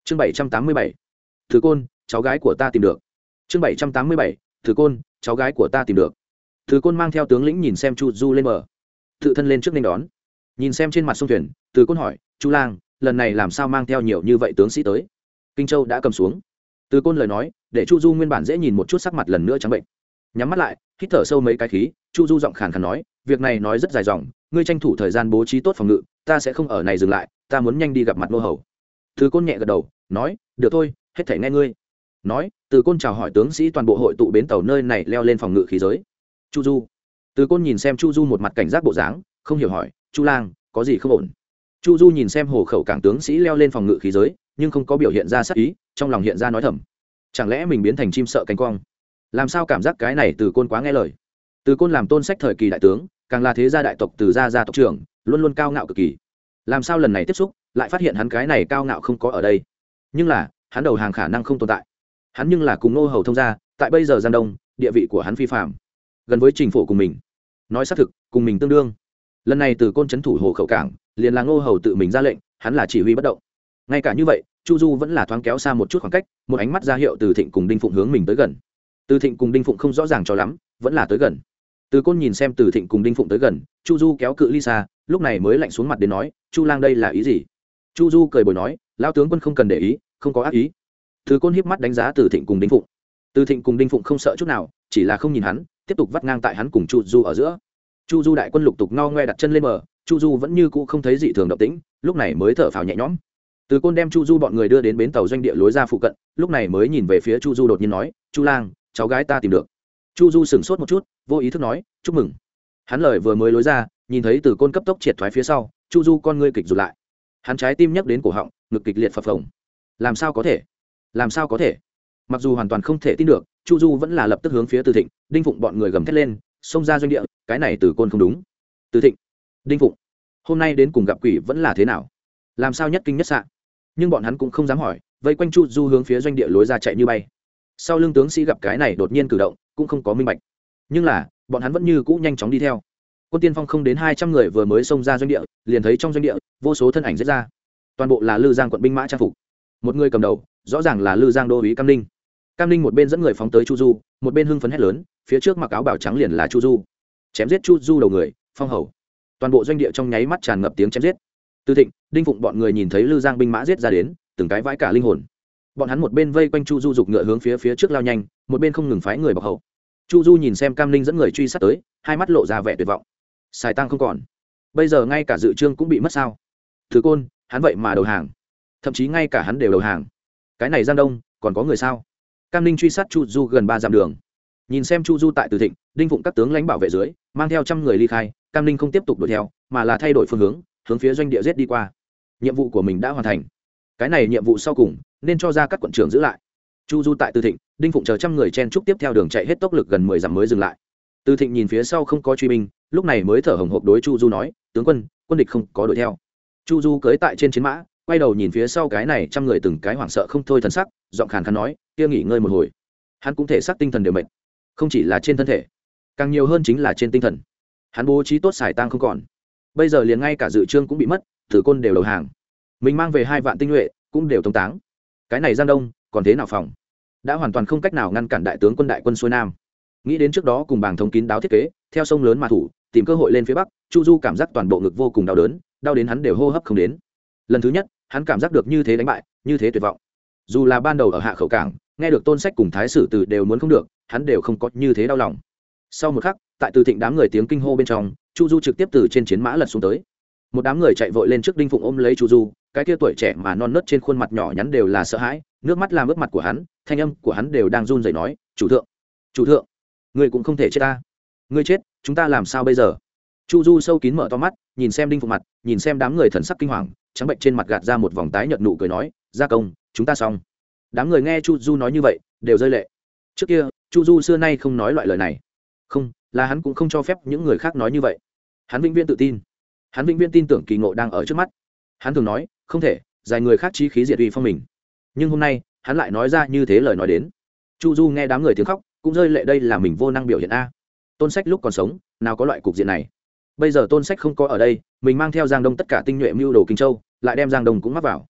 Chương 787. Thứ Côn, cháu gái của ta tìm được. Chương 787. Thứ Côn, cháu gái của ta tìm được. Thứ Côn mang theo tướng lĩnh nhìn xem Chu Du lên bờ, tự thân lên trước nên đón. Nhìn xem trên mặt sông thuyền, Từ Côn hỏi, "Chu Lang, lần này làm sao mang theo nhiều như vậy tướng sĩ tới?" Kinh Châu đã cầm xuống. Từ Côn lời nói, để Chu Du nguyên bản dễ nhìn một chút sắc mặt lần nữa trắng bệnh. Nhắm mắt lại, hít thở sâu mấy cái khí, Chu Du giọng khàn khàn nói, "Việc này nói rất dài dòng, ngươi tranh thủ thời gian bố trí tốt phòng ngự, ta sẽ không ở này dừng lại, ta muốn nhanh đi gặp mặt nô hầu." Từ Côn nhẹ gật đầu, nói, "Được thôi, hết thảy nghe ngươi." Nói, Từ Côn chào hỏi tướng sĩ toàn bộ hội tụ bến tàu nơi này leo lên phòng ngự khí giới. Chu Du. Từ Côn nhìn xem Chu Du một mặt cảnh giác bộ dáng, không hiểu hỏi, "Chu Lang, có gì không ổn?" Chu Du nhìn xem hồ khẩu cảng tướng sĩ leo lên phòng ngự khí giới, nhưng không có biểu hiện ra sắc ý, trong lòng hiện ra nói thầm, chẳng lẽ mình biến thành chim sợ cánh quang? Làm sao cảm giác cái này Từ Côn quá nghe lời? Từ Côn làm tôn sách thời kỳ đại tướng, càng là thế gia đại tộc Từ gia tộc trưởng, luôn luôn cao ngạo cực kỳ. Làm sao lần này tiếp xúc, lại phát hiện hắn cái này cao ngạo không có ở đây? Nhưng là, hắn đầu hàng khả năng không tồn tại. Hắn nhưng là cùng nô hầu thông gia, tại bây giờ Giang Đông, địa vị của hắn phi phàm, gần với trình phổ cùng mình. Nói xác thực, cùng mình tương đương. Lần này Từ Côn trấn thủ hồ khẩu cảng, liền là nô hầu tự mình ra lệnh, hắn là chỉ huy bất động. Ngay cả như vậy, Chu Du vẫn là thoáng kéo xa một chút khoảng cách, một ánh mắt ra hiệu Từ Thịnh cùng Đinh Phụng hướng mình tới gần. Từ Thịnh cùng Đinh Phụng không rõ ràng cho lắm, vẫn là tới gần. Từ Côn nhìn xem Từ Thịnh cùng Đinh Phụng tới gần, Chu Du kéo cự ly xa, lúc này mới lạnh xuống mặt đến nói, "Chu Lang đây là ý gì?" Chu Du cười bồi nói, "Lão tướng quân không cần để ý, không có ác ý." Từ Côn híp mắt đánh giá Từ Thịnh cùng Đinh Phụng. Từ Thịnh cùng Đinh Phụng không sợ chút nào, chỉ là không nhìn hắn, tiếp tục vắt ngang tại hắn cùng Chu Du ở giữa. Chu Du đại quân lục tục ngao ngoe đặt chân lên bờ, Chu Du vẫn như cũ không thấy dị thường động tĩnh, lúc này mới thở phào nhẹ nhõm. Từ Côn đem Chu Du bọn người đưa đến bến tàu doanh địa lối ra phụ cận, lúc này mới nhìn về phía Chu Du đột nhiên nói, "Chu Lang, cháu gái ta tìm được." Chu Du sững sốt một chút, vô ý thức nói, "Chúc mừng." Hắn lời vừa mới lối ra, nhìn thấy Từ Côn cấp tốc triệt thoái phía sau, Chu Du con ngươi kịch rụt lại. Hắn trái tim nhấc đến cổ họng, ngực kịch liệt phập phồng. Làm sao có thể? Làm sao có thể? Mặc dù hoàn toàn không thể tin được, Chu Du vẫn là lập tức hướng phía Từ Thịnh, Đinh Phụng bọn người gầm thét lên, xông ra doanh địa, cái này Từ Côn không đúng. Từ Thịnh, Đinh Phụng, hôm nay đến cùng gặp quỷ vẫn là thế nào? Làm sao nhất kinh nhất sạ? Nhưng bọn hắn cũng không dám hỏi, vây quanh Chu Du hướng phía doanh địa lối ra chạy như bay. Sau lưng tướng sĩ gặp cái này đột nhiên cử động, cũng không có minh bạch. Nhưng là, bọn hắn vẫn như cũ nhanh chóng đi theo. Quân tiên phong không đến 200 người vừa mới xông ra doanh địa, liền thấy trong doanh địa vô số thân ảnh giết ra. Toàn bộ là Lư Giang quận binh mã trang phục. Một người cầm đầu, rõ ràng là Lư Giang đô úy Cam Ninh. Cam Ninh một bên dẫn người phóng tới Chu Du, một bên hưng phấn hét lớn, phía trước mặc áo bào trắng liền là Chu Du. Chém giết Chu Du đầu người, phong hầu. Toàn bộ doanh địa trong nháy mắt tràn ngập tiếng chém giết. Từ Thịnh, Đinh Phụng bọn người nhìn thấy Lư Giang binh mã giết ra đến, từng cái vãi cả linh hồn. Bọn hắn một bên vây quanh Chu Du dục ngựa hướng phía trước lao nhanh, một bên không ngừng phái người bọc hậu. Chu Du nhìn xem Cam Ninh dẫn người truy sát tới, hai mắt lộ ra vẻ tuyệt vọng. Xài tăng không còn, bây giờ ngay cả dự trương cũng bị mất sao? Thứ Côn, hắn vậy mà đầu hàng, thậm chí ngay cả hắn đều đầu hàng. Cái này Giang Đông còn có người sao? Cam Ninh truy sát Chu Du gần 3 dặm đường, nhìn xem Chu Du tại Từ Thịnh, Đinh Phụng các tướng lãnh bảo vệ dưới, mang theo trăm người ly khai. Cam Ninh không tiếp tục đuổi theo, mà là thay đổi phương hướng, hướng phía doanh địa giết đi qua. Nhiệm vụ của mình đã hoàn thành, cái này nhiệm vụ sau cùng nên cho ra các quận trưởng giữ lại. Chu Du tại Từ Thịnh, Đinh Phụng chờ trăm người chen trúc tiếp theo đường chạy hết tốc lực gần 10 dặm mới dừng lại. Từ Thịnh nhìn phía sau không có truy binh, lúc này mới thở hổn hộc đối Chu Du nói, "Tướng quân, quân địch không có đuổi theo." Chu Du cưỡi tại trên chiến mã, quay đầu nhìn phía sau cái này trăm người từng cái hoảng sợ không thôi thần sắc, giọng khàn khàn nói, "Kia nghỉ ngơi một hồi." Hắn cũng thể xác tinh thần đều mệt, không chỉ là trên thân thể, càng nhiều hơn chính là trên tinh thần. Hắn bố trí tốt xài tang không còn, bây giờ liền ngay cả dự trương cũng bị mất, Tử Côn đều đầu hàng, mình mang về 2 vạn tinh nhuệ cũng đều tống táng. Cái này Giang Đông còn thế nào phòng? Đã hoàn toàn không cách nào ngăn cản đại quân xuôi nam. Nghĩ đến trước đó cùng bảng thống kín đáo thiết kế, theo sông lớn mà thủ, tìm cơ hội lên phía bắc, Chu Du cảm giác toàn bộ ngực vô cùng đau đớn, đau đến hắn đều hô hấp không đến. Lần thứ nhất, hắn cảm giác được như thế đánh bại, như thế tuyệt vọng. Dù là ban đầu ở hạ khẩu cảng, nghe được tôn sách cùng thái sử từ đều muốn không được, hắn đều không có như thế đau lòng. Sau một khắc, tại Từ Thịnh đám người tiếng kinh hô bên trong, Chu Du trực tiếp từ trên chiến mã lật xuống tới. Một đám người chạy vội lên trước, Đinh Phụng ôm lấy Chu Du, cái kia tuổi trẻ mà non nớt trên khuôn mặt nhỏ nhắn đều là sợ hãi, nước mắt làm ướt mặt của hắn, thanh âm của hắn đều đang run rẩy nói, chủ thượng, ngươi cũng không thể chết ta, ngươi chết chúng ta làm sao bây giờ?" Chu Du sâu kín mở to mắt, nhìn xem Đinh Phụng mặt, nhìn xem đám người thần sắc kinh hoàng, trắng bệnh trên mặt gạt ra một vòng tái nhợt nụ cười nói, "Gia công, chúng ta xong." Đám người nghe Chu Du nói như vậy, đều rơi lệ. Trước kia, Chu Du xưa nay không nói loại lời này, không, là hắn cũng không cho phép những người khác nói như vậy. Hắn vĩnh viễn tự tin, hắn vĩnh viễn tin tưởng kỳ ngộ đang ở trước mắt. Hắn thường nói, không thể dài người khác chí khí diệt uy phong mình, nhưng hôm nay hắn lại nói ra như thế lời nói đến. Chu Du nghe đám người tiếng khóc, cũng rơi lệ, đây là mình vô năng biểu hiện a. Tôn Sách lúc còn sống, nào có loại cục diện này. Bây giờ Tôn Sách không có ở đây, mình mang theo Giang Đông tất cả tinh nhuệ mưu đồ Kinh Châu, lại đem Giang Đông cũng mắc vào.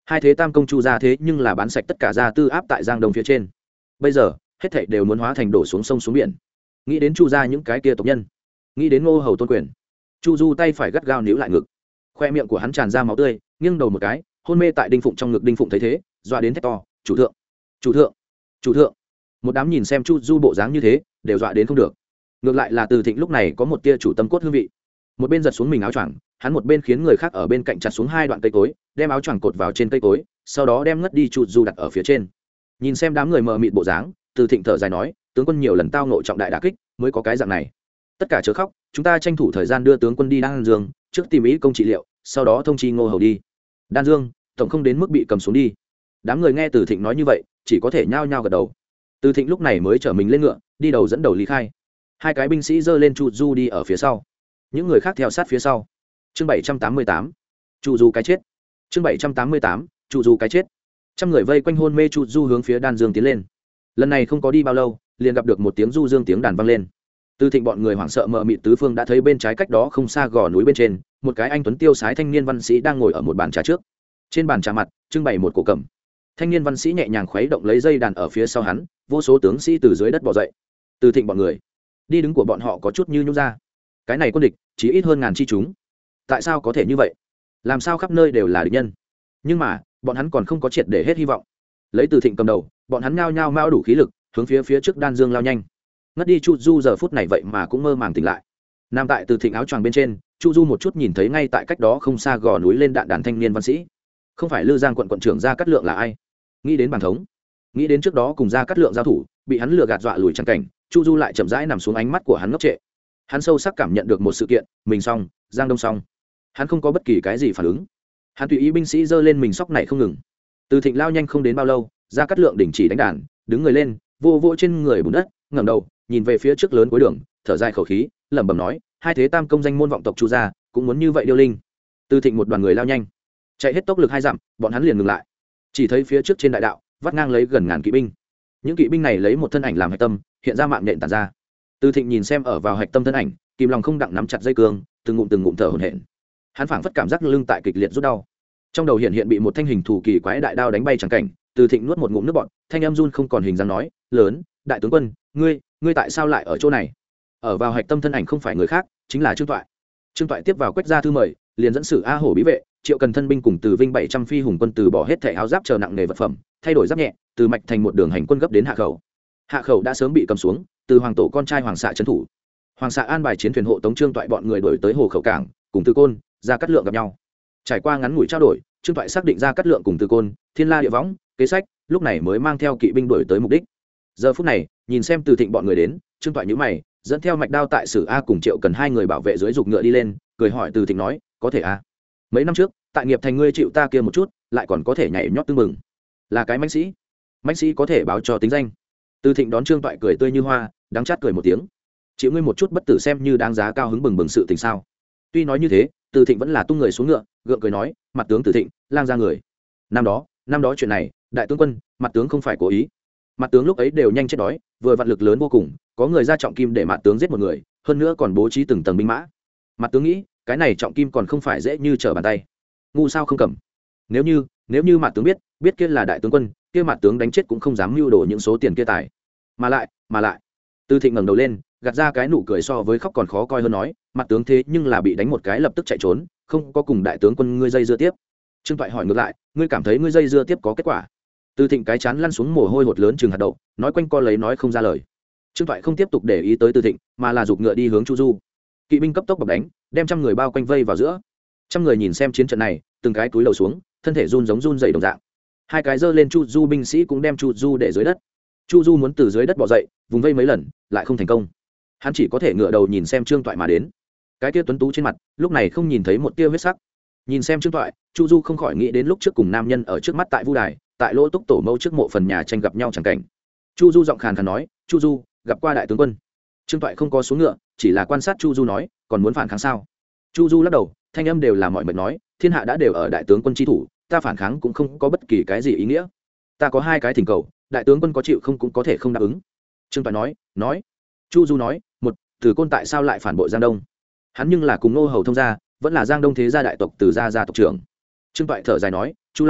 hai thế tam công chu ra thế nhưng là bán sạch tất cả gia tư áp tại giang đông phía trên, bây giờ hết thảy đều muốn hóa thành đổ xuống sông xuống biển. Nghĩ đến chu ra những cái kia tộc nhân, nghĩ đến Ngô Hầu tôn quyền, chu du tay phải gắt gao níu lại ngực, khoe miệng của hắn tràn ra máu tươi, nghiêng đầu một cái, hôn mê tại đinh phụng trong ngực. Đinh phụng thấy thế dọa đến thét to: chủ thượng, chủ thượng, chủ thượng. Một đám nhìn xem chu du bộ dáng như thế đều dọa đến không được. Ngược lại là Từ Thịnh lúc này có một tia chủ tâm cốt hương vị, một bên giật xuống mình áo choàng, hắn một bên khiến người khác ở bên cạnh chặt xuống hai đoạn cây cối, đem áo choàng cột vào trên cây cối, sau đó đem ngất đi chu du đặt ở phía trên. Nhìn xem đám người mờ mịt bộ dáng, Từ Thịnh thở dài nói: tướng quân nhiều lần tao nội trọng đại đả kích mới có cái dạng này, tất cả chớ khóc, chúng ta tranh thủ thời gian đưa tướng quân đi Đan Dương, trước tìm ý công trị liệu, sau đó thông chi Ngô Hầu đi Đan Dương, tổng không đến mức bị cầm xuống đi. Đám người nghe Từ Thịnh nói như vậy chỉ có thể nhao nhao gật đầu. Từ Thịnh lúc này mới chở mình lên ngựa, đi đầu dẫn đầu lý khai. Hai cái binh sĩ giơ lên chu du đi ở phía sau, những người khác theo sát phía sau. Chương 788, chu du cái chết. Chương 788, chu du cái chết. Trăm người vây quanh hôn mê chu du hướng phía Đan Dương tiến lên. Lần này không có đi bao lâu, liền gặp được một tiếng du dương tiếng đàn vang lên. Từ Thịnh bọn người hoảng sợ mờ mịt tứ phương đã thấy bên trái cách đó không xa gò núi bên trên, một cái anh tuấn tiêu sái thanh niên văn sĩ đang ngồi ở một bàn trà trước. Trên bàn trà mặt trưng bày một cổ cầm. Thanh niên văn sĩ nhẹ nhàng khuấy động lấy dây đàn ở phía sau hắn, vô số tướng sĩ từ dưới đất bò dậy. Từ Thịnh bọn người, đi đứng của bọn họ có chút như nhũ ra. Cái này quân địch chỉ ít hơn ngàn chi chúng. Tại sao có thể như vậy? Làm sao khắp nơi đều là địch nhân? Nhưng mà, bọn hắn còn không có triệt để hết hy vọng. Lấy Từ Thịnh cầm đầu, bọn hắn nhao nhao mao đủ khí lực, hướng phía trước Đan Dương lao nhanh. Ngất đi chu du giờ phút này vậy mà cũng mơ màng tỉnh lại. Nam tại Từ Thịnh áo choàng bên trên, chu du một chút nhìn thấy ngay tại cách đó không xa gò núi lên đạn đàn thanh niên văn sĩ. Không phải Lư Giang quận quận trưởng Gia Cát Lượng là ai? Nghĩ đến bàn thống, nghĩ đến trước đó cùng Gia Cát Lượng giao thủ, bị hắn lừa gạt dọa lùi chẳng cảnh, chu du lại chậm rãi nằm xuống, ánh mắt của hắn ngốc trệ. Hắn sâu sắc cảm nhận được một sự kiện, mình xong, Giang Đông xong. Hắn không có bất kỳ cái gì phản ứng. Hắn tùy ý binh sĩ giơ lên mình sóc này không ngừng. Từ Thịnh lao nhanh không đến bao lâu, Gia Cát Lượng đình chỉ đánh đàn, đứng người lên, vô vô trên người bùn đất, ngẩng đầu nhìn về phía trước lớn cuối đường, thở dài khẩu khí, lẩm bẩm nói: hai thế tam công danh môn vọng tộc chu gia cũng muốn như vậy điêu linh. Từ Thịnh một đoàn người lao nhanh, chạy hết tốc lực 2 dặm, bọn hắn liền ngừng lại. Chỉ thấy phía trước trên đại đạo vắt ngang lấy gần ngàn kỵ binh. Những kỵ binh này lấy một thân ảnh làm hạch tâm, hiện ra mạng nhện tản ra. Từ Thịnh nhìn xem ở vào hạch tâm thân ảnh, kìm lòng không đặng nắm chặt dây cương, từng ngụm thở hổn hển. Hắn phảng phất cảm giác lưng tại kịch liệt rút đau. Trong đầu hiện bị một thanh hình thủ kỳ quái đại đao đánh bay chẳng cảnh. Từ Thịnh nuốt một ngụm nước bọt, thanh âm run không còn hình dáng nói: lớn, đại tướng quân, ngươi tại sao lại ở chỗ này? Ở vào hạch tâm thân ảnh không phải người khác, chính là Trương Toại. Trương Toại tiếp vào Quách gia thư mời, liền dẫn sử A Hổ bí vệ, Triệu Cần thân binh cùng từ Vinh 700 phi hùng quân từ bỏ hết thẻ áo giáp chờ nặng nghề vật phẩm, thay đổi giáp nhẹ, từ Mạch Thành một đường hành quân gấp đến Hạ Khẩu. Hạ Khẩu đã sớm bị cầm xuống, từ hoàng tổ con trai Hoàng Xạ trấn thủ. Hoàng Xạ an bài chiến thuyền hộ tống Trương Toại bọn người đuổi tới Hồ Khẩu cảng, cùng Từ Côn, Gia Cát Lượng gặp nhau. Trải qua ngắn ngủi trao đổi, Trương Toại xác định Gia Cát Lượng cùng Từ Côn, Thiên La địa võng, kế sách, lúc này mới mang theo kỵ binh đuổi tới mục đích. Giờ phút này, nhìn xem Từ Thịnh bọn người đến, Trương Toại nhíu mày, dẫn theo Mạch Đao tại Sử A cùng Triệu Cần hai người bảo vệ dưới dục ngựa đi lên, cười hỏi Từ Thịnh nói: có thể a? Mấy năm trước, tại Nghiệp Thành ngươi chịu ta kia một chút, lại còn có thể nhảy nhót tưng mừng, là cái mãnh sĩ. Mãnh sĩ có thể báo cho tính danh. Từ Thịnh đón Trương Toại cười tươi như hoa, đắng chát cười một tiếng. Chịu ngươi một chút bất tử xem như đáng giá cao hứng bừng bừng sự tình sao? Tuy nói như thế, Từ Thịnh vẫn là tung người xuống ngựa, gượng cười nói: mặt tướng Từ Thịnh, lang ra người. Năm đó chuyện này, đại tướng quân, mặt tướng không phải cố ý. Mặt tướng lúc ấy đều nhanh chết đói, vừa vạn lực lớn vô cùng, có người ra trọng kim để mặt tướng giết một người, hơn nữa còn bố trí từng tầng binh mã. Mặt tướng nghĩ, cái này trọng kim còn không phải dễ như trở bàn tay. Ngu sao không cầm. Nếu như mặt tướng biết kia là đại tướng quân, kia mặt tướng đánh chết cũng không dám mưu đồ những số tiền kia tài. Mà lại. Từ Thịnh ngẩng đầu lên, gạt ra cái nụ cười so với khóc còn khó coi hơn nói: mặt tướng thế nhưng là bị đánh một cái lập tức chạy trốn, không có cùng đại tướng quân ngươi dây dưa tiếp. Trương Toại hỏi ngược lại: ngươi cảm thấy ngươi dây dưa tiếp có kết quả? Từ Thịnh cái chán lăn xuống mồ hôi hột lớn chừng hạt đậu, nói quanh co lấy nói không ra lời. Trương Toại không tiếp tục để ý tới Từ Thịnh, mà là giục ngựa đi hướng Chu Du. Kỵ binh cấp tốc bọc đánh, đem trăm người bao quanh vây vào giữa. Trăm người nhìn xem chiến trận này, từng cái túi đầu xuống, thân thể run rẩy đồng dạng. Hai cái giơ lên Chu Du binh sĩ cũng đem Chu Du để dưới đất. Chu Du muốn từ dưới đất bò dậy, vùng vây mấy lần, lại không thành công. Hắn chỉ có thể ngửa đầu nhìn xem Trương Toại mà đến. Cái tia tuấn tú trên mặt, lúc này không nhìn thấy một tia huyết sắc. Nhìn xem Trương Toại, Chu Du không khỏi nghĩ đến lúc trước cùng nam nhân ở trước mắt tại Vu Đài, tại Lỗ Túc tổ mâu trước mộ phần nhà tranh gặp nhau chẳng cảnh. Chu Du giọng khàn khàn nói: Chu Du, gặp qua đại tướng quân. Trương Toại không có xuống ngựa, chỉ là quan sát Chu Du nói: còn muốn phản kháng sao? Chu Du lắc đầu, thanh âm đều là mọi mệt nói: thiên hạ đã đều ở đại tướng quân chi thủ, ta phản kháng cũng không có bất kỳ cái gì ý nghĩa. Ta có hai cái thỉnh cầu, đại tướng quân có chịu không cũng có thể không đáp ứng. Trương Toại nói. Chu Du nói: một, Từ Côn tại sao lại phản bội Giang Đông? Hắn nhưng là cùng Ngô Hầu thông gia, vẫn là Giang Đông thế gia đại tộc Từ gia gia tộc trưởng. Trương Toại thở dài nói: Chu Lang,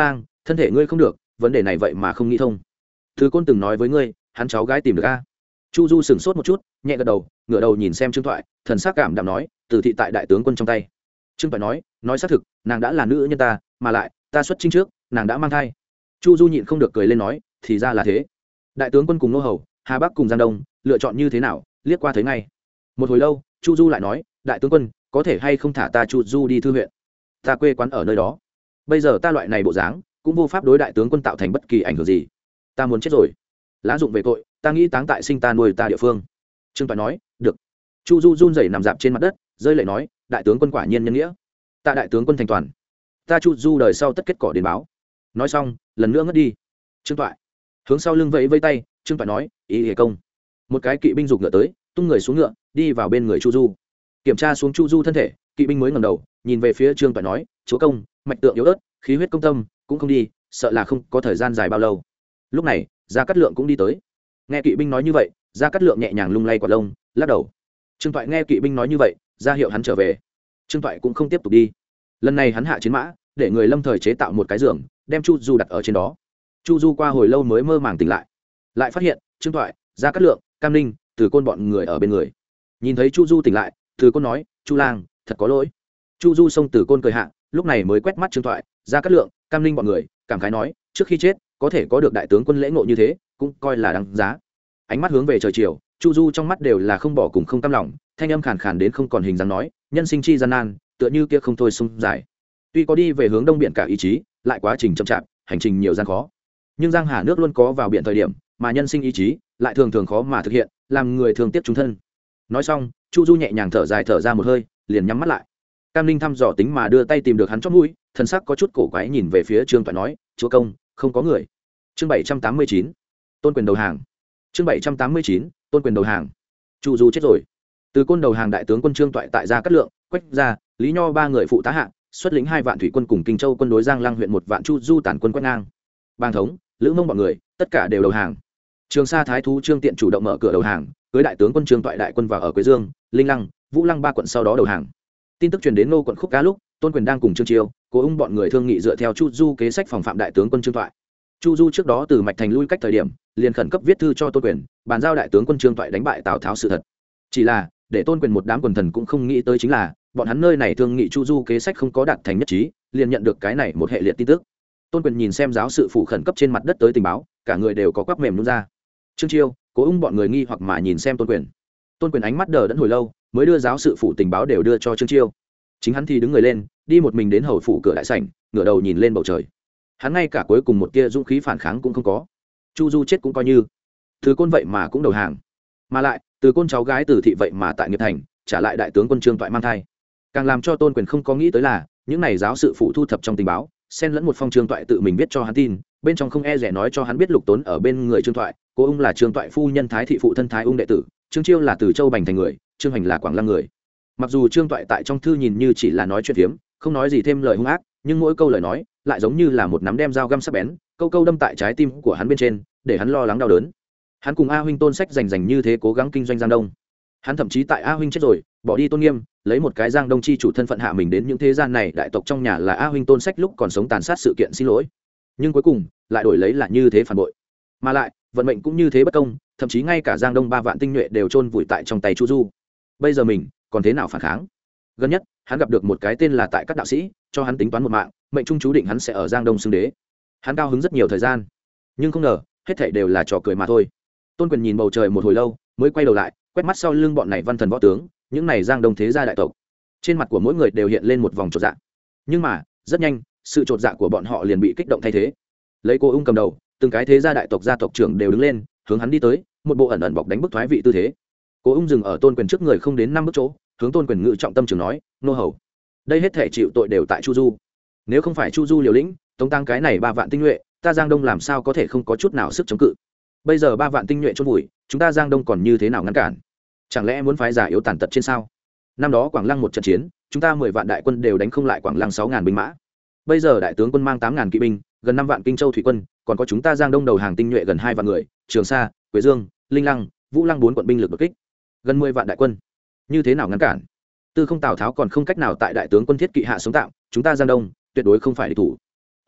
thân thể ngươi không được, vấn đề này vậy mà không nghĩ thông. Từ Côn từng nói với ngươi, hắn cháu gái tìm được a. Chu Du sững sốt một chút, nhẹ gật đầu, ngửa đầu nhìn xem Trương Toại, thần sắc cảm đạm nói, Từ thị tại đại tướng quân trong tay. Trương Toại nói xác thực, nàng đã là nữ nhân ta, mà lại ta xuất chinh trước, nàng đã mang thai. Chu Du nhịn không được cười lên nói, thì ra là thế. Đại tướng quân cùng nô hầu, Hà Bắc cùng Giang Đông, lựa chọn như thế nào, liếc qua thấy ngay. Một hồi lâu, Chu Du lại nói, đại tướng quân, có thể hay không thả ta Chu Du đi thư huyện? Ta quê quán ở nơi đó. Bây giờ ta loại này bộ dáng, cũng vô pháp đối đại tướng quân tạo thành bất kỳ ảnh hưởng gì. Ta muốn chết rồi. Lá dụng về tội, ta nghĩ táng tại sinh ta nuôi ta địa phương. Trương Toại nói, được. Chu Du run rẩy nằm dạp trên mặt đất, rơi lệ nói, đại tướng quân quả nhiên nhân nghĩa. Ta đại tướng quân thành toàn. Ta Chu Du đời sau tất kết cỏ đến báo. Nói xong, lần nữa ngất đi. Trương Toại hướng sau lưng vẫy vẫy tay, Trương Toại nói, ý hề công. Một cái kỵ binh giục ngựa tới, tung người xuống ngựa, đi vào bên người Chu Du. Kiểm tra xuống Chu Du thân thể, kỵ binh mới ngẩng đầu, nhìn về phía Trương Toại nói, chúa công, mạch tượng yếu ớt, khí huyết công tâm, cũng không đi, sợ là không có thời gian dài bao lâu. Lúc này, Gia Cát Lượng cũng đi tới. Nghe kỵ binh nói như vậy, Gia Cát Lượng nhẹ nhàng lung lay quạt lông, lắc đầu. Trương Toại nghe kỵ binh nói như vậy, ra hiệu hắn trở về. Trương Toại cũng không tiếp tục đi. Lần này hắn hạ chiến mã, để người lâm thời chế tạo một cái giường, đem Chu Du đặt ở trên đó. Chu Du qua hồi lâu mới mơ màng tỉnh lại, lại phát hiện Trương Toại, Gia Cát Lượng, Cam Ninh, Từ Côn bọn người ở bên người. Nhìn thấy Chu Du tỉnh lại, Từ Côn nói, Chu lang, thật có lỗi. Chu Du xông Từ Côn cười hạ, lúc này mới quét mắt Trương Toại, Gia Cát Lượng, Cam Ninh bọn người, cảm khái nói, trước khi chết có thể có được đại tướng quân lễ ngộ như thế, cũng coi là đáng giá. Ánh mắt hướng về trời chiều, Chu Du trong mắt đều là không bỏ cùng không cam lòng, thanh âm khàn khàn đến không còn hình dáng nói, nhân sinh chi gian nan, tựa như kia không thôi sông dài. Tuy có đi về hướng đông biển cả ý chí, lại quá trình chậm chạp, hành trình nhiều gian khó. Nhưng giang hà nước luôn có vào biển thời điểm, mà nhân sinh ý chí lại thường thường khó mà thực hiện, làm người thường tiếc chúng thân. Nói xong, Chu Du nhẹ nhàng thở dài thở ra một hơi, liền nhắm mắt lại. Cam Ninh thăm dò tính mà đưa tay tìm được hắn chót mũi, thần sắc có chút cổ quái nhìn về phía Trương Toại nói, chúa công, không có người. Chương 789, tôn quyền đầu hàng. Chương 789, tôn quyền đầu hàng. Chu Du chết rồi. Từ Côn đầu hàng đại tướng quân Trương Toại tại Gia Cát Lượng, Quách Gia, Lý Nho ba người phụ tá hạng, xuất lĩnh 2 vạn thủy quân cùng Kinh Châu quân đối Giang Lăng huyện 1 vạn Chu Du tản quân quét ngang. Bang thống, Lữ Mông bọn người, tất cả đều đầu hàng. Trường Sa thái thú Trương Tiện chủ động mở cửa đầu hàng, cưới đại tướng quân Trương Toại đại quân vào ở Quế Dương, Linh Lăng, Vũ Lăng 3 quận sau đó đầu hàng. Tin tức truyền đến Nô quận Khúc Cá lúc, Tôn Quyền đang cùng Trương Chiêu, Cố Ung bọn người thương nghị dựa theo Chu Du kế sách phòng phạm đại tướng quân Trương Toại. Chu Du trước đó từ Mạch Thành lui cách thời điểm, liền khẩn cấp viết thư cho Tôn Quyền, bàn giao đại tướng quân Trương Toại đánh bại Tào Tháo sự thật. Chỉ là, để Tôn Quyền một đám quần thần cũng không nghĩ tới chính là, bọn hắn nơi này thương nghị Chu Du kế sách không có đạt thành nhất trí, liền nhận được cái này một hệ liệt tin tức. Tôn Quyền nhìn xem giáo sự phủ khẩn cấp trên mặt đất tới tình báo, cả người đều có quắp mềm nhũn ra. Trương Chiêu, Cố Ung bọn người nghi hoặc mà nhìn xem Tôn Quyền. Tôn Quyền ánh mắt đờ đẫn hồi lâu, mới đưa giáo sự phủ tình báo đều đưa cho Trương Chiêu. Chính hắn thì đứng người lên, đi một mình đến hầu phủ cửa đại sảnh, ngửa đầu nhìn lên bầu trời. Hắn ngay cả cuối cùng một tia dũng khí phản kháng cũng không có. Chu Du chết cũng coi như. Từ Côn vậy mà cũng đầu hàng. Mà lại, Từ Côn cháu gái Từ thị vậy mà tại nghiệp thành, trả lại đại tướng quân Trương Toại mang thai. Càng làm cho Tôn Quyền không có nghĩ tới là, những này giáo sự phủ thu thập trong tình báo, xen lẫn một phong Trương Toại tự mình viết cho hắn tin, bên trong không e dè nói cho hắn biết Lục Tốn ở bên người Trương Toại, Cố Ung là Trương Toại phu nhân thái thị phụ thân Thái Ung đệ tử, Trương Chiêu là từ Châu Bành thành người, Trương Hành là Quảng Lăng người. Mặc dù Trương Toại tại trong thư nhìn như chỉ là nói chuyện phiếm, không nói gì thêm lời hung ác, nhưng mỗi câu lời nói lại giống như là một nắm đem dao găm sắc bén, câu câu đâm tại trái tim của hắn bên trên, để hắn lo lắng đau đớn. Hắn cùng A huynh Tôn Sách rành như thế cố gắng kinh doanh Giang Đông. Hắn thậm chí tại A huynh chết rồi, bỏ đi tôn nghiêm, lấy một cái Giang Đông chi chủ thân phận hạ mình đến những thế gian này đại tộc trong nhà là A huynh Tôn Sách lúc còn sống tàn sát sự kiện xin lỗi. Nhưng cuối cùng, lại đổi lấy là như thế phản bội. Mà lại, vận mệnh cũng như thế bất công, thậm chí ngay cả Giang Đông 3 vạn tinh nhuệ đều chôn vùi tại trong tay Chu Du. Bây giờ mình còn thế nào phản kháng? Gần nhất, hắn gặp được một cái tên là tại các đạo sĩ, cho hắn tính toán một mạng, mệnh trung chú định hắn sẽ ở Giang Đông xưng đế. Hắn cao hứng rất nhiều thời gian, nhưng không ngờ, hết thảy đều là trò cười mà thôi. Tôn Quyền nhìn bầu trời một hồi lâu, mới quay đầu lại, quét mắt sau lưng bọn này văn thần võ tướng, những này Giang Đông thế gia đại tộc. Trên mặt của mỗi người đều hiện lên một vòng chột dạ. Nhưng mà, rất nhanh, sự chột dạ của bọn họ liền bị kích động thay thế. Lấy Cố Ung cầm đầu, từng cái thế gia đại tộc gia tộc trưởng đều đứng lên, hướng hắn đi tới, một bộ ẩn ẩn bọc đánh bức thoái vị tư thế. Cố Ung dừng ở Tôn Quyền trước người không đến 5 bước chỗ, hướng Tôn Quyền ngự trọng tâm trường nói, nô hầu, đây hết thể chịu tội đều tại Chu Du. Nếu không phải Chu Du liều lĩnh, tống tăng cái này 3 vạn tinh nhuệ, ta Giang Đông làm sao có thể không có chút nào sức chống cự? Bây giờ 3 vạn tinh nhuệ chôn vùi, chúng ta Giang Đông còn như thế nào ngăn cản? Chẳng lẽ muốn phái giả yếu tàn tật trên sao? Năm đó Quảng Lăng một trận chiến, chúng ta 10 vạn đại quân đều đánh không lại Quảng Lăng 6.000 binh mã. Bây giờ đại tướng quân mang 8.000 kỵ binh, gần 5 vạn Kinh Châu thủy quân, còn có chúng ta Giang Đông đầu hàng tinh nhuệ gần 2 vạn người, Trường Sa, Quế Dương, Linh Lăng, Vũ Lăng 4 quận binh lực đột kích, gần 10 vạn đại quân, như thế nào ngăn cản? Tư không Tào Tháo còn không cách nào tại đại tướng quân thiết kỵ hạ sống tạm, chúng ta Giang Đông tuyệt đối không phải địch thủ. Huống hồ,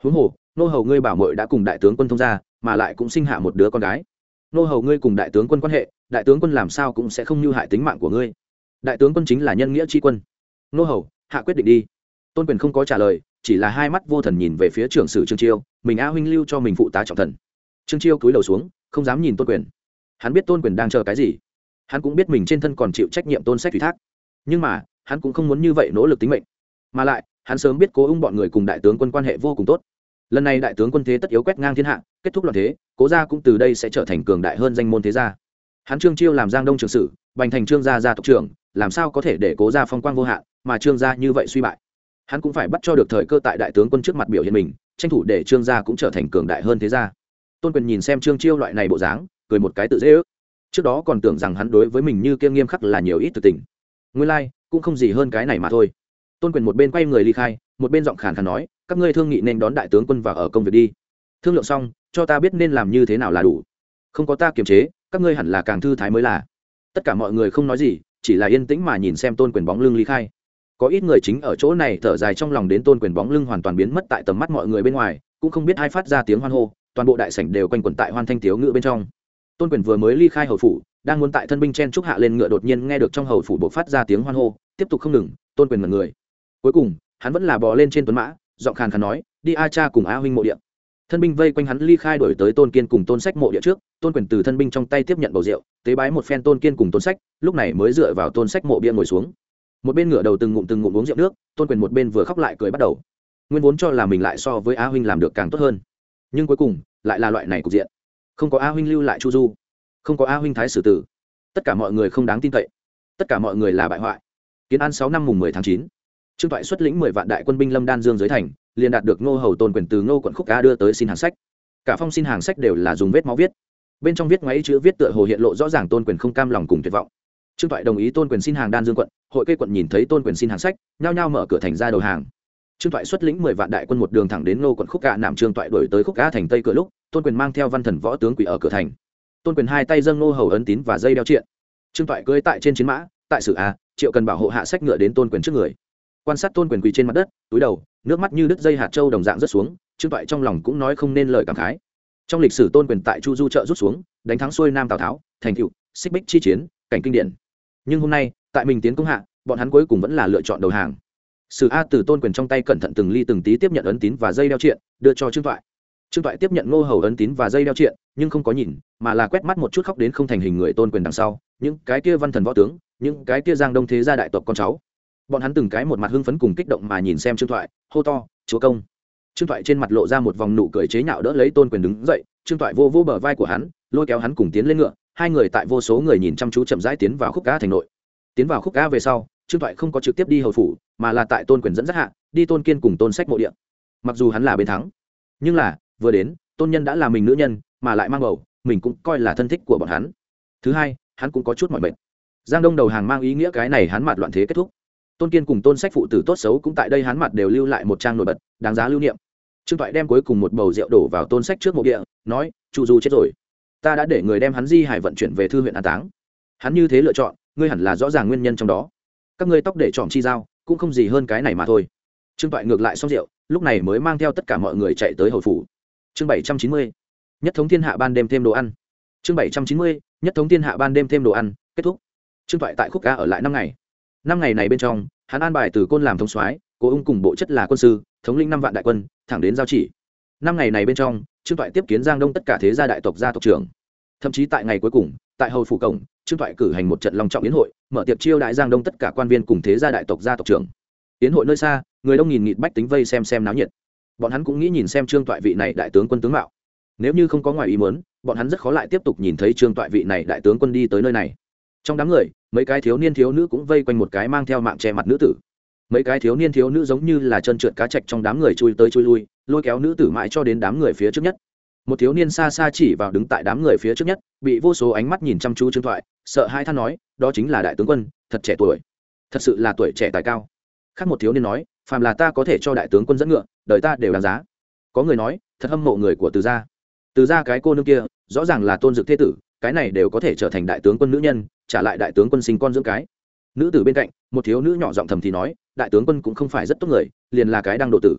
nô hầu ngươi bảo mội đã cùng đại tướng quân thông gia, mà lại cũng sinh hạ một đứa con gái. Nô hầu ngươi cùng đại tướng quân quan hệ, đại tướng quân làm sao cũng sẽ không mưu hại tính mạng của ngươi. Đại tướng quân chính là nhân nghĩa tri quân. Nô hầu, hạ quyết định đi. Tôn Quyền không có trả lời, chỉ là hai mắt vô thần nhìn về phía trưởng sử Trương Chiêu, mình a huynh lưu cho mình phụ tá trọng thần. Trương Chiêu cúi đầu xuống, không dám nhìn Tôn Quyền. Hắn biết Tôn Quyền đang chờ cái gì, hắn cũng biết mình trên thân còn chịu trách nhiệm Tôn Sách ủy thác, nhưng mà hắn cũng không muốn như vậy nỗ lực tính mệnh, mà lại hắn sớm biết Cố Ung bọn người cùng đại tướng quân quan hệ vô cùng tốt. Lần này đại tướng quân thế tất yếu quét ngang thiên hạ, kết thúc loạn thế, Cố gia cũng từ đây sẽ trở thành cường đại hơn danh môn thế gia. Hắn Trương Chiêu làm Giang Đông trưởng sử, bành thành Trương gia gia tộc trưởng, làm sao có thể để Cố gia phong quang vô hạn, mà Trương gia như vậy suy bại. Hắn cũng phải bắt cho được thời cơ tại đại tướng quân trước mặt biểu hiện mình, tranh thủ để Trương gia cũng trở thành cường đại hơn thế gia. Tôn Quyền nhìn xem Trương Chiêu loại này bộ dáng, cười một cái tự dễ ước. Trước đó còn tưởng rằng hắn đối với mình như kiêng nghiêm khắc là nhiều ít thực tình, nguyên lai cũng không gì hơn cái này mà thôi. Tôn Quyền một bên quay người ly khai, một bên giọng khàn khàn nói, các ngươi thương nghị nên đón đại tướng quân vào ở công việc đi, thương lượng xong cho ta biết nên làm như thế nào là đủ, không có ta kiềm chế các ngươi hẳn là càng thư thái mới là. Tất cả mọi người không nói gì, chỉ là yên tĩnh mà nhìn xem Tôn Quyền bóng lưng ly khai. Có ít người chính ở chỗ này thở dài trong lòng, đến Tôn Quyền bóng lưng hoàn toàn biến mất tại tầm mắt mọi người bên ngoài, cũng không biết ai phát ra tiếng hoan hô, toàn bộ đại sảnh đều quanh quẩn tại hoan thanh tiếu ngữ bên trong. Tôn Quyền vừa mới ly khai hầu phủ, đang muốn tại thân binh chen trúc hạ lên ngựa, đột nhiên nghe được trong hầu phủ bộc phát ra tiếng hoan hô, tiếp tục không ngừng. Tôn Quyền mật người, cuối cùng hắn vẫn là bò lên trên tuấn mã, giọng khàn khàn nói, đi a cha cùng a huynh mộ địa. Thân binh vây quanh hắn ly khai, đổi tới Tôn Kiên cùng Tôn Sách mộ địa trước. Tôn Quyền từ thân binh trong tay tiếp nhận bầu rượu, tế bái một phen Tôn Kiên cùng Tôn Sách, lúc này mới dựa vào Tôn Sách mộ bia ngồi xuống, một bên ngửa đầu từng ngụm uống rượu nước. Tôn Quyền một bên vừa khóc lại cười bắt đầu. Nguyên vốn cho là mình lại so với a huynh làm được càng tốt hơn, nhưng cuối cùng lại là loại này cục diện. Không có a huynh lưu lại chu du, không có a huynh thái sử tử, tất cả mọi người không đáng tin cậy, tất cả mọi người là bại hoại. Kiến An 6 năm mùng 10 tháng 9, Trương Toại xuất lĩnh 10 vạn đại quân binh lâm đan dương dưới thành, liền đạt được Ngô hầu Tôn Quyền từ Ngô quận Khúc Ca đưa tới xin hàng sách. Cả phong xin hàng sách đều là dùng vết máu viết, bên trong viết ngoáy chữ viết tựa hồ hiện lộ rõ ràng Tôn Quyền không cam lòng cùng tuyệt vọng. Trương Toại đồng ý Tôn Quyền xin hàng đan dương quận, hội cây quận nhìn thấy Tôn Quyền xin hàng sách, nhao nhao mở cửa thành ra đầu hàng. Trương Toại xuất lĩnh 10 vạn đại quân một đường thẳng đến Ngô quận Khúc Ca, nằm Trương Toại đuổi tới Khúc Ca thành tây cửa lúc, Tôn Quyền mang theo văn thần võ tướng quỳ ở cửa thành. Tôn Quyền hai tay dâng Ngô hầu ấn tín và dây đeo triện. Trương Toại cưỡi tại trên chiến mã, tại sử a Triệu Cần bảo hộ hạ sách ngựa đến Tôn Quyền trước người, quan sát Tôn Quyền quỳ trên mặt đất, túi đầu, nước mắt như đứt dây hạt châu đồng dạng rớt xuống. Trương Toại trong lòng cũng nói không nên lời cảm khái. Trong lịch sử Tôn Quyền tại Chu Du trợ rút xuống, đánh thắng xuôi Nam Tào Tháo, thành tựu xích bích chi chiến, cảnh kinh điển. Nhưng hôm nay, tại mình tiến công hạ, bọn hắn cuối cùng vẫn là lựa chọn đầu hàng. Sử a từ Tôn Quyền trong tay cẩn thận từng ly từng tí tiếp nhận ấn tín và dây đeo triện, đưa cho Trương Toại. Trương Toại tiếp nhận Ngô hầu ấn tín và dây đeo triện, nhưng không có nhìn, mà là quét mắt một chút khóc đến không thành hình người Tôn Quyền đằng sau, những cái kia văn thần võ tướng, những cái kia Giang Đông thế gia đại tộc con cháu. Bọn hắn từng cái một mặt hưng phấn cùng kích động mà nhìn xem Trương Toại, hô to, chúa công. Trương Toại trên mặt lộ ra một vòng nụ cười chế nhạo, đỡ lấy Tôn Quyền đứng dậy. Trương Toại vô bờ vai của hắn, lôi kéo hắn cùng tiến lên ngựa. Hai người tại vô số người nhìn chăm chú chậm rãi tiến vào Khúc Ca thành nội. Tiến vào Khúc Ca về sau, Trương Toại không có trực tiếp đi hầu phủ, mà là tại Tôn Quyền dẫn dắt hạ, đi Tôn Kiên cùng Tôn Sách mộ địa. Mặc dù hắn là bên thắng, nhưng là vừa đến, Tôn nhân đã là mình nữ nhân, mà lại mang bầu, mình cũng coi là thân thích của bọn hắn. Thứ hai, hắn cũng có chút mỏi mệt. Giang Đông đầu hàng mang ý nghĩa cái này hắn mạt loạn thế kết thúc. Tôn Kiên cùng Tôn Sách phụ tử tốt xấu cũng tại đây hắn mặt đều lưu lại một trang nổi bật, đáng giá lưu niệm. Trương Toại đem cuối cùng một bầu rượu đổ vào Tôn Sách trước mộ địa, nói, Chu Du chết rồi, ta đã để người đem hắn di hải vận chuyển về thư huyện an táng. Hắn như thế lựa chọn, ngươi hẳn là rõ ràng nguyên nhân trong đó. Các ngươi tóc để trọm chi dao, cũng không gì hơn cái này mà thôi. Trương Toại ngược lại xong rượu, lúc này mới mang theo tất cả mọi người chạy tới hầu phủ. Chương 790, nhất thống thiên hạ ban đêm thêm đồ ăn. Chương 790, nhất thống thiên hạ ban đêm thêm đồ ăn, kết thúc. Trương Toại tại Khúc Ca ở lại 5 ngày. 5 ngày này bên trong, hắn an bài Từ Côn làm thống soái, Cố Ung cùng bộ chất là quân sư, thống lĩnh 5 vạn đại quân, thẳng đến giao chỉ. 5 ngày này bên trong, Trương Toại tiếp kiến Giang Đông tất cả thế gia đại tộc gia tộc trưởng. Thậm chí tại ngày cuối cùng, tại hầu phủ cổng, Trương Toại cử hành một trận long trọng yến hội, mở tiệc chiêu đãi Giang Đông tất cả quan viên cùng thế gia đại tộc gia tộc trưởng. Yến hội nơi xa, người đông nghìn nghịt bách tính vây xem náo nhiệt. Bọn hắn cũng nghĩ nhìn xem Trương Toại vị này đại tướng quân tướng mạo. Nếu như không có ngoài ý muốn, bọn hắn rất khó lại tiếp tục nhìn thấy Trương Toại vị này đại tướng quân đi tới nơi này. Trong đám người, mấy cái thiếu niên thiếu nữ cũng vây quanh một cái mang theo mạng che mặt nữ tử. Mấy cái thiếu niên thiếu nữ giống như là trơn trượt cá trạch trong đám người chui tới chui lui, lôi kéo nữ tử mãi cho đến đám người phía trước nhất. Một thiếu niên xa xa chỉ vào đứng tại đám người phía trước nhất, bị vô số ánh mắt nhìn chăm chú Trương Toại, sợ hai than nói, đó chính là đại tướng quân, thật trẻ tuổi, thật sự là tuổi trẻ tài cao. Khác một thiếu niên nói, phàm là ta có thể cho đại tướng quân dẫn ngựa, đời ta đều đáng giá. Có người nói, thật hâm mộ người của Từ gia. Từ gia cái cô nương kia, rõ ràng là Tôn Dực thế tử, cái này đều có thể trở thành đại tướng quân nữ nhân, trả lại đại tướng quân sinh con dưỡng cái. Nữ tử bên cạnh, một thiếu nữ nhỏ giọng thầm thì nói, đại tướng quân cũng không phải rất tốt người, liền là cái đang độ tử.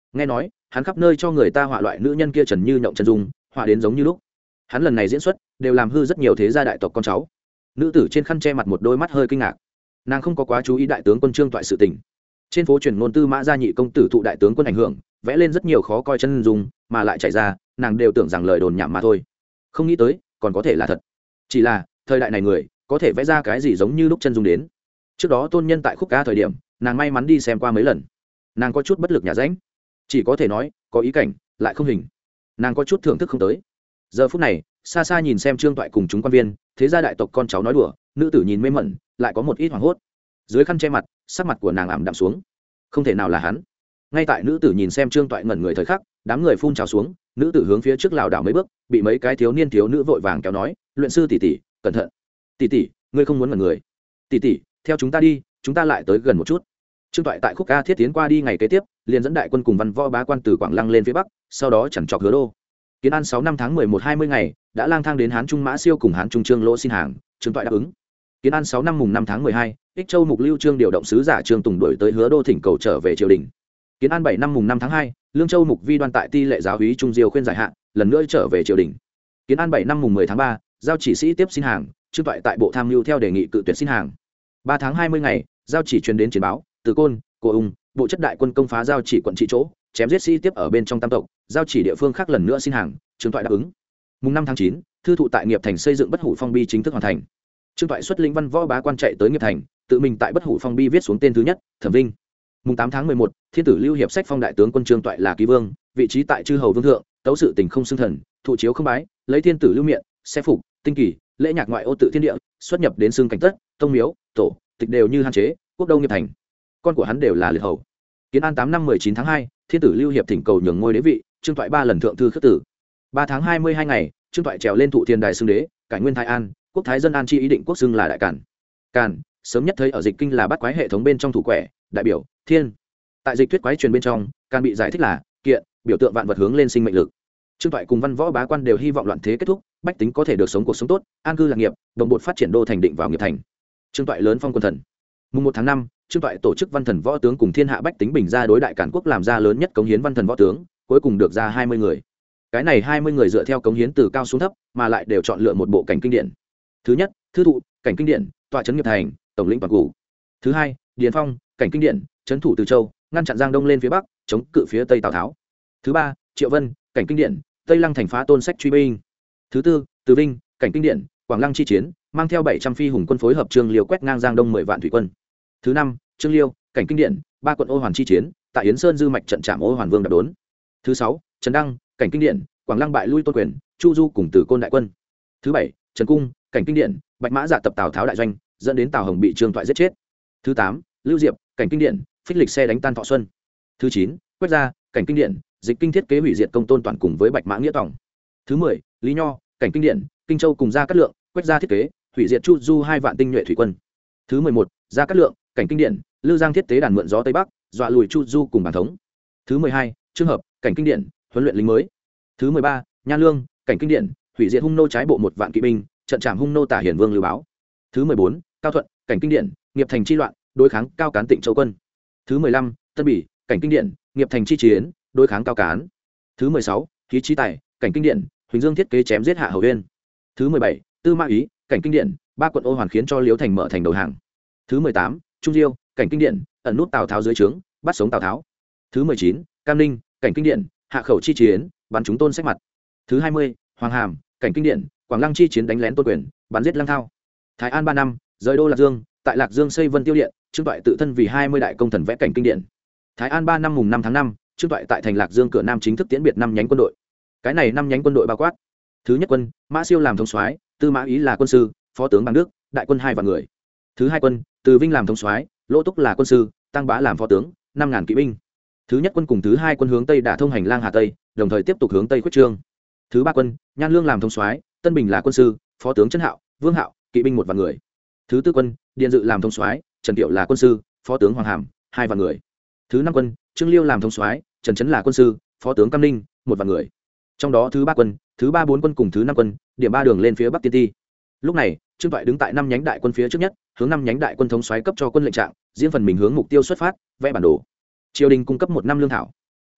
nghe nói hắn khắp nơi cho người ta họa loại nữ nhân kia trần như nhộng trần dung, họa đến giống như lúc hắn lần này diễn xuất đều làm hư rất nhiều thế gia đại tộc con cháu. Nữ tử trên khăn che mặt một đôi mắt hơi kinh ngạc, nàng không có quá chú ý đại tướng quân Trương Toại sự tình. Trên phố truyền ngôn Tư Mã Gia nhị công tử thụ đại tướng quân ảnh hưởng, vẽ lên rất nhiều khó coi chân dung, mà lại chạy ra, nàng đều tưởng rằng lời đồn nhảm mà thôi, không nghĩ tới còn có thể là thật. Chỉ là thời đại này người có thể vẽ ra cái gì giống như lúc chân dung đến. Trước đó Tôn Nhân tại khúc ca thời điểm, nàng may mắn đi xem qua mấy lần, nàng có chút bất lực nhà ránh, chỉ có thể nói có ý cảnh lại không hình, nàng có chút thưởng thức không tới. Giờ phút này xa xa nhìn xem Trương Toại cùng chúng quan viên thế gia đại tộc con cháu nói đùa, nữ tử nhìn mê mẩn, lại có một ít hoảng hốt. Dưới khăn che mặt, sắc mặt của nàng ảm đạm xuống, không thể nào là hắn. Ngay tại nữ tử nhìn xem Trương Toại ngẩn người thời khắc, đám người phun trào xuống, nữ tử hướng phía trước lảo đảo mấy bước, bị mấy cái thiếu niên thiếu nữ vội vàng kéo nói, luyện sư tỷ tỷ cẩn thận, tỷ tỷ ngươi không muốn ngẩn người, tỷ tỷ theo chúng ta đi, chúng ta lại tới gần một chút. Trương Toại tại khúc ca thiết tiến qua đi ngày kế tiếp, liền dẫn đại quân cùng văn võ bá quan từ Quảng Lăng lên phía bắc, sau đó chẳng chọc Hứa Đô. Kiến An 6 năm tháng 11 20 ngày, đã lang thang đến Hán Trung Mã Siêu cùng Hán Trung Trương Lỗ xin hàng, Trương Toại đáp ứng. Kiến An 6 năm mùng 5 tháng 12, Ích Châu Mục Lưu Trương điều động sứ giả Trương Tùng đuổi tới Hứa Đô thỉnh cầu trở về triều đình. Kiến An 7 năm mùng 5 tháng 2, Lương Châu Mục Vi Đoan tại Ti lệ giáo úy Trung Diêu khuyên giải hạn, lần nữa trở về triều đình. Kiến An 7 năm mùng 10 tháng 3, giao chỉ sĩ tiếp xin hàng, Trương Toại tại bộ tham mưu theo đề nghị cự tuyệt xin hàng. 3 tháng 20 ngày, giao chỉ truyền đến chiến báo, Từ Côn, Cổ Ung, bộ chất đại quân công phá giao chỉ quận trị chỗ, chém giết sĩ tiếp ở bên trong tam tộc, giao chỉ địa phương khác lần nữa xin hàng, Trương Toại đáp ứng. Mùng 5 tháng 9, thư thụ tại Nghiệp Thành xây dựng Bất Hủ Phong Bi chính thức hoàn thành. Trương Toại xuất lĩnh văn võ bá quan chạy tới Nghiệp Thành, tự mình tại Bất Hủ Phong Bi viết xuống tên thứ nhất, Thẩm Vinh. Mùng 8 tháng 11, Thiên tử Lưu Hiệp sách phong đại tướng quân Trương Toại là ký vương, vị trí tại chư hầu vương thượng, tấu sự tình không xưng thần, thụ chiếu không bái, lấy thiên tử lưu miện, xe phục, tinh kỳ, lễ nhạc ngoại ô tự thiên địa, xuất nhập đến xương cảnh tất, tông miếu, tổ, tịch đều như hạn chế, quốc đông Nghiệp Thành. Con của hắn đều là liệt hầu. Kiến An 8 năm 19 tháng 2, Thiên tử Lưu Hiệp thỉnh cầu nhường ngôi đế vị, Trương Toại 3 lần thượng thư khất tử. 3 tháng 22 ngày, Trương Toại trèo lên thụ thiên đài xưng đế, cải nguyên Thái An, quốc thái dân an chi ý định quốc xưng là đại cản. Cản, sớm nhất thấy ở dịch kinh là bắt quái hệ thống bên trong thủ quẻ, đại biểu thiên. Tại dịch thuyết quái truyền bên trong, Cản bị giải thích là kiện, biểu tượng vạn vật hướng lên sinh mệnh lực. Trương Toại cùng văn võ bá quan đều hy vọng loạn thế kết thúc, bách tính có thể được sống cuộc sống tốt, an cư lạc nghiệp, đồng bộ phát triển đô thành định vào nghiệp thành. Trương Toại lớn phong quân thần. Mùng 1 tháng 5, Trương Toại tổ chức văn thần võ tướng cùng thiên hạ bách tính bình ra đối đại cản quốc làm ra lớn nhất cống hiến văn thần võ tướng, cuối cùng được ra 20 người. Cái này 20 người dựa theo cống hiến từ cao xuống thấp, mà lại đều chọn lựa một bộ cảnh kinh điển. Thứ nhất, thư thụ, cảnh kinh điển, tọa trấn Nghiệp Thành, tổng lĩnh toàn cũ. Thứ hai, Điền Phong, cảnh kinh điển, trấn thủ Từ Châu, ngăn chặn Giang Đông lên phía bắc, chống cự phía tây Tào Tháo. Thứ ba, Triệu Vân, cảnh kinh điển, Tây Lăng thành phá Tôn Sách truy binh. Thứ tư, Từ Vinh, cảnh kinh điển, Quảng Lăng chi chiến, mang theo 700 phi hùng quân phối hợp Trương Liêu quét ngang Giang Đông 10 vạn thủy quân. Thứ năm, Trương Liêu, cảnh kinh điển, 3 quận Ô Hoàn chi chiến, tại Yến Sơn dư mạch trận chạm Ô Hoàn Vương đập đốn. Thứ sáu, Trần Đăng, cảnh kinh điển, Quảng Lăng bại lui Tôn Quyền, Chu Du cùng Tử Côn đại quân. Thứ bảy, Trần Cung, cảnh kinh điển, Bạch Mã dạ tập Tào Tháo đại doanh, dẫn đến Tào Hồng bị Trương Toại giết chết. Thứ tám, Lưu Diệp, cảnh kinh điển, phích lịch xe đánh tan Thọ Xuân. Thứ chín, Quách Gia, cảnh kinh điển, dịch kinh thiết kế hủy diệt công tôn toàn cùng với Bạch Mã nghĩa tòng. Thứ 10, Lý Nho, cảnh kinh điển, Kinh Châu cùng Gia Cát Lượng, Quách Gia thiết kế hủy diệt Chu Du 2 vạn tinh nhuệ thủy quân. Thứ 11, Gia Cát Lượng, cảnh kinh điển, Lư Giang thiết tế đàn mượn gió tây bắc, dọa lùi Chu Du cùng bản thống. Thứ 12, Trường Hợp, cảnh kinh điển, huấn luyện lính mới. Thứ 13, Nha Lương, cảnh kinh điển, hủy diệt hung nô trái bộ 1 vạn kỵ binh, trận trảm hung nô Tả Hiển Vương Lưu Báo. Thứ 14, Cao Thuận, cảnh kinh điển, Nghiệp Thành chi loạn, đối kháng Cao Cán Tịnh Châu quân. Thứ 15, Tân Bỉ, cảnh kinh điển, Nghiệp Thành chi chiến, đối kháng Cao Cán. Thứ 16, Khí Chí Tài, cảnh kinh điển, Huỳnh Dương thiết kế chém giết Hạ Hầu Uyên. Thứ 17, Tư Mã Ý, cảnh kinh điển, 3 quận Ô Hoàn khiến cho Liễu Thành mở thành đầu hàng. Thứ 18, Trung Diêu, cảnh kinh điển, ẩn nút Tào Tháo dưới trướng, bắt sống Tào Tháo. Thứ 19, Cam Ninh, cảnh kinh điển, hạ khẩu chi chiến, bắn chúng Tôn Sách mặt. Thứ 20, Hoàng Hàm, cảnh kinh điển, Quảng Lăng chi chiến đánh lén Tôn Quyền, bắn giết Lăng Thao. Thái An 3 năm, rời đô Lạc Dương, tại Lạc Dương xây Vân Tiêu Điện, Trương Toại tự thân vì 20 đại công thần vẽ cảnh kinh điển. Thái An 3 năm mùng 5 tháng 5, Trương Toại tại thành Lạc Dương cửa Nam chính thức tiễn biệt 5 nhánh quân đội. Cái này 5 nhánh quân đội bao quát: thứ nhất quân, Mã Siêu làm thống soái, Tư Mã Ý là quân sư, phó tướng Bằng Đức, đại quân 2 vạn người. Thứ hai quân, Từ Vinh làm thống soái, Lỗ Túc là quân sư, Tăng Bá làm phó tướng, 5.000 kỵ binh. Thứ nhất quân cùng thứ hai quân hướng tây đả thông hành lang Hà Tây, đồng thời tiếp tục hướng tây quyết trương. Thứ ba quân, Nhan Lương làm thống soái, Tân Bình là quân sư, phó tướng Trân Hạo, Vương Hạo, kỵ binh 1 vạn người. Thứ tư quân, Điền Dự làm thống soái, Trần Kiệu là quân sư, phó tướng Hoàng Hàm, 2 vạn người. Thứ năm quân, Trương Liêu làm thống soái, Trần Chấn là quân sư, phó tướng Cam Ninh, 1 vạn người. Trong đó thứ ba quân, thứ ba bốn quân cùng thứ năm quân, điểm 3 đường lên phía bắc tiên ti. Lúc này, Trương Toại đứng tại 5 nhánh đại quân phía trước nhất, hướng 5 nhánh đại quân thống soái cấp cho quân lệnh trạng, riêng phần mình hướng mục tiêu xuất phát, vẽ bản đồ. Triều đình cung cấp 1 năm lương thảo.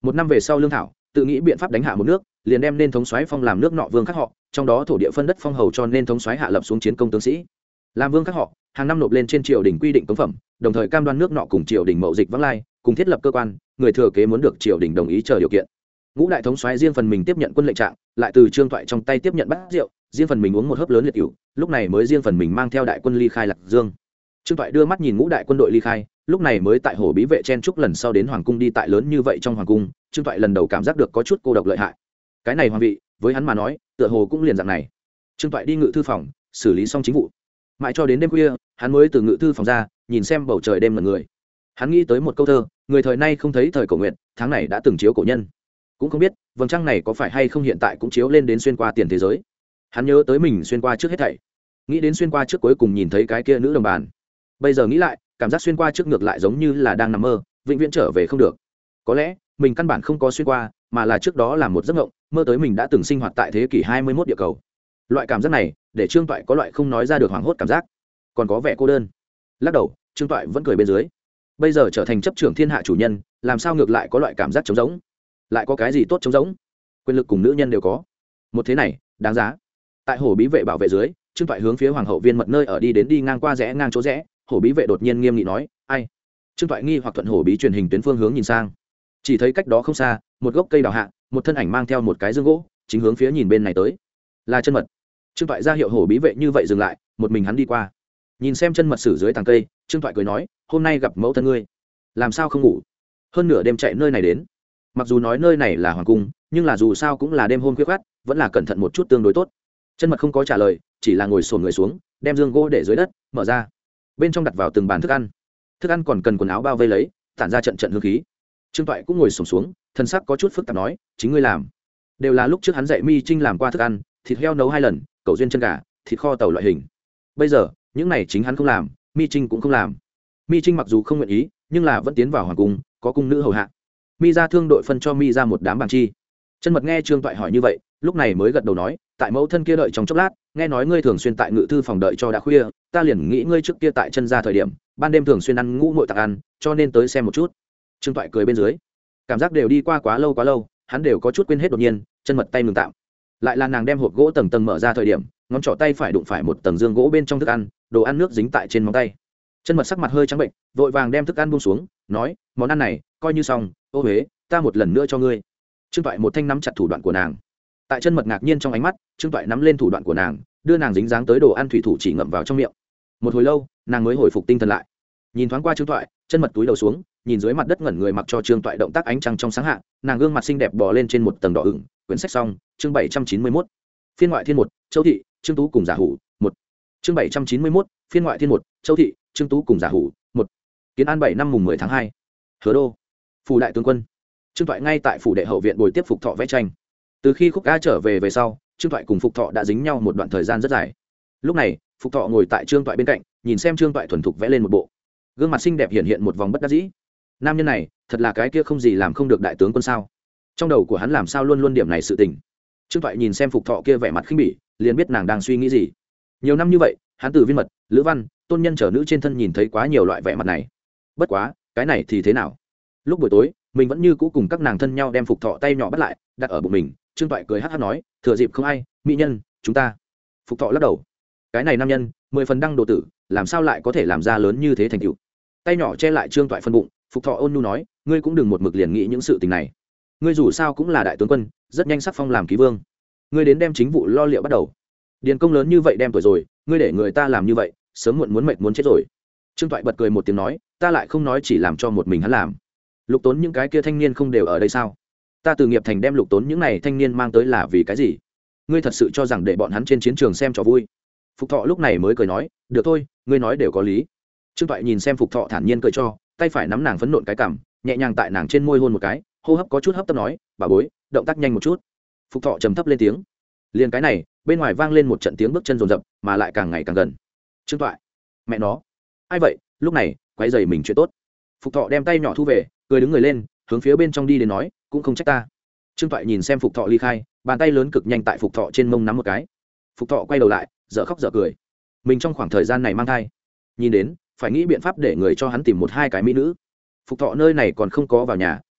một năm về sau lương thảo tự nghĩ biện pháp đánh hạ một nước, liền đem nên thống soái phong làm nước nọ vương các họ, trong đó thổ địa phân đất phong hầu cho nên thống soái hạ lập xuống chiến công tướng sĩ. Làm vương các họ, hàng năm nộp lên trên triều đình quy định cống phẩm, đồng thời cam đoan nước nọ cùng triều đình mậu dịch vắng lai, cùng thiết lập cơ quan, người thừa kế muốn được triều đình đồng ý chờ điều kiện. Ngũ đại thống soái riêng phần mình tiếp nhận quân lệnh trạng, lại từ Trương Toại trong tay tiếp nhận bát rượu, riêng phần mình uống một hớp lớn liệt cửu, lúc này mới riêng phần mình mang theo đại quân ly khai Lạc Dương. Trương Toại đưa mắt nhìn ngũ đại quân đội ly khai, lúc này mới tại hồ bí vệ chen trúc lần sau đến hoàng cung đi tại lớn như vậy trong hoàng cung, Trương Toại lần đầu cảm giác được có chút cô độc lợi hại. Cái này hoàng vị, với hắn mà nói, tựa hồ cũng liền dạng này. Trương Toại đi ngự thư phòng, xử lý xong chính vụ. Mãi cho đến đêm khuya, hắn mới từ ngự thư phòng ra, nhìn xem bầu trời đêm mật người. Hắn nghĩ tới một câu thơ, người thời nay không thấy thời cổ nguyện, tháng này đã từng chiếu cổ nhân. Cũng không biết, vầng trăng này có phải hay không hiện tại cũng chiếu lên đến xuyên qua tiền thế giới. Hắn nhớ tới mình xuyên qua trước hết thảy, nghĩ đến xuyên qua trước cuối cùng nhìn thấy cái kia nữ đồng bàn. Bây giờ nghĩ lại, cảm giác xuyên qua trước ngược lại giống như là đang nằm mơ, vĩnh viễn trở về không được. Có lẽ mình căn bản không có xuyên qua, mà là trước đó là một giấc mộng, mơ tới mình đã từng sinh hoạt tại thế kỷ 21 địa cầu. Loại cảm giác này để Trương Toại có loại không nói ra được hoảng hốt cảm giác, còn có vẻ cô đơn. Lắc đầu, Trương Toại vẫn cười bên dưới. Bây giờ trở thành chấp trưởng thiên hạ chủ nhân, làm sao ngược lại có loại cảm giác trống rỗng? Lại có cái gì tốt trống rỗng? Quyền lực cùng nữ nhân đều có, một thế này đáng giá. Tại hồ bí vệ bảo vệ dưới, Trương Toại hướng phía hoàng hậu viên mật nơi ở đi đến, đi ngang qua rẽ ngang chỗ rẽ, hồ bí vệ đột nhiên nghiêm nghị nói: ai? Trương Toại nghi hoặc thuận hồ bí truyền hình tuyến phương hướng nhìn sang, chỉ thấy cách đó không xa, một gốc cây đào hạ, một thân ảnh mang theo một cái dương gỗ, chính hướng phía nhìn bên này tới. Là Chân Mật. Trương Toại ra hiệu hồ bí vệ như vậy dừng lại, một mình hắn đi qua, nhìn xem Chân Mật xử dưới tàng cây. Trương Toại cười nói: hôm nay gặp mẫu thân ngươi, làm sao không ngủ, hơn nửa đêm chạy nơi này đến. Mặc dù nói nơi này là hoàng cung, nhưng là dù sao cũng là đêm hôm khuya khoắt, vẫn là cẩn thận một chút tương đối tốt. Chân Mật không có trả lời, chỉ là ngồi xổm người xuống, đem dương gỗ để dưới đất, mở ra, bên trong đặt vào từng bàn thức ăn. Thức ăn còn cần quần áo bao vây lấy, tản ra trận trận hương khí. Trương Toại cũng ngồi xổm xuống, thân sắc có chút phức tạp nói: chính ngươi làm. Đều là lúc trước hắn dạy Mi Trinh làm qua thức ăn, thịt heo nấu 2 lần, cẩu duyên chân gà, thịt kho tàu loại hình. Bây giờ những này chính hắn không làm, Mi Trinh cũng không làm. Mi Trinh mặc dù không nguyện ý, nhưng là vẫn tiến vào hoàng cung, có cung nữ hầu hạ. Mi ra thương đội phân cho Mi ra một đám bảng chi. Chân Mật nghe Trương Toại hỏi như vậy, lúc này mới gật đầu nói: tại mẫu thân kia đợi trong chốc lát, nghe nói ngươi thường xuyên tại ngự thư phòng đợi cho đã khuya, ta liền nghĩ ngươi trước kia tại Chân gia thời điểm, ban đêm thường xuyên ăn ngũ muội tạc ăn, cho nên tới xem một chút. Trương Toại cười bên dưới, cảm giác đều đi qua quá lâu, hắn đều có chút quên hết. Đột nhiên, Chân Mật tay ngừng tạm, lại là nàng đem hộp gỗ tầng tầng mở ra thời điểm, ngón trỏ tay phải đụng phải một tầng dương gỗ bên trong thức ăn, đồ ăn nước dính tại trên móng tay. Chân Mật sắc mặt hơi trắng bệnh, vội vàng đem thức ăn buông xuống, nói: món ăn này coi như xong, ô huế, ta một lần nữa cho ngươi. Trương Toại một thanh nắm chặt thủ đoạn của nàng. Tại Chân Mật ngạc nhiên trong ánh mắt, Trương Toại nắm lên thủ đoạn của nàng, đưa nàng dính dáng tới đồ ăn thủy thủ chỉ ngậm vào trong miệng. Một hồi lâu, nàng mới hồi phục tinh thần lại, nhìn thoáng qua Trương Toại. Chân Mật túi đầu xuống, nhìn dưới mặt đất ngẩn người mặc cho Trương Toại động tác ánh trăng trong sáng hạ, nàng gương mặt xinh đẹp bò lên trên một tầng đỏ ửng. Quyển sách xong, chương 791. Phiên ngoại thiên 1, Châu thị, Trương Tú cùng giả hủ 1. Chương 791, phiên ngoại thiên 1, Châu thị, Trương Tú cùng giả hủ 1. Kiến An 7 năm mùng 10 tháng 2. Hứa đô. Phủ đại tướng quân. Trương Toại ngay tại phủ đệ hậu viện bồi tiếp Phục Thọ vẽ tranh. Từ khi Khúc Ca trở về sau, Trương Toại cùng Phục Thọ đã dính nhau một đoạn thời gian rất dài. Lúc này, Phục Thọ ngồi tại Trương Toại bên cạnh, nhìn xem Trương Toại thuần thục vẽ lên một bộ, gương mặt xinh đẹp hiện một vòng bất đắc dĩ. Nam nhân này, thật là cái kia không gì làm không được đại tướng quân sao? Trong đầu của hắn làm sao luôn luôn điểm này sự tình. Trương Toại nhìn xem Phục Thọ kia vẻ mặt khinh bỉ, liền biết nàng đang suy nghĩ gì. Nhiều năm như vậy, hắn từ Viên Mật, Lữ Văn, Tôn Nhân trở nữ trên thân nhìn thấy quá nhiều loại vẻ mặt này. Bất quá, cái này thì thế nào? Lúc buổi tối, mình vẫn như cũ cùng các nàng thân nhau đem Phục Thọ tay nhỏ bắt lại, đặt ở bụng mình. Trương Toại cười hắc hắc nói: thừa dịp không ai, mỹ nhân, chúng ta. Phục Thọ lắc đầu. Cái này nam nhân, 10 phần đăng độ tử, làm sao lại có thể làm ra lớn như thế thành tựu? Tay nhỏ che lại Trương Toại phân bụng, Phục Thọ ôn nhu nói: ngươi cũng đừng một mực liền nghĩ những sự tình này. Ngươi dù sao cũng là đại tướng quân, rất nhanh sắc phong làm ký vương. Ngươi đến đem chính vụ lo liệu bắt đầu. Điền công lớn như vậy đem tuổi rồi, ngươi để người ta làm như vậy, sớm muộn muốn mệt muốn chết rồi. Trương Toại bật cười một tiếng nói: ta lại không nói chỉ làm cho một mình hắn làm. Lục Tốn những cái kia thanh niên không đều ở đây sao? Ta từ Nghiệp Thành đem Lục Tốn những này thanh niên mang tới là vì cái gì? Ngươi thật sự cho rằng để bọn hắn trên chiến trường xem trò vui? Phục Thọ lúc này mới cười nói: được thôi, ngươi nói đều có lý. Trương Toại nhìn xem Phục Thọ thản nhiên cười cho, tay phải nắm nàng phấn nộn cái cằm, nhẹ nhàng tại nàng trên môi hôn một cái, hô hấp có chút hấp tấp nói: bà bối, động tác nhanh một chút. Phục Thọ trầm thấp lên tiếng. Liền cái này, bên ngoài vang lên một trận tiếng bước chân rồn rập, mà lại càng ngày càng gần. Trương Toại, mẹ nó, ai vậy? Lúc này quấy rầy mình chuyện tốt. Phục Thọ đem tay nhỏ thu về, cười đứng người lên, hướng phía bên trong đi đến nói: cũng không trách ta. Trương Toại nhìn xem Phục Thọ ly khai, bàn tay lớn cực nhanh tại Phục Thọ trên mông nắm một cái. Phục Thọ quay đầu lại, dở khóc dở cười. Mình trong khoảng thời gian này mang thai, nhìn đến phải nghĩ biện pháp để người cho hắn tìm 1-2 cái mỹ nữ. Phục Thọ nơi này còn không có vào nhà,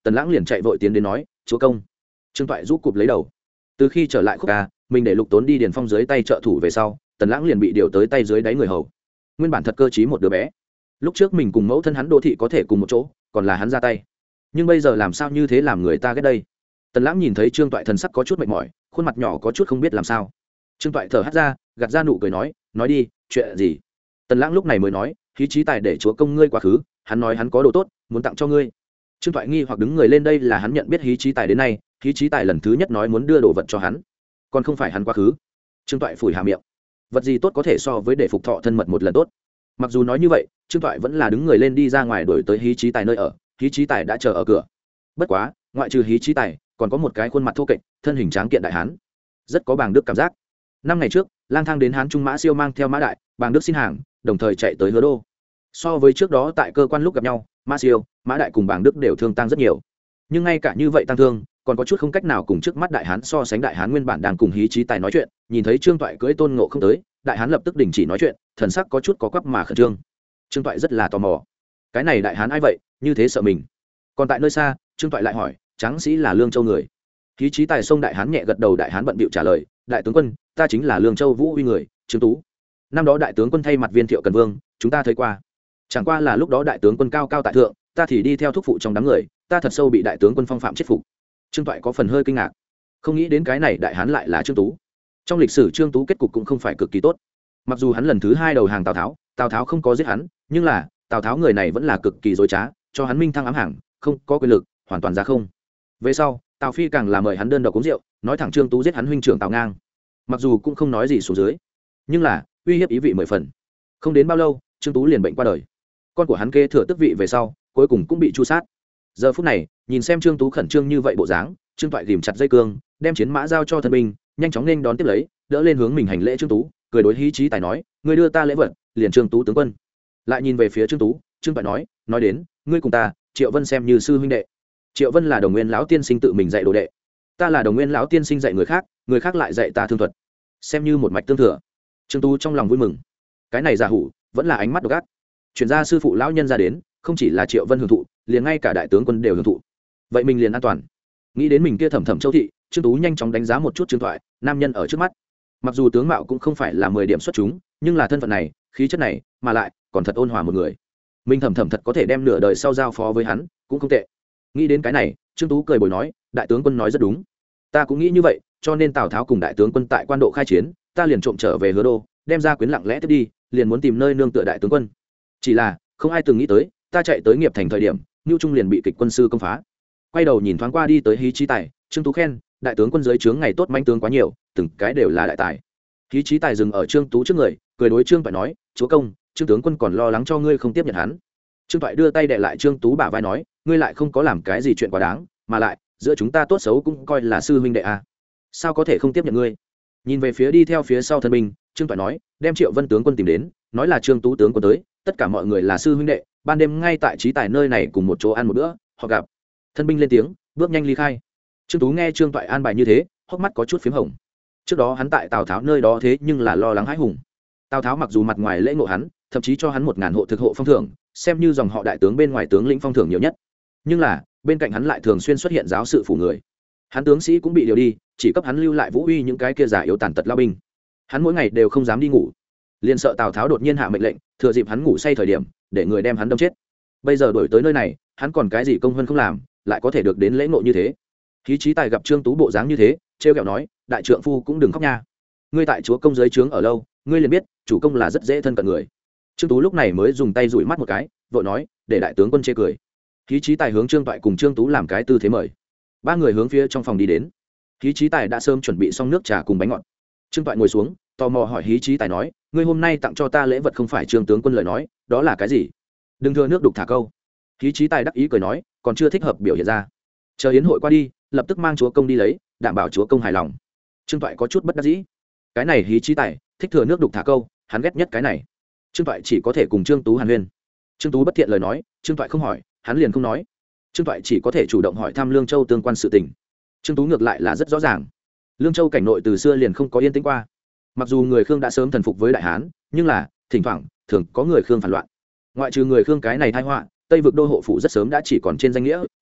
Tần Lãng liền chạy vội tiến đến nói chúa công. Trương Toại rũ cụp lấy đầu. Từ khi trở lại Khúc Ca, mình để Lục Tốn đi Điền Phong dưới tay trợ thủ về sau, Tần Lãng liền bị điều tới tay dưới đáy người hầu. Nguyên bản thật cơ trí một đứa bé, lúc trước mình cùng mẫu thân hắn Đỗ thị có thể cùng một chỗ, còn là hắn ra tay, nhưng bây giờ làm sao như thế làm người ta ghét đây. Tần Lãng nhìn thấy Trương Toại thần sắc có chút mệt mỏi, khuôn mặt nhỏ có chút không biết làm sao. Trương Toại thở hắt ra, gạt ra nụ cười nói đi, chuyện gì. Tần Lãng lúc này mới nói, khí trí tài để chúa công ngươi quá khứ, hắn nói hắn có đồ tốt muốn tặng cho ngươi. Trương Toại nghi hoặc đứng người lên, đây là hắn nhận biết Hí Chí Tài đến nay, Hí Chí Tài lần thứ nhất nói muốn đưa đồ vật cho hắn, còn không phải hắn quá khứ. Trương Toại phủi hà miệng, vật gì tốt có thể so với để phục thọ thân mật một lần tốt. Mặc dù nói như vậy, Trương Toại vẫn là đứng người lên đi ra ngoài đuổi tới Hí Chí Tài nơi ở. Hí Chí Tài đã chờ ở cửa. Bất quá, ngoại trừ Hí Chí Tài, còn có một cái khuôn mặt thô kệch, thân hình tráng kiện đại hán, rất có bàng đức cảm giác. 5 ngày trước, lang thang đến Hán Trung Mã Siêu mang theo Mã Đại, bàng đức xin hàng, đồng thời chạy tới Hứa Đô. So với trước đó tại cơ quan lúc gặp nhau, Mã Siêu, Mã Đại cùng bàng đức đều thương tăng rất nhiều, nhưng ngay cả như vậy tăng thương còn có chút không cách nào cùng trước mắt đại hán so sánh. Đại hán nguyên bản đang cùng Hí Chí Tài nói chuyện, nhìn thấy Trương Toại cưỡi Tôn Ngộ không tới, đại hán lập tức đình chỉ nói chuyện, thần sắc có chút có quắp mà khẩn trương. Trương Toại rất là tò mò, cái này đại hán ai vậy, như thế sợ mình. Còn tại nơi xa, Trương Toại lại hỏi, tráng sĩ là Lương Châu người. Hí Chí Tài xông đại hán nhẹ gật đầu, đại hán bận bịu trả lời, đại tướng quân, ta chính là Lương Châu Vũ Uy người, Trương Tú. Năm đó đại tướng quân thay mặt Viên Thiệu Cần Vương, chúng ta thấy qua. Chẳng qua là lúc đó đại tướng quân cao cao tại thượng, ta thì đi theo thúc phụ trong đám người, ta thật sâu bị đại tướng quân phong phạm chết phục. Trương Toại có phần hơi kinh ngạc, không nghĩ đến cái này đại hán lại là Trương Tú. Trong lịch sử Trương Tú kết cục cũng không phải cực kỳ tốt. Mặc dù hắn lần thứ 2 đầu hàng Tào Tháo không có giết hắn, nhưng là Tào Tháo người này vẫn là cực kỳ dối trá, cho hắn minh thăng ám hàng, không có quyền lực, hoàn toàn ra không. Về sau, Tào Phi càng là mời hắn đơn độc uống rượu, nói thẳng Trương Tú giết hắn huynh trưởng Tào Ngang. Mặc dù cũng không nói gì xuống dưới, nhưng là uy hiếp ý vị 10 phần. Không đến bao lâu, Trương Tú liền bệnh qua đời. Con của hắn kế thừa tước vị về sau, cuối cùng cũng bị tru sát. Giờ phút này, nhìn xem Trương Tú khẩn trương như vậy bộ dáng, Trương Toại ghìm chặt dây cương, đem chiến mã giao cho thân binh, nhanh chóng nên đón tiếp lấy, đỡ lên hướng mình hành lễ Trương Tú, cười đối Hí Chí Tài nói, ngươi đưa ta lễ vật, liền Trương Tú tướng quân. Lại nhìn về phía Trương Tú, Trương Toại nói đến, ngươi cùng ta, Triệu Vân xem như sư huynh đệ. Triệu Vân là Đồng Nguyên lão tiên sinh tự mình dạy đồ đệ, ta là Đồng Nguyên lão tiên sinh dạy người khác lại dạy ta thương thuật, xem như một mạch tương thừa. Trương Tú trong lòng vui mừng, cái này giả hủ vẫn là ánh mắt độc ác. Chuyển ra sư phụ lão nhân ra đến, không chỉ là Triệu Vân hưởng thụ, liền ngay cả đại tướng quân đều hưởng thụ, vậy mình liền an toàn. Nghĩ đến mình kia thẩm thẩm châu thị, Trương Tú nhanh chóng đánh giá một chút Trương Toại, nam nhân ở trước mắt, mặc dù tướng mạo cũng không phải là 10 điểm xuất chúng, nhưng là thân phận này, khí chất này, mà lại còn thật ôn hòa một người, mình thẩm thẩm thật có thể đem nửa đời sau giao phó với hắn, cũng không tệ. Nghĩ đến cái này, Trương Tú cười bồi nói, đại tướng quân nói rất đúng, ta cũng nghĩ như vậy, cho nên Tào Tháo cùng đại tướng quân tại quan độ khai chiến, ta liền trộm trở về Hứa Đô, đem ra quyến lặng lẽ tiếp đi, liền muốn tìm nơi nương tựa đại tướng quân. Chỉ là không ai từng nghĩ tới, ta chạy tới Nghiệp Thành thời điểm, Nưu Trung liền bị kịch quân sư công phá. Quay đầu nhìn thoáng qua đi tới Hí Chí Tài, Trương Tú khen, đại tướng quân dưới trướng ngày tốt manh tướng quá nhiều, từng cái đều là đại tài. Hí Chí Tài dừng ở Trương Tú trước người, cười đối Trương Toại nói, chúa công, Trương tướng quân còn lo lắng cho ngươi không tiếp nhận hắn. Trương Toại đưa tay đè lại Trương Tú bả vai nói, ngươi lại không có làm cái gì chuyện quá đáng, mà lại giữa chúng ta tốt xấu cũng coi là sư huynh đệ à, sao có thể không tiếp nhận ngươi. Nhìn về phía đi theo phía sau thân binh, Trương Toại nói, đem Triệu Vân tướng quân tìm đến, nói là Trương Tú tướng quân tới, tất cả mọi người là sư huynh đệ, ban đêm ngay tại Chí Tài nơi này cùng một chỗ ăn một bữa, họ gặp. Thân binh lên tiếng, bước nhanh ly khai. Trương Tú nghe Trương Toại an bài như thế, hốc mắt có chút phím hồng. Trước đó hắn tại Tào Tháo nơi đó thế nhưng là lo lắng hãi hùng. Tào Tháo mặc dù mặt ngoài lễ ngộ hắn, thậm chí cho hắn 1000 hộ thực hộ phong thưởng, xem như dòng họ đại tướng bên ngoài tướng lĩnh phong thưởng nhiều nhất, nhưng là bên cạnh hắn lại thường xuyên xuất hiện giáo sự phủ người, hắn tướng sĩ cũng bị điều đi, chỉ cấp hắn lưu lại Vũ Uy những cái kia giả yếu tàn tật lao binh. Hắn mỗi ngày đều không dám đi ngủ, liền sợ Tào Tháo đột nhiên hạ mệnh lệnh, thừa dịp hắn ngủ say thời điểm để người đem hắn đâm chết. Bây giờ đổi tới nơi này, hắn còn cái gì công hơn không làm, lại có thể được đến lễ ngộ như thế. Hí Chí Tài gặp Trương Tú bộ dáng như thế, trêu ghẹo nói, đại trượng phu cũng đừng khóc nha, ngươi tại chúa công dưới trướng ở lâu, ngươi liền biết chủ công là rất dễ thân cận người. Trương Tú lúc này mới dùng tay dụi mắt một cái, vội nói, để đại tướng quân chê cười. Hí Chí Tài hướng Trương Toại cùng Trương Tú làm cái tư thế mời, 3 người hướng phía trong phòng đi đến. Hí Chí Tài đã sớm chuẩn bị xong nước trà cùng bánh ngọt. Trương Toại ngồi xuống, tò mò hỏi Hí Chí Tài nói, ngươi hôm nay tặng cho ta lễ vật không phải Trương tướng quân lời nói, đó là cái gì? Đừng thừa nước đục thả câu. Hí Chí Tài đắc ý cười nói, còn chưa thích hợp biểu hiện ra, chờ yến hội qua đi, lập tức mang chúa công đi lấy, đảm bảo chúa công hài lòng. Trương Toại có chút bất đắc dĩ, cái này Hí Chí Tài thích thừa nước đục thả câu, hắn ghét nhất cái này. Trương Toại chỉ có thể cùng Trương Tú hàn huyên. Trương Tú bất thiện lời nói, Trương Toại không hỏi, hắn liền không nói. Trương Toại chỉ có thể chủ động hỏi thăm Lương Châu tương quan sự tình. Trương Tú ngược lại là rất rõ ràng, Lương Châu cảnh nội từ xưa liền không có yên tĩnh qua. Mặc dù người Khương đã sớm thần phục với Đại Hán, nhưng là thỉnh thoảng thường có người Khương phản loạn. Ngoại trừ người Khương cái này tai họa, Tây vực đô hộ phủ rất sớm đã chỉ còn trên danh nghĩa,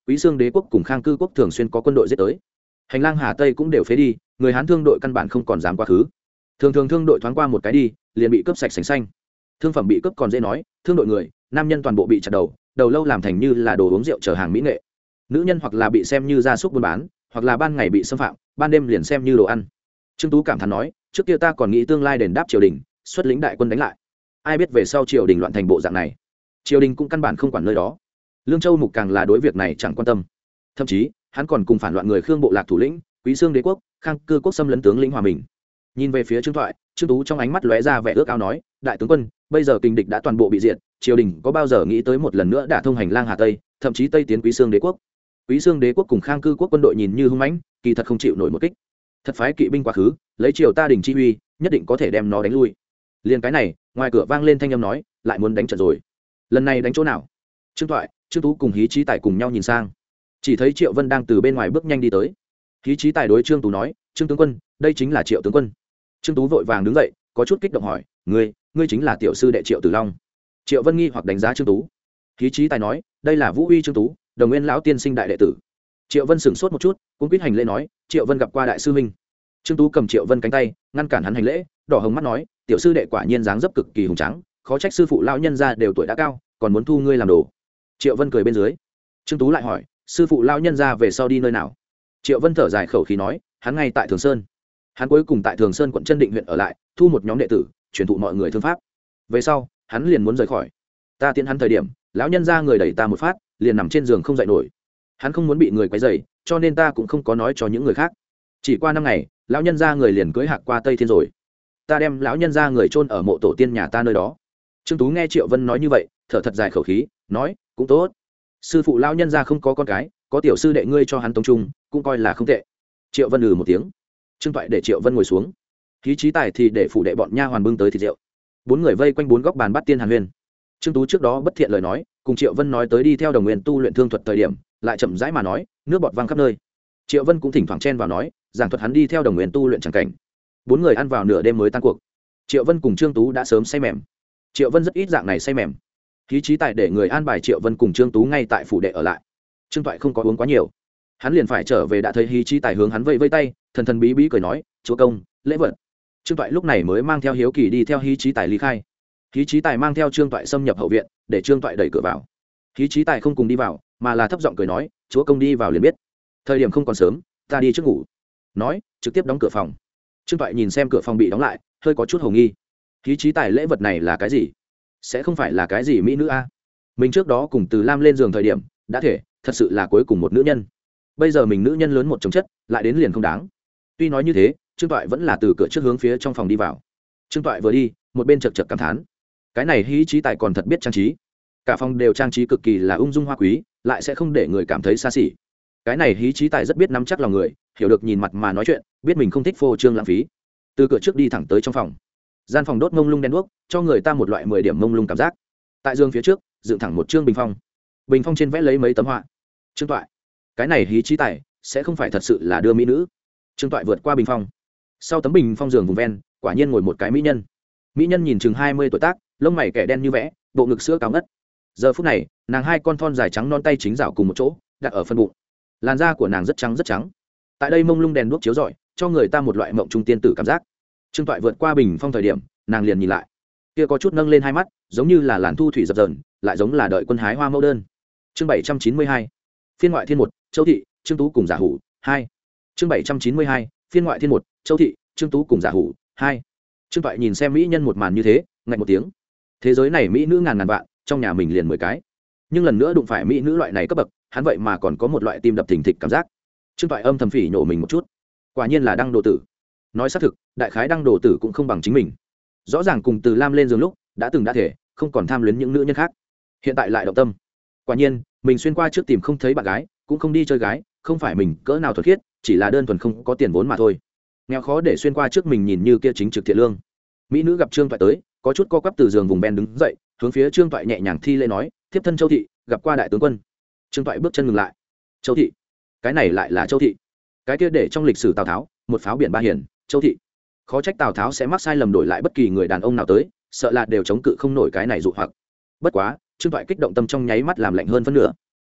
Quý Xương Đế quốc cùng Khang Cư quốc thường xuyên có quân đội giết tới. Hành lang Hà Tây cũng đều phế đi, người Hán thương đội căn bản không còn dám quá khứ. Thường thường thương đội thoáng qua một cái đi, liền bị cướp sạch sành xanh. Thương phẩm bị cướp còn dễ nói, thương đội người, nam nhân toàn bộ bị chặt đầu, đầu lâu làm thành như là đồ uống rượu chở hàng mỹ nghệ. Nữ nhân hoặc là bị xem như gia súc buôn bán, hoặc là ban ngày bị xâm phạm, ban đêm liền xem như đồ ăn. Trương Tú cảm thán nói, trước kia ta còn nghĩ tương lai đền đáp triều đình, xuất lĩnh đại quân đánh lại. Ai biết về sau triều đình loạn thành bộ dạng này. Triều đình cũng căn bản không quản nơi đó. Lương Châu Mục càng là đối việc này chẳng quan tâm. Thậm chí, hắn còn cùng phản loạn người Khương bộ lạc thủ lĩnh, Quý Xương Đế quốc, Khang Cư quốc xâm lấn tướng lĩnh hòa mình. Nhìn về phía Trương Thoại, Trương Tú trong ánh mắt lóe ra vẻ ước ao nói, đại tướng quân, bây giờ kình địch đã toàn bộ bị diệt, triều đình có bao giờ nghĩ tới một lần nữa đả thông hành lang Hà Tây, thậm chí Tây tiến Quý Xương Đế quốc. Quý Xương Đế quốc cùng Khang Cư quốc quân đội nhìn như hung mãnh, kỳ thật không chịu nổi một kích. Thật phái kỵ binh quá khứ, lấy triều ta đình chi uy, nhất định có thể đem nó đánh lui. Liên cái này, ngoài cửa vang lên thanh âm nói, lại muốn đánh trận rồi. Lần này đánh chỗ nào? Trương Thoại, Trương Tú cùng Hí Chí Tài cùng nhau nhìn sang, chỉ thấy Triệu Vân đang từ bên ngoài bước nhanh đi tới. Hí Chí Tài đối Trương Tú nói, Trương tướng quân, đây chính là Triệu tướng quân. Trương Tú vội vàng đứng dậy, có chút kích động hỏi, ngươi chính là tiểu sư đệ Triệu Tử Long. Triệu Vân nghi hoặc đánh giá Trương Tú. Hí Chí Tài nói, đây là Vũ Uy Trương Tú, Đồng Nguyên lão tiên sinh đại đệ tử. Triệu Vân sững sốt một chút, cũng quyết hành lễ nói, Triệu Vân gặp qua đại sư huynh. Trương Tú cầm Triệu Vân cánh tay, ngăn cản hắn hành lễ, đỏ hồng mắt nói, tiểu sư đệ quả nhiên dáng dấp cực kỳ hùng tráng, khó trách sư phụ lão nhân gia đều tuổi đã cao, còn muốn thu ngươi làm đồ. Triệu Vân cười bên dưới. Trương Tú lại hỏi, sư phụ lão nhân gia về sau đi nơi nào? Triệu Vân thở dài khẩu khí nói, hắn ngay tại Thường Sơn. Hắn cuối cùng tại Thường Sơn quận Chân Định huyện ở lại, thu một nhóm đệ tử, truyền thụ mọi người thương pháp. Về sau, hắn liền muốn rời khỏi. Ta tiễn hắn thời điểm, lão nhân gia người đẩy ta một phát, liền nằm trên giường không dậy nổi. Hắn không muốn bị người quấy rầy, cho nên ta cũng không có nói cho những người khác. Chỉ qua 5 ngày, lão nhân gia người liền cưỡi hạc qua Tây Thiên rồi. Ta đem lão nhân gia người chôn ở mộ tổ tiên nhà ta nơi đó. Trương Tú nghe Triệu Vân nói như vậy, thở thật dài khẩu khí, nói, cũng tốt. Sư phụ lão nhân gia không có con cái, có tiểu sư đệ ngươi cho hắn tống trung, cũng coi là không tệ. Triệu Vân một tiếng. Trương Toại để Triệu Vân ngồi xuống. Hí Chí Tài thì để phủ đệ bọn nha hoàn bưng tới thịt rượu. 4 người vây quanh 4 góc bàn bắt tiên hàn huyền. Trương Tú trước đó bất thiện lời nói, cùng Triệu Vân nói tới đi theo Đồng Nguyên tu luyện thương thuật thời điểm, lại chậm rãi mà nói, nước bọt văng khắp nơi. Triệu Vân cũng thỉnh thoảng chen vào nói, giảng thuật hắn đi theo Đồng Nguyên tu luyện chẳng cảnh. 4 người ăn vào nửa đêm mới tan cuộc. Triệu Vân cùng Trương Tú đã sớm say mềm. Triệu Vân rất ít dạng này say mềm. Hí Chí Tài để người an bài Triệu Vân cùng Trương Tú ngay tại phủ đệ ở lại. Trương Toại không có uống quá nhiều, hắn liền phải trở về, đã thấy Hí Chí Tài hướng hắn vẫy vẫy tay, thần thần bí bí cười nói, chúa công, lễ vật. Trương Toại lúc này mới mang theo Hiếu Kỳ đi theo Hí Chí Tài ly khai. Hí Chí Tài mang theo Trương Toại xâm nhập hậu viện, để Trương Toại đẩy cửa vào. Hí Chí Tài không cùng đi vào, mà là thấp giọng cười nói, chúa công đi vào liền biết. Thời điểm không còn sớm, ta đi trước ngủ. Nói, trực tiếp đóng cửa phòng. Trương Toại nhìn xem cửa phòng bị đóng lại, hơi có chút hồ nghi. Hí Chí Tài lễ vật này là cái gì? Sẽ không phải là cái gì mỹ nữ a? Mình trước đó cùng Từ Lam lên giường thời điểm, đã thể, thật sự là cuối cùng một nữ nhân. Bây giờ mình nữ nhân lớn một chồng chất, lại đến liền không đáng. Tuy nói như thế, Trương Toại vẫn là từ cửa trước hướng phía trong phòng đi vào. Trương Toại vừa đi, một bên chật chật cảm thán, cái này Hí Chí Tài còn thật biết trang trí. Cả phòng đều trang trí cực kỳ là ung dung hoa quý, lại sẽ không để người cảm thấy xa xỉ. Cái này Hí Chí Tài rất biết nắm chắc lòng người, hiểu được nhìn mặt mà nói chuyện, biết mình không thích phô trương lãng phí. Từ cửa trước đi thẳng tới trong phòng. Gian phòng đốt mông lung đen đuốc, cho người ta một loại 10 điểm mông lung cảm giác. Tại giường phía trước, dựng thẳng một trương bình phong. Bình phong trên vẽ lấy mấy tấm họa. Trương Toại, cái này Hí Chí Tài sẽ không phải thật sự là đưa mỹ nữ. Trương Toại vượt qua bình phong. Sau tấm bình phong giường vùng ven, quả nhiên ngồi một cái mỹ nhân. Mỹ nhân nhìn chừng 20 tuổi tác, lông mày kẻ đen như vẽ, bộ ngực sữa cao ngất. Giờ phút này, nàng 2 con thon dài trắng non tay chính rảo cùng một chỗ, đặt ở phân bụng. Làn da của nàng rất trắng rất trắng. Tại đây mông lung đèn đuốc chiếu rọi, cho người ta một loại mộng trung tiên tử cảm giác. Trương Toại vượt qua bình phong thời điểm, nàng liền nhìn lại. Kia có chút nâng lên 2 mắt, giống như là làn thu thủy dập dờn, lại giống là đợi quân hái hoa mẫu đơn. Chương 792. Phiên ngoại thiên 1, Châu thị, Trương Tú cùng giả hủ 2. Chương 792. Phiên ngoại thiên 1, Châu thị, Trương Tú cùng giả hủ 2. Trương Toại nhìn xem mỹ nhân một màn như thế, ngạch một tiếng. Thế giới này mỹ nữ ngàn ngàn vạn, trong nhà mình liền 10 cái. Nhưng lần nữa đụng phải mỹ nữ loại này cấp bậc, hắn vậy mà còn có một loại tim đập thình thịch cảm giác. Trương Toại âm thầm phỉ nhổ mình một chút. Quả nhiên là đăng đồ tử. Nói xác thực, đại khái đăng đồ tử cũng không bằng chính mình. Rõ ràng cùng Từ Lam lên giường lúc, đã từng đã thể, không còn tham luyến những nữ nhân khác. Hiện tại lại động tâm. Quả nhiên, mình xuyên qua trước tìm không thấy bạn gái, cũng không đi chơi gái, không phải mình cỡ nào thuần khiết, chỉ là đơn thuần không có tiền vốn mà thôi. Nghèo khó để xuyên qua trước mình nhìn như kia chính trực thiện lương. Mỹ nữ gặp Trương Toại tới, có chút co quắp từ giường vùng ben đứng dậy, hướng phía Trương Toại nhẹ nhàng thi lễ nói, thiếp thân Châu thị, gặp qua đại tướng quân. Trương Toại bước chân ngừng lại. Châu thị? Cái này lại là Châu thị? Cái kia để trong lịch sử Tào Tháo, một pháo biển ba hiển, Châu thị. Khó trách Tào Tháo sẽ mắc sai lầm đổi lại bất kỳ người đàn ông nào tới, sợ là đều chống cự không nổi cái này dụ hoặc. Bất quá, Trương Toại kích động tâm trong nháy mắt làm lạnh hơn phân nửa.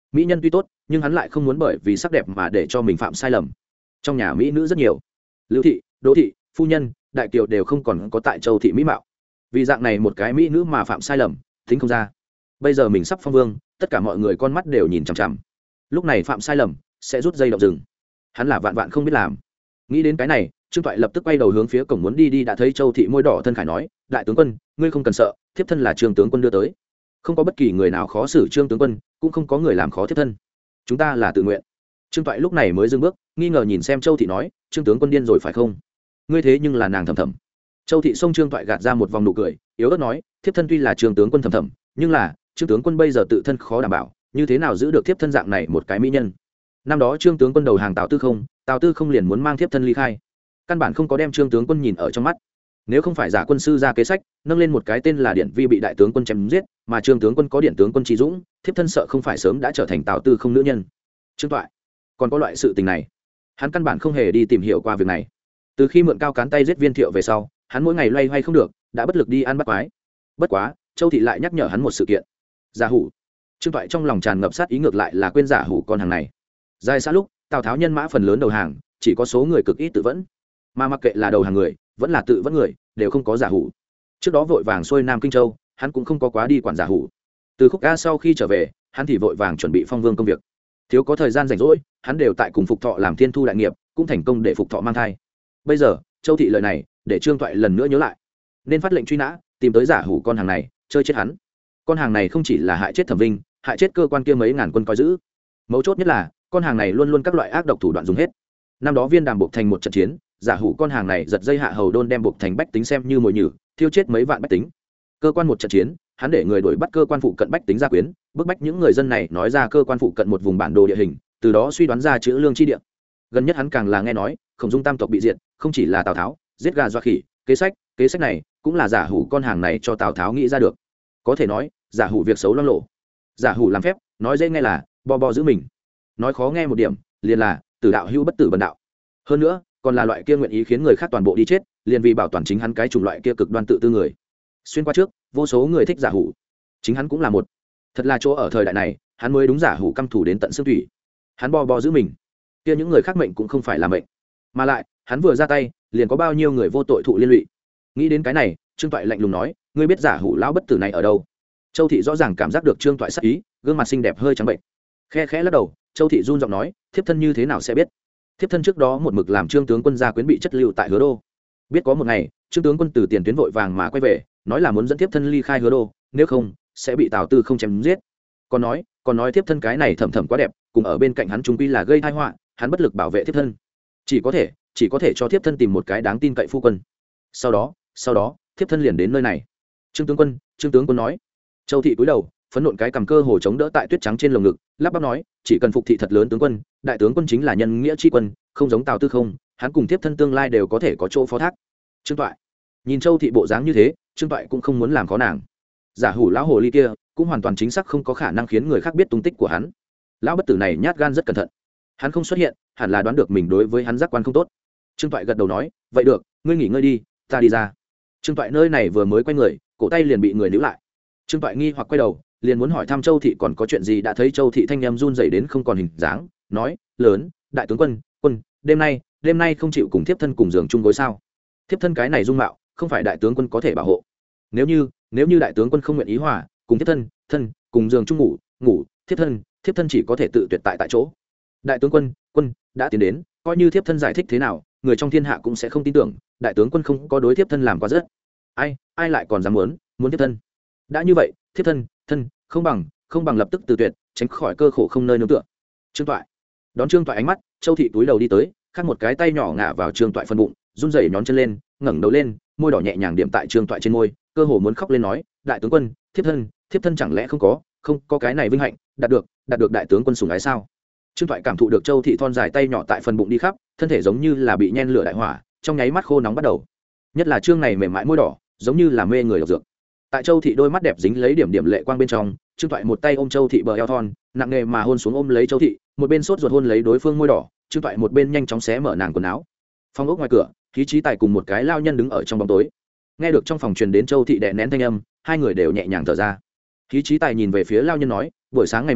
mỹ nhân tuy tốt nhưng hắn lại không muốn bởi vì sắc đẹp mà để cho mình phạm sai lầm. Trong nhà mỹ nữ rất nhiều, lưu thị, đỗ thị, phu nhân, đại kiều đều không còn có tại châu thị mỹ mạo, vì dạng này một cái mỹ nữ mà phạm sai lầm tính không ra. Bây giờ mình sắp phong vương, tất cả mọi người con mắt đều nhìn chằm chằm, lúc này phạm sai lầm sẽ rút dây động rừng, hắn là vạn vạn không biết làm. Nghĩ đến cái này, Trương Toại lập tức quay đầu hướng phía cổng muốn đi đã thấy Châu thị môi đỏ thân khải nói, đại tướng quân, ngươi không cần sợ, thiếp thân là Trương tướng quân đưa tới, không có bất kỳ người nào khó xử Trương tướng quân, cũng không có người làm khó thiếp thân, chúng ta là tự nguyện. Trương Toại lúc này mới dừng bước, nghi ngờ nhìn xem Châu thị nói, Trương tướng quân điên rồi phải không? Ngươi thế nhưng là nàng thầm thầm. Châu thị xông Trương Toại gạt ra một vòng nụ cười, yếu ớt nói, thiếp thân tuy là Trương tướng quân thầm thầm, nhưng là Trương tướng quân bây giờ tự thân khó đảm bảo, như thế nào giữ được thiếp thân dạng này một cái mỹ nhân? Năm đó Trương tướng quân đầu hàng Tào Tư không liền muốn mang thiếp thân ly khai, căn bản không có đem Trương tướng quân nhìn ở trong mắt. Nếu không phải giả quân sư ra kế sách nâng lên một cái tên là Điện Vi bị đại tướng quân chém giết, mà Trương tướng quân có Điện tướng quân trí dũng, thiếp thân sợ không phải sớm đã trở thành Tào Tư không nữ nhân. Trương Toại còn có loại sự tình này, hắn căn bản không hề đi tìm hiểu qua việc này. Từ khi mượn cao cán tay giết Viên Thiệu về sau, hắn mỗi ngày loay hoay không được, đã bất lực đi ăn bắt quái. Bất quá Châu thị lại nhắc nhở hắn một sự kiện, giả hủ. Trương Toại trong lòng tràn ngập sát ý, ngược lại là quên giả hủ con hàng này. Dài xa lúc Tào Tháo nhân mã phần lớn đầu hàng, chỉ có số người cực ít tự vẫn, mà mặc kệ là đầu hàng người vẫn là tự vẫn người đều không có giả hủ. Trước đó vội vàng xuôi Nam Kinh Châu, hắn cũng không có quá đi quản giả hủ. Từ Khúc Ca sau khi trở về, hắn thì vội vàng chuẩn bị phong vương công việc, thiếu có thời gian rảnh rỗi, hắn đều tại cùng Phục Thọ làm thiên thu đại nghiệp, cũng thành công để Phục Thọ mang thai. Bây giờ Châu thị lời này để Trương Toại lần nữa nhớ lại, nên phát lệnh truy nã, tìm tới giả hủ con hàng này, chơi chết hắn. Con hàng này không chỉ là hại chết Thẩm Vinh, hại chết cơ quan kia mấy ngàn quân coi giữ, mấu chốt nhất là con hàng này luôn luôn các loại ác độc thủ đoạn dùng hết. Năm đó Viên Đàm buộc thành một trận chiến, giả hủ con hàng này giật dây hạ hầu đôn đem buộc thành bách tính xem như mồi nhử, thiêu chết mấy vạn bách tính. Cơ quan một trận chiến, hắn để người đuổi bắt cơ quan phụ cận bách tính gia quyến, bức bách những người dân này nói ra cơ quan phụ cận một vùng bản đồ địa hình, từ đó suy đoán ra chữ lương chi địa. Gần nhất hắn càng là nghe nói Khổng Dung tam tộc bị diệt, không chỉ là Tào Tháo giết gà dọa khỉ, kế sách này cũng là giả hủ con hàng này cho Tào Tháo nghĩ ra được. Có thể nói giả hủ việc xấu loang lộ, giả hủ làm phép, nói dễ nghe là bo giữ mình, nói khó nghe một điểm liền là tử đạo hữu bất tử bần đạo. Hơn nữa còn là loại kia nguyện ý khiến người khác toàn bộ đi chết, liền vì bảo toàn chính hắn cái chủng loại kia cực đoan tự tư người. Xuyên qua trước vô số người thích giả hủ, chính hắn cũng là một. Thật là chỗ ở thời đại này hắn mới đúng giả hủ căm thù đến tận xương thủy. Hắn bo giữ mình, kia những người khác mệnh cũng không phải là mệnh, mà lại hắn vừa ra tay liền có bao nhiêu người vô tội thụ liên lụy. Nghĩ đến cái này, Trương Toại lạnh lùng nói, ngươi biết giả hủ lão bất tử này ở đâu? Châu thị rõ ràng cảm giác được Trương Toại sắc ý, gương mặt xinh đẹp hơi trắng bệnh, khe khẽ lắc đầu. Châu thị run giọng nói, thiếp thân như thế nào sẽ biết? Thiếp thân trước đó một mực làm Trương tướng quân gia quyến bị chất lưu tại Hứa Đô, biết có một ngày Trương tướng quân từ tiền tuyến vội vàng mà quay về, nói là muốn dẫn thiếp thân ly khai Hứa Đô, nếu không sẽ bị Tào Tư không chém giết. Còn nói thiếp thân cái này thầm thầm quá đẹp, cùng ở bên cạnh hắn chúng quy là gây tai họa, hắn bất lực bảo vệ thiếp thân, chỉ có thể cho thiếp thân tìm một cái đáng tin cậy phu quân. Sau đó thiếp thân liền đến nơi này. Trương tướng quân nói. Châu thị cúi đầu, phấn nộn cái cầm cơ hồ chống đỡ tại tuyết trắng trên lồng ngực, lắp bắp nói, chỉ cần phục thị thật lớn tướng quân, đại tướng quân chính là nhân nghĩa tri quân, không giống Tào Tư không, hắn cùng thiếp thân tương lai đều có thể có chỗ phó thác. Trương Toại nhìn Châu thị bộ dáng như thế, Trương Toại cũng không muốn làm khó nàng. Giả hủ lão hồ ly kia cũng hoàn toàn chính xác không có khả năng khiến người khác biết tung tích của hắn. Lão bất tử này nhát gan rất cẩn thận, hắn không xuất hiện hẳn là đoán được mình đối với hắn giác quan không tốt. Trương Toại gật đầu nói, vậy được, ngươi nghỉ ngơi đi, ta đi ra. Trương Toại nơi này vừa mới quay người, cổ tay liền bị người níu lại. Trương Toại nghi hoặc quay đầu, liền muốn hỏi thăm Châu thị còn có chuyện gì, đã thấy Châu thị thanh em run rẩy đến không còn hình dáng, nói, lớn, đại tướng quân, đêm nay không chịu cùng thiếp thân cùng giường chung gối sao? Thiếp thân cái này dung mạo không phải đại tướng quân có thể bảo hộ. Nếu như đại tướng quân không nguyện ý hòa cùng thiếp thân cùng giường chung ngủ, thiếp thân chỉ có thể tự tuyệt tại chỗ. Đại tướng quân đã tiến đến, coi như thiếp thân giải thích thế nào, người trong thiên hạ cũng sẽ không tin tưởng đại tướng quân không có đối thiếp thân làm quá rất. Ai lại còn dám muốn thiếp thân? Đã như vậy, thiếp thân không bằng lập tức từ tuyệt, tránh khỏi cơ khổ không nơi nương tựa. Trương Toại đón Trương Toại ánh mắt, Châu thị túi đầu đi tới, khác một cái tay nhỏ ngả vào Trương Toại phần bụng, run rẩy nhón chân lên, ngẩng đầu lên, môi đỏ nhẹ nhàng điểm tại Trương Toại trên môi, cơ hồ muốn khóc lên nói, đại tướng quân, thiếp thân chẳng lẽ không có cái này vinh hạnh, đạt được đại tướng quân sủng ái sao? Trương Toại cảm thụ được Châu thị thon dài tay nhỏ tại phần bụng đi khắp, thân thể giống như là bị nhen lửa đại hỏa, trong nháy mắt khô nóng bắt đầu. Nhất là Trương này mềm mại môi đỏ, giống như là mê người độc dược. Tại Châu thị đôi mắt đẹp dính lấy điểm lệ quang bên trong, Trương Toại một tay ôm Châu thị bờ eo thon, nặng nề mà hôn xuống ôm lấy Châu thị, một bên sốt ruột hôn lấy đối phương môi đỏ, Trương Toại một bên nhanh chóng xé mở nàng quần áo. Phòng ốc ngoài cửa, Khí Chí Tài cùng một cái lao nhân đứng ở trong bóng tối. Nghe được trong phòng truyền đến Châu thị đè nén thanh âm, hai người đều nhẹ nhàng thở ra. Khí Chí Tài nhìn về phía lao nhân nói, buổi sáng ngày mai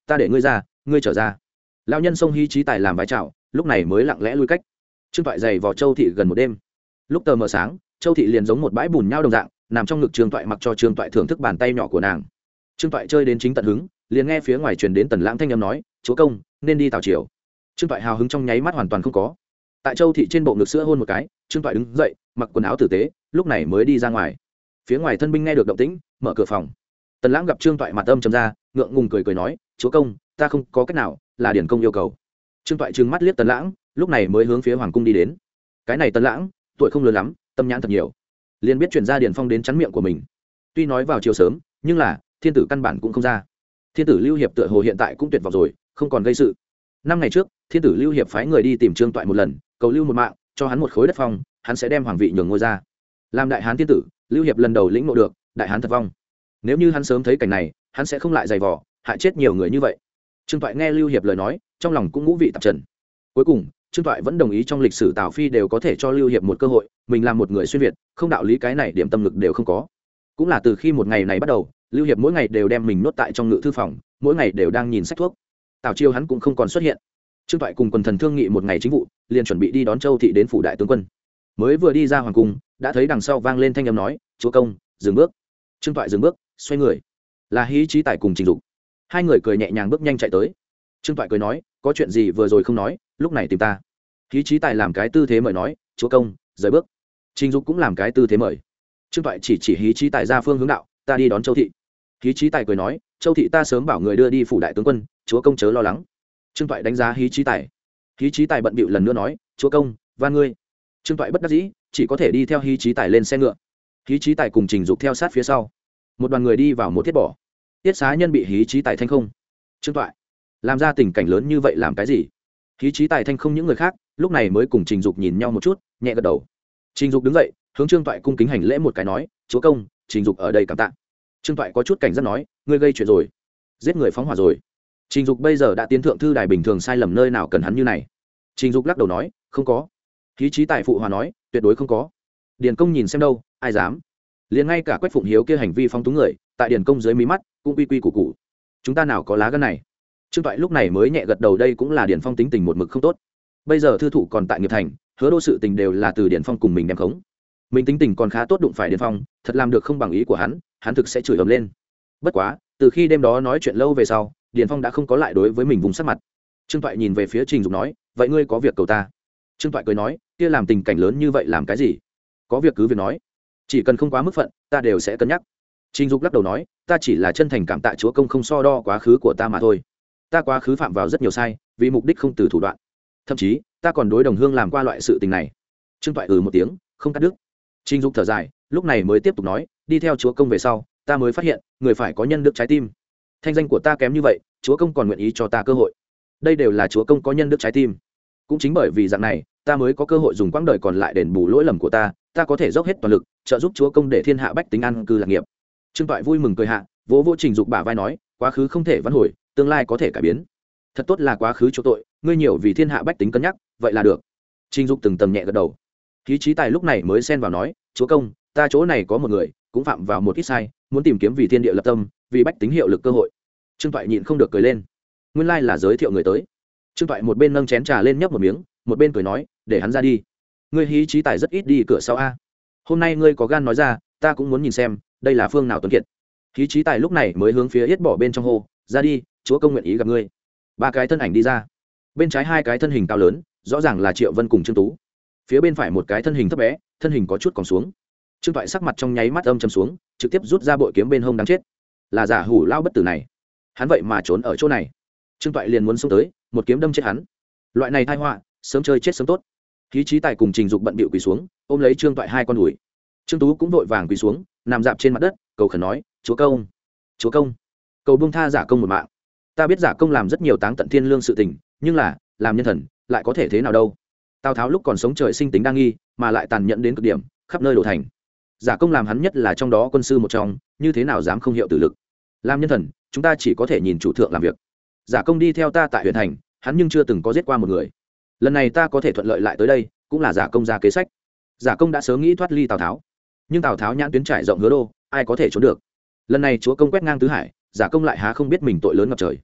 ta để ngươi ra, ngươi trở ra. Lão nhân xông Hí Chí Tài làm vái chào, lúc này mới lặng lẽ lui cách. Trương Toại giày vò Châu Thị gần một đêm. Lúc tờ mờ sáng, Châu Thị liền giống một bãi bùn nhau đồng dạng, nằm trong ngực Trương Toại, mặc cho Trương Toại thưởng thức bàn tay nhỏ của nàng. Trương Toại chơi đến chính tận hứng, liền nghe phía ngoài truyền đến Tần Lãng thanh âm nói, chúa công nên đi tào triều. Trương Toại hào hứng trong nháy mắt hoàn toàn không có. Tại Châu Thị trên bộ ngực sữa hôn một cái, Trương Toại đứng dậy, mặc quần áo tử tế, lúc này mới đi ra ngoài. Phía ngoài thân binh nghe được động tĩnh, mở cửa phòng. Tần Lãng gặp Trương Toại mặt âm trầm ra, ngượng ngùng cười nói, chúa công ta không có cách nào, là điển công yêu cầu. Trương Toại trừng mắt liếc Tần Lãng, lúc này mới hướng phía hoàng cung đi đến. Cái này Tần Lãng tuổi không lớn lắm, tâm nhãn thật nhiều, liền biết chuyển ra điển phong đến chắn miệng của mình. Tuy nói vào chiều sớm, nhưng là thiên tử căn bản cũng không ra. Thiên tử Lưu Hiệp tựa hồ hiện tại cũng tuyệt vọng rồi, không còn gây sự. 5 ngày trước, thiên tử Lưu Hiệp phái người đi tìm Trương Toại một lần, cầu lưu một mạng, cho hắn một khối đất phong, hắn sẽ đem hoàng vị nhường ngôi ra. Làm đại hán thiên tử, Lưu Hiệp lần đầu lĩnh ngộ được đại hán thật vong. Nếu như hắn sớm thấy cảnh này, hắn sẽ không lại giày vò, hại chết nhiều người như vậy. Trương Toại nghe Lưu Hiệp lời nói, trong lòng cũng ngũ vị tạp trần. Cuối cùng, Trương Toại vẫn đồng ý trong lịch sử Tào Phi đều có thể cho Lưu Hiệp một cơ hội, mình làm một người xuyên việt, không đạo lý cái này điểm tâm lực đều không có. Cũng là từ khi một ngày này bắt đầu, Lưu Hiệp mỗi ngày đều đem mình nốt tại trong ngự thư phòng, mỗi ngày đều đang nhìn sách thuốc. Tào Chiêu hắn cũng không còn xuất hiện. Trương Toại cùng quần thần thương nghị một ngày chính vụ, liền chuẩn bị đi đón Châu Thị đến phủ đại tướng quân. Mới vừa đi ra hoàng cung, đã thấy đằng sau vang lên thanh âm nói, chúa công dừng bước. Trương Toại dừng bước, xoay người, là Hí Chí Tài cùng Trình Dục. Hai người cười nhẹ nhàng bước nhanh chạy tới. Trương Toại cười nói, có chuyện gì vừa rồi không nói, lúc này tìm ta. Hí Chí Tài làm cái tư thế mời nói, chúa công rời bước. Trình Dục cũng làm cái tư thế mời. Trương Toại chỉ Hí Chí Tài ra phương hướng đạo, ta đi đón Châu Thị. Hí Chí Tài cười nói, Châu Thị ta sớm bảo người đưa đi phủ đại tướng quân, chúa công chớ lo lắng. Trương Toại đánh giá Hí Chí Tài. Hí Chí Tài bận bịu lần nữa nói, chúa công van ngươi. Trương Toại bất đắc dĩ, chỉ có thể đi theo Hí Chí Tài lên xe ngựa. Hí Chí Tài cùng Trình Dục theo sát phía sau. Một đoàn người đi vào một thiết bỏ. Tiết xá nhân bị Hí Chí Tài thanh không. Trương Toại làm ra tình cảnh lớn như vậy làm cái gì? Hí Chí Tài thanh không những người khác, lúc này mới cùng Trình Dục nhìn nhau một chút, nhẹ gật đầu. Trình Dục đứng dậy, hướng Trương Toại cung kính hành lễ một cái nói, chúa công Trình Dục ở đây cảm tạ. Trương Toại có chút cảnh giác nói, ngươi gây chuyện rồi, giết người phóng hỏa rồi. Trình Dục bây giờ đã tiến thượng thư đài, bình thường sai lầm nơi nào cần hắn như này. Trình Dục lắc đầu nói, không có. Hí Chí Tài phụ hòa nói, tuyệt đối không có. Điền công nhìn xem đâu, ai dám? Liền ngay cả Quách Phụng Hiếu kia hành vi phóng túng người, tại Điền công dưới mí mắt cũng quy quy củ củ. Chúng ta nào có lá gan này? Trương Toại lúc này mới nhẹ gật đầu, đây cũng là Điền Phong tính tình một mực không tốt. Bây giờ thư thụ còn tại nghiệp thành, hứa đô sự tình đều là từ Điền Phong cùng mình đem khống. Mình tính tình còn khá tốt, đụng phải Điền Phong, thật làm được không bằng ý của hắn thực sẽ chửi ầm lên. Bất quá, từ khi đêm đó nói chuyện lâu về sau, Điền Phong đã không có lại đối với mình vùng sắc mặt. Trương Toại nhìn về phía Trình Dục nói, vậy ngươi có việc cầu ta? Trương Toại cười nói, kia làm tình cảnh lớn như vậy làm cái gì? Có việc cứ việc nói, chỉ cần không quá mức phận, ta đều sẽ cân nhắc. Trình Dục lắc đầu nói, ta chỉ là chân thành cảm tạ chúa công không so đo quá khứ của ta mà thôi. Ta quá khứ phạm vào rất nhiều sai, vì mục đích không từ thủ đoạn. Thậm chí, ta còn đối đồng hương làm qua loại sự tình này. Trương Toại một tiếng, không cắt đứt. Trình Dục thở dài, lúc này mới tiếp tục nói, đi theo chúa công về sau, ta mới phát hiện, người phải có nhân đức trái tim. Thanh danh của ta kém như vậy, chúa công còn nguyện ý cho ta cơ hội. Đây đều là chúa công có nhân đức trái tim. Cũng chính bởi vì dạng này, ta mới có cơ hội dùng quãng đời còn lại đền bù lỗi lầm của ta, ta có thể dốc hết toàn lực trợ giúp chúa công để thiên hạ bách tính an cư lạc nghiệp. Trương Toại vui mừng cười hạ, vỗ vỗ Trình Dục bả vai nói, quá khứ không thể vãn hồi, tương lai có thể cải biến. Thật tốt là quá khứ chỗ tội, ngươi nhiều vì thiên hạ bách tính cân nhắc, vậy là được. Trình Dục từng tầm nhẹ gật đầu. Hí Chí Tài lúc này mới xen vào nói, chúa công, ta chỗ này có một người cũng phạm vào một ít sai, muốn tìm kiếm vì thiên địa lập tâm, vì bách tính hiệu lực cơ hội. Trương Toại nhịn không được cười lên, nguyên lai là giới thiệu người tới. Trương Toại một bên nâng chén trà lên nhấp một miếng, một bên cười nói, để hắn ra đi. Ngươi Hí Chí Tài rất ít đi cửa sau a, hôm nay ngươi có gan nói ra, ta cũng muốn nhìn xem đây là phương nào tuấn kiệt. Hí Chí Tài lúc này mới hướng phía yết bỏ bên trong hô, ra đi, chúa công nguyện ý gặp ngươi. 3 cái thân ảnh đi ra, bên trái 2 cái thân hình cao lớn, rõ ràng là Triệu Vân cùng Trương Tú, phía bên phải một cái thân hình thấp bé, thân hình có chút còn xuống. Trương Toại sắc mặt trong nháy mắt âm trầm xuống, trực tiếp rút ra bội kiếm bên hông đáng chết. Là giả hủ lao bất tử này, hắn vậy mà trốn ở chỗ này. Trương Toại liền muốn xông tới, một kiếm đâm chết hắn. Loại này tai họa, sớm chơi chết sớm tốt. Hí Chí Tài cùng Trình Dục bận bịu quỳ xuống, ôm lấy Trương Toại 2 con đùi. Trương Tú cũng vội vàng quỳ xuống, nằm dạp trên mặt đất, cầu khẩn nói, chúa công, cầu buông tha giả công một mạng. Ta biết giả công làm rất nhiều táng tận thiên lương sự tình, nhưng là làm nhân thần lại có thể thế nào đâu? Tào Tháo lúc còn sống trời sinh tính đa nghi, mà lại tàn nhẫn đến cực điểm, khắp nơi đổ thành. Giả công làm hắn nhất là trong đó quân sư một trong, như thế nào dám không hiệu tử lực? Làm nhân thần, chúng ta chỉ có thể nhìn chủ thượng làm việc. Giả công đi theo ta tại huyện thành, hắn nhưng chưa từng có giết qua một người. Lần này ta có thể thuận lợi lại tới đây, cũng là giả công ra kế sách. Giả công đã sớm nghĩ thoát ly Tào Tháo, nhưng Tào Tháo nhãn tuyến trải rộng Hứa Đô, ai có thể trốn được? Lần này chúa công quét ngang tứ hải, giả công lại há không biết mình tội lớn ngập trời.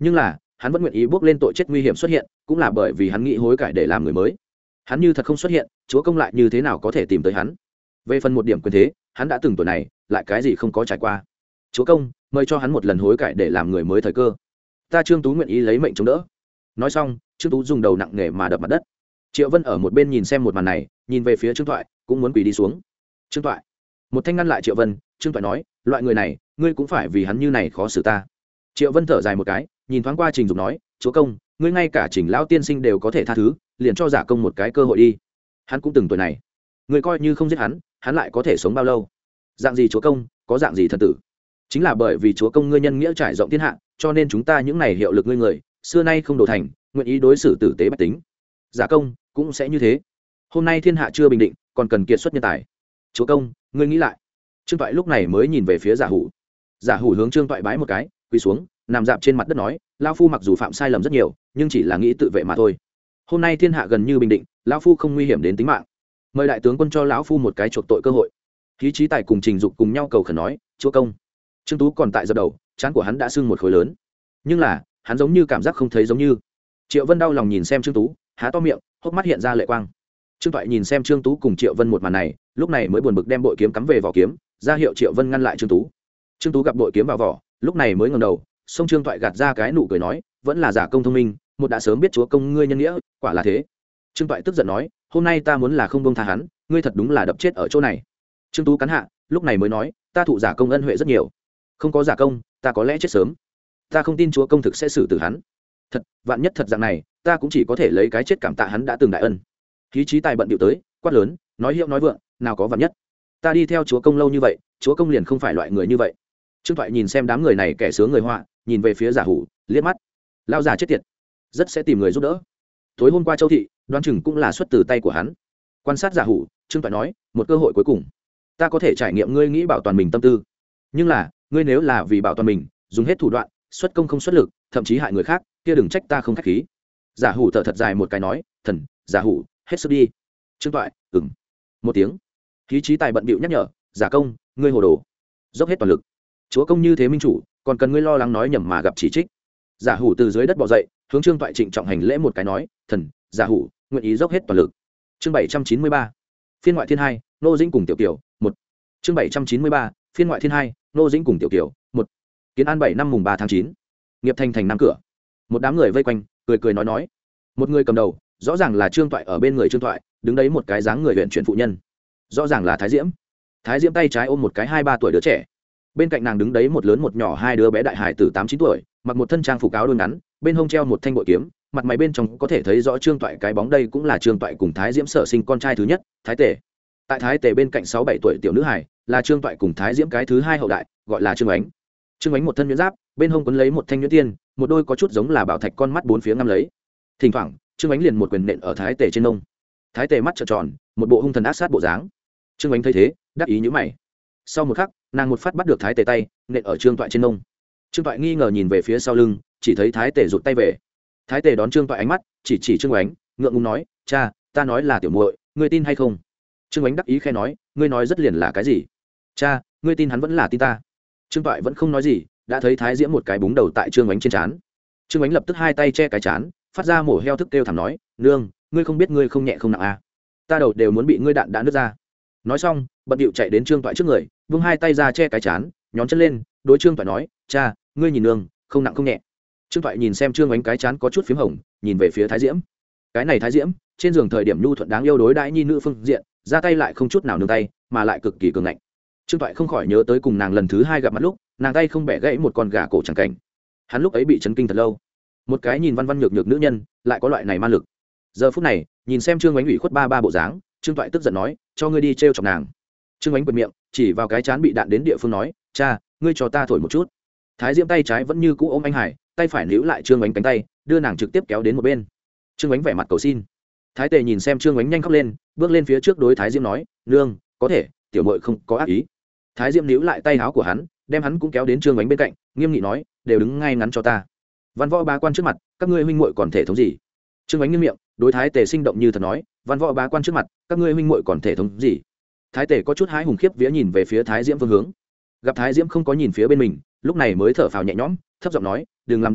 nhưng là hắn vẫn nguyện ý bước lên tội chết nguy hiểm xuất hiện, cũng là bởi vì hắn nghĩ hối cải để làm người mới. Hắn như thật không xuất hiện, chúa công lại như thế nào có thể tìm tới hắn? Về phần một điểm quyền thế, hắn đã từng tuổi này lại cái gì không có trải qua. Chúa công mời cho hắn một lần hối cải để làm người mới thời cơ, ta Trương Tú nguyện ý lấy mệnh chống đỡ. Nói xong, Trương Tú dùng đầu nặng nề mà đập mặt đất. Triệu Vân ở một bên nhìn xem một màn này, nhìn về phía Trương Toại, cũng muốn quỳ đi xuống. Trương Toại một thanh ngăn lại Triệu Vân. Trương Toại nói, loại người này ngươi cũng phải vì hắn như này khó xử ta. Triệu Vân thở dài một cái, nhìn thoáng qua Trình Dục nói, chúa công ngươi ngay cả Trình lão tiên sinh đều có thể tha thứ, liền cho giả công một cái cơ hội đi. Hắn cũng từng tuổi này, ngươi coi như không giết hắn, hắn lại có thể sống bao lâu? Dạng gì chúa công có dạng gì thần tử. Chính là bởi vì chúa công ngươi nhân nghĩa trải rộng thiên hạ, cho nên chúng ta những này hiệu lực ngươi người xưa nay không đổ thành, nguyện ý đối xử tử tế bách tính. Giả công cũng sẽ như thế. Hôm nay thiên hạ chưa bình định, còn cần kiệt xuất nhân tài. Chúa công ngươi nghĩ lại. Trương Toại lúc này mới nhìn về phía Giả Hủ. Giả Hủ hướng Trương Toại bái một cái, quỳ xuống, nằm dạp trên mặt đất nói, lão phu mặc dù phạm sai lầm rất nhiều, nhưng chỉ là nghĩ tự vệ mà thôi. Hôm nay thiên hạ gần như bình định, lão phu không nguy hiểm đến tính mạng, mời đại tướng quân cho lão phu một cái chuộc tội cơ hội. Khí Chí Tài cùng Trình Dục cùng nhau cầu khẩn nói, chúa công. Trương Tú còn tại dập đầu, trán của hắn đã sưng một khối lớn, nhưng là hắn giống như cảm giác không thấy giống như. Triệu Vân đau lòng nhìn xem Trương Tú, há to miệng, hốc mắt hiện ra lệ quang. Trương Toại nhìn xem Trương Tú cùng Triệu Vân một màn này, lúc này mới buồn bực đem bội kiếm cắm về vỏ kiếm, ra hiệu Triệu Vân ngăn lại Trương Tú. Trương Tú gặp bội kiếm vào vỏ, lúc này mới ngẩng đầu, xông Trương Toại gạt ra cái nụ cười nói, vẫn là giả công thông minh, một đã sớm biết chúa công ngươi nhân nghĩa, quả là thế. Trương Toại tức giận nói, hôm nay ta muốn là không buông tha hắn, ngươi thật đúng là đập chết ở chỗ này. Trương Tú cắn hạ, lúc này mới nói, ta thụ giả công ân huệ rất nhiều, không có giả công ta có lẽ chết sớm. Ta không tin chúa công thực sẽ xử tử hắn. Thật, vạn nhất thật dạng này, ta cũng chỉ có thể lấy cái chết cảm tạ hắn đã từng đại ân. Khí Chí Tài bận điệu tới, quát lớn, nói hiệu nói vượng, nào có vạn nhất. Ta đi theo chúa công lâu như vậy, chúa công liền không phải loại người như vậy. Trương Toại nhìn xem đám người này kẻ sướng người họa, nhìn về phía Giả Hủ, liếc mắt. Lao giả chết tiệt, rất sẽ tìm người giúp đỡ. Tối hôm qua Châu thị, đoán chừng cũng là xuất từ tay của hắn. Quan sát Giả Hủ, Trương Toại nói, một cơ hội cuối cùng, ta có thể trải nghiệm ngươi nghĩ bảo toàn mình tâm tư. Nhưng là, ngươi nếu là vì bảo toàn mình, dùng hết thủ đoạn, xuất công không xuất lực, thậm chí hại người khác, kia đừng trách ta không khách khí. Giả Hủ thở thật dài một cái nói, thần, Giả Hủ, hết sức đi. Trương Toại, ừng một tiếng. Khí Chí Tài bận bịu nhắc nhở, giả công ngươi hồ đồ, dốc hết toàn lực. Chúa công như thế minh chủ, còn cần ngươi lo lắng nói nhầm mà gặp chỉ trích. Giả Hủ từ dưới đất bò dậy, hướng Trương Toại trịnh trọng hành lễ một cái nói, thần, Giả Hủ nguyện ý dốc hết toàn lực. Chương 793, phiên ngoại thiên hai, nô dĩnh cùng tiểu kiều một. Chương 793, phiên ngoại thiên hai, nô dĩnh cùng tiểu kiều một. Kiến An 7 năm mùng 3 tháng 9, nghiệp thành thành nam cửa, một đám người vây quanh, cười cười nói. Một người cầm đầu, rõ ràng là Trương Toại, ở bên người Trương Toại đứng đấy một cái dáng người huyện chuyển phụ nhân, rõ ràng là Thái Diễm. Thái Diễm tay trái ôm một cái 2-3 tuổi đứa trẻ, bên cạnh nàng đứng đấy một lớn một nhỏ hai đứa bé đại hải từ 8-9 tuổi, mặc một thân trang phục áo đôi ngắn, bên hông treo một thanh bội kiếm, mặt mày bên trong có thể thấy rõ Trương Toại cái bóng. Đây cũng là Trương Toại cùng Thái Diễm sở sinh con trai thứ nhất, Thái Tề. Tại Thái Tề bên cạnh 6-7 tuổi tiểu nữ hải là Trương Toại cùng Thái Diễm cái thứ hai hậu đại, gọi là Trương Ánh. Trương Ánh một thân nhuyễn giáp, bên hông quấn lấy một thanh nhuyễn tiên, một đôi có chút giống là bảo thạch con mắt bốn phía ngăm lấy. Thỉnh thoảng, Trương Ánh liền một quyền nện ở Thái Tề trên mông. Thái Tề mắt trợn tròn, một bộ hung thần ác sát bộ dáng. Trương Ánh thấy thế, đắc ý nhíu mày. Sau một khắc, nàng một phát bắt được Thái Tề tay, nện ở Trương Toại trên mông. Trương Toại nghi ngờ nhìn về phía sau lưng, chỉ thấy Thái Tề rụt tay về. Thái Tề đón Trương Toại ánh mắt, chỉ Trương Ánh, ngượng ngùng nói, cha, ta nói là tiểu muội, ngươi tin hay không? Trương Ánh đắc ý khẽ nói, ngươi nói rất liền là cái gì? Cha, ngươi tin hắn vẫn là tin ta. Trương Toại vẫn không nói gì, đã thấy Thái Diễm một cái búng đầu tại Trương Ánh trên trán. Trương Ánh lập tức hai tay che cái trán, phát ra mổ heo thức kêu thảm nói, nương, ngươi không biết ngươi không nhẹ không nặng à? Ta đầu đều muốn bị ngươi đạn đã nứt ra. Nói xong, bận điệu chạy đến Trương Toại trước người, vung hai tay ra che cái trán, nhón chân lên, đối Trương Toại nói, cha, ngươi nhìn nương, không nặng không nhẹ. Trương Toại nhìn xem Trương Ánh cái trán có chút phím hồng, nhìn về phía Thái Diễm. Cái này Thái Diễm, trên giường thời điểm nhu thuận đáng yêu đối đãi nhi nữ phương diện, ra tay lại không chút nào nương tay, mà lại cực kỳ cường ngạnh. Trương Toại không khỏi nhớ tới cùng nàng lần thứ hai gặp mặt lúc, nàng tay không bẻ gãy một con gà cổ chẳng cảnh. Hắn lúc ấy bị chấn kinh thật lâu. Một cái nhìn văn văn nhược nhược nữ nhân, lại có loại này ma lực. Giờ phút này, nhìn xem Trương Ánh ủy khuất ba bộ dáng, Trương Toại tức giận nói, cho ngươi đi trêu chọc nàng. Trương Ánh bật miệng, chỉ vào cái trán bị đạn đến địa phương nói, cha, ngươi cho ta thổi một chút. Thái Diễm tay trái vẫn như cũ ôm anh Hải, tay phải níu lại Trương Ánh cánh tay, đưa nàng trực tiếp kéo đến một bên. Trương Ánh vẻ mặt cầu xin. Thái Tề nhìn xem Trương Ánh nhanh khóc lên, bước lên phía trước đối Thái Diễm nói, nương, có thể, tiểu muội không có ác ý. Thái Diễm níu lại tay áo của hắn, đem hắn cũng kéo đến Trương Ánh bên cạnh, nghiêm nghị nói, đều đứng ngay ngắn cho ta. Văn võ bá quan trước mặt, các ngươi huynh muội còn thể thống gì? Trương Ánh nghiêm miệng, đối Thái Tề sinh động như thật nói, văn võ bá quan trước mặt, các ngươi huynh muội còn thể thống gì? Thái Tề có chút hái hùng khiếp vía nhìn về phía Thái Diễm phương hướng, gặp Thái Diễm không có nhìn phía bên mình, lúc này mới thở phào nhẹ nhõm, thấp giọng nói, đừng làm rộn,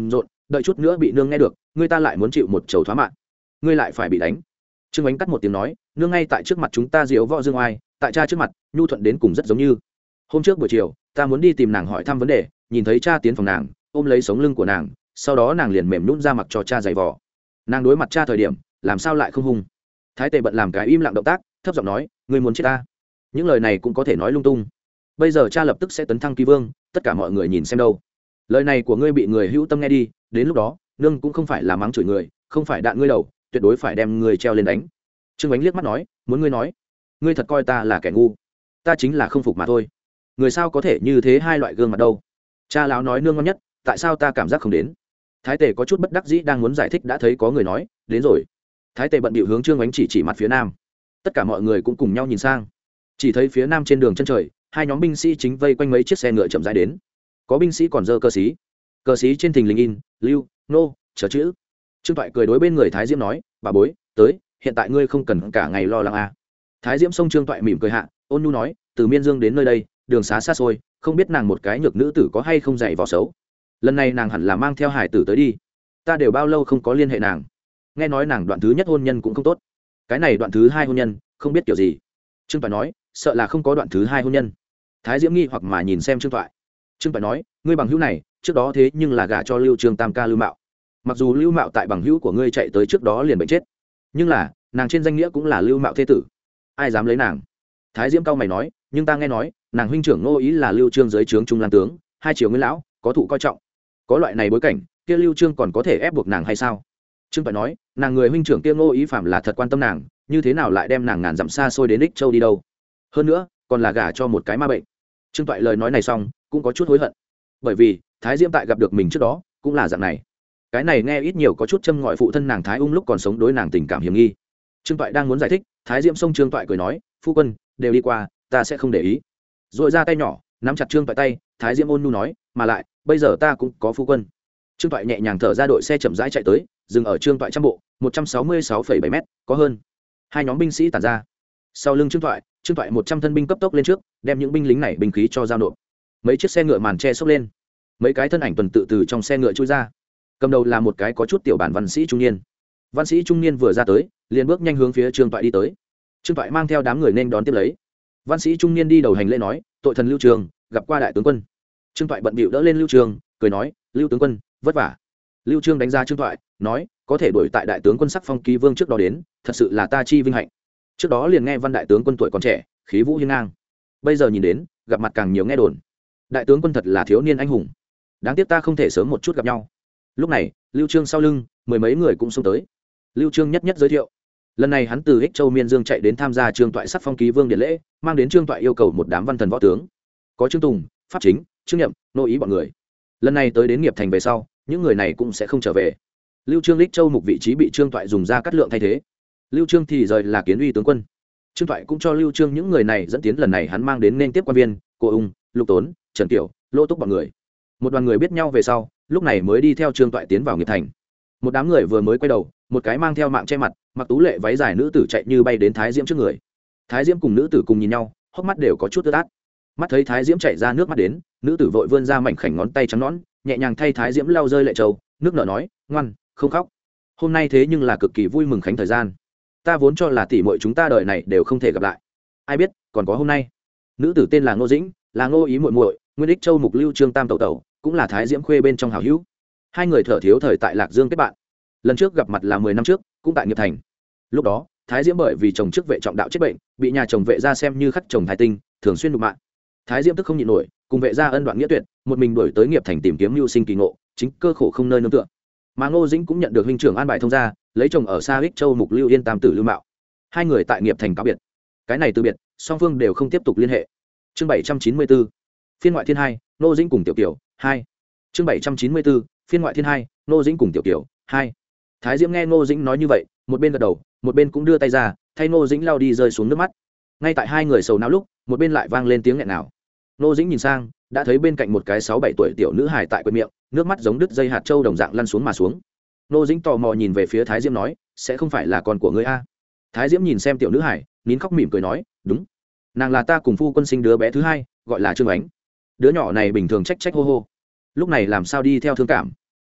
đợi chút nữa bị nương nghe được ngươi ta lại muốn chịu một chầu thoá mạng, ngươi lại phải bị đánh. Trương Ánh cắt một tiếng nói, nương ngay tại trước mặt chúng ta diếu võ dương oai, tại cha trước mặt nhu thuận đến cùng rất giống như. Hôm trước buổi chiều ta muốn đi tìm nàng hỏi thăm vấn đề, nhìn thấy cha tiến phòng nàng ôm lấy sống lưng của nàng, sau đó nàng liền mềm nhũn ra mặc cho cha giày vò. Nàng đối mặt cha thời điểm làm sao lại không hung. Thái Tề bận làm cái im lặng động tác, thấp giọng nói, ngươi muốn chết ta. Những lời này cũng có thể nói lung tung. Bây giờ cha lập tức sẽ tấn thăng ký vương, tất cả mọi người nhìn xem đâu. Lời này của ngươi bị người hữu tâm nghe đi, đến lúc đó nương cũng không phải là mắng chửi người, không phải đạn ngươi đầu, tuyệt đối phải đem ngươi treo lên đánh. Trương Ánh liếc mắt nói, muốn ngươi nói, ngươi thật coi ta là kẻ ngu. Ta chính là không phục mà thôi. Người sao có thể như thế hai loại gương mặt đâu. Cha lão nói nương ngon nhất, tại sao ta cảm giác không đến. Thái Tề có chút bất đắc dĩ đang muốn giải thích đã thấy có người nói đến rồi. Thái Tề bận bịu hướng Trương Ánh chỉ mặt phía nam. Tất cả mọi người cũng cùng nhau nhìn sang, chỉ thấy phía nam trên đường chân trời hai nhóm binh sĩ chính vây quanh mấy chiếc xe ngựa chậm rãi đến. Có binh sĩ còn giơ cờ xí trên thình lình in lưu nô chờ chữ. Trương Toại cười đối bên người Thái Diễm nói, bà bối tới, hiện tại ngươi không cần cả ngày lo lắng à. Thái Diễm xông Trương Toại mỉm cười hạ, ôn nhu nói, từ Miên Dương đến nơi đây đường xá xa xôi, không biết nàng một cái nhược nữ tử có hay không dạy vò xấu. Lần này nàng hẳn là mang theo hải tử tới đi, ta đều bao lâu không có liên hệ nàng. Nghe nói nàng đoạn thứ nhất hôn nhân cũng không tốt, cái này đoạn thứ hai hôn nhân không biết kiểu gì. Trương Toại nói, sợ là không có đoạn thứ hai hôn nhân. Thái Diễm nghi hoặc mà nhìn xem Trương Toại. Trương Toại nói, ngươi bằng hữu này trước đó thế nhưng là gả cho Lưu Trương Tam ca Lưu Mạo. Mặc dù Lưu Mạo tại bằng hữu của ngươi chạy tới trước đó liền bệnh chết, nhưng là nàng trên danh nghĩa cũng là Lưu Mạo thế tử, ai dám lấy nàng. Thái Diễm cao mày nói, nhưng ta nghe nói nàng huynh trưởng Ngô Ý là Lưu Trương dưới trướng trung lan tướng, hai triều nguyên lão, có thụ coi trọng. Có loại này bối cảnh, kia Lưu Trương còn có thể ép buộc nàng hay sao? Trương Toại nói, nàng người huynh trưởng kia Ngô Ý phạm là thật quan tâm nàng, như thế nào lại đem nàng ngàn dặm xa xôi đến Ích Châu đi đâu? Hơn nữa còn là gả cho một cái ma bệnh. Trương Toại lời nói này xong cũng có chút hối hận, bởi vì Thái Diễm tại gặp được mình trước đó cũng là dạng này. Cái này nghe ít nhiều có chút châm ngòi phụ thân nàng Thái Ung lúc còn sống đối nàng tình cảm hiểm nghi. Trương Toại đang muốn giải thích, Thái Diễm xông Trương Toại cười nói, phu quân đều đi qua, ta sẽ không để ý. Rồi ra tay nhỏ nắm chặt Trương Toại tay, Thái Diễm ôn nhu nói, mà lại bây giờ ta cũng có phu quân. Trương Toại nhẹ nhàng thở ra, đội xe chậm rãi chạy tới, dừng ở Trương Toại trăm bộ 166,7 m có hơn. Hai nhóm binh sĩ tản ra sau lưng Trương Toại 100 thân binh cấp tốc lên trước, đem những binh lính này binh khí cho giao nộp. Mấy chiếc xe ngựa màn che xốc lên, mấy cái thân ảnh tuần tự từ trong xe ngựa chui ra. Cầm đầu là một cái có chút tiểu bản văn sĩ trung niên. Văn sĩ trung niên vừa ra tới liền bước nhanh hướng phía Trương Toại đi tới. Trương Toại mang theo đám người nên đón tiếp lấy. Văn sĩ trung niên đi đầu hành lễ nói, tội thần Lưu Trường gặp qua đại tướng quân. Trương Toại bận bịu đỡ lên Lưu Trường, cười nói, Lưu tướng quân vất vả. Lưu Trường đánh ra Trương Toại, nói, có thể đuổi tại đại tướng quân sắc phong ký vương trước đó đến, thật sự là ta chi vinh hạnh. Trước đó liền nghe Văn đại tướng quân tuổi còn trẻ, khí vũ hiên ngang, bây giờ nhìn đến gặp mặt càng nhiều nghe đồn, đại tướng quân thật là thiếu niên anh hùng, đáng tiếc ta không thể sớm một chút gặp nhau. Lúc này Lưu Trương sau lưng mười mấy người cũng xông tới. Lưu Trương nhất giới thiệu, lần này hắn từ Ích Châu Miên Dương chạy đến tham gia Trương Toại sắc phong ký vương điện lễ, mang đến Trương Toại yêu cầu một đám văn thần võ tướng, có Trương Tùng, Pháp Chính, Trương Nhậm, Nô Ý bọn người. Lần này tới đến Nghiệp Thành về sau, những người này cũng sẽ không trở về. Lưu Trương Ích Châu mục vị trí bị Trương Toại dùng ra cắt lượng thay thế. Lưu Trương thì rời là Kiến Uy tướng quân. Trương Toại cũng cho Lưu Trương những người này dẫn tiến, lần này hắn mang đến nên tiếp quan viên, Cô Ung, Lục Tốn, Trần Kiều, Lô Túc bọn người. Một đoàn người biết nhau về sau, lúc này mới đi theo Trương Toại tiến vào Nghiệp Thành. Một đám người vừa mới quay đầu, một cái mang theo mạng che mặt, mặc tú lệ váy dài nữ tử chạy như bay đến Thái Diễm trước người. Thái Diễm cùng nữ tử cùng nhìn nhau, hốc mắt đều có chút ướt át. Mắt thấy Thái Diễm chạy ra nước mắt đến, nữ tử vội vươn ra mảnh khảnh ngón tay trắng nõn, nhẹ nhàng thay Thái Diễm lau rơi lệ trâu, nước nở nói, ngoan, không khóc. Hôm nay thế nhưng là cực kỳ vui mừng khánh thời gian, ta vốn cho là tỷ muội chúng ta đời này đều không thể gặp lại, ai biết còn có hôm nay. Nữ tử tên là Ngô Dĩnh, là Ngô Ý muội muội, nguyên Ích Châu mục Lưu Trương tam tẩu tẩu, cũng là Thái Diễm khuê bên trong hảo hữu. Hai người thở thiếu thời tại Lạc Dương kết bạn, lần trước gặp mặt là 10 năm trước, cũng tại Nghiệp Thành. Lúc đó Thái Diễm bởi vì chồng chức vệ trọng đạo chết bệnh, bị nhà chồng vệ gia xem như khắc chồng thái tinh, thường xuyên đục mạng. Thái Diễm tức không nhịn nổi, cùng vệ gia ân đoạn nghĩa tuyệt, một mình đuổi tới Nghiệp Thành tìm kiếm mưu sinh kỳ ngộ, chính cơ khổ không nơi nương tựa. Mà Ngô Dĩnh cũng nhận được huynh trưởng an bài thông gia, lấy chồng ở xa Ích Châu mục Lưu Yên tam tử Lưu Mạo. Hai người tại Nghiệp Thành cáo biệt. Cái này từ biệt, song phương đều không tiếp tục liên hệ. Chương 794, phiên ngoại thiên 2, Ngô Dĩnh cùng Tiểu Kiều 2. Chương 794, phiên ngoại thiên 2, Ngô Dĩnh cùng Tiểu Kiều 2. Thái Diễm nghe Ngô Dĩnh nói như vậy, một bên gật đầu, một bên cũng đưa tay ra, thay Ngô Dĩnh lau đi rơi xuống nước mắt. Ngay tại hai người sầu não lúc, một bên lại vang lên tiếng nghẹn nào. Ngô Dĩnh nhìn sang, đã thấy bên cạnh một cái 6-7 tuổi tiểu nữ hài tại quệt miệng, nước mắt giống đứt dây hạt châu đồng dạng lăn xuống mà xuống. Ngô Dĩnh tò mò nhìn về phía Thái Diễm nói, sẽ không phải là con của ngươi a? Thái Diễm nhìn xem tiểu nữ hài, nín khóc mỉm cười nói, đúng, nàng là ta cùng phu quân sinh đứa bé thứ hai, gọi là Trương Ánh. Đứa nhỏ này bình thường trách trách hô hô, lúc này làm sao đi theo thương cảm.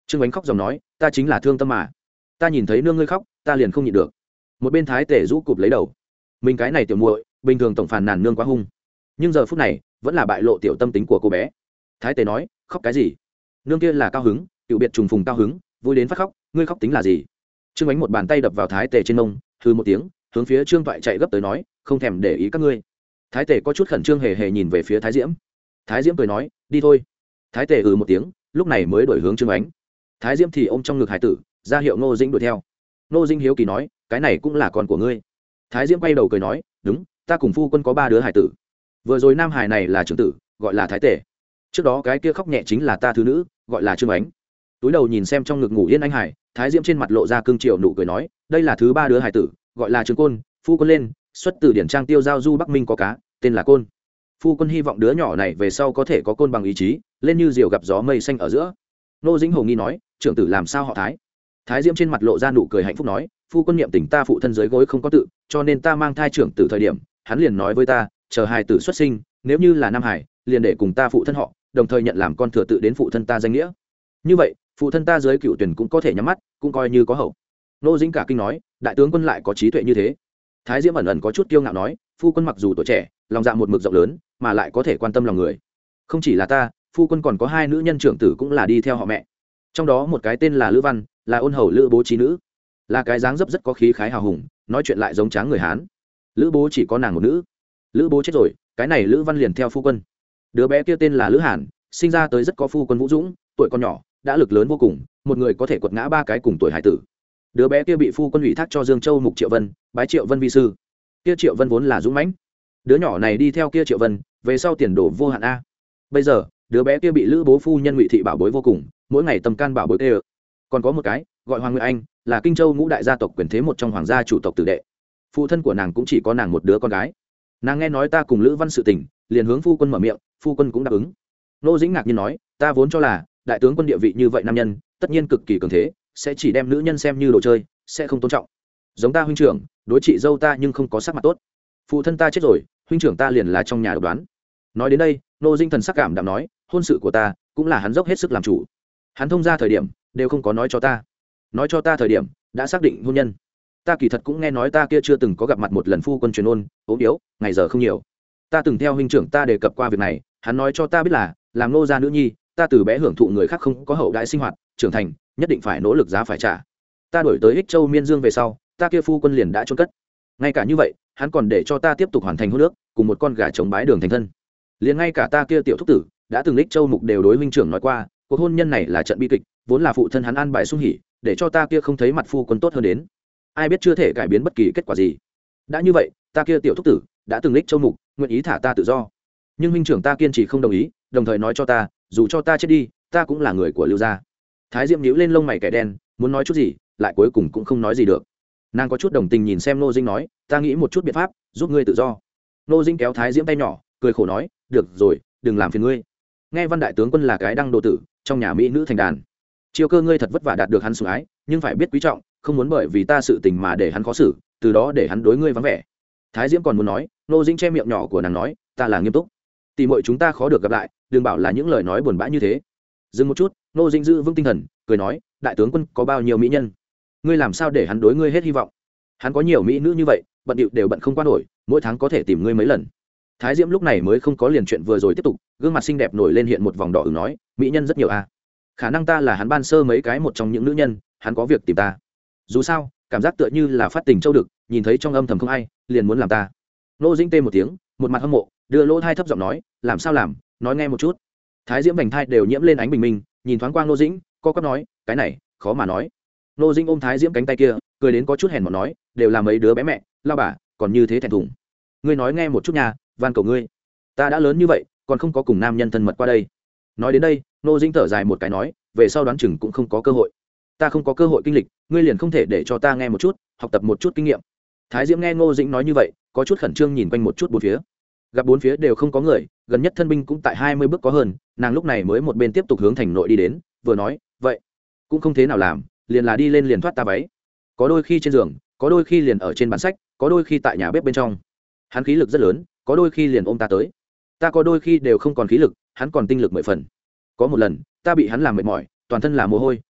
Trương Ánh khóc dòng nói, ta chính là thương tâm mà, ta nhìn thấy nương ngươi khóc ta liền không nhịn được. Một bên Thái Tể rũ cụp lấy đầu, mình cái này tiểu muội bình thường tổng phàn nàn nương quá hung, nhưng giờ phút này vẫn là bại lộ tiểu tâm tính của cô bé. Thái Tể nói, khóc cái gì, nương kia là cao hứng, cựu biệt trùng phùng cao hứng, vui đến phát khóc, ngươi khóc tính là gì. Trương Ánh một bàn tay đập vào Thái Tể trên mông, hừ một tiếng, hướng phía Trương Toại chạy gấp tới nói, không thèm để ý các ngươi. Thái Tể có chút khẩn trương hề hề nhìn về phía Thái Diễm. Thái Diễm cười nói, đi thôi. Thái Tể một tiếng, lúc này mới đổi hướng Trương Ánh. Thái Diễm thì ôm trong ngực hải tử, ra hiệu Ngô Dĩnh đuổi theo. Ngô Dĩnh hiếu kỳ nói, cái này cũng là con của ngươi. Thái Diễm quay đầu cười nói, đúng, ta cùng phu quân có 3 đứa hải tử, vừa rồi nam hải này là trưởng tử, gọi là Thái Tể, trước đó cái kia khóc nhẹ chính là ta thứ nữ, gọi là Trương Ánh. Túi đầu nhìn xem trong ngực ngủ yên anh hải, Thái Diễm trên mặt lộ ra cương triều nụ cười nói, đây là thứ 3 đứa hải tử, gọi là Trương Côn, phu quân lên, xuất từ điển trang tiêu giao du Bắc Minh có cá, tên là Côn. Phu quân hy vọng đứa nhỏ này về sau có thể có côn bằng ý chí, lên như diều gặp gió mây xanh ở giữa. Nô Dĩnh hồ nghi nói, trưởng tử làm sao họ Thái. Thái Diễm trên mặt lộ ra nụ cười hạnh phúc nói, phu quân niệm tình ta phụ thân dưới gối không có tự, cho nên ta mang thai trưởng tử thời điểm, hắn liền nói với ta, chờ hài tử xuất sinh, nếu như là nam hải, liền để cùng ta phụ thân họ, đồng thời nhận làm con thừa tự đến phụ thân ta danh nghĩa. Như vậy, phụ thân ta dưới cựu tuyển cũng có thể nhắm mắt, cũng coi như có hậu. Nô Dĩnh cả kinh nói, đại tướng quân lại có trí tuệ như thế. Thái Diễm ẩn ẩn có chút kiêu ngạo nói, phu quân mặc dù tuổi trẻ, lòng dạ một mực rộng lớn, mà lại có thể quan tâm lòng người. Không chỉ là ta, phu quân còn có 2 nữ nhân trưởng tử cũng là đi theo họ mẹ, trong đó một cái tên là Lữ Văn, là ôn hầu Lữ Bố trí nữ, là cái dáng dấp rất có khí khái hào hùng, nói chuyện lại giống tráng người Hán. Lữ Bố chỉ có nàng một nữ, Lữ Bố chết rồi, cái này Lữ Văn liền theo phu quân. Đứa bé kia tên là Lữ Hàn, sinh ra tới rất có phu quân vũ dũng, tuổi còn nhỏ đã lực lớn vô cùng, một người có thể quật ngã 3 cái cùng tuổi hải tử. Đứa bé kia bị phu quân ủy thác cho Dương Châu Mục Triệu Vân, bái Triệu Vân vi sư. Kia Triệu Vân vốn là dũng mãnh, đứa nhỏ này đi theo kia Triệu Vân, về sau tiền đồ vô hạn a. Bây giờ đứa bé kia bị Lữ Bố phu nhân Ngụy thị bảo bối vô cùng, mỗi ngày tâm can bảo bối tê. Còn có một cái gọi Hoàng Nguyệt Anh, là Kinh Châu ngũ đại gia tộc quyền thế một trong hoàng gia chủ tộc tử đệ, phụ thân của nàng cũng chỉ có nàng một đứa con gái. Nàng nghe nói ta cùng Lữ Văn sự tình, liền hướng phu quân mở miệng, phu quân cũng đáp ứng. Nô Dĩnh ngạc nhiên nói, ta vốn cho là đại tướng quân địa vị như vậy nam nhân, tất nhiên cực kỳ cường thế, sẽ chỉ đem nữ nhân xem như đồ chơi, sẽ không tôn trọng. Giống ta huynh trưởng, đối chị dâu ta nhưng không có sắc mặt tốt. Phụ thân ta chết rồi, huynh trưởng ta liền là trong nhà độc đoán. Nói đến đây, Nô Dĩnh thần sắc cảm đạm nói, hôn sự của ta cũng là hắn dốc hết sức làm chủ. Hắn thông ra thời điểm đều không có nói cho ta, nói cho ta thời điểm đã xác định hôn nhân. Ta kỳ thật cũng nghe nói ta kia chưa từng có gặp mặt một lần phu quân truyền ôn, ốm yếu, ngày giờ không nhiều. Ta từng theo huynh trưởng ta đề cập qua việc này, hắn nói cho ta biết là làm nô gia nữ nhi, ta từ bé hưởng thụ người khác không có hậu đại sinh hoạt, trưởng thành nhất định phải nỗ lực giá phải trả. Ta đổi tới Ích Châu Miên Dương về sau, ta kia phu quân liền đã chôn cất. Ngay cả như vậy, hắn còn để cho ta tiếp tục hoàn thành hôn ước, cùng một con gà trống bái đường thành thân. Liền ngay cả ta kia tiểu thúc tử đã từng Ích Châu Mục đều đối huynh trưởng nói qua, cuộc hôn nhân này là trận bi kịch, vốn là phụ thân hắn an bài sung hỉ, để cho ta kia không thấy mặt phu quân tốt hơn đến. Ai biết chưa thể cải biến bất kỳ kết quả gì. Đã như vậy, ta kia tiểu thúc tử đã từng Ích Châu Mục nguyện ý thả ta tự do, nhưng huynh trưởng ta kiên trì không đồng ý, đồng thời nói cho ta, dù cho ta chết đi, ta cũng là người của Lưu gia. Thái Diệm nhíu lên lông mày kẻ đen, muốn nói chút gì, lại cuối cùng cũng không nói gì được. Nàng có chút đồng tình nhìn xem Nô Dĩnh nói, ta nghĩ một chút biện pháp giúp ngươi tự do. Nô Dĩnh kéo Thái Diễm tay nhỏ, cười khổ nói, được rồi, đừng làm phiền ngươi. Nghe Văn đại tướng quân là cái đăng đồ tử, trong nhà mỹ nữ thành đàn, Chiêu Cơ ngươi thật vất vả đạt được hắn sủng ái, nhưng phải biết quý trọng, không muốn bởi vì ta sự tình mà để hắn khó xử, từ đó để hắn đối ngươi vắng vẻ. Thái Diễm còn muốn nói, Nô Dĩnh che miệng nhỏ của nàng nói, ta là nghiêm túc. Tỷ muội chúng ta khó được gặp lại, đừng bảo là những lời nói buồn bã như thế. Dừng một chút, Nô Dĩnh giữ vững tinh thần, cười nói, đại tướng quân có bao nhiêu mỹ nhân, ngươi làm sao để hắn đối ngươi hết hy vọng. Hắn có nhiều mỹ nữ như vậy, bận điệu đều bận không qua nổi, mỗi tháng có thể tìm ngươi mấy lần. Thái Diễm lúc này mới không có liền chuyện vừa rồi tiếp tục, gương mặt xinh đẹp nổi lên hiện một vòng đỏ ửng nói, mỹ nhân rất nhiều a. Khả năng ta là hắn ban sơ mấy cái một trong những nữ nhân, hắn có việc tìm ta. Dù sao, cảm giác tựa như là phát tình châu đực, nhìn thấy trong âm thầm không ai, liền muốn làm ta. Nô Dĩnh tê một tiếng, một mặt hâm mộ, đưa lỗ thai thấp giọng nói, làm sao làm, nói nghe một chút. Thái Diễm vành thai đều nhiễm lên ánh bình minh, nhìn thoáng qua Nô Dĩnh, co quắp nói, cái này khó mà nói. Nô Dĩnh ôm Thái Diễm cánh tay kia, cười đến có chút hèn mọn nói, đều là mấy đứa bé mẹ, lao bà, còn như thế thẹn thùng. Ngươi nói nghe một chút nha, van cầu ngươi. Ta đã lớn như vậy, còn không có cùng nam nhân thân mật qua đây. Nói đến đây, Nô Dĩnh thở dài một cái nói, về sau đoán chừng cũng không có cơ hội. Ta không có cơ hội kinh lịch, ngươi liền không thể để cho ta nghe một chút, học tập một chút kinh nghiệm. Thái Diễm nghe Ngô Dĩnh nói như vậy, có chút khẩn trương nhìn quanh một chút bốn phía. Gặp bốn phía đều không có người, gần nhất thân binh cũng tại 20 bước có hơn, nàng lúc này mới một bên tiếp tục hướng thành nội đi đến, vừa nói, vậy cũng không thế nào làm, liền là đi lên liền thoát ta váy. Có đôi khi trên giường, có đôi khi liền ở trên bàn sách, có đôi khi tại nhà bếp bên trong. Hắn khí lực rất lớn, có đôi khi liền ôm ta tới. Ta có đôi khi đều không còn khí lực, hắn còn tinh lực 10 phần. Có một lần, ta bị hắn làm mệt mỏi, toàn thân là mồ hôi,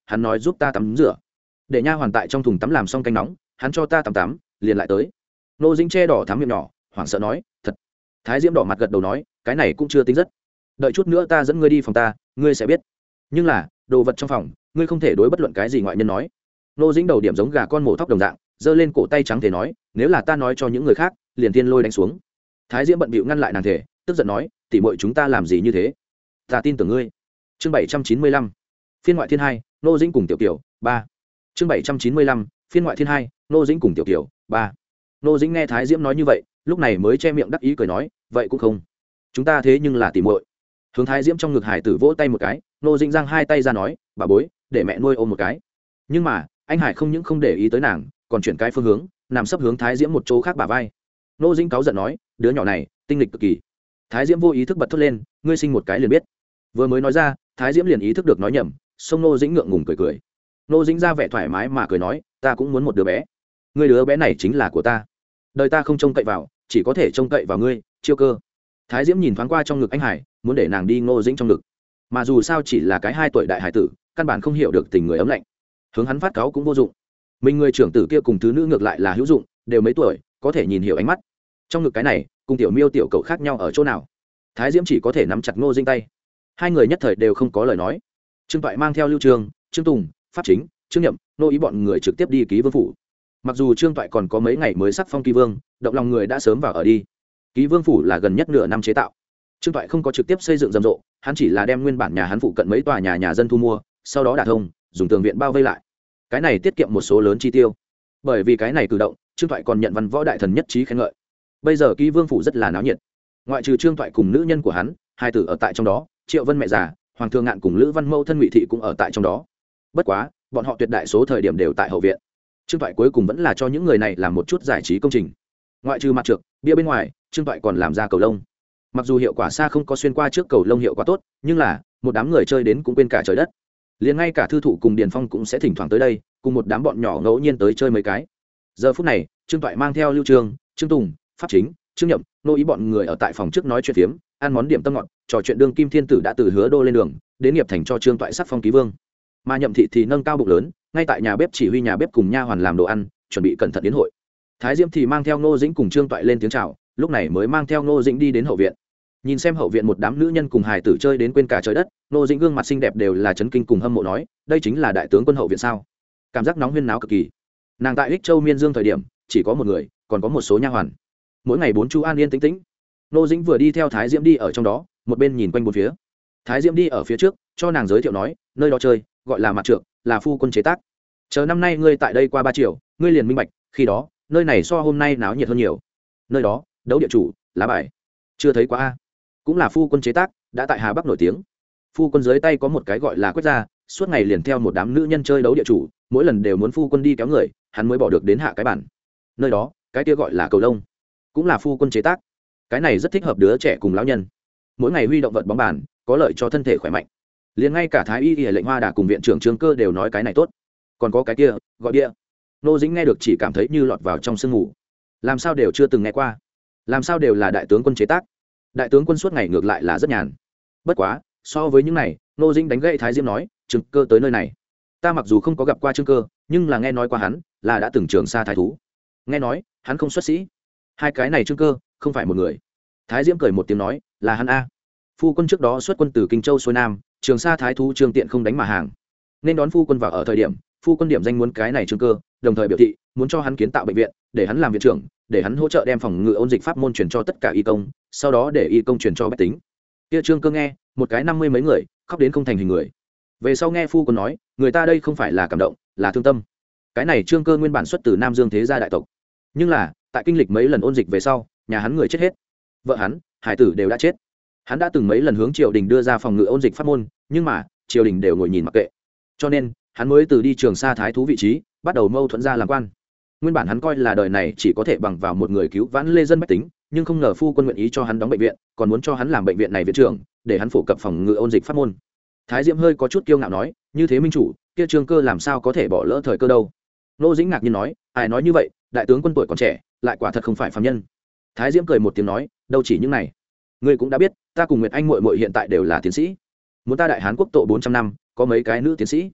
hắn nói giúp ta tắm rửa, để nha hoàn tại trong thùng tắm làm xong canh nóng, hắn cho ta tắm liền lại tới. Ngô Dĩnh che đỏ thắm miệng nhỏ, hoảng sợ nói thật. Thái Diễm đỏ mặt gật đầu nói cái này cũng chưa tính rất, đợi chút nữa ta dẫn ngươi đi phòng ta, ngươi sẽ biết. Nhưng là đồ vật trong phòng ngươi không thể đối bất luận cái gì ngoại nhân nói. Ngô Dĩnh đầu điểm giống gà con mổ thóc đồng dạng, giơ lên cổ tay trắng thể nói nếu là ta nói cho những người khác liền thiên lôi đánh xuống. Thái Diễm bận bịu ngăn lại nàng thể, tức giận nói tỉ muội chúng ta làm gì như thế, ta tin tưởng ngươi. Chương 795 phiên ngoại thiên 2, Ngô Dĩnh cùng Tiểu Kiều 3. Chương 795 phiên ngoại thiên 2, Ngô Dĩnh cùng Tiểu Kiều 3. Ngô Dĩnh nghe Thái Diễm nói như vậy, lúc này mới che miệng đắc ý cười nói vậy cũng không, chúng ta thế nhưng là tỉ muội. Hướng Thái Diễm trong ngực Hải Tử vỗ tay một cái, Ngô Dĩnh giang hai tay ra nói bà bối để mẹ nuôi ôm một cái. Nhưng mà anh Hải không những không để ý tới nàng, còn chuyển cái phương hướng nằm sấp hướng Thái Diễm một chỗ khác bả vai. Ngô Dĩnh cáu giận nói đứa nhỏ này tinh lịch cực kỳ. Thái Diễm vô ý thức bật thốt lên ngươi sinh một cái liền biết. Vừa mới nói ra Thái Diễm liền ý thức được nói nhầm, xông Ngô Dĩnh ngượng ngùng cười cười. Ngô Dĩnh ra vẻ thoải mái mà cười nói ta cũng muốn một đứa bé, ngươi đứa bé này chính là của ta, đời ta không trông cậy vào, chỉ có thể trông cậy vào ngươi, Chiêu Cơ. Thái Diễm nhìn thoáng qua trong ngực anh Hải, muốn để nàng đi Ngô Dĩnh trong ngực, mà dù sao chỉ là cái 2 tuổi đại hải tử, căn bản không hiểu được tình người ấm lạnh, hướng hắn phát cáo cũng vô dụng. Mình người trưởng tử kia cùng thứ nữ ngược lại là hữu dụng, đều mấy tuổi, có thể nhìn hiểu ánh mắt. Trong ngực cái này cùng Tiểu Miêu tiểu cậu khác nhau ở chỗ nào? Thái Diễm chỉ có thể nắm chặt Ngô Dĩnh tay, hai người nhất thời đều không có lời nói. Trương Toại mang theo Lưu Trường, Trương Tùng, Pháp Chính, Trương Nhậm, Nô Ý bọn người trực tiếp đi Ký Vương phủ. Mặc dù Trương Toại còn có mấy ngày mới sắc phong Ký Vương, động lòng người đã sớm vào ở đi. Ký Vương phủ là gần nhất nửa năm chế tạo, Trương Toại không có trực tiếp xây dựng rầm rộ, hắn chỉ là đem nguyên bản nhà hắn phụ cận mấy tòa nhà dân thu mua, sau đó đả thông, dùng tường viện bao vây lại. Cái này tiết kiệm một số lớn chi tiêu. Bởi vì cái này cử động, Trương Toại còn nhận văn võ đại thần nhất trí khen ngợi. Bây giờ Ký Vương phủ rất là náo nhiệt. Ngoại trừ Trương Toại cùng nữ nhân của hắn, hai tử ở tại trong đó, Triệu Vân mẹ già, Hoàng Thượng Ngạn cùng Lữ Văn Mâu thân Ngụy thị cũng ở tại trong đó. Bất quá, bọn họ tuyệt đại số thời điểm đều tại hậu viện. Trương Toại cuối cùng vẫn là cho những người này làm một chút giải trí công trình. Ngoại trừ mặt trược, bia bên ngoài, Trương Toại còn làm ra cầu lông. Mặc dù hiệu quả xa không có xuyên qua trước cầu lông hiệu quả tốt, nhưng là một đám người chơi đến cũng quên cả trời đất. Liền ngay cả thư thụ cùng Điền Phong cũng sẽ thỉnh thoảng tới đây, cùng một đám bọn nhỏ ngẫu nhiên tới chơi mấy cái. Giờ phút này, Trương Toại mang theo Lưu Trường, Trương Tùng, Pháp Chính, Trương Nhậm, Nô Ý bọn người ở tại phòng trước nói chuyện phiếm, ăn món điểm tâm ngọt, trò chuyện đương kim thiên tử đã từ Hứa Đô lên đường, đến nghiệp thành cho Trương Toại sắc phong Ký Vương. Mà Nhậm thị thì nâng cao bụng lớn, ngay tại nhà bếp chỉ huy nhà bếp cùng nha hoàn làm đồ ăn, chuẩn bị cẩn thận đến hội. Thái Diễm thì mang theo Ngô Dĩnh cùng Trương Toại lên tiếng chào, lúc này mới mang theo Ngô Dĩnh đi đến hậu viện. Nhìn xem hậu viện một đám nữ nhân cùng hài tử chơi đến quên cả trời đất, Ngô Dĩnh gương mặt xinh đẹp đều là chấn kinh cùng hâm mộ nói, đây chính là đại tướng quân hậu viện sao? Cảm giác nóng huyên náo cực kỳ. Nàng tại Ích Châu Miên Dương thời điểm, chỉ có một người, còn có một số nha hoàn. Mỗi ngày 4 chu an yên tĩnh tĩnh. Ngô Dĩnh vừa đi theo Thái Diễm đi ở trong đó, một bên nhìn quanh bốn phía. Thái Diễm đi ở phía trước, cho nàng giới thiệu nói, nơi đó chơi, gọi là mặt trượng, là phu quân chế tác. Chờ năm nay ngươi tại đây qua 3 triệu, ngươi liền minh bạch, khi đó, nơi này so hôm nay náo nhiệt hơn nhiều. Nơi đó, đấu địa chủ, lá bài. Chưa thấy quá a. Cũng là phu quân chế tác, đã tại Hà Bắc nổi tiếng. Phu quân dưới tay có một cái gọi là Quách gia, suốt ngày liền theo một đám nữ nhân chơi đấu địa chủ, mỗi lần đều muốn phu quân đi kéo người, hắn mới bỏ được đến hạ cái bản. Nơi đó, cái kia gọi là cầu lông, cũng là phu quân chế tác. Cái này rất thích hợp đứa trẻ cùng lão nhân. Mỗi ngày huy động vật bóng bàn, có lợi cho thân thể khỏe mạnh. Liền ngay cả Thái Y lệnh Hoa Đà cùng viện trưởng Trương Cơ đều nói cái này tốt. Còn có cái kia, gọi bia. Nô Dĩnh nghe được chỉ cảm thấy như lọt vào trong sương ngủ. Làm sao đều chưa từng nghe qua, làm sao đều là đại tướng quân chế tác. Đại tướng quân suốt ngày ngược lại là rất nhàn. Bất quá, so với những này, Nô Dĩnh đánh gậy Thái Diễm nói, Trương Cơ tới nơi này, ta mặc dù không có gặp qua Trương Cơ, nhưng là nghe nói qua hắn, là đã từng trường xa thái thú. Nghe nói, hắn không xuất sĩ. Hai cái này Trương Cơ, không phải một người. Thái Diễm cười một tiếng nói, là hắn a. Phu quân trước đó xuất quân từ Kinh Châu xuôi Nam, trường xa thái thú Trương Tiện không đánh mà hàng, nên đón phu quân vào ở thời điểm, phu quân điểm danh muốn cái này Trương Cơ, đồng thời biểu thị muốn cho hắn kiến tạo bệnh viện, để hắn làm viện trưởng, để hắn hỗ trợ đem phòng ngự ôn dịch pháp môn truyền cho tất cả y công, sau đó để y công truyền cho bách tính. Kia Trương Cơ nghe, một cái 50 mấy người, khóc đến không thành hình người. Về sau nghe phu quân nói, người ta đây không phải là cảm động, là thương tâm. Cái này Trương Cơ nguyên bản xuất từ Nam Dương thế gia đại tộc, nhưng là tại kinh lịch mấy lần ôn dịch về sau, nhà hắn người chết hết, vợ hắn, hải tử đều đã chết. Hắn đã từng mấy lần hướng triều đình đưa ra phòng ngự ôn dịch pháp môn, nhưng mà triều đình đều ngồi nhìn mặc kệ, cho nên hắn mới từ đi trường xa thái thú vị trí, bắt đầu mâu thuẫn ra làm quan. Nguyên bản hắn coi là đời này chỉ có thể bằng vào một người cứu vãn lê dân bách tính, nhưng không ngờ phu quân nguyện ý cho hắn đóng bệnh viện, còn muốn cho hắn làm bệnh viện này viện trưởng, để hắn phổ cập phòng ngự ôn dịch pháp môn. Thái Diễm hơi có chút kiêu ngạo nói, như thế minh chủ, kia Trương Cơ làm sao có thể bỏ lỡ thời cơ đâu. Nô Dĩnh ngạc nhiên nói, ai nói như vậy, đại tướng quân tuổi còn trẻ, lại quả thật không phải phàm nhân. Thái Diễm cười một tiếng nói, đâu chỉ những này, ngươi cũng đã biết, ta cùng Nguyệt Anh muội muội hiện tại đều là tiến sĩ. Muốn ta đại Hán quốc tộ 400 năm, có mấy cái nữ tiến sĩ.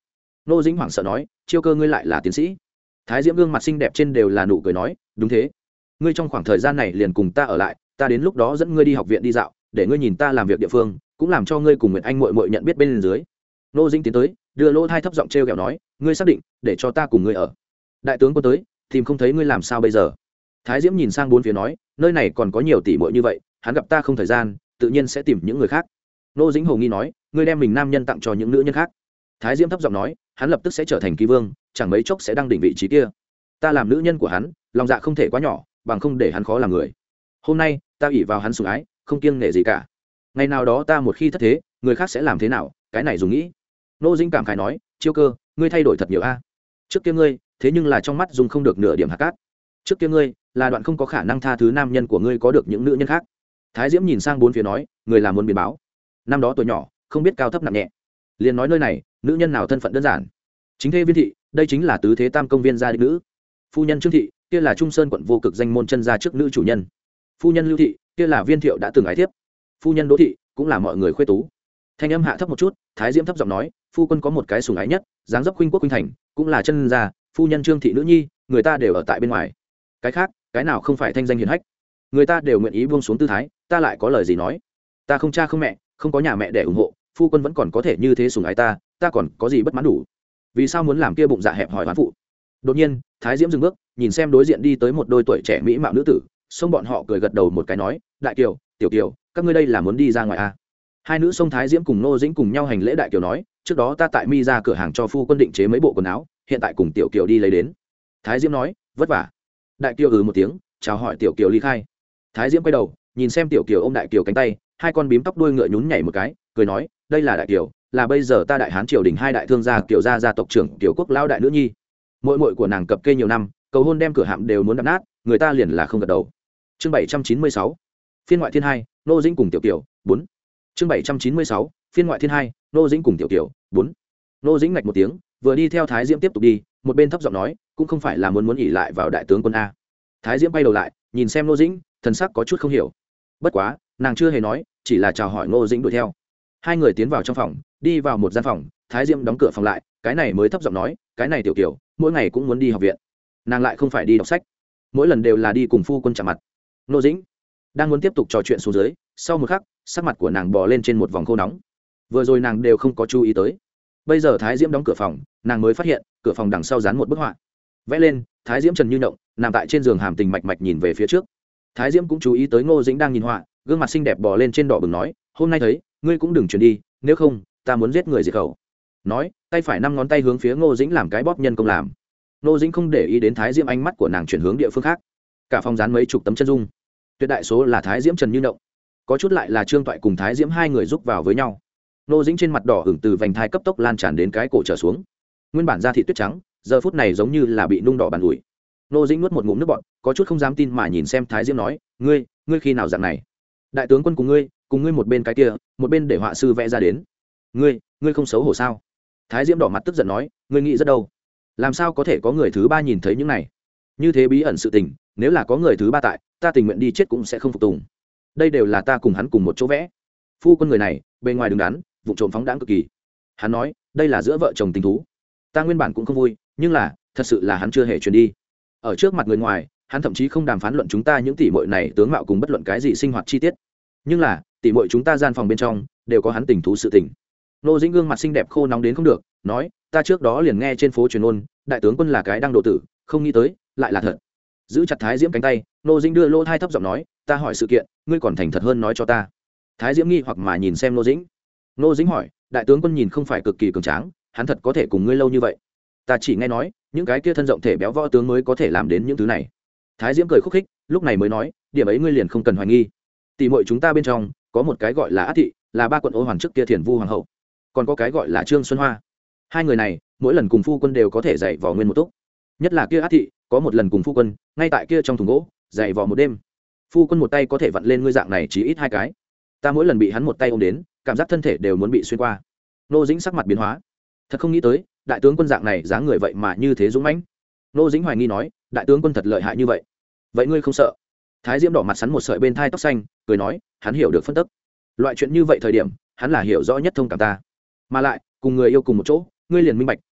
Nô Dĩnh hoảng sợ nói, chiêu cơ ngươi lại là tiến sĩ? Thái Diễm gương mặt xinh đẹp trên đều là nụ cười nói, đúng thế, ngươi trong khoảng thời gian này liền cùng ta ở lại, ta đến lúc đó dẫn ngươi đi học viện đi dạo, để ngươi nhìn ta làm việc địa phương, cũng làm cho ngươi cùng Nguyệt Anh muội muội nhận biết bên dưới. Nô Dĩnh tiến tới, đưa lỗ thai thấp giọng trêu ghẹo nói, ngươi xác định để cho ta cùng ngươi ở? Đại tướng quân tới, tìm không thấy ngươi làm sao bây giờ? Thái Diễm nhìn sang bốn phía nói, nơi này còn có nhiều tỷ muội như vậy, hắn gặp ta không thời gian, tự nhiên sẽ tìm những người khác. Nô Dĩnh hồ nghi nói, ngươi đem mình nam nhân tặng cho những nữ nhân khác? Thái Diễm thấp giọng nói, hắn lập tức sẽ trở thành kỳ vương, chẳng mấy chốc sẽ đăng đỉnh vị trí kia. Ta làm nữ nhân của hắn, lòng dạ không thể quá nhỏ, bằng không để hắn khó làm người. Hôm nay ta ỷ vào hắn sủng ái, không kiêng nể gì cả. Ngày nào đó ta một khi thất thế, người khác sẽ làm thế nào, cái này dùng nghĩ. Nô Dĩnh cảm khái nói, chiêu cơ, ngươi thay đổi thật nhiều a. Trước kia ngươi, thế nhưng là trong mắt dùng không được nửa điểm hạt cát. Trước kia ngươi, là đoạn không có khả năng tha thứ nam nhân của ngươi có được những nữ nhân khác. Thái Diễm nhìn sang bốn phía nói, người là muốn biến báo. Năm đó tuổi nhỏ, không biết cao thấp nặng nhẹ, liền nói nơi này, nữ nhân nào thân phận đơn giản. Chính thê Viên thị, đây chính là tứ thế tam công viên gia đình nữ. Phu nhân Trương thị, kia là Trung Sơn quận vô cực danh môn chân gia trước nữ chủ nhân. Phu nhân Lưu thị, kia là Viên thiệu đã từng ái thiếp. Phu nhân Đỗ thị, cũng là mọi người khuê tú. Thanh âm hạ thấp một chút, Thái Diễm thấp giọng nói, phu quân có một cái sủng ái nhất, dáng dấp khuynh quốc khuynh thành, cũng là chân gia, phu nhân Trương thị nữ nhi, người ta đều ở tại bên ngoài. Cái khác, cái nào không phải thanh danh hiển hách, người ta đều nguyện ý buông xuống tư thái, ta lại có lời gì nói? Ta không cha không mẹ, không có nhà mẹ để ủng hộ, phu quân vẫn còn có thể như thế sủng ái ta còn có gì bất mãn đủ? Vì sao muốn làm kia bụng dạ hẹp hòi hoán phụ? Đột nhiên, Thái Diễm dừng bước, nhìn xem đối diện đi tới một đôi tuổi trẻ mỹ mạo nữ tử, xông bọn họ cười gật đầu một cái nói, đại kiều, tiểu kiều, các ngươi đây là muốn đi ra ngoài à? Hai nữ xông Thái Diễm cùng Nô Dĩnh cùng nhau hành lễ. Đại kiều nói, trước đó ta tại Mi ra cửa hàng cho phu quân định chế mấy bộ quần áo, hiện tại cùng tiểu kiều đi lấy đến. Thái Diễm nói, vất vả. Đại kiều một tiếng, chào hỏi tiểu kiều ly khai. Thái Diễm quay đầu, nhìn xem tiểu kiều ôm đại kiều cánh tay, hai con bím tóc đuôi ngựa nhún nhảy một cái, cười nói, đây là đại kiều, là bây giờ ta đại hán triều đình hai đại thương gia kiều gia tộc trưởng kiều quốc lao đại nữ nhi. Muội muội của nàng cập kê nhiều năm, cầu hôn đem cửa hạm đều muốn đập nát, người ta liền là không gật đầu. Chương 796, phiên ngoại thiên hai, Nô Dĩnh cùng tiểu kiều 4. Chương 796, phiên ngoại thiên hai, Nô Dĩnh cùng tiểu kiều 4. Nô Dĩnh ngạch một tiếng, vừa đi theo Thái Diễm tiếp tục đi, một bên thấp giọng nói, cũng không phải là muốn ỉ lại vào đại tướng quân a. Thái Diễm bay đầu lại, nhìn xem Nô Dĩnh, thần sắc có chút không hiểu. Bất quá, nàng chưa hề nói, chỉ là chào hỏi Nô Dĩnh đuổi theo. Hai người tiến vào trong phòng, đi vào một gian phòng, Thái Diễm đóng cửa phòng lại, cái này mới thấp giọng nói, cái này tiểu kiều, mỗi ngày cũng muốn đi học viện, nàng lại không phải đi đọc sách, mỗi lần đều là đi cùng phu quân chạm mặt. Nô Dĩnh đang muốn tiếp tục trò chuyện xuống dưới, sau một khắc, sắc mặt của nàng bò lên trên một vòng khô nóng. Vừa rồi nàng đều không có chú ý tới, bây giờ Thái Diễm đóng cửa phòng, nàng mới phát hiện cửa phòng đằng sau dán một bức họa, vẽ lên Thái Diễm trần như nhộng, nằm tại trên giường hàm tình mạch mạch nhìn về phía trước. Thái Diễm cũng chú ý tới Ngô Dĩnh đang nhìn họa, gương mặt xinh đẹp bò lên trên đỏ bừng nói, hôm nay thấy ngươi cũng đừng chuyển đi, nếu không ta muốn giết người diệt khẩu. Nói, tay phải năm ngón tay hướng phía Ngô Dĩnh làm cái bóp nhân công làm. Ngô Dĩnh không để ý đến Thái Diễm, ánh mắt của nàng chuyển hướng địa phương khác. Cả phòng dán mấy chục tấm chân dung, tuyệt đại số là Thái Diễm trần như nhộng, có chút lại là Trương Toại cùng Thái Diễm hai người giúp vào với nhau. Ngô Dĩnh trên mặt đỏ ửng từ vành thai cấp tốc lan tràn đến cái cổ trở xuống, nguyên bản da thịt tuyết trắng, giờ phút này giống như là bị nung đỏ bàn ủi. Ngô Dĩnh nuốt một ngụm nước bọt, có chút không dám tin mà nhìn xem Thái Diễm nói, ngươi khi nào dạng này? Đại tướng quân cùng ngươi một bên cái kia, một bên để họa sư vẽ ra đến. Ngươi không xấu hổ sao? Thái Diễm đỏ mặt tức giận nói, ngươi nghĩ rất đâu, làm sao có thể có người thứ ba nhìn thấy những này? Như thế bí ẩn sự tình, nếu là có người thứ ba tại, ta tình nguyện đi chết cũng sẽ không phục tùng. Đây đều là ta cùng hắn cùng một chỗ vẽ. Phu quân người này, bề ngoài đứng đắn, vụ trộm phóng đãng cực kỳ. Hắn nói, đây là giữa vợ chồng tình thú. Ta nguyên bản cũng không vui, nhưng là, thật sự là hắn chưa hề truyền đi. Ở trước mặt người ngoài, hắn thậm chí không đàm phán luận chúng ta những tỷ muội này tướng mạo cùng bất luận cái gì sinh hoạt chi tiết. Nhưng là, tỷ muội chúng ta gian phòng bên trong, đều có hắn tình thú sự tình. Nô Dĩnh gương mặt xinh đẹp khô nóng đến không được, nói, ta trước đó liền nghe trên phố truyền ngôn, đại tướng quân là cái đang độ tử, không nghĩ tới, lại là thật. Giữ chặt Thái Diễm cánh tay, Nô Dĩnh đưa lô thai thấp giọng nói, ta hỏi sự kiện, ngươi còn thành thật hơn nói cho ta. Thái Diễm nghi hoặc mà nhìn xem Nô Dĩnh. Nô Dĩnh hỏi, đại tướng quân nhìn không phải cực kỳ cường tráng, hắn thật có thể cùng ngươi lâu như vậy? Ta chỉ nghe nói, những cái kia thân rộng thể béo võ tướng mới có thể làm đến những thứ này. Thái Diễm cười khúc khích, lúc này mới nói, điểm ấy ngươi liền không cần hoài nghi. Tỷ muội chúng ta bên trong, có một cái gọi là Át thị, là ba quận Ô Hoàng trước kia Thiền Vu hoàng hậu, còn có cái gọi là Trương Xuân Hoa. Hai người này, mỗi lần cùng phu quân đều có thể dạy vò nguyên một túc. Nhất là kia Át thị, có một lần cùng phu quân, ngay tại kia trong thùng gỗ, dạy vò một đêm. Phu quân một tay có thể vặn lên ngươi dạng này chỉ ít hai cái. Ta mỗi lần bị hắn một tay ôm đến, cảm giác thân thể đều muốn bị xuyên qua. Nô Dĩnh sắc mặt biến hóa, thật không nghĩ tới, đại tướng quân dạng này dáng người vậy mà như thế dũng mãnh. Nô Dĩnh hoài nghi nói, đại tướng quân thật lợi hại như vậy, vậy ngươi không sợ? Thái Diễm đỏ mặt sắn một sợi bên thai tóc xanh, cười nói, hắn hiểu được phân tích, loại chuyện như vậy thời điểm, hắn là hiểu rõ nhất thông cảm ta, mà lại cùng người yêu cùng một chỗ, ngươi liền minh bạch,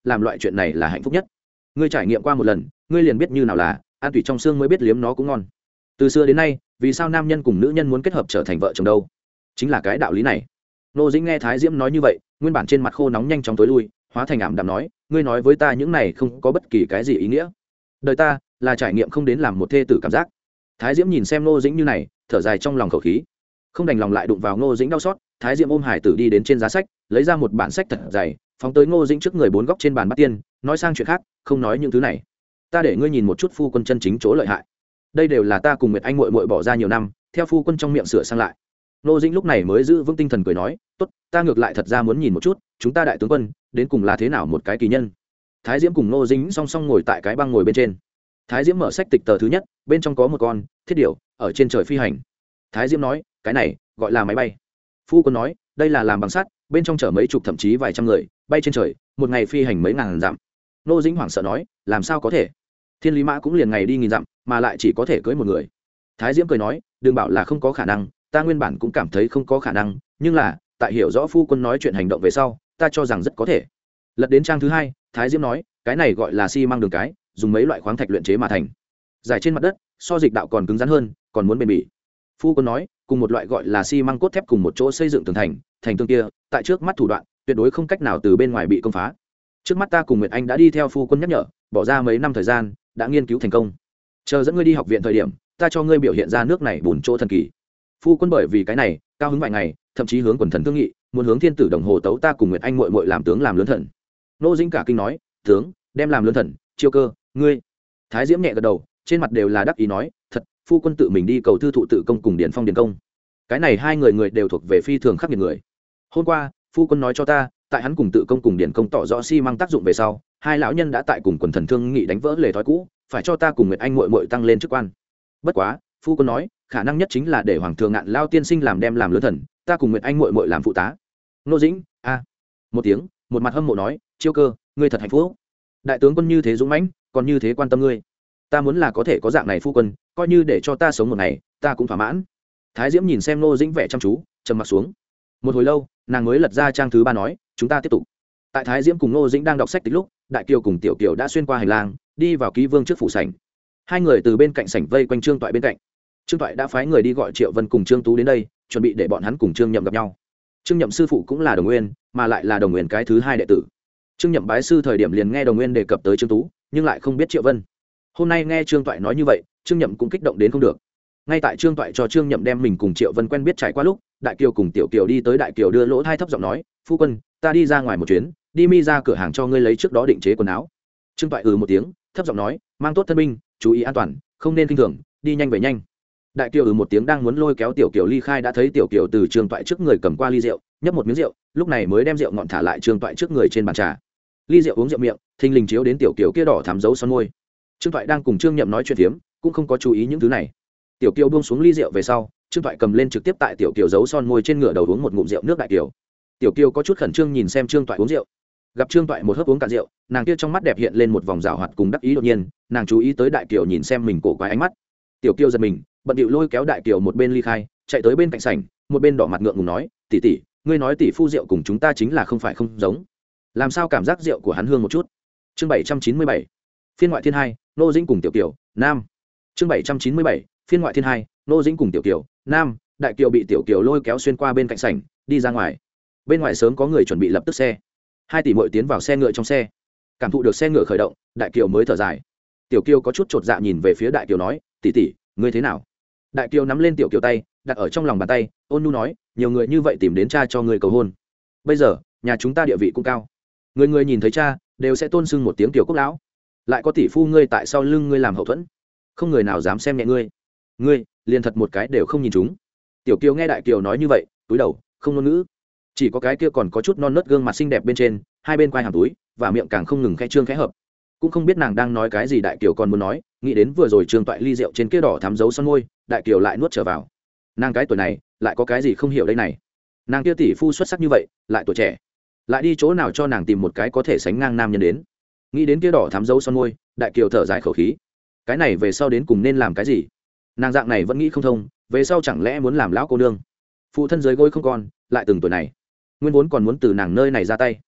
làm loại chuyện này là hạnh phúc nhất. Ngươi trải nghiệm qua một lần, ngươi liền biết như nào là ăn tủy trong xương mới biết liếm nó cũng ngon. Từ xưa đến nay, vì sao nam nhân cùng nữ nhân muốn kết hợp trở thành vợ chồng đâu? Chính là cái đạo lý này. Nô Dĩnh nghe Thái Diễm nói như vậy, nguyên bản trên mặt khô nóng nhanh chóng tối lui, hóa thành ảm đạm nói, ngươi nói với ta những này không có bất kỳ cái gì ý nghĩa. Đời ta là trải nghiệm không đến làm một thê tử cảm giác. Thái Diễm nhìn xem Nô Dĩnh như này, thở dài trong lòng khẩu khí, không đành lòng lại đụng vào Nô Dĩnh đau xót. Thái Diễm ôm hải tử đi đến trên giá sách, lấy ra một bản sách thật dày, phóng tới Ngô Dĩnh trước người 4 góc trên bàn bát tiên, nói sang chuyện khác, không nói những thứ này. Ta để ngươi nhìn một chút phu quân chân chính chỗ lợi hại. Đây đều là ta cùng Nguyệt Anh muội muội bỏ ra nhiều năm, theo phu quân trong miệng sửa sang lại. Ngô Dĩnh lúc này mới giữ vững tinh thần cười nói, tốt, ta ngược lại thật ra muốn nhìn một chút, chúng ta đại tướng quân đến cùng là thế nào một cái kỳ nhân. Thái Diễm cùng Ngô Dĩnh song song ngồi tại cái băng ngồi bên trên. Thái Diễm mở sách tịch tờ thứ nhất, bên trong có một con thiết điểu ở trên trời phi hành. Thái Diễm nói, cái này gọi là máy bay. Phu quân nói, đây là làm bằng sắt, bên trong chở mấy chục thậm chí vài trăm người, bay trên trời, một ngày phi hành mấy ngàn dặm. Ngô Dĩnh hoảng sợ nói, làm sao có thể? Thiên lý mã cũng liền ngày đi nghìn dặm, mà lại chỉ có thể cưỡi một người. Thái Diễm cười nói, đừng bảo là không có khả năng, ta nguyên bản cũng cảm thấy không có khả năng, nhưng là tại hiểu rõ phu quân nói chuyện hành động về sau, ta cho rằng rất có thể. Lật đến trang thứ 2, Thái Diễm nói, cái này gọi là xi măng đường cái, dùng mấy loại khoáng thạch luyện chế mà thành, dài trên mặt đất, so dịch đạo còn cứng rắn hơn, còn muốn bền bỉ. Phu quân nói, cùng một loại gọi là xi măng cốt thép cùng một chỗ xây dựng tường thành, thành tường kia tại trước mắt thủ đoạn tuyệt đối không cách nào từ bên ngoài bị công phá. Trước mắt ta cùng Nguyệt Anh đã đi theo phu quân nhắc nhở, bỏ ra mấy năm thời gian, đã nghiên cứu thành công. Chờ dẫn ngươi đi học viện thời điểm, ta cho ngươi biểu hiện ra nước này bùn chỗ thần kỳ. Phu quân bởi vì cái này cao hứng vài ngày, thậm chí hướng quần thần thương nghị, muốn hướng thiên tử đồng hồ tấu ta cùng Nguyệt Anh muội muội làm tướng làm lớn thần. Nô Dĩnh cả kinh nói, tướng đem làm lớn thần, chiêu cơ ngươi. Thái Diễm nhẹ gật đầu, trên mặt đều là đắc ý nói, thật, phu quân tự mình đi cầu thư thụ tự công cùng điển phong điển công. Cái này hai người đều thuộc về phi thường khắc nghiệt người. Hôm qua phu quân nói cho ta, tại hắn cùng tự công cùng điển công tỏ rõ xi măng tác dụng về sau, hai lão nhân đã tại cùng quần thần thương nghị đánh vỡ lề thói cũ, phải cho ta cùng Nguyệt Anh muội muội tăng lên chức quan. Bất quá phu quân nói, khả năng nhất chính là để hoàng thượng Ngạn Lao tiên sinh làm đem làm lớn thần, ta cùng Nguyệt Anh muội muội làm phụ tá. Nô Dĩnh a một tiếng, một mặt hâm mộ nói, chiêu cơ ngươi thật hạnh phúc, đại tướng quân như thế dũng mãnh, còn như thế quan tâm ngươi. Ta muốn là có thể có dạng này phu quân, coi như để cho ta sống một ngày, ta cũng thỏa mãn. Thái Diễm nhìn xem Nô Dĩnh vẻ chăm chú, trầm mặc xuống. Một hồi lâu, nàng mới lật ra trang thứ 3 nói, chúng ta tiếp tục. Tại Thái Diễm cùng Nô Dĩnh đang đọc sách tích lúc, Đại Kiều cùng Tiểu Kiều đã xuyên qua hành lang, đi vào Ký Vương trước phủ sảnh. Hai người từ bên cạnh sảnh vây quanh Trương Toại bên cạnh. Trương Toại đã phái người đi gọi Triệu Vân cùng Trương Tú đến đây, chuẩn bị để bọn hắn cùng Trương Nhậm gặp nhau. Trương Nhậm sư phụ cũng là Đồng Nguyên, mà lại là Đồng Nguyên cái thứ 2 đệ tử. Trương Nhậm bái sư thời điểm liền nghe Đồng Nguyên đề cập tới Trương Tú, nhưng lại không biết Triệu Vân. Hôm nay nghe Trương Toại nói như vậy, Trương Nhậm cũng kích động đến không được. Ngay tại Trương Toại cho Trương Nhậm đem mình cùng Triệu Vân quen biết trải qua lúc, Đại Kiều cùng Tiểu Kiều đi tới. Đại Kiều đưa lỗ thai thấp giọng nói, phu quân, ta đi ra ngoài một chuyến, đi mi ra cửa hàng cho ngươi lấy trước đó định chế quần áo. Trương Toại một tiếng, thấp giọng nói, mang tốt thân binh, chú ý an toàn, không nên kinh thường, đi nhanh về nhanh. Đại Kiều một tiếng đang muốn lôi kéo Tiểu Kiều ly khai, đã thấy Tiểu Kiều từ Trương Toại trước người cầm qua ly rượu, nhấp một miếng rượu, lúc này mới đem rượu ngọn thả lại Trương Toại trước người trên bàn trà. Ly rượu uống rượu miệng, thình lình chiếu đến Tiểu Kiều kia đỏ thắm dấu son môi. Trương Toại đang cùng Trương Nhậm nói chuyện phiếm, cũng không có chú ý những thứ này. Tiểu Kiều buông xuống ly rượu về sau, Trương Toại cầm lên trực tiếp tại Tiểu Kiều giấu son môi trên ngửa đầu uống một ngụm rượu nước. Đại Kiều. Tiểu Kiều có chút khẩn trương nhìn xem Trương Toại uống rượu. Gặp Trương Toại một hớp uống cạn rượu, nàng kia trong mắt đẹp hiện lên một vòng rào hoạt cùng đắc ý. Đột nhiên, nàng chú ý tới Đại Kiều nhìn xem mình cổ quái ánh mắt. Tiểu Kiều giật mình, bận điệu lôi kéo Đại Kiều một bên ly khai, chạy tới bên cạnh sảnh, một bên đỏ mặt ngượng ngùng nói, tỷ tỷ, ngươi nói tỷ phu rượu cùng chúng ta chính là không phải không giống, làm sao cảm giác rượu của hắn hương một chút. Chương 797, phiên ngoại thiên 2, Nô Dĩnh cùng Tiểu Kiều nam. Chương 797, phiên ngoại thiên 2, Nô Dĩnh cùng Tiểu Kiều nam. Đại Kiều bị Tiểu Kiều lôi kéo xuyên qua bên cạnh sảnh, đi ra ngoài. Bên ngoài sớm có người chuẩn bị lập tức xe. Hai tỷ muội tiến vào xe ngựa. Trong xe, cảm thụ được xe ngựa khởi động, Đại Kiều mới thở dài. Tiểu Kiều có chút chột dạ nhìn về phía Đại Kiều nói, tỷ tỷ, ngươi thế nào? Đại Kiều nắm lên Tiểu Kiều tay, đặt ở trong lòng bàn tay, ôn nhu nói, nhiều người như vậy tìm đến cha cho ngươi cầu hôn, bây giờ nhà chúng ta địa vị cũng cao, người người nhìn thấy cha đều sẽ tôn sưng một tiếng Tiểu Quốc lão, lại có tỷ phu ngươi tại sau lưng ngươi làm hậu thuẫn, không người nào dám xem nhẹ ngươi, ngươi liền thật một cái đều không nhìn chúng. Tiểu Kiều nghe Đại Kiều nói như vậy, túi đầu không ngôn ngữ, chỉ có cái kia còn có chút non nớt gương mặt xinh đẹp bên trên, hai bên quai hàm túi và miệng càng không ngừng khẽ trương khẽ hợp, cũng không biết nàng đang nói cái gì. Đại Kiều còn muốn nói, nghĩ đến vừa rồi Trương Toại ly rượu trên kia đỏ thắm dấu son môi, Đại Kiều lại nuốt trở vào. Nàng cái tuổi này lại có cái gì không hiểu đây này, nàng kia tỷ phu xuất sắc như vậy, lại tuổi trẻ, lại đi chỗ nào cho nàng tìm một cái có thể sánh ngang nam nhân đến. Nghĩ đến kia đỏ thắm dấu son môi, Đại Kiều thở dài khẩu khí, cái này về sau đến cùng nên làm cái gì? Nàng dạng này vẫn nghĩ không thông, về sau chẳng lẽ muốn làm lão cô nương, phụ thân dưới gối không còn, lại từng tuổi này, nguyên vốn còn muốn từ nàng nơi này ra tay,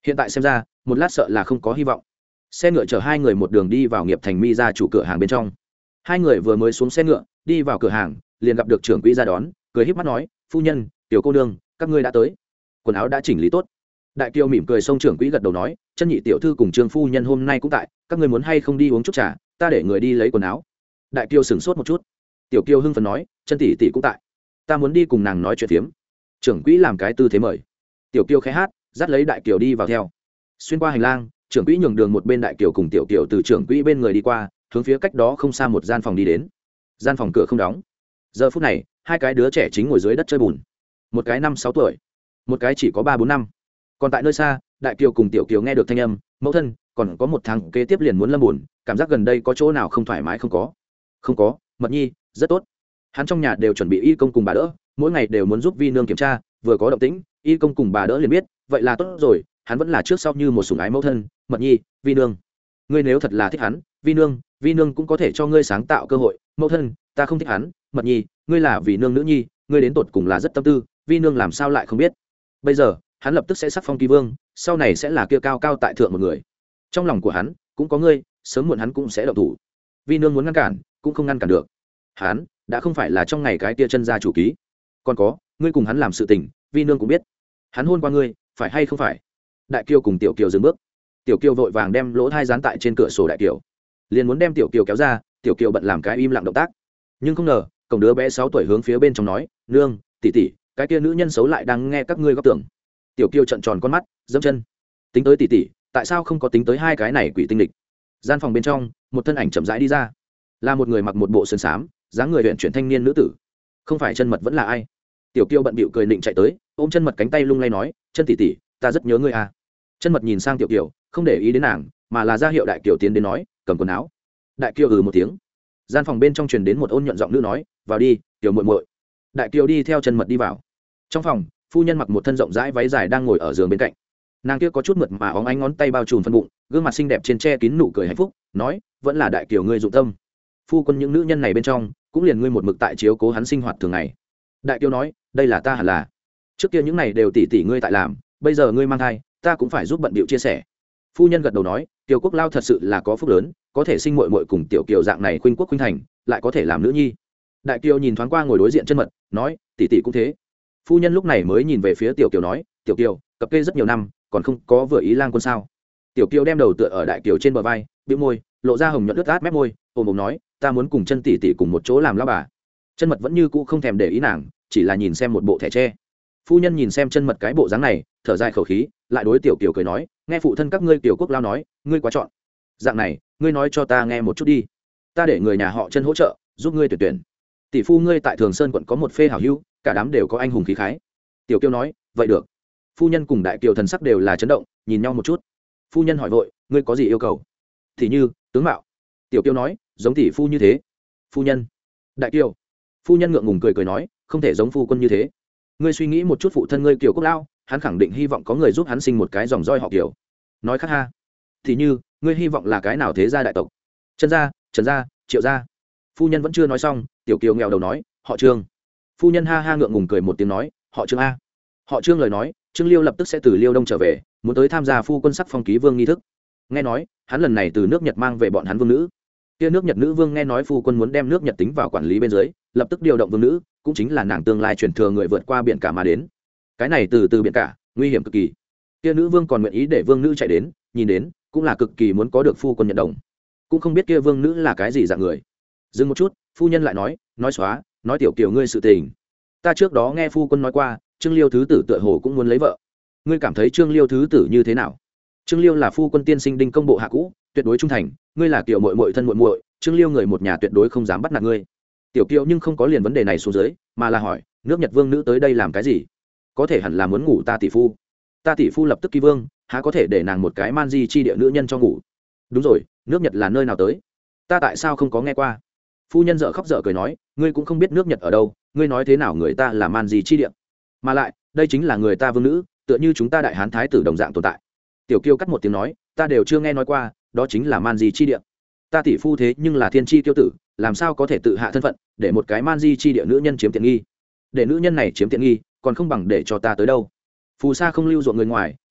hiện tại xem ra một lát sợ là không có hy vọng. Xe ngựa chở hai người một đường đi vào Nghiệp Thành Mi ra chủ cửa hàng bên trong. Hai người vừa mới xuống xe ngựa đi vào cửa hàng liền gặp được trưởng quỹ ra đón, cười híp mắt nói, phu nhân, tiểu cô nương, các ngươi đã tới, quần áo đã chỉnh lý tốt. Đại kiều mỉm cười xông trưởng quỹ gật đầu nói, chân nhị tiểu thư cùng trương phu nhân hôm nay cũng tại, các ngươi muốn hay không đi uống chút trà, ta để người đi lấy quần áo. Đại kiều sửng sốt một chút. Tiểu kiều hưng phấn nói, chân tỷ tỷ cũng tại, ta muốn đi cùng nàng nói chuyện phiếm. Trưởng quỹ làm cái tư thế mời. Tiểu kiều khẽ hát, dắt lấy đại kiều đi vào theo. Xuyên qua hành lang, trưởng quỹ nhường đường một bên đại kiều cùng tiểu kiều từ trưởng quỹ bên người đi qua, hướng phía cách đó không xa một gian phòng đi đến. Gian phòng cửa không đóng. Giờ phút này hai cái đứa trẻ chính ngồi dưới đất chơi bùn, một cái 5-6 tuổi, một cái chỉ có 3-4 năm. Còn tại nơi xa, đại kiều cùng tiểu kiều nghe được thanh âm, mẫu thân, còn có một tháng kế tiếp liền muốn lâm buồn, cảm giác gần đây có chỗ nào không thoải mái không có? Không có, Mật Nhi rất tốt. Hắn trong nhà đều chuẩn bị y công cùng bà đỡ, mỗi ngày đều muốn giúp vi nương kiểm tra, vừa có động tĩnh, y công cùng bà đỡ liền biết, vậy là tốt rồi. Hắn vẫn là trước sau như một sủng ái mẫu thân. Mật Nhi, vi nương, ngươi nếu thật là thích hắn, vi nương cũng có thể cho ngươi sáng tạo cơ hội. Mẫu thân, ta không thích hắn. Mật Nhi, ngươi là vì nương nữ nhi, ngươi đến tột cùng là rất tâm tư, vi nương làm sao lại không biết? Bây giờ hắn lập tức sẽ sắc phong kỳ vương, sau này sẽ là kia cao cao tại thượng một người. Trong lòng của hắn cũng có ngươi, sớm muộn hắn cũng sẽ động thủ. Vi nương muốn ngăn cản cũng không ngăn cản được. Hắn đã không phải là trong ngày cái tia chân gia chủ ký. Còn có, ngươi cùng hắn làm sự tình, vi nương cũng biết. Hắn hôn qua ngươi, phải hay không phải? Đại kiều cùng tiểu kiều dừng bước. Tiểu kiều vội vàng đem lỗ thai dán tại trên cửa sổ đại kiều, liền muốn đem tiểu kiều kéo ra. Tiểu kiều bận làm cái im lặng động tác, nhưng không ngờ cổng đứa bé 6 tuổi hướng phía bên trong nói, nương, tỷ tỷ, cái kia nữ nhân xấu lại đang nghe các ngươi góp tưởng. Tiểu kiều trợn tròn con mắt, dẫm chân. Tính tới tỷ tỷ, tại sao không có tính tới hai cái này quỷ tinh địch? Gian phòng bên trong, một thân ảnh chậm rãi đi ra, là một người mặc một bộ sơn xám, dáng người huyện chuyển thanh niên nữ tử. Không phải Chân Mật vẫn là ai? Tiểu kiều bận bịu cười nịnh chạy tới, ôm Chân Mật cánh tay lung lay nói, chân tỷ tỷ, ta rất nhớ ngươi à. Chân Mật nhìn sang tiểu kiều, không để ý đến nàng, mà là ra hiệu đại kiều tiến đến nói, cầm quần áo. Đại kiều một tiếng. Gian phòng bên trong truyền đến một ôn nhuận giọng nữ nói, vào đi, tiểu muội muội. Đại kiều đi theo Chân Mật đi vào. Trong phòng, phu nhân mặc một thân rộng rãi váy dài đang ngồi ở giường bên cạnh. Nàng kia có chút mượt mà óng ánh ngón tay bao trùm phân bụng, gương mặt xinh đẹp trên che kín nụ cười hạnh phúc, nói, vẫn là đại kiều ngươi dụng tâm. Phu quân những nữ nhân này bên trong, cũng liền ngươi một mực tại chiếu cố hắn sinh hoạt thường ngày. Đại kiều nói, đây là ta hẳn là. Trước kia những này đều tỷ tỷ ngươi tại làm, bây giờ ngươi mang thai, ta cũng phải giúp bận bịu chia sẻ. Phu nhân gật đầu nói, Kiều Quốc Lao thật sự là có phúc lớn, có thể sinh muội muội cùng tiểu kiều dạng này khuynh quốc khuynh thành, lại có thể làm nữ nhi. Đại kiều nhìn thoáng qua ngồi đối diện Chân Mật, nói, tỷ tỷ cũng thế. Phu nhân lúc này mới nhìn về phía tiểu kiều nói, tiểu kiều, cập kê rất nhiều năm, còn không có vừa ý lang quân sao? Tiểu kiều đem đầu tựa ở đại kiều trên bờ vai, bĩu môi, lộ ra hồng nhuận ướt át mép môi, ôm ôm nói, ta muốn cùng Chân tỷ tỷ cùng một chỗ làm lão bà. Chân Mật vẫn như cũ không thèm để ý nàng, chỉ là nhìn xem một bộ thẻ tre. Phu nhân nhìn xem Chân Mật cái bộ dáng này, thở dài khẩu khí, lại đối tiểu kiều cười nói, nghe phụ thân các ngươi Kiều Quốc Lao nói, ngươi quá chọn. Dạng này, ngươi nói cho ta nghe một chút đi, ta để người nhà họ Chân hỗ trợ, giúp ngươi tuyển tuyển. Tỷ phu ngươi tại Thường Sơn quận có một phê hảo hữu, cả đám đều có anh hùng khí khái. Tiểu kiều nói, vậy được. Phu nhân cùng đại kiều thần sắc đều là chấn động, nhìn nhau một chút. Phu nhân hỏi vội, ngươi có gì yêu cầu? Thì như tướng mạo. Tiểu kiều nói, giống tỷ phu như thế. Phu nhân. Đại kiều. Phu nhân ngượng ngùng cười cười nói, không thể giống phu quân như thế. Ngươi suy nghĩ một chút, phụ thân ngươi Kiều Quốc Lao, hắn khẳng định hy vọng có người giúp hắn sinh một cái dòng roi họ Kiều. Nói khác ha. Thì như ngươi hy vọng là cái nào thế gia đại tộc? Chân gia, Trần gia, Triệu gia. Phu nhân vẫn chưa nói xong, tiểu kiều nghèo đầu nói, họ Trương. Phu nhân ha ha ngượng ngùng cười một tiếng nói, họ Trương a. Họ Trương lời nói, Trương Liêu lập tức sẽ từ Liêu Đông trở về, muốn tới tham gia phu quân sắc phong ký vương nghi thức. Nghe nói hắn lần này từ nước Nhật mang về bọn hắn vương nữ. Kia nước Nhật nữ vương nghe nói phu quân muốn đem nước Nhật tính vào quản lý bên dưới, lập tức điều động vương nữ, cũng chính là nàng tương lai truyền thừa người vượt qua biển cả mà đến. Cái này từ biển cả, nguy hiểm cực kỳ. Kia nữ vương còn nguyện ý để vương nữ chạy đến, nhìn đến, cũng là cực kỳ muốn có được phu quân nhận đồng. Cũng không biết kia vương nữ là cái gì dạng người. Dừng một chút, phu nhân lại nói xóa, nói tiểu kiều ngươi sự tình. Ta trước đó nghe phu quân nói qua, Trương Liêu thứ tử tựa hồ cũng muốn lấy vợ. Ngươi cảm thấy Trương Liêu thứ tử như thế nào? Trương Liêu là phu quân tiên sinh đinh công bộ hạ cũ, tuyệt đối trung thành, ngươi là kiều muội muội thân muội muội, Trương Liêu người một nhà tuyệt đối không dám bắt nạt ngươi. Tiểu kiều nhưng không có liền vấn đề này xuống dưới, mà là hỏi, nước Nhật vương nữ tới đây làm cái gì? Có thể hẳn là muốn ngủ ta tỷ phu. Ta tỷ phu lập tức ký vương, há có thể để nàng một cái man di chi địa nữ nhân cho ngủ? Đúng rồi, nước Nhật là nơi nào tới? Ta tại sao không có nghe qua? Phu nhân dở khóc dở cười nói, ngươi cũng không biết nước Nhật ở đâu, ngươi nói thế nào người ta là man di chi địa? Mà lại, đây chính là người ta vương nữ, tựa như chúng ta đại hán thái tử đồng dạng tồn tại. Tiểu kiều cắt một tiếng nói, ta đều chưa nghe nói qua, đó chính là man di chi địa. Ta tỷ phu thế nhưng là thiên chi tiêu tử, làm sao có thể tự hạ thân phận để một cái man di chi địa nữ nhân chiếm tiện nghi? Để nữ nhân này chiếm tiện nghi, còn không bằng để cho ta tới đâu. Phù sa không lưu ruộng người ngoài,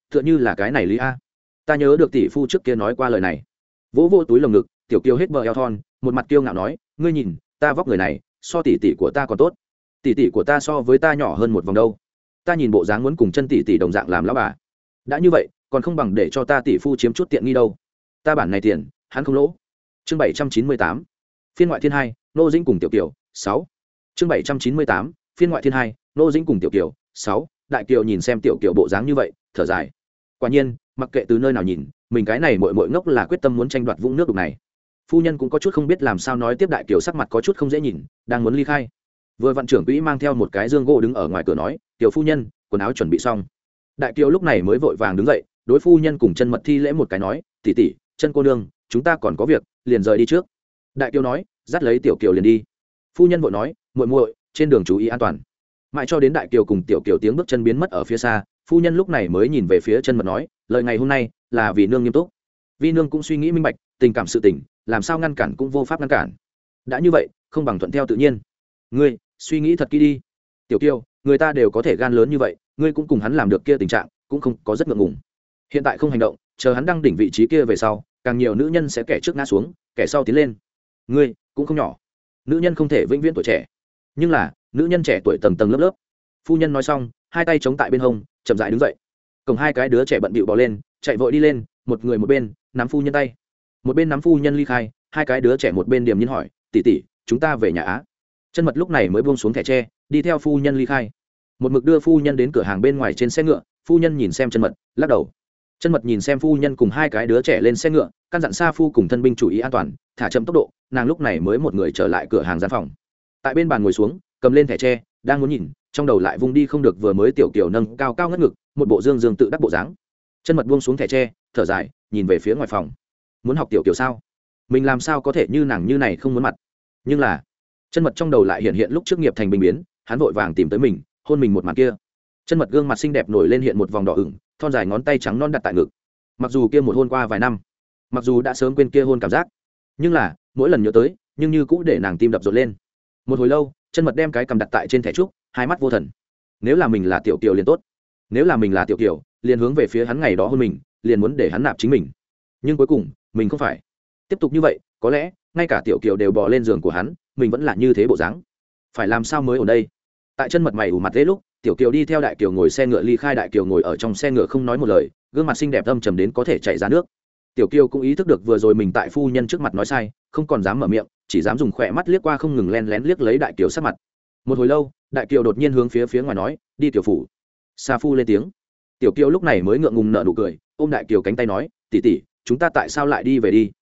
tựa như là cái này lý a. Ta nhớ được tỷ phu trước kia nói qua lời này. Vỗ vô túi lồng ngực, tiểu kiều hết bờ eo thon, một mặt kiêu ngạo nói, ngươi nhìn ta vóc người này so tỷ tỷ của ta còn tốt, tỷ tỷ của ta so với ta nhỏ hơn một vòng đâu, ta nhìn bộ dáng muốn cùng chân tỷ tỷ đồng dạng làm lão bà. Đã như vậy còn không bằng để cho ta tỷ phu chiếm chút tiện nghi đâu, ta bản này tiền hắn không lỗ. Chương 798, phiên ngoại thiên hai, nô dĩnh cùng tiểu kiều 6. Chương 798, phiên ngoại thiên hai, nô dĩnh cùng tiểu kiều 6. Đại kiều nhìn xem tiểu kiều bộ dáng như vậy thở dài. Quả nhiên mặc kệ từ nơi nào nhìn, mình cái này muội ngốc là quyết tâm muốn tranh đoạt vũng nước đục này. Phu nhân cũng có chút không biết làm sao nói tiếp. Đại kiều sắc mặt có chút không dễ nhìn, đang muốn ly khai, vừa vạn trưởng quỹ mang theo một cái dương gỗ đứng ở ngoài cửa nói, tiểu phu nhân quần áo chuẩn bị xong. Đại kiều lúc này mới vội vàng đứng dậy, đối phu nhân cùng chân mật thi lễ một cái nói, tỷ tỷ, chân cô nương, chúng ta còn có việc, liền rời đi trước. Đại kiều nói, dắt lấy tiểu kiều liền đi. Phu nhân vội nói, muội muội trên đường chú ý an toàn. Mãi cho đến đại kiều cùng tiểu kiều tiếng bước chân biến mất ở phía xa, phu nhân lúc này mới nhìn về phía chân mật nói, lời ngày hôm nay là vì nương nghiêm túc. Vi nương cũng suy nghĩ minh bạch, tình cảm sự tình làm sao ngăn cản cũng vô pháp ngăn cản, đã như vậy không bằng thuận theo tự nhiên. Ngươi suy nghĩ thật kỹ đi. Tiểu kiều, người ta đều có thể gan lớn như vậy, ngươi cũng cùng hắn làm được kia tình trạng cũng không có rất ngượng ngùng. Hiện tại không hành động, chờ hắn đăng đỉnh vị trí kia về sau, càng nhiều nữ nhân sẽ kẻ trước ngã xuống, kẻ sau tiến lên. Ngươi cũng không nhỏ, nữ nhân không thể vĩnh viễn tuổi trẻ, nhưng là nữ nhân trẻ tuổi tầng tầng lớp lớp. Phu nhân nói xong, hai tay chống tại bên hông, chậm rãi đứng dậy. Cùng hai cái đứa trẻ bận bịu bò lên, chạy vội đi lên, một người một bên nắm phu nhân tay, một bên nắm phu nhân ly khai. Hai cái đứa trẻ một bên điềm nhiên hỏi, tỷ tỷ, chúng ta về nhà á? Chân mật lúc này mới buông xuống thẻ tre, đi theo phu nhân ly khai, một mực đưa phu nhân đến cửa hàng bên ngoài trên xe ngựa. Phu nhân nhìn xem chân mật, lắc đầu. Chân mật nhìn xem phu nhân cùng hai cái đứa trẻ lên xe ngựa, căn dặn Sa Phu cùng thân binh chú ý an toàn, thả chậm tốc độ. Nàng lúc này mới một người trở lại cửa hàng gian phòng, tại bên bàn ngồi xuống, cầm lên thẻ tre, đang muốn nhìn, trong đầu lại vung đi không được vừa mới tiểu kiều nâng cao cao ngất ngực, một bộ dương dương tự đắc bộ dáng. Chân mật buông xuống thẻ tre, thở dài, nhìn về phía ngoài phòng. Muốn học tiểu kiều sao? Mình làm sao có thể như nàng như này không muốn mặt? Nhưng là chân mật trong đầu lại hiện hiện lúc trước nghiệp thành bình biến, hắn vội vàng tìm tới mình, hôn mình một màn kia. Chân mật gương mặt xinh đẹp nổi lên hiện một vòng đỏ ửng, thon dài ngón tay trắng non đặt tại ngực. Mặc dù kia một hôn qua vài năm, mặc dù đã sớm quên kia hôn cảm giác, nhưng là mỗi lần nhớ tới, nhưng như cũ để nàng tim đập rộn lên. Một hồi lâu, chân mật đem cái cầm đặt tại trên thẻ trúc, hai mắt vô thần. Nếu là mình là tiểu kiều liền tốt, nếu là mình là tiểu kiều liền hướng về phía hắn ngày đó hôn mình, liền muốn để hắn nạp chính mình. Nhưng cuối cùng mình không phải. Tiếp tục như vậy, có lẽ ngay cả tiểu kiều đều bò lên giường của hắn, mình vẫn là như thế bộ dáng. Phải làm sao mới ở đây? Tại chân mật mày ủ mặt thế lúc, tiểu kiều đi theo đại kiều ngồi xe ngựa ly khai. Đại kiều ngồi ở trong xe ngựa không nói một lời, gương mặt xinh đẹp âm trầm đến có thể chảy ra nước. Tiểu kiều cũng ý thức được vừa rồi mình tại phu nhân trước mặt nói sai, không còn dám mở miệng, chỉ dám dùng khỏe mắt liếc qua, không ngừng len lén liếc lấy đại kiều sát mặt. Một hồi lâu, đại kiều đột nhiên hướng phía ngoài nói, đi tiểu phủ. Sa Phu lên tiếng. Tiểu kiều lúc này mới ngượng ngùng nở nụ cười, ôm đại kiều cánh tay nói, tỷ tỷ, chúng ta tại sao lại đi về đi?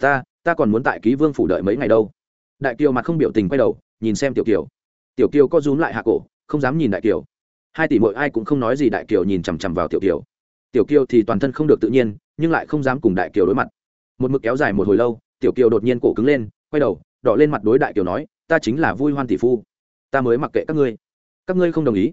Ta còn muốn tại Ký Vương phủ đợi mấy ngày đâu. Đại kiều mặt không biểu tình quay đầu nhìn xem tiểu kiều. Tiểu kiều co rúm lại hạ cổ, không dám nhìn đại kiều. Hai tỷ muội ai cũng không nói gì. Đại kiều nhìn chằm chằm vào tiểu kiều. Tiểu kiều thì toàn thân không được tự nhiên, nhưng lại không dám cùng đại kiều đối mặt. Một mực kéo dài một hồi lâu, tiểu kiều đột nhiên cổ cứng lên, quay đầu đỏ lên mặt đối đại kiều nói, ta chính là Vui Hoan tỷ phu, ta mới mặc kệ các ngươi không đồng ý,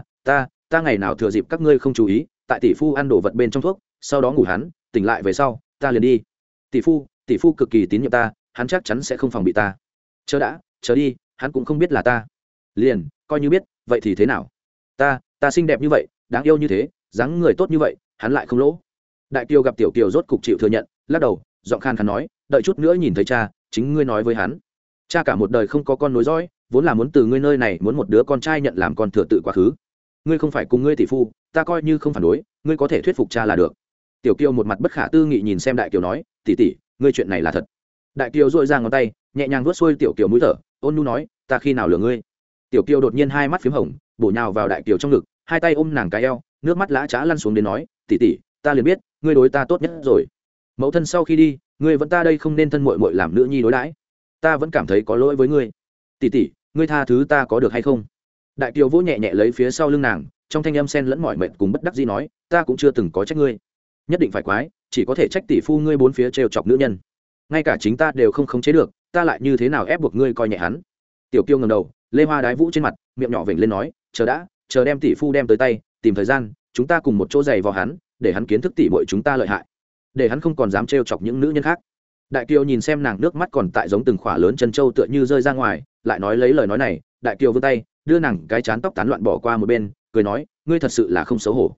ta ngày nào thừa dịp các ngươi không chú ý, tại tỷ phu ăn đồ vật bên trong thuốc, sau đó ngủ hắn tỉnh lại về sau, ta liền đi. Tỷ phu cực kỳ tín nhiệm ta, hắn chắc chắn sẽ không phòng bị ta. Chờ đi, hắn cũng không biết là ta. Liền coi như biết, vậy thì thế nào? Ta xinh đẹp như vậy, đáng yêu như thế, dáng người tốt như vậy, hắn lại không lỗ. Đại kiều gặp tiểu kiều rốt cục chịu thừa nhận, lắc đầu, giọng khan khàn nói, đợi chút nữa nhìn thấy cha, chính ngươi nói với hắn. Cha cả một đời không có con nối dõi, vốn là muốn từ ngươi nơi này muốn một đứa con trai nhận làm con thừa tự quá khứ. Ngươi không phải cùng ngươi tỷ phu, ta coi như không phản đối, ngươi có thể thuyết phục cha là được. Tiểu kiều một mặt bất khả tư nghị nhìn xem đại kiều nói, tỷ tỷ, ngươi chuyện này là thật? Đại kiều dội ra ngón tay, nhẹ nhàng vuốt xuôi tiểu kiều mũi thở, ôn nhu nói, ta khi nào lừa ngươi? Tiểu kiều đột nhiên hai mắt phím hồng, bổ nhào vào đại kiều trong ngực, hai tay ôm nàng cái eo, nước mắt lã chã lăn xuống đến nói, tỷ tỷ, ta liền biết ngươi đối ta tốt nhất rồi. Mẫu thân sau khi đi, ngươi vẫn ta đây không nên thân muội muội làm nữ nhi đối đãi, ta vẫn cảm thấy có lỗi với ngươi. Tỷ tỷ, ngươi tha thứ ta có được hay không? Đại kiều vỗ nhẹ nhẹ lấy phía sau lưng nàng, trong thanh âm xen lẫn mỏi mệt cùng bất đắc dĩ nói, ta cũng chưa từng có trách ngươi, nhất định phải quái, chỉ có thể trách tỷ phu ngươi bốn phía trêu chọc nữ nhân, ngay cả chính ta đều không khống chế được, ta lại như thế nào ép buộc ngươi coi nhẹ hắn? Tiểu kiều ngẩng đầu, lê hoa đái vũ trên mặt, miệng nhỏ vểnh lên nói, chờ đem tỷ phu đem tới tay, tìm thời gian, chúng ta cùng một chỗ giày vào hắn, để hắn kiến thức tỷ muội chúng ta lợi hại, để hắn không còn dám trêu chọc những nữ nhân khác. Đại kiều nhìn xem nàng nước mắt còn tại giống từng khỏa lớn chân trâu tựa như rơi ra ngoài, lại nói lấy lời nói này, đại kiều vươn tay đưa nàng cái chán tóc tán loạn bỏ qua một bên, cười nói, ngươi thật sự là không xấu hổ.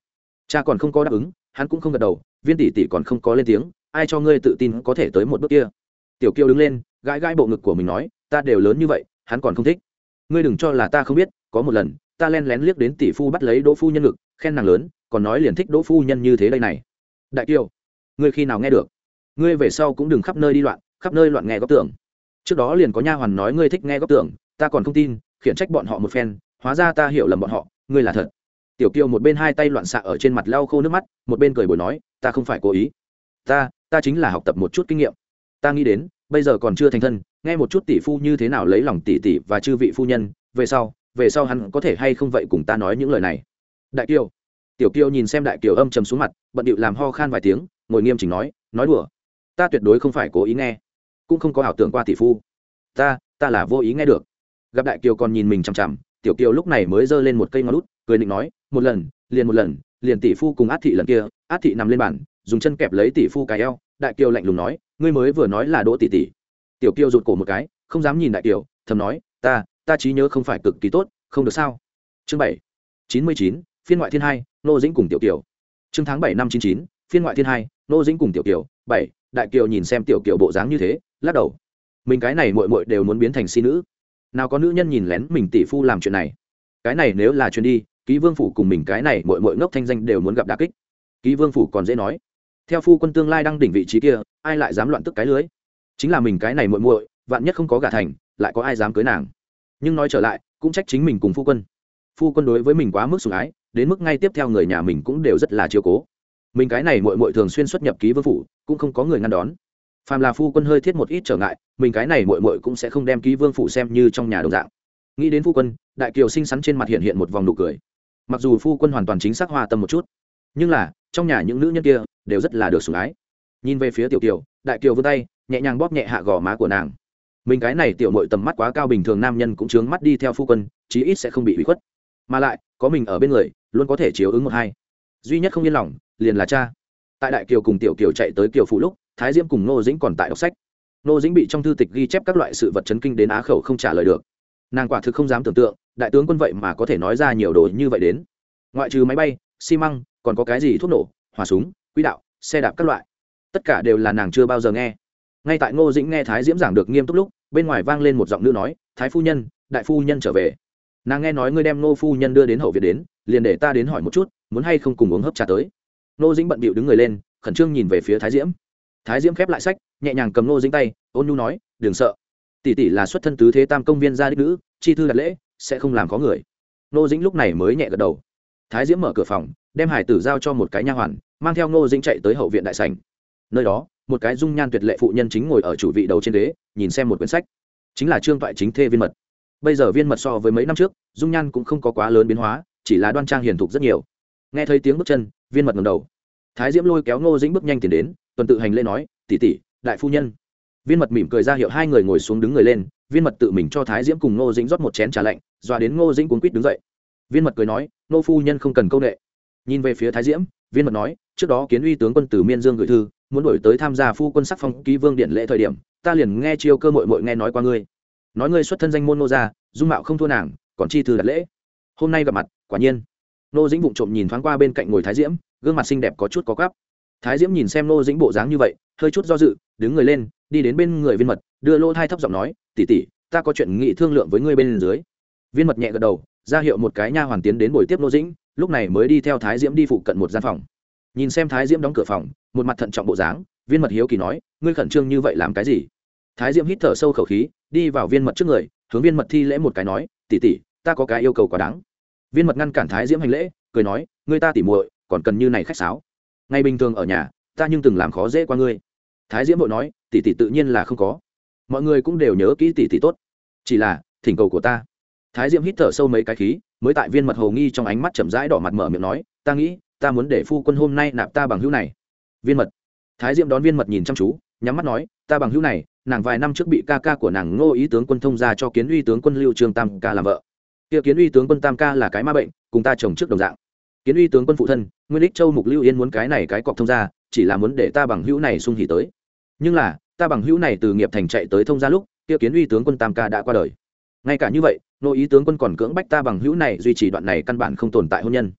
Cha còn không có đáp ứng, hắn cũng không gật đầu, Viên tỷ tỷ còn không có lên tiếng, ai cho ngươi tự tin có thể tới một bước kia. Tiểu Kiều đứng lên, gãi gãi bộ ngực của mình nói, ta đều lớn như vậy, hắn còn không thích. Ngươi đừng cho là ta không biết, có một lần ta len lén liếc đến tỷ phu bắt lấy Đỗ phu nhân ngực, khen nàng lớn, còn nói liền thích Đỗ phu nhân như thế đây này. Đại Kiều, ngươi khi nào nghe được? Ngươi về sau cũng đừng khắp nơi đi loạn, khắp nơi loạn nghe góc tưởng. Trước đó liền có nha hoàn nói ngươi thích nghe góc tưởng, ta còn không tin, khiển trách bọn họ một phen, hóa ra ta hiểu lầm bọn họ, ngươi là thật. Tiểu Kiều một bên hai tay loạn xạ ở trên mặt lau khô nước mắt, một bên cười bồi nói, ta không phải cố ý, ta chính là học tập một chút kinh nghiệm. Ta nghĩ đến bây giờ còn chưa thành thân, nghe một chút tỷ phu như thế nào lấy lòng tỷ tỷ và chư vị phu nhân, về sau hắn có thể hay không vậy cùng ta nói những lời này. Đại Kiều. Tiểu Kiều nhìn xem Đại Kiều âm trầm xuống mặt, bận điệu làm ho khan vài tiếng, ngồi nghiêm chỉnh nói đùa, ta tuyệt đối không phải cố ý nghe, cũng không có ảo tưởng qua tỷ phu, ta là vô ý nghe được. Gặp Đại Kiều còn nhìn mình chằm chằm, Tiểu Kiều lúc này mới giơ lên một cây ngón út, cười định nói, một lần liền tỷ phu cùng Át thị lần kia, Át thị nằm lên bàn, dùng chân kẹp lấy tỷ phu cái eo. Đại Kiều lạnh lùng nói, ngươi mới vừa nói là Đỗ tỷ tỷ. Tiểu Kiều rụt cổ một cái, không dám nhìn Đại Kiều, thầm nói, ta trí nhớ không phải cực kỳ tốt, không được sao. Chương 799, phiên ngoại thiên 2, Nô Dĩnh cùng Tiểu Kiều. Chương tháng 7 năm 99, phiên ngoại thiên 2, Nô Dĩnh cùng Tiểu Kiều. 7. Đại Kiều nhìn xem Tiểu Kiều bộ dáng như thế, lắc đầu. Mình cái này muội muội đều muốn biến thành si nữ, nào có nữ nhân nhìn lén mình tỷ phu làm chuyện này. Cái này nếu là chuyện đi, Ký Vương phủ cùng mình cái này muội muội ngốc thanh danh đều muốn gặp đả kích. Ký Vương phủ còn dễ nói, theo phu quân tương lai đang đỉnh vị trí kia, ai lại dám loạn tức cái lưới. Chính là mình cái này muội muội, vạn nhất không có gả thành, lại có ai dám cưới nàng. Nhưng nói trở lại, cũng trách chính mình cùng phu quân đối với mình quá mức sủng ái, đến mức ngay tiếp theo người nhà mình cũng đều rất là chiếu cố. Mình cái này muội muội thường xuyên xuất nhập Ký Vương phủ, cũng không có người ngăn đón. Phàm là phu quân hơi thiết một ít trở ngại, mình cái này muội muội cũng sẽ không đem Ký Vương phủ xem như trong nhà đồng dạng. Nghĩ đến phu quân, Đại Kiều xinh xắn trên mặt hiện một vòng nụ cười. Mặc dù phu quân hoàn toàn chính xác hoa tâm một chút, nhưng là trong nhà những nữ nhân kia đều rất là được sủng ái. Nhìn về phía Tiểu Kiều, Đại Kiều vươn tay nhẹ nhàng bóp nhẹ hạ gò má của nàng. Mình cái này tiểu muội tầm mắt quá cao, bình thường nam nhân cũng chướng mắt đi theo phu quân, chí ít sẽ không bị ủy khuất, mà lại có mình ở bên người luôn có thể chiếu ứng một hai. Duy nhất không yên lòng liền là cha. Tại Đại Kiều cùng Tiểu Kiều chạy tới Kiều phủ lúc, Thái Diễm cùng Nô Dĩnh còn tại đọc sách. Nô Dĩnh bị trong thư tịch ghi chép các loại sự vật chấn kinh đến á khẩu không trả lời được. Nàng quả thực không dám tưởng tượng, đại tướng quân vậy mà có thể nói ra nhiều đồ như vậy đến. Ngoại trừ máy bay, xi măng, còn có cái gì thuốc nổ, hỏa súng, quỹ đạo, xe đạp các loại, tất cả đều là nàng chưa bao giờ nghe. Ngay tại Ngô Dĩnh nghe Thái Diễm giảng được nghiêm túc lúc, bên ngoài vang lên một giọng nữ nói, Thái phu nhân, đại phu nhân trở về. Nàng nghe nói ngươi đem Nô phu nhân đưa đến hậu viện đến, liền để ta đến hỏi một chút, muốn hay không cùng uống hớp trà tới. Ngô Dĩnh bận bịu đứng người lên, khẩn trương nhìn về phía Thái Diễm. Thái Diễm khép lại sách, nhẹ nhàng cầm Ngô Dĩnh tay, ôn nhu nói, đừng sợ, tỷ tỷ là xuất thân tứ thế tam công viên gia đích nữ, chi thư đặt lễ, sẽ không làm khó người. Ngô Dĩnh lúc này mới nhẹ gật đầu. Thái Diễm mở cửa phòng, đem hải tử giao cho một cái nha hoàn, mang theo Ngô Dĩnh chạy tới hậu viện đại sảnh. Nơi đó, một cái dung nhan tuyệt lệ phụ nhân chính ngồi ở chủ vị đầu trên ghế, nhìn xem một quyển sách. Chính là Trương Toại chính thê Viên Mật. Bây giờ Viên Mật so với mấy năm trước, dung nhan cũng không có quá lớn biến hóa, chỉ là đoan trang hiền thục rất nhiều. Nghe thấy tiếng bước chân, Viên Mật ngẩng đầu. Thái Diễm lôi kéo Ngô Dĩnh bước nhanh tiến đến, tuần tự hành lễ nói, tỷ tỷ, đại phu nhân. Viên Mật mỉm cười ra hiệu hai người ngồi xuống, đứng người lên. Viên Mật tự mình cho Thái Diễm cùng Ngô Dĩnh rót một chén trà lạnh, dọa đến Ngô Dĩnh cuống quýt đứng dậy. Viên Mật cười nói, Nô phu nhân không cần câu nệ. Nhìn về phía Thái Diễm, Viên Mật nói, trước đó Kiến Uy tướng quân từ Miên Dương gửi thư, muốn đổi tới tham gia phu quân sắc phong Ký Vương điện lễ thời điểm, ta liền nghe Chiêu Cơ muội muội nghe nói qua ngươi, nói ngươi xuất thân danh môn nô gia, dung mạo không thua nàng, còn chi thư đặt lễ. Hôm nay gặp mặt, quả nhiên. Nô Dĩnh vụng trộm nhìn thoáng qua bên cạnh ngồi Thái Diễm, gương mặt xinh đẹp có chút có gắp. Thái Diễm nhìn xem Nô Dĩnh bộ dáng như vậy, hơi chút do dự, đứng người lên, đi đến bên người Viên Mật, đưa lỗ tai thấp giọng nói, tỷ tỷ, ta có chuyện nghị thương lượng với ngươi bên dưới. Viên Mật nhẹ gật đầu, ra hiệu một cái nha hoàn tiến đến buổi tiếp Nô Dĩnh, lúc này mới đi theo Thái Diễm đi phụ cận một gian phòng. Nhìn xem Thái Diễm đóng cửa phòng, một mặt thận trọng bộ dáng, Viên Mật hiếu kỳ nói, ngươi khẩn trương như vậy làm cái gì? Thái Diễm hít thở sâu khẩu khí, đi vào Viên Mật trước người, hướng Viên Mật thi lễ một cái nói, tỷ tỷ, ta có cái yêu cầu quá đáng. Viên Mật ngăn cản Thái Diễm hành lễ, cười nói, ngươi ta tỉ muội, còn cần như này khách sáo. Ngày bình thường ở nhà, ta nhưng từng làm khó dễ qua ngươi. Thái Diễm vội nói, tỷ tỷ tự nhiên là không có, mọi người cũng đều nhớ kỹ tỷ tỷ tốt, chỉ là thỉnh cầu của ta. Thái Diễm hít thở sâu mấy cái khí, mới tại Viên Mật hồ nghi trong ánh mắt chậm rãi đỏ mặt mở miệng nói, ta nghĩ, ta muốn để phu quân hôm nay nạp ta bằng hữu này. Viên Mật. Thái Diễm đón Viên Mật nhìn chăm chú, nhắm mắt nói, ta bằng hữu này, nàng vài năm trước bị ca ca của nàng Ngô Ý tướng quân thông ra cho Kiến Uy tướng quân Lưu Trương Tam ca làm vợ. Kia Kiến Uy tướng quân Tam ca là cái ma bệnh, cùng ta chồng trước đồng dạng. Kiến Uy tướng quân phụ thân Nguyên Đích Châu Mục Lưu Yên muốn cái này cái cọc thông ra, chỉ là muốn để ta bằng hữu này sung hỉ tới. Nhưng là, ta bằng hữu này từ nghiệp thành chạy tới thông ra lúc, kia Kiến Uy tướng quân Tam ca đã qua đời. Ngay cả như vậy, Ngô Ý tướng quân còn cưỡng bách ta bằng hữu này duy trì đoạn này căn bản không tồn tại hôn nhân.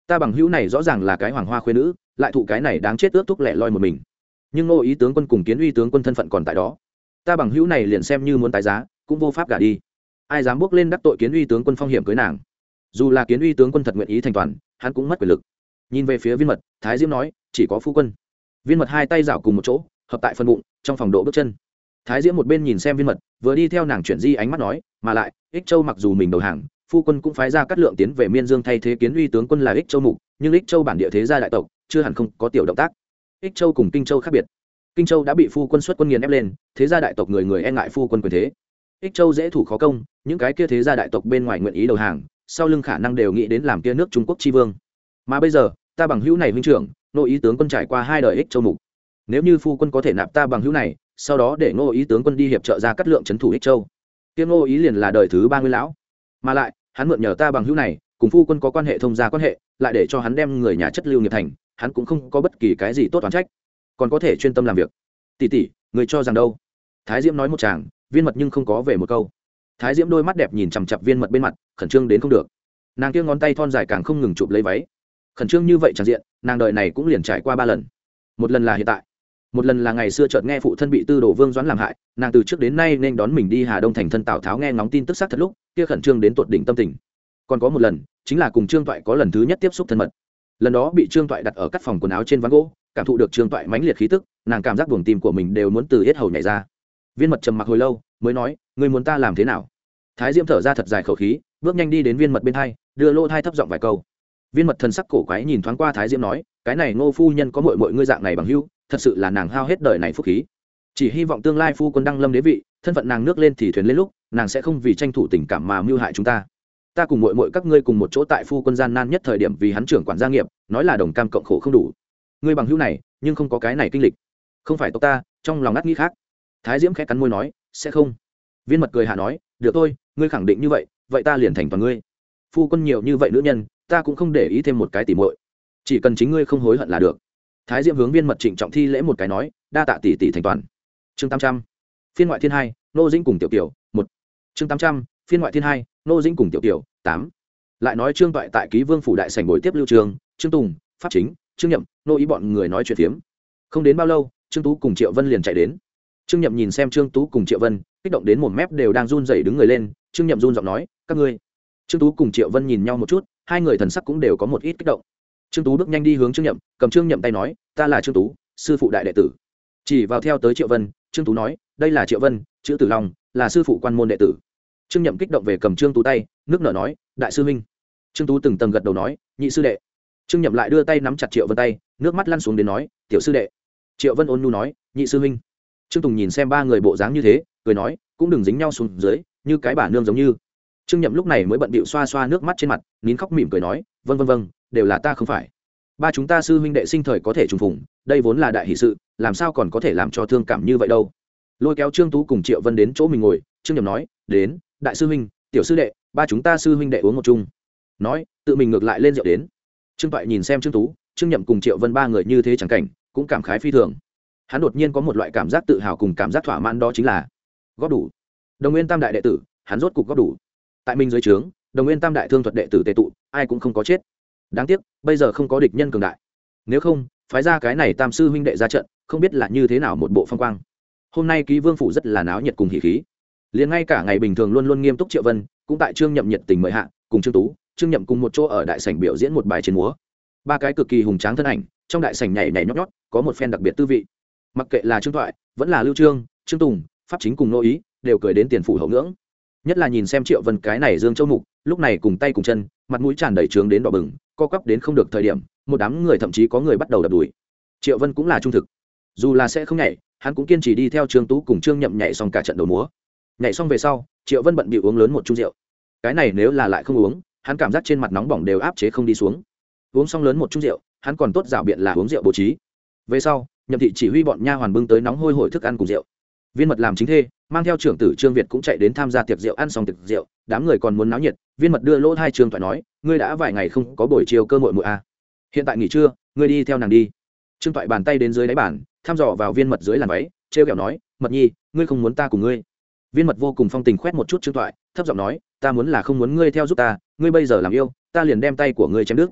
ta bằng hữu này rõ ràng là cái hoàng hoa khuyên nữ, lại thụ cái này đáng chết ước thúc lẻ loi một mình. Nhưng Ngô ý tướng quân cùng Kiến Uy tướng quân thân phận còn tại đó, ta bằng hữu này liền xem như muốn tái giá cũng vô pháp gả đi. Ai dám bước lên đắc tội Kiến Uy tướng quân phong hiểm cưới nàng? Dù là Kiến Uy tướng quân thật nguyện ý thành toàn, hắn cũng mất quyền lực. Nhìn về phía Viên Mật, Thái Diễm nói, chỉ có phu quân. Viên Mật hai tay giảo cùng một chỗ, hợp tại phần bụng, trong phòng độ bước chân. Thái Diễm một bên nhìn xem Viên Mật, vừa đi theo nàng chuyển di ánh mắt nói, mà lại, Ích Châu mặc dù mình đầu hàng, phu quân cũng phái ra cắt lượng tiến về Miên Dương thay thế Kiến Uy tướng quân là Ích Châu mục, nhưng Ích Châu bản địa thế gia đại tộc, chưa hẳn không có tiểu động tác. Ích Châu cùng Kinh Châu khác biệt. Kinh Châu đã bị phu quân xuất quân nghiền ép lên, thế gia đại tộc người người e ngại phu quân quyền thế. Ích Châu dễ thủ khó công, những cái kia thế gia đại tộc bên ngoài nguyện ý đầu hàng, sau lưng khả năng đều nghĩ đến làm kia nước Trung Quốc chi vương. Mà bây giờ, ta bằng hữu này huynh trưởng, Ngô ý tướng quân trải qua 2 đời Ích Châu mục. Nếu như phu quân có thể nạp ta bằng hữu này, sau đó để Ngô ý tướng quân đi hiệp trợ ra cắt lượng trấn thủ Ích Châu, kia Ngô ý liền là đời thứ 30 lão. Mà lại, hắn mượn nhờ ta bằng hữu này, cùng phu quân có quan hệ thông gia quan hệ, lại để cho hắn đem người nhà chất lưu nghiệp thành, hắn cũng không có bất kỳ cái gì tốt oán trách, còn có thể chuyên tâm làm việc. Tỷ tỷ, người cho rằng đâu? Thái Diễm nói một tràng, Viên Mật nhưng không có về một câu. Thái Diễm đôi mắt đẹp nhìn chằm chằm Viên Mật bên mặt, khẩn trương đến không được. Nàng kia ngón tay thon dài càng không ngừng chụp lấy váy. Khẩn trương như vậy chẳng diện, nàng đời này cũng liền trải qua 3 lần. Một lần là hiện tại, một lần là ngày xưa chợt nghe phụ thân bị Tư Đồ Vương Doãn làm hại, nàng từ trước đến nay nên đón mình đi Hà Đông thành thân Tào Tháo nghe ngóng tin tức xác thật lúc, kia khẩn trương đến tột đỉnh tâm tình. Còn có một lần, chính là cùng Trương Toại có lần thứ nhất tiếp xúc thân mật. Lần đó bị Trương Toại đặt ở cắt phòng quần áo trên ván gỗ, cảm thụ được Trương Toại mãnh liệt khí tức, nàng cảm giác buồng tim của mình đều muốn từ yết hầu nhảy ra. Viên Mật trầm mặc hồi lâu, mới nói, ngươi muốn ta làm thế nào? Thái Diễm thở ra thật dài khẩu khí, bước nhanh đi đến Viên Mật bên hai, đưa lô thai thấp giọng vài câu. Viên Mật thần sắc cổ quái nhìn thoáng qua Thái Diễm nói, cái này Ngô phu nhân có muội ngươi dạng này bằng hữu, thật sự là nàng hao hết đời này phúc khí. Chỉ hy vọng tương lai phu quân đăng lâm đế vị, thân phận nàng nước lên thì thuyền lên lúc, nàng sẽ không vì tranh thủ tình cảm mà mưu hại chúng ta. Ta cùng muội các ngươi cùng một chỗ tại phu quân gian nan nhất thời điểm vì hắn trưởng quản gia nghiệp, nói là đồng cam cộng khổ không đủ. Ngươi bằng hữu này, nhưng không có cái này kinh lịch. Không phải tộc ta, trong lòng ngắt nghĩ khác. Thái Diễm khẽ cắn môi nói, sẽ không. Viên Mật cười hạ nói, được thôi, ngươi khẳng định như vậy, vậy ta liền thành toàn ngươi. Phu quân nhiều như vậy nữ nhân, ta cũng không để ý thêm một cái tỉ muội, chỉ cần chính ngươi không hối hận là được. Thái Diễm hướng Viên Mật trịnh trọng thi lễ một cái nói, đa tạ tỷ tỷ thành toàn. Chương 800. Phiên ngoại thiên 2, Nô Dĩnh cùng Tiểu Kiều 1. Chương 800. Phiên ngoại thiên 2, Nô Dĩnh cùng Tiểu Kiều 8. Lại nói Trương Toại tại Ký Vương phủ đại sảnh buổi tiếp Lưu Trường, Trương Tùng, Pháp Chính, Trương Nhậm, Nô ý bọn người nói chuyện phiếm. Không đến bao lâu, Trương Tú cùng Triệu Vân liền chạy đến. Trương Nhậm nhìn xem Trương Tú cùng Triệu Vân, kích động đến mồm mép đều đang run rẩy đứng người lên. Trương Nhậm run giọng nói, các ngươi. Trương Tú cùng Triệu Vân nhìn nhau một chút, hai người thần sắc cũng đều có một ít kích động. Trương Tú bước nhanh đi hướng Trương Nhậm, cầm Trương Nhậm tay nói, ta là Trương Tú, sư phụ đại đệ tử. Chỉ vào theo tới Triệu Vân, Trương Tú nói, đây là Triệu Vân, chữ Tử Long, là sư phụ quan môn đệ tử. Trương Nhậm kích động về cầm Trương Tú tay, nước nở nói, đại sư huynh. Trương Tú từng tầng gật đầu nói, nhị sư đệ. Trương Nhậm lại đưa tay nắm chặt Triệu Vân tay, nước mắt lăn xuống đến nói, tiểu sư đệ. Triệu Vân ôn nhu nói, nhị sư huynh. Trương Tùng nhìn xem ba người bộ dáng như thế, cười nói, cũng đừng dính nhau xuống dưới, như cái bà nương giống như. Trương Nhậm lúc này mới bận bịu xoa xoa nước mắt trên mặt, nín khóc mỉm cười nói, vâng, đều là ta không phải. Ba chúng ta sư huynh đệ sinh thời có thể trùng phùng, đây vốn là đại hỷ sự, làm sao còn có thể làm cho thương cảm như vậy đâu. Lôi kéo Trương Tú cùng Triệu Vân đến chỗ mình ngồi, Trương Nhậm nói, đến, đại sư huynh, tiểu sư đệ, ba chúng ta sư huynh đệ uống một chung. Nói, tự mình ngược lại lên rượu đến. Trương Toại nhìn xem Trương Tú, Trương Nhậm cùng Triệu Vân ba người như thế chẳng cảnh, cũng cảm khái phi thường. Hắn đột nhiên có một loại cảm giác tự hào cùng cảm giác thỏa mãn, đó chính là góp đủ. Đồng Nguyên Tam đại đệ tử, hắn rốt cục góp đủ. Tại mình dưới trướng, Đồng Nguyên Tam đại thương thuật đệ tử tề tụ, ai cũng không có chết. Đáng tiếc, bây giờ không có địch nhân cường đại. Nếu không, phái ra cái này Tam sư huynh đệ ra trận, không biết là như thế nào một bộ phong quang. Hôm nay Ký Vương phủ rất là náo nhiệt cùng hỉ khí. Liền ngay cả ngày bình thường luôn luôn nghiêm túc Triệu Vân, cũng tại Trương Nhậm nhiệt tình mời hạ, cùng Trương Tú, Trương Nhậm cùng một chỗ ở đại sảnh biểu diễn một bài chiến múa. Ba cái cực kỳ hùng tráng thân ảnh, trong đại sảnh nhảy nhảy nhót nhót, có một phen đặc biệt tư vị. Mặc kệ là Trương Toại, vẫn là Lưu Trương, Trương Tùng, Pháp Chính cùng Nô ý, đều cười đến tiền phủ hậu ngưỡng. Nhất là nhìn xem Triệu Vân cái này Dương Châu Mục, lúc này cùng tay cùng chân, mặt mũi tràn đầy trướng đến đỏ bừng, co quắp đến không được thời điểm, một đám người thậm chí có người bắt đầu đập đùi. Triệu Vân cũng là trung thực, dù là sẽ không nhảy, hắn cũng kiên trì đi theo Trương Tú cùng Trương Nhậm nhảy xong cả trận đầu múa. Nhảy xong về sau, Triệu Vân bận bịu uống lớn một chung rượu. Cái này nếu là lại không uống, hắn cảm giác trên mặt nóng bỏng đều áp chế không đi xuống. Uống xong lớn một chung rượu, hắn còn tốt dạo biện là uống rượu bố trí. Về sau, Nhậm thị chỉ huy bọn nha hoàn bưng tới nóng hôi hổi thức ăn cùng rượu. Viên Mật làm chính thê, mang theo trưởng tử Trương Việt cũng chạy đến tham gia tiệc rượu, ăn xong tiệc rượu, đám người còn muốn náo nhiệt. Viên Mật đưa lỗ hai Trương Toại nói, ngươi đã vài ngày không có buổi chiều cơ muội muội a, hiện tại nghỉ trưa, ngươi đi theo nàng đi. Trương Toại bàn tay đến dưới đáy bàn, thăm dò vào Viên Mật dưới làn váy, trêu ghẹo nói, Mật nhi, ngươi không muốn ta cùng ngươi. Viên Mật vô cùng phong tình khoét một chút Trương Toại, thấp giọng nói, ta muốn là không muốn ngươi theo giúp ta, ngươi bây giờ làm yêu, ta liền đem tay của ngươi chém đứt.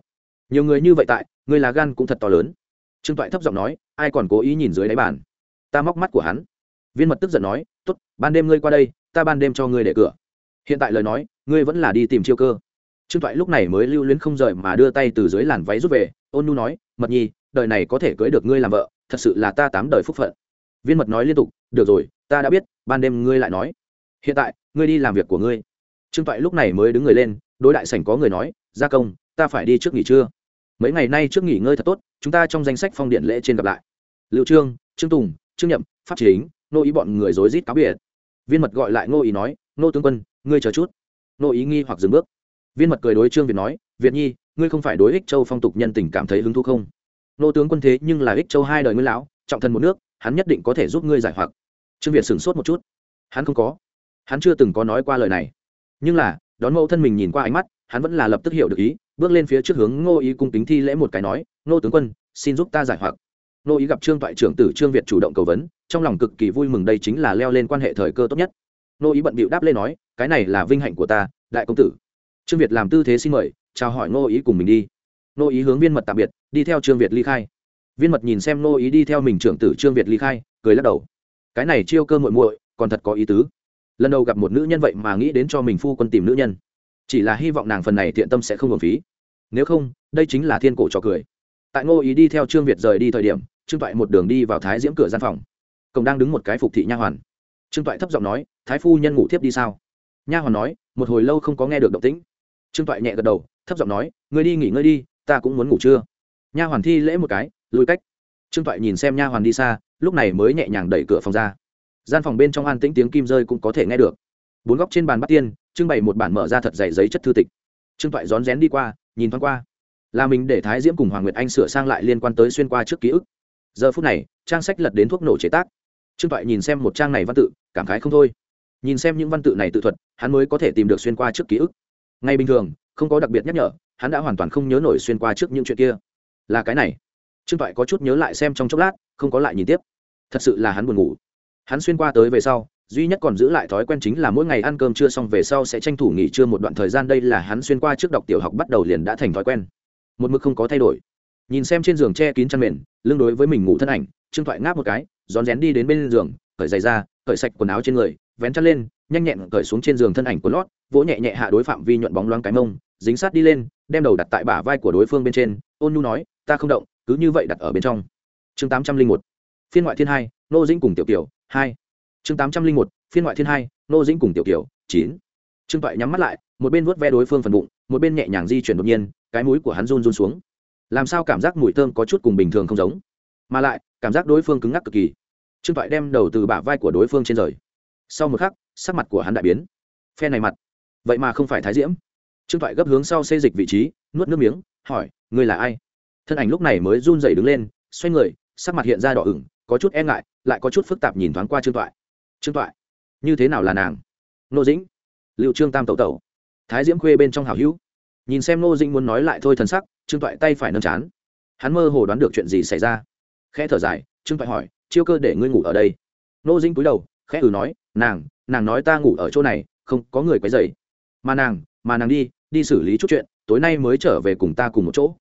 nhiều người như vậy tại, ngươi là gan cũng thật to lớn. Trương Toại thấp giọng nói, ai còn cố ý nhìn dưới đáy bàn. Ta móc mắt của hắn. Viên Mật tức giận nói, tốt, ban đêm ngươi qua đây, ta ban đêm cho ngươi để cửa. Hiện tại lời nói, ngươi vẫn là đi tìm Chiêu Cơ. Trương Toại lúc này mới lưu luyến không rời mà đưa tay từ dưới làn váy rút về, ôn nhu nói, Mật nhi, đời này có thể cưới được ngươi làm vợ, thật sự là ta 8 đời phúc phận. Viên Mật nói liên tục, được rồi, ta đã biết, ban đêm ngươi lại nói. Hiện tại, ngươi đi làm việc của ngươi. Trương Toại lúc này mới đứng người lên, đối đại sảnh có người nói, gia công, ta phải đi trước nghỉ trưa. Mấy ngày nay trước nghỉ ngơi thật tốt, chúng ta trong danh sách phong điện lễ trên gặp lại. Lưu Trương, Trương Tùng, Trương Nhậm, Pháp Chính, Nô Ý bọn người rối rít cáo biệt. Viên Mật gọi lại Nô Ý nói, Nô tướng quân, ngươi chờ chút. Nô Ý nghi hoặc dừng bước. Viên Mật cười đối Trương Việt nói, Việt nhi, ngươi không phải đối Ích Châu phong tục nhân tình cảm thấy hứng thú không? Nô tướng quân thế nhưng là Ích Châu 2 đời nguyên lão, trọng thân một nước, hắn nhất định có thể giúp ngươi giải hoặc. Trương Việt sửng sốt một chút. Hắn không có, hắn chưa từng có nói qua lời này. Nhưng là, đón mẫu thân mình nhìn qua ánh mắt, hắn vẫn là lập tức hiểu được ý, bước lên phía trước hướng Ngô Ý cung kính thi lễ một cái nói, Nô tướng quân, xin giúp ta giải hoặc. Nô Ý gặp Trương Toại trưởng tử Trương Việt chủ động cầu vấn, trong lòng cực kỳ vui mừng, đây chính là leo lên quan hệ thời cơ tốt nhất. Nô Ý bận bịu đáp lên nói, cái này là vinh hạnh của ta, đại công tử. Trương Việt làm tư thế xin mời, chào hỏi Nô Ý cùng mình đi. Nô Ý hướng Viên Mật tạm biệt, đi theo Trương Việt ly khai. Viên Mật nhìn xem Nô Ý đi theo mình trưởng tử Trương Việt ly khai, cười lắc đầu. Cái này Chiêu Cơ muội muội, còn thật có ý tứ. Lần đầu gặp một nữ nhân vậy mà nghĩ đến cho mình phu quân tìm nữ nhân, chỉ là hy vọng nàng phần này thiện tâm sẽ không uổng phí. Nếu không, đây chính là thiên cổ trò cười. Tại Nô Ý đi theo Trương Việt rời đi thời điểm, Trương Toại một đường đi vào Thái Diễm cửa gian phòng. Cổng đang đứng một cái phục thị nha hoàn. Trương Toại thấp giọng nói, Thái phu nhân ngủ thiếp đi sao? Nha hoàn nói, một hồi lâu không có nghe được động tĩnh. Trương Toại nhẹ gật đầu, thấp giọng nói, ngươi đi nghỉ ngơi đi, ta cũng muốn ngủ trưa. Nha hoàn thi lễ một cái, lùi cách. Trương Toại nhìn xem nha hoàn đi xa, lúc này mới nhẹ nhàng đẩy cửa phòng ra. Gian phòng bên trong an tĩnh, tiếng kim rơi cũng có thể nghe được. Bốn góc trên bàn bát tiên trưng bày một bản mở ra thật dày giấy chất thư tịch. Trương Toại rón rén đi qua, nhìn thoáng qua, là mình để Thái Diễm cùng Hoàng Nguyệt Anh sửa sang lại liên quan tới xuyên qua trước ký ức. Giờ phút này, trang sách lật đến thuốc nổ chế tác. Trương Toại nhìn xem một trang này văn tự, cảm khái không thôi. Nhìn xem những văn tự này tự thuật, hắn mới có thể tìm được xuyên qua trước ký ức. Ngay bình thường, không có đặc biệt nhắc nhở, hắn đã hoàn toàn không nhớ nổi xuyên qua trước những chuyện kia. Là cái này. Trương Toại có chút nhớ lại xem trong chốc lát, không có lại nhìn tiếp. Thật sự là hắn buồn ngủ. Hắn xuyên qua tới về sau, duy nhất còn giữ lại thói quen chính là mỗi ngày ăn cơm trưa xong về sau sẽ tranh thủ nghỉ trưa một đoạn thời gian, đây là hắn xuyên qua trước đọc tiểu học bắt đầu liền đã thành thói quen, một mực không có thay đổi. Nhìn xem trên giường che kín chăn mền, lưng đối với mình ngủ thân ảnh, Trương Toại ngáp một cái, rón rén đi đến bên giường, cởi giày ra, cởi sạch quần áo trên người, vén chăn lên, nhanh nhẹn cởi xuống trên giường thân ảnh của lót, vỗ nhẹ nhẹ hạ đối phạm vi nhuận bóng loáng cái mông, dính sát đi lên, đem đầu đặt tại bả vai của đối phương bên trên, ôn nhu nói, ta không động, cứ như vậy đặt ở bên trong. Chương 801, phiên ngoại thiên 2, Nô Dĩnh cùng Tiểu Kiều 2. Chương 801, phiên ngoại thiên 2, Nô Dĩnh cùng Tiểu Kiều 9. Trương Toại nhắm mắt lại, một bên vuốt ve đối phương phần bụng, một bên nhẹ nhàng di chuyển, đột nhiên, cái mũi của hắn run run xuống. Làm sao cảm giác mùi thơm có chút cùng bình thường không giống, mà lại cảm giác đối phương cứng ngắc cực kỳ. Trương Toại đem đầu từ bả vai của đối phương trên rời. Sau một khắc, sắc mặt của hắn đại biến. Phe này mặt, vậy mà không phải Thái Diễm. Trương Toại gấp hướng sau xê dịch vị trí, nuốt nước miếng, hỏi, ngươi là ai? Thân ảnh lúc này mới run rẩy đứng lên, xoay người, sắc mặt hiện ra đỏ ửng, có chút e ngại, lại có chút phức tạp nhìn thoáng qua Trương Toại. Trương Toại, như thế nào là nàng? Nô Dĩnh, Lưu Trương Tam tẩu tẩu, Thái Diễm khuê bên trong hảo hữu. Nhìn xem Nô Dĩnh muốn nói lại thôi thần sắc, Trương Toại tay phải nâng chán. Hắn mơ hồ đoán được chuyện gì xảy ra. Khẽ thở dài, Trương Toại hỏi, Chiêu Cơ để ngươi ngủ ở đây? Nô Dĩnh cúi đầu, khẽ nói, nàng nói ta ngủ ở chỗ này, không có người quấy rầy. Mà nàng đi xử lý chút chuyện, tối nay mới trở về cùng ta cùng một chỗ.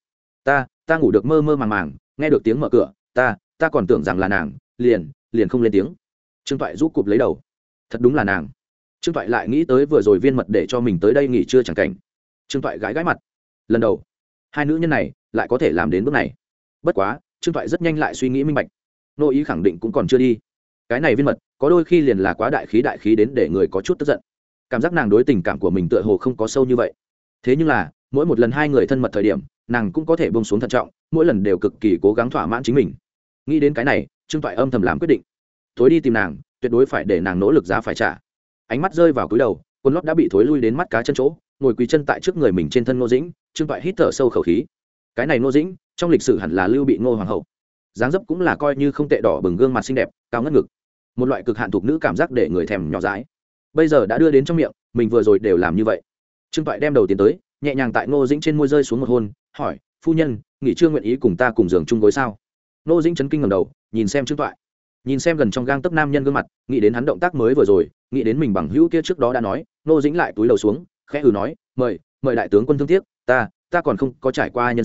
Ta ngủ được mơ mơ màng màng, nghe được tiếng mở cửa, ta còn tưởng rằng là nàng, liền không lên tiếng. Trương Toại rũ cụp lấy đầu, thật đúng là nàng. Trương Toại lại nghĩ tới vừa rồi Viên Mật để cho mình tới đây nghỉ trưa chẳng cảnh. Trương Toại gãi mặt, lần đầu hai nữ nhân này lại có thể làm đến bước này. Bất quá Trương Toại rất nhanh lại suy nghĩ minh bạch, Nô Ý khẳng định cũng còn chưa đi. Cái này Viên Mật có đôi khi liền là quá đại khí đến để người có chút tức giận. Cảm giác nàng đối tình cảm của mình tựa hồ không có sâu như vậy. Thế nhưng là mỗi một lần hai người thân mật thời điểm, nàng cũng có thể buông xuống thận trọng, mỗi lần đều cực kỳ cố gắng thỏa mãn chính mình. Nghĩ đến cái này, Trương Toại âm thầm làm quyết định, tối đi tìm nàng, tuyệt đối phải để nàng nỗ lực giá phải trả. Ánh mắt rơi vào cúi đầu, quần lót đã bị thối lui đến mắt cá chân chỗ, ngồi quỳ chân tại trước người mình trên thân Ngô Dĩnh. Trương Toại hít thở sâu khẩu khí. Cái này Ngô Dĩnh, trong lịch sử hẳn là Lưu Bị Ngô hoàng hậu, dáng dấp cũng là coi như không tệ, đỏ bừng gương mặt xinh đẹp, cao ngất ngực, một loại cực hạn thuộc nữ cảm giác để người thèm nhỏ dãi. Bây giờ đã đưa đến trong miệng, mình vừa rồi đều làm như vậy. Trương Toại đem đầu tiến tới, nhẹ nhàng tại Ngô Dĩnh trên môi rơi xuống một hôn, hỏi, phu nhân, nghỉ trưa nguyện ý cùng ta cùng giường chung gối sao? Ngô Dĩnh chấn kinh ngẩng đầu, nhìn xem Trương Toại, nhìn xem gần trong gang tấc nam nhân gương mặt, nghĩ đến hắn động tác mới vừa rồi, nghĩ đến mình bằng hữu kia trước đó đã nói. Ngô Dĩnh lại túi đầu xuống, khẽ nói, mời đại tướng quân thương tiếc, ta còn không có trải qua nhân sự,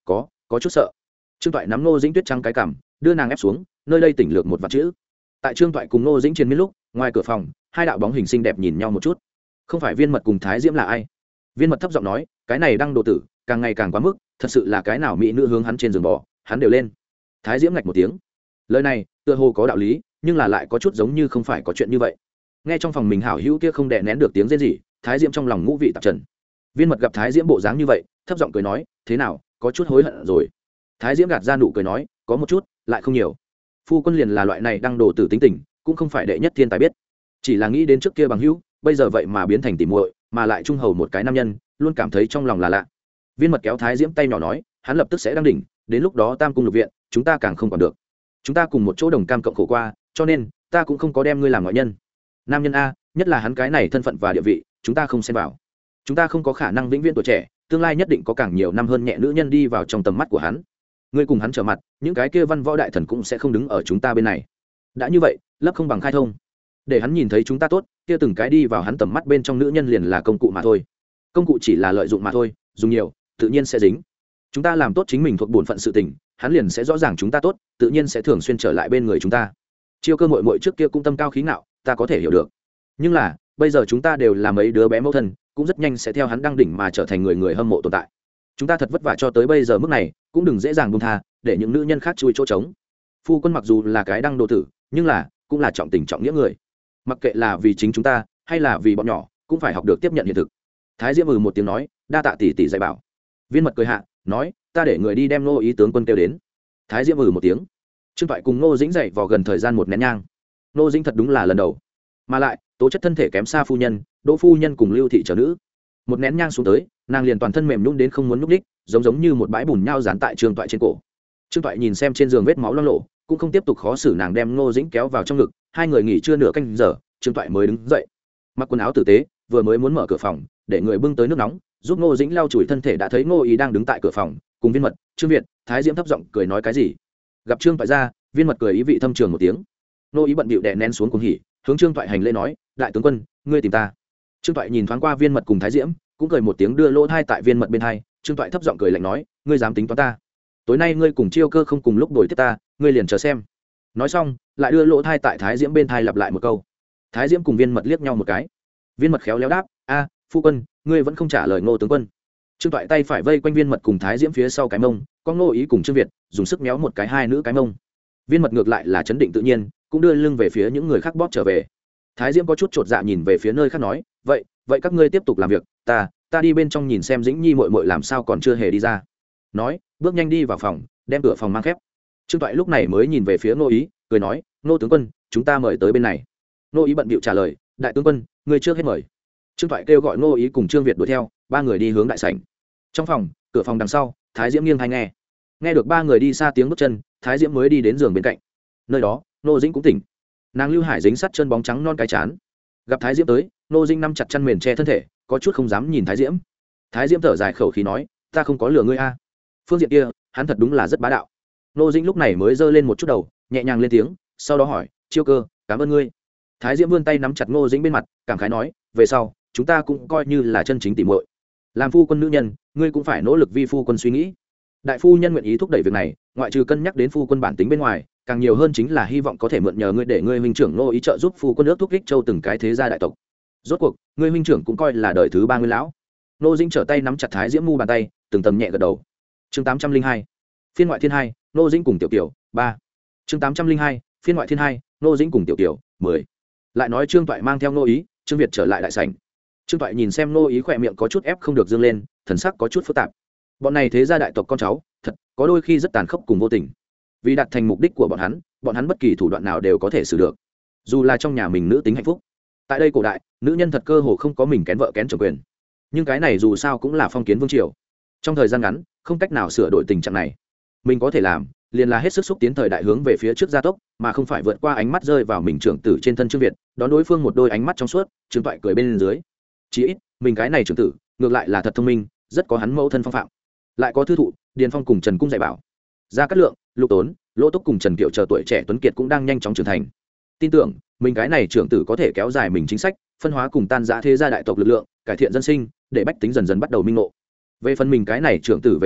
có chút sợ. Trương Toại nắm Ngô Dĩnh tuyết trắng cái cằm, đưa nàng ép xuống, nơi đây tỉnh lược một vạn chữ. Tại Trương Toại cùng Ngô Dĩnh chiến miên lúc, ngoài cửa phòng, hai đạo bóng hình xinh đẹp nhìn nhau một chút. Không phải Viên Mật cùng Thái Diễm là ai? Viên Mật thấp giọng nói, cái này đang đồ tử, càng ngày càng quá mức, thật sự là cái nào mỹ nữ hướng hắn trên giường bò, hắn đều lên. Thái Diễm ngạch một tiếng. Lời này, tựa hồ có đạo lý, nhưng là lại có chút giống như không phải có chuyện như vậy. Nghe trong phòng mình hảo hữu kia không đè nén được tiếng rên rỉ, Thái Diễm trong lòng ngũ vị tạp trần. Viên Mật gặp Thái Diễm bộ dáng như vậy, thấp giọng cười nói, thế nào, có chút hối hận rồi. Thái Diễm gạt ra nụ cười nói, có một chút, lại không nhiều. Phu quân liền là loại này đang đổ tử tính tình, cũng không phải đệ nhất thiên tài biết, chỉ là nghĩ đến trước kia bằng hữu, bây giờ vậy mà biến thành tỉ muội, mà lại trung hầu một cái nam nhân, luôn cảm thấy trong lòng là lạ. Viên Mật kéo Thái Diễm tay nhỏ nói, hắn lập tức sẽ đăng đỉnh, đến lúc đó Tam cung lục viện, chúng ta càng không còn được. Chúng ta cùng một chỗ đồng cam cộng khổ qua, cho nên ta cũng không có đem ngươi làm ngoại nhân. Nam nhân a, nhất là hắn cái này thân phận và địa vị, chúng ta không xen vào. Chúng ta không có khả năng vĩnh viễn tuổi trẻ, tương lai nhất định có càng nhiều năm hơn nhẹ nữ nhân đi vào trong tầm mắt của hắn. Ngươi cùng hắn trở mặt, những cái kia văn võ đại thần cũng sẽ không đứng ở chúng ta bên này. Đã như vậy, lấp không bằng khai thông, để hắn nhìn thấy chúng ta tốt, kia từng cái đi vào hắn tầm mắt bên trong nữ nhân liền là công cụ mà thôi. Công cụ chỉ là lợi dụng mà thôi, dùng nhiều, tự nhiên sẽ dính. Chúng ta làm tốt chính mình thuộc bổn phận sự tình, hắn liền sẽ rõ ràng chúng ta tốt, tự nhiên sẽ thường xuyên trở lại bên người chúng ta. Chiêu Cơ muội muội trước kia cũng tâm cao khí ngạo, ta có thể hiểu được. Nhưng là, bây giờ chúng ta đều là mấy đứa bé mẫu thân, cũng rất nhanh sẽ theo hắn đăng đỉnh mà trở thành người hâm mộ tồn tại. Chúng ta thật vất vả cho tới bây giờ mức này, cũng đừng dễ dàng buông tha, để những nữ nhân khác chui chỗ trống. Phu quân mặc dù là cái đăng đồ tử, nhưng là cũng là trọng tình trọng nghĩa người. Mặc kệ là vì chính chúng ta, hay là vì bọn nhỏ, cũng phải học được tiếp nhận hiện thực. Thái Diễm một tiếng nói, đa tạ tỷ tỷ dạy bảo. Viên Mật cười hạ, nói, ta để người đi đem Ngô Ý tướng quân kêu đến. Thái Diễm một tiếng. Trương Toại cùng Ngô Dĩnh dậy vào gần thời gian một nén nhang. Ngô Dĩnh thật đúng là lần đầu, mà lại tố chất thân thể kém xa phu nhân, Đỗ phu nhân cùng Lưu thị trở nữ. Một nén nhang xuống tới, nàng liền toàn thân mềm nhũn đến không muốn nhúc nhích, giống như một bãi bùn nhau dán tại Trương Toại trên cổ. Trương Toại nhìn xem trên giường vết máu loang lổ, cũng không tiếp tục khó xử nàng, đem Ngô Dĩnh kéo vào trong ngực. Hai người nghỉ trưa nửa canh giờ, Trương Toại mới đứng dậy, mặc quần áo tử tế, vừa mới muốn mở cửa phòng, để người bưng tới nước nóng, giúp Ngô Dĩnh lau chùi thân thể, đã thấy Ngô Ý đang đứng tại cửa phòng, cùng Viên Mật, Trương Việt, Thái Diễm thấp giọng cười nói cái gì. Gặp Trương Toại ra, Viên Mật cười ý vị thâm trường một tiếng. Ngô Ý bận bịu đè nén xuống cuồng hỉ, hướng Trương Toại hành lễ nói, đại tướng quân, ngươi tìm ta. Trương Toại nhìn thoáng qua Viên Mật cùng Thái Diễm, cũng cười một tiếng, đưa lỗ thai tại Viên Mật bên hai. Trương Toại thấp giọng cười lạnh nói, ngươi dám tính toán ta, tối nay ngươi cùng Chiêu Cơ không cùng lúc đổi tiếp ta, ngươi liền chờ xem. Nói xong, lại đưa lỗ thai tại Thái Diễm bên thai lặp lại một câu. Thái Diễm cùng Viên Mật liếc nhau một cái. Viên Mật khéo léo đáp, a, phu quân, ngươi vẫn không trả lời Ngô tướng quân. Trương Toại tay phải vây quanh Viên Mật cùng Thái Diễm phía sau cái mông, có Ngô Ý cùng Trương Việt dùng sức méo một cái hai nữ cái mông. Viên Mật ngược lại là chấn định tự nhiên, cũng đưa lưng về phía những người khác bóp trở về. Thái Diễm có chút chột dạ nhìn về phía nơi khác nói, vậy các ngươi tiếp tục làm việc, ta đi bên trong nhìn xem Dĩnh Nhi muội muội làm sao còn chưa hề đi ra. Nói, bước nhanh đi vào phòng, đem cửa phòng mang khép. Trương Toại lúc này mới nhìn về phía Ngô Ý, cười nói, Ngô tướng quân, chúng ta mời tới bên này. Ngô Ý bận bịu trả lời, đại tướng quân, ngươi trước hết mời. Trương Toại kêu gọi Ngô Ý cùng Trương Việt đuổi theo, ba người đi hướng đại sảnh. Trong phòng, cửa phòng đằng sau, Thái Diễm nghiêng hay nghe được ba người đi xa tiếng bước chân, Thái Diễm mới đi đến giường bên cạnh. Nơi đó, Ngô Dĩnh cũng tỉnh. Nàng lưu hải dính sắt chân bóng trắng non cái chán. Gặp Thái Diễm tới, Ngô Dĩnh nắm chặt chăn mền che thân thể, có chút không dám nhìn Thái Diễm. Thái Diễm thở dài khẩu khí nói, ta không có lừa ngươi a. Phương diện kia, hắn thật đúng là rất bá đạo. Ngô Dĩnh lúc này mới giơ lên một chút đầu, nhẹ nhàng lên tiếng, sau đó hỏi, Chiêu Cơ, cảm ơn ngươi. Thái Diễm vươn tay nắm chặt Ngô Dĩnh bên mặt, cảm khái nói, về sau chúng ta cũng coi như là chân chính tỉ muội. Làm phu quân nữ nhân, ngươi cũng phải nỗ lực vì phu quân suy nghĩ. Đại phu nhân nguyện ý thúc đẩy việc này, ngoại trừ cân nhắc đến phu quân bản tính bên ngoài, càng nhiều hơn chính là hy vọng có thể mượn nhờ ngươi để ngươi huynh trưởng Ngô Ý trợ giúp phu quân ước thúc Ích Châu từng cái thế gia đại tộc. Rốt cuộc, ngươi huynh trưởng cũng coi là đời thứ ba Nguyên lão. Ngô Dĩnh trở tay nắm chặt Thái Diễm mu bàn tay, từng tầm nhẹ gật đầu. Chương 802, phiên ngoại thiên 2, Ngô Dĩnh cùng Tiểu Kiều 3. Chương 802, phiên ngoại thiên 2, Ngô Dĩnh cùng Tiểu Kiều 10. Lại nói Trương Toại mang theo Ngô Ý, Trương Việt trở lại đại sảnh. Trương Toại nhìn xem Ngô Ý khỏe miệng có chút ép không được dương lên, thần sắc có chút phức tạp. Bọn này thế gia đại tộc con cháu, thật có đôi khi rất tàn khốc cùng vô tình. Vì đạt thành mục đích của bọn hắn bất kỳ thủ đoạn nào đều có thể xử được. Dù là trong nhà mình nữ tính hạnh phúc. Tại đây cổ đại, nữ nhân thật cơ hồ không có mình kén vợ kén chồng quyền. Nhưng cái này dù sao cũng là phong kiến vương triều. Trong thời gian ngắn, không cách nào sửa đổi tình trạng này. Mình có thể làm, liền là hết sức xúc tiến thời đại hướng về phía trước gia tốc, mà không phải vượt qua ánh mắt rơi vào mình trưởng tử trên thân Trương Việt, đón đối phương một đôi ánh mắt trong suốt. Trương Toại cười bên dưới. Chỉ ít, mình cái này trưởng tử, ngược lại là thật thông minh, rất có hắn mẫu thân phong phạm. Lại có thư thụ, Điền Phong cùng Trần Cung dạy bảo. Gia Cát Lượng, Lục Tốn, Lỗ Túc cùng Trần Kiệu chờ tuổi trẻ tuấn kiệt cũng đang nhanh chóng trưởng thành. Tin tưởng, mình cái này trưởng tử có thể kéo dài mình chính sách, phân hóa cùng tan rã thế gia đại tộc lực lượng, cải thiện dân sinh, để bách tính dần dần bắt đầu minh ngộ. Về phần mình cái này trưởng tử về sau,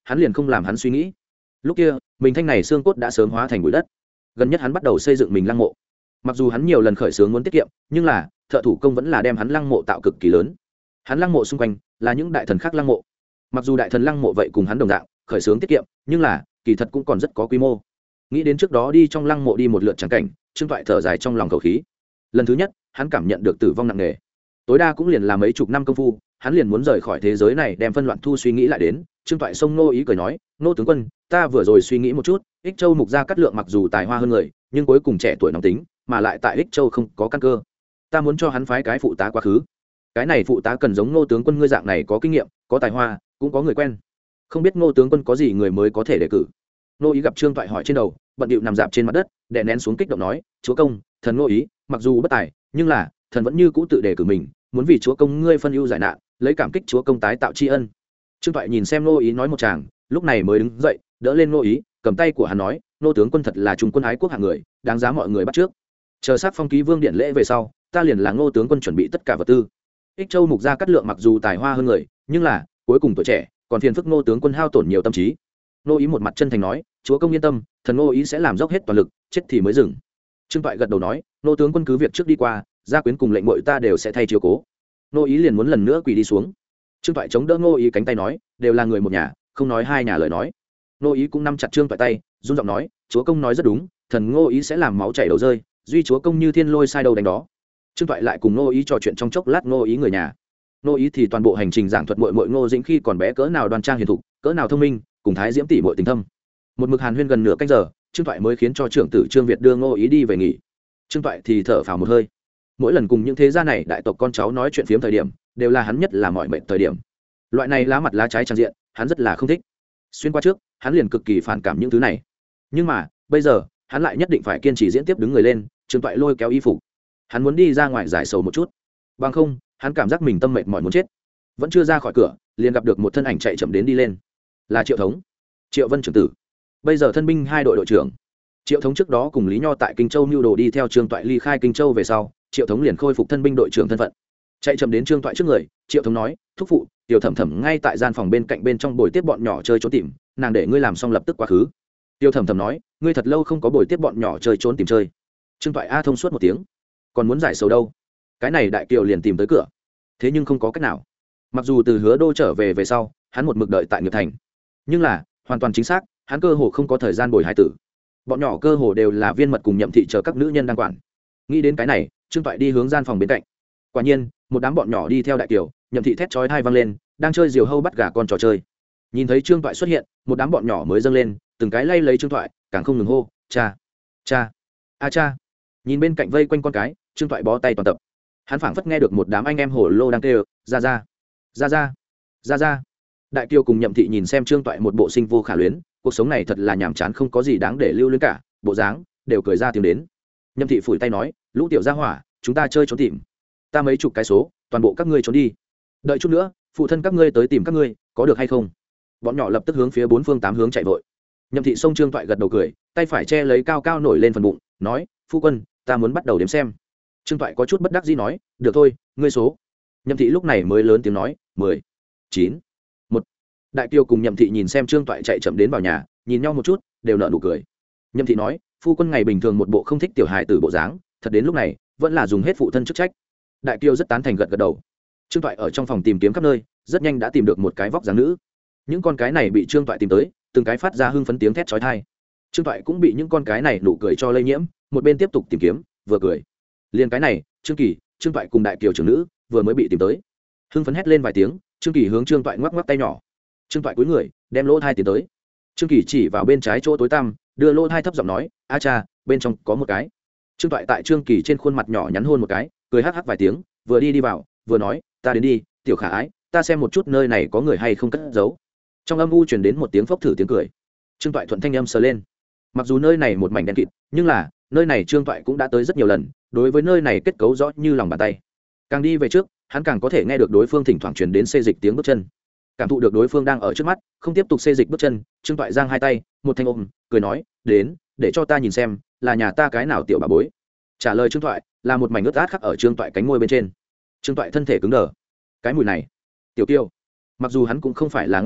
hắn liền không làm hắn suy nghĩ. Lúc kia mình thanh này xương cốt đã sớm hóa thành bụi đất. Gần nhất hắn bắt đầu xây dựng mình lăng mộ. Mặc dù hắn nhiều lần khởi xướng muốn tiết kiệm, nhưng là thợ thủ công vẫn là đem hắn lăng mộ tạo cực kỳ lớn. Hắn lăng mộ xung quanh là những đại thần khác lăng mộ. Mặc dù đại thần lăng mộ vậy cùng hắn đồng dạng khởi xướng tiết kiệm, nhưng là kỳ thật cũng còn rất có quy mô. Nghĩ đến trước đó đi trong lăng mộ đi một lượt trắng cảnh, Trương Toại thở dài trong lòng khẩu khí. Lần thứ nhất hắn cảm nhận được tử vong nặng nề, tối đa cũng liền là mấy chục năm công phu, hắn liền muốn rời khỏi thế giới này, đem phân loạn thu suy nghĩ lại đến. Trương Toại xông Ngô Ý cười nói, Ngô tướng quân, ta vừa rồi suy nghĩ một chút, Ích Châu Mục Gia Cát Lượng mặc dù tài hoa hơn người, nhưng cuối cùng trẻ tuổi nóng tính, mà lại tại Ích Châu không có căn cơ, ta muốn cho hắn phái cái phụ tá quá khứ. Cái này phụ tá cần giống Ngô tướng quân ngươi dạng này có kinh nghiệm, có tài hoa, cũng có người quen. Không biết Ngô tướng quân có gì người mới có thể đề cử. Ngô Ý gặp Trương Toại hỏi trên đầu, bận điệu nằm dạp trên mặt đất, đè nén xuống kích động nói, chúa công, thần Ngô Ý mặc dù bất tài, nhưng là thần vẫn như cũ tự đề cử mình, muốn vì chúa công ngươi phân ưu giải nạn, lấy cảm kích chúa công tái tạo tri ân. Trương Toại nhìn xem Ngô Ý nói một tràng, lúc này mới đứng dậy đỡ lên Ngô Ý, cầm tay của hắn nói, Ngô tướng quân thật là trung quân ái quốc hạng người, đáng giá mọi người bắt trước. Chờ sát phong ký vương điện lễ về sau, ta liền là Ngô tướng quân chuẩn bị tất cả vật tư. Ích Châu Mục Gia Cát Lượng mặc dù tài hoa hơn người, nhưng là cuối cùng tuổi trẻ, còn phiền phức Ngô tướng quân hao tổn nhiều tâm trí. Ngô Ý một mặt chân thành nói, chúa công yên tâm, thần Ngô Ý sẽ làm dốc hết toàn lực, chết thì mới dừng. Trương Toại gật đầu nói, Ngô tướng quân cứ việc trước đi qua, gia quyến cùng lệnh muội ta đều sẽ thay chiếu cố. Ngô Ý liền muốn lần nữa quỳ đi xuống. Trương Toại chống đỡ Ngô Ý cánh tay nói, đều là người một nhà, không nói hai nhà lời nói. Ngô Ý cũng nắm chặt Trương Toại tay, run giọng nói, chúa công nói rất đúng, thần Ngô Ý sẽ làm máu chảy đầu rơi, duy chúa công như thiên lôi sai đầu đánh đó. Trương Toại lại cùng Ngô Ý trò chuyện trong chốc lát. Ngô Ý người nhà, Ngô Ý thì toàn bộ hành trình giảng thuật muội muội Ngô Dĩnh khi còn bé cỡ nào đoan trang hiền thục, cỡ nào thông minh, cùng Thái Diễm tỷ muội tình thâm. Một mực hàn huyên gần nửa canh giờ, Trương Toại mới khiến cho trưởng tử Trương Việt đưa Ngô Ý đi về nghỉ. Trương Toại thì thở phào một hơi. Mỗi lần cùng những thế gia này đại tộc con cháu nói chuyện phiếm thời điểm, đều là hắn nhất là mỏi mệt thời điểm. Loại này lá mặt lá trái trang diện, hắn rất là không thích. Xuyên qua trước, hắn liền cực kỳ phản cảm những thứ này. Nhưng mà, bây giờ, hắn lại nhất định phải kiên trì diễn tiếp đứng người lên. Trương Toại lôi kéo y phục, hắn muốn đi ra ngoài giải sầu một chút. Bằng không, hắn cảm giác mình tâm mệt mỏi muốn chết. Vẫn chưa ra khỏi cửa, liền gặp được một thân ảnh chạy chậm đến đi lên. Là Triệu Thống, Triệu Vân trưởng tử. Bây giờ thân binh 2 đội đội trưởng. Triệu Thống trước đó cùng Lý Nho tại Kinh Châu mưu đồ đi theo Trương Toại ly khai Kinh Châu về sau, Triệu Thống liền khôi phục thân binh đội trưởng thân phận. Chạy chậm đến Trương Toại trước người, Triệu Thống nói, thúc phụ, Tiểu Thẩm Thẩm ngay tại gian phòng bên cạnh bên trong bồi tiếp bọn nhỏ chơi trốn tìm, nàng để ngươi làm xong lập tức quá khứ. Tiểu Thẩm Thẩm nói, ngươi thật lâu không có bồi tiếp bọn nhỏ chơi trốn tìm chơi. Trương Toại a thông suốt một tiếng, còn muốn giải sầu đâu. Cái này đại kiều liền tìm tới cửa, thế nhưng không có cách nào. Mặc dù từ Hứa Đô trở về sau, hắn một mực đợi tại Nghiệp Thành, nhưng là hoàn toàn chính xác, hắn cơ hồ không có thời gian bồi hài tử. Bọn nhỏ cơ hồ đều là Viên Mật cùng Nhậm Thị chờ các nữ nhân đang quản. Nghĩ đến cái này, Trương Toại đi hướng gian phòng bên cạnh. Quả nhiên, một đám bọn nhỏ đi theo đại kiều, Nhậm Thị thét chói tai vang lên, đang chơi diều hâu bắt gà con trò chơi. Nhìn thấy Trương Toại xuất hiện, một đám bọn nhỏ mới dâng lên, từng cái lay lấy Trương Toại, càng không ngừng hô, cha, cha, a cha. Nhìn bên cạnh vây quanh con cái, Trương Toại bó tay toàn tập. Hắn phảng phất nghe được một đám anh em hổ lô đang kêu, ra ra, ra ra, ra ra. Đại kiều cùng Nhậm Thị nhìn xem Trương Toại một bộ sinh vô khả luyến, cuộc sống này thật là nhàm chán, không có gì đáng để lưu luyến cả, bộ dáng đều cười ra tiếng đến. Nhậm Thị phủi tay nói, lũ tiểu gia hỏa, chúng ta chơi trốn tìm, ta mấy chục cái số, toàn bộ các ngươi trốn đi, đợi chút nữa phụ thân các ngươi tới tìm các ngươi, có được hay không? Bọn nhỏ lập tức hướng phía 4 phương 8 hướng chạy vội. Nhậm Thị xông Trương Toại gật đầu cười, tay phải che lấy cao cao nổi lên phần bụng, nói, phu quân, ta muốn bắt đầu đếm xem. Trương Toại có chút bất đắc dĩ nói, được thôi, ngươi số. Nhậm Thị lúc này mới lớn tiếng nói, 10, 9, 1. Đại kiều cùng Nhậm Thị nhìn xem Trương Toại chạy chậm đến vào nhà, nhìn nhau một chút, đều nở nụ cười. Nhậm Thị nói, phu quân ngày bình thường một bộ không thích tiểu hài tử bộ dáng, thật đến lúc này vẫn là dùng hết phụ thân chức trách. Đại kiều rất tán thành gật gật đầu. Trương Toại ở trong phòng tìm kiếm khắp nơi, rất nhanh đã tìm được một cái vóc dáng nữ. Những con cái này bị Trương Toại tìm tới, từng cái phát ra hưng phấn tiếng thét chói tai. Trương Toại cũng bị những con cái này nụ cười cho lây nhiễm, một bên tiếp tục tìm kiếm, vừa cười. Liên cái này, Trương Kỳ, Trương Toại cùng đại kiều trưởng nữ vừa mới bị tìm tới. Hưng phấn hét lên vài tiếng, Trương Kỳ hướng Trương Toại ngoắc ngoắc tay nhỏ. Trương Toại cúi người, đem lỗ thai tiến tới. Trương Kỳ chỉ vào bên trái chỗ tối tăm, đưa lỗ thai thấp giọng nói, a cha, bên trong có một cái. Trương Toại tại Trương Kỳ trên khuôn mặt nhỏ nhắn hôn một cái, cười hắc hắc vài tiếng, vừa đi vào, vừa nói, ta đến đi, tiểu khả ái, ta xem một chút nơi này có người hay không cất giấu. Trong âm u truyền đến một tiếng phốc thử tiếng cười. Trương Toại thuận thanh âm sờ lên. Mặc dù nơi này một mảnh đen kịt, nhưng là nơi này Trương Toại cũng đã tới rất nhiều lần, đối với nơi này kết cấu rõ như lòng bàn tay. Càng đi về trước, hắn càng có thể nghe được đối phương thỉnh thoảng truyền đến xê dịch tiếng bước chân. Cảm thụ được đối phương đang ở trước mắt, không tiếp tục xê dịch bước chân, Trương Toại giang hai tay, một thanh ôm, cười nói, đến, để cho ta nhìn xem, là nhà ta cái nào tiểu bà bối. Trả lời Trương Toại là một mảnh ướt át khắc ở Trương Toại cánh môi bên trên. Trương Toại thân thể cứng đờ. Cái mùi này, tiểu kiêu. Mặc dù hắn cũng không phải là ngoan cố,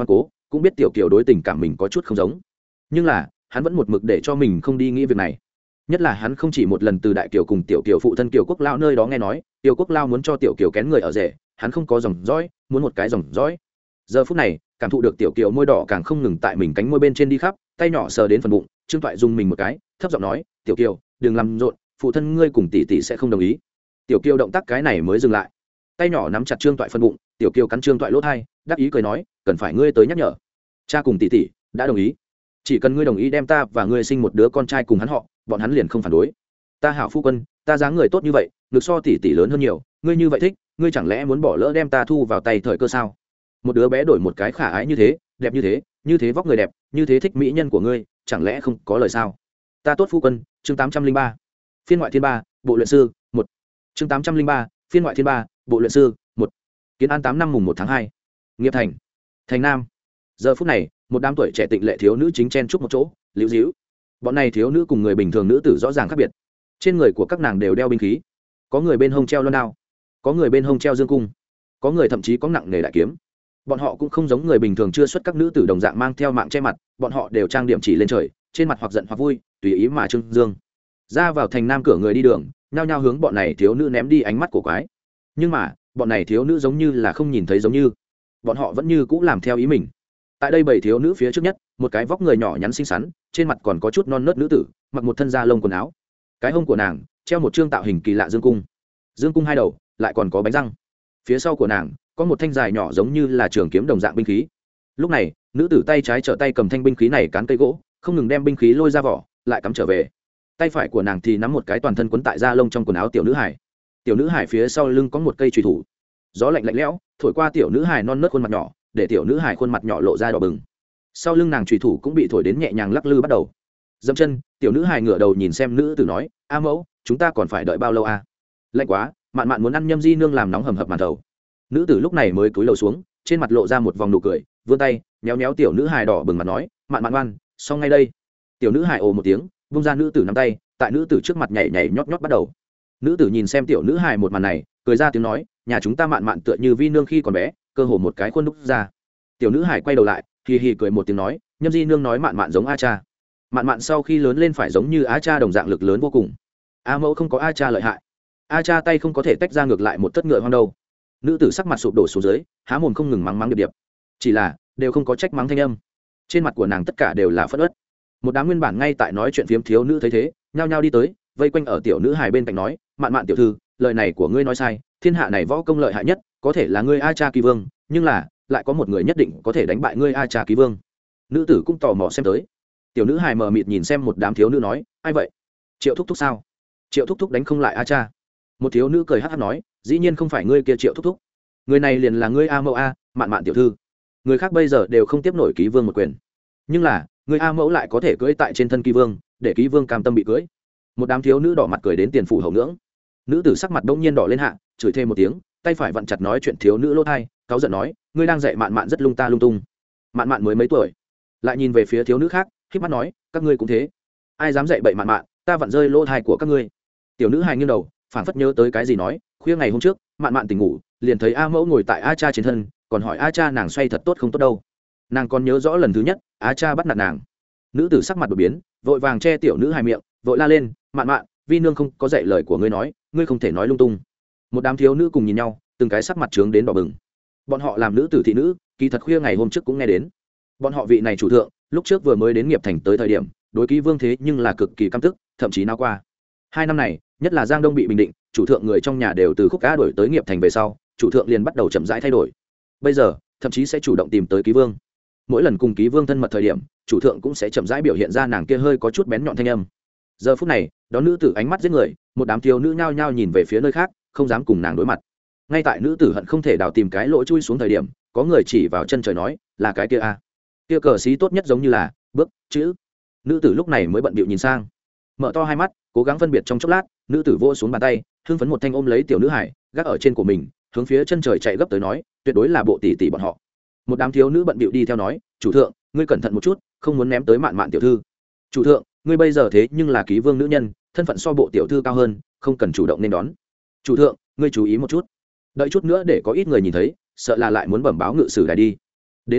cũng biết tiểu kiều đối tình cảm mình có chút không giống, nhưng là hắn vẫn một mực để cho mình không đi nghĩ việc này. Nhất là hắn không chỉ một lần từ đại kiều cùng tiểu kiều phụ thân kiều quốc lao nơi đó nghe nói tiểu quốc lao muốn cho tiểu kiều kén người ở rể, hắn không có dòng dõi, muốn một cái dòng dõi. Giờ phút này cảm thụ được tiểu kiều môi đỏ càng không ngừng tại mình cánh môi bên trên đi khắp, tay nhỏ sờ đến phần bụng, Trương Toại dùng mình một cái, thấp giọng nói, tiểu kiều đừng làm rộn, phụ thân ngươi cùng tỷ tỷ sẽ không đồng ý. Tiểu kiều động tác cái này mới dừng lại, tay nhỏ nắm chặt Trương Toại phần bụng, tiểu kiều cắn Trương Toại lỗ thai, đáp ý cười nói, cần phải ngươi tới nhắc nhở, cha cùng tỷ tỷ đã đồng ý, chỉ cần ngươi đồng ý đem ta và ngươi sinh một đứa con trai cùng hắn họ, bọn hắn liền không phản đối. Ta hảo phu quân, ta dáng người tốt như vậy, ngực so tỷ tỷ lớn hơn nhiều, ngươi như vậy thích, ngươi chẳng lẽ muốn bỏ lỡ đem ta thu vào tay thời cơ sao? Một đứa bé đổi một cái khả ái như thế, đẹp như thế vóc người đẹp, như thế thích mỹ nhân của ngươi, chẳng lẽ không có lời sao? Ta tốt phu quân. Chương 803. Phiên ngoại thiên 3, bộ luyện sư 1. Chương 803, phiên ngoại thiên 3, bộ luyện sư 1. Kiến An 8 năm mùng 1 tháng 2. Nghiệp Thành, Thành Nam. Giờ phút này, một đám tuổi trẻ tịnh lệ thiếu nữ chính chen chúc một chỗ, liễu díu. Bọn này thiếu nữ cùng người bình thường nữ tử rõ ràng khác biệt. Trên người của các nàng đều đeo binh khí, có người bên hông treo loan đao, có người bên hông treo dương cung, có người thậm chí có nặng nề đại kiếm. Bọn họ cũng không giống người bình thường chưa xuất các nữ tử đồng dạng mang theo mạng che mặt, bọn họ đều trang điểm chỉ lên trời, trên mặt hoặc giận hoặc vui, tùy ý mà trưng dương. Ra vào Thành Nam cửa người đi đường, nhao nhao hướng bọn này thiếu nữ ném đi ánh mắt của quái. Nhưng mà, bọn này thiếu nữ giống như là không nhìn thấy giống như, bọn họ vẫn như cũ làm theo ý mình. Tại đây bảy thiếu nữ phía trước nhất, một cái vóc người nhỏ nhắn xinh xắn, trên mặt còn có chút non nớt nữ tử, mặc một thân da lông quần áo. Cái hông của nàng treo một trương tạo hình kỳ lạ dương cung, dương cung hai đầu lại còn có bánh răng. Phía sau của nàng có một thanh dài nhỏ giống như là trường kiếm đồng dạng binh khí. Lúc này, nữ tử tay trái trở tay cầm thanh binh khí này cán cây gỗ, không ngừng đem binh khí lôi ra vỏ, lại cắm trở về. Tay phải của nàng thì nắm một cái toàn thân quấn tại da lông trong quần áo tiểu nữ hải. Tiểu nữ hải phía sau lưng có một cây chùy thủ. Gió lạnh lạnh lẽo thổi qua tiểu nữ hải non nớt khuôn mặt nhỏ, để tiểu nữ hải khuôn mặt nhỏ lộ ra đỏ bừng. Sau lưng nàng chùy thủ cũng bị thổi đến nhẹ nhàng lắc lư bắt đầu. Dậm chân, tiểu nữ hải ngửa đầu nhìn xem nữ tử nói, a mẫu, chúng ta còn phải đợi bao lâu a? Lạnh quá, mạn mạn muốn ăn nhâm di nương làm nóng hầm hập màn thầu. Nữ tử lúc này mới cúi đầu xuống, trên mặt lộ ra một vòng nụ cười, vươn tay nhéo nhéo tiểu nữ hải đỏ bừng mặt nói, mạn mạn ngoan, xong ngay đây. Tiểu nữ hải ồ một tiếng, vung ra nữ tử nắm tay, tại nữ tử trước mặt nhảy nhảy nhót nhót bắt đầu. Nữ tử nhìn xem tiểu nữ hải một màn này, cười ra tiếng nói, nhà chúng ta mạn mạn tựa như vi nương khi còn bé, cơ hồ một cái khuôn đúc ra. Tiểu nữ hải quay đầu lại, hì hì cười một tiếng nói, nhâm di nương nói mạn mạn giống a cha, mạn mạn sau khi lớn lên phải giống như a cha đồng dạng lực lớn vô cùng. A mẫu không có a cha lợi hại, a cha tay không có thể tách ra ngược lại một tất ngựa hoang đâu. Nữ tử sắc mặt sụp đổ xuống dưới, há mồm không ngừng mắng mắng điệp điệp, chỉ là đều không có trách mắng thanh âm. Trên mặt của nàng tất cả đều là phẫn uất. Một đám nguyên bản ngay tại nói chuyện phiếm thiếu nữ thấy thế, nhao nhao đi tới, vây quanh ở tiểu nữ hài bên cạnh nói, mạn mạn tiểu thư, lời này của ngươi nói sai, thiên hạ này võ công lợi hại nhất có thể là ngươi a cha kỳ vương, nhưng là lại có một người nhất định có thể đánh bại ngươi a cha kỳ vương. Nữ tử cũng tò mò xem tới. Tiểu nữ hài mờ mịt nhìn xem một đám thiếu nữ nói, ai vậy? Triệu thúc thúc sao? Triệu thúc thúc đánh không lại a cha. Một thiếu nữ cười hắc hắc nói, dĩ nhiên không phải ngươi kia Triệu thúc thúc, người này liền là ngươi a mẫu a, mạn mạn tiểu thư. Người khác bây giờ đều không tiếp nổi ký vương một quyền, nhưng là người a mẫu lại có thể cưỡi tại trên thân ký vương, để ký vương cam tâm bị cưỡi. Một đám thiếu nữ đỏ mặt cười đến tiền phủ hậu ngưỡng. Nữ tử sắc mặt đông nhiên đỏ lên hạ, chửi thêm một tiếng, tay phải vặn chặt nói chuyện thiếu nữ lỗ thai, cáu giận nói, ngươi đang dạy mạn mạn rất lung ta lung tung. Mạn mạn mới mấy tuổi. Lại nhìn về phía thiếu nữ khác, khép mắt nói, các ngươi cũng thế, ai dám dạy bậy mạn mạn, ta vặn rơi lỗ thai của các ngươi. Tiểu nữ hài nghiêng đầu, phảng phất nhớ tới cái gì nói, khuya ngày hôm trước mạn mạn tỉnh ngủ, liền thấy a mẫu ngồi tại a cha trên thân, còn hỏi a cha nàng xoay thật tốt không tốt đâu. Nàng còn nhớ rõ lần thứ nhất a cha bắt nạt nàng. Nữ tử sắc mặt đột biến, vội vàng che tiểu nữ hài miệng, vội la lên, mạn mạn, vi nương không có dạy lời của ngươi nói, ngươi không thể nói lung tung. Một đám thiếu nữ cùng nhìn nhau, từng cái sắc mặt trướng đến đỏ bừng. Bọn họ làm nữ tử thị nữ, kỳ thật khuya ngày hôm trước cũng nghe đến. Bọn họ vị này chủ thượng lúc trước vừa mới đến Nghiệp Thành tới thời điểm, đối ký vương thế nhưng là cực kỳ căm tức, thậm chí nao qua. 2 năm này, nhất là Giang Đông bị bình định, chủ thượng người trong nhà đều từ Khúc Cá đổi tới Nghiệp Thành về sau, chủ thượng liền bắt đầu chậm rãi thay đổi. Bây giờ, thậm chí sẽ chủ động tìm tới ký vương. Mỗi lần cùng ký vương thân mật thời điểm, chủ thượng cũng sẽ chậm rãi biểu hiện ra nàng kia hơi có chút bén nhọn thanh âm. Giờ phút này, đó nữ tử ánh mắt giết người, một đám thiếu nữ nhao nhao nhìn về phía nơi khác, không dám cùng nàng đối mặt. Ngay tại nữ tử hận không thể đào tìm cái lỗ chui xuống thời điểm, có người chỉ vào chân trời nói, là cái kia a. Kia cờ xí tốt nhất giống như là bước chữ. Nữ tử lúc này mới bận bịu nhìn sang, mở to hai mắt, cố gắng phân biệt trong chốc lát, nữ tử vỗ xuống bàn tay, hưng phấn một thanh ôm lấy tiểu nữ hải, gác ở trên của mình, hướng phía chân trời chạy gấp tới nói, tuyệt đối là bộ tỷ tỷ bọn họ. Một đám thiếu nữ bận bịu đi theo nói, chủ thượng, ngươi cẩn thận một chút, không muốn ném tới mạn mạn tiểu thư. Chủ thượng, ngươi bây giờ thế nhưng là ký vương nữ nhân, thân phận so bộ tiểu thư cao hơn, không cần chủ động nên đón. Chủ thượng, ngươi chú ý một chút, đợi chút nữa để có ít người nhìn thấy, sợ là lại muốn bẩm báo ngự sử đài đi. Đến lúc đó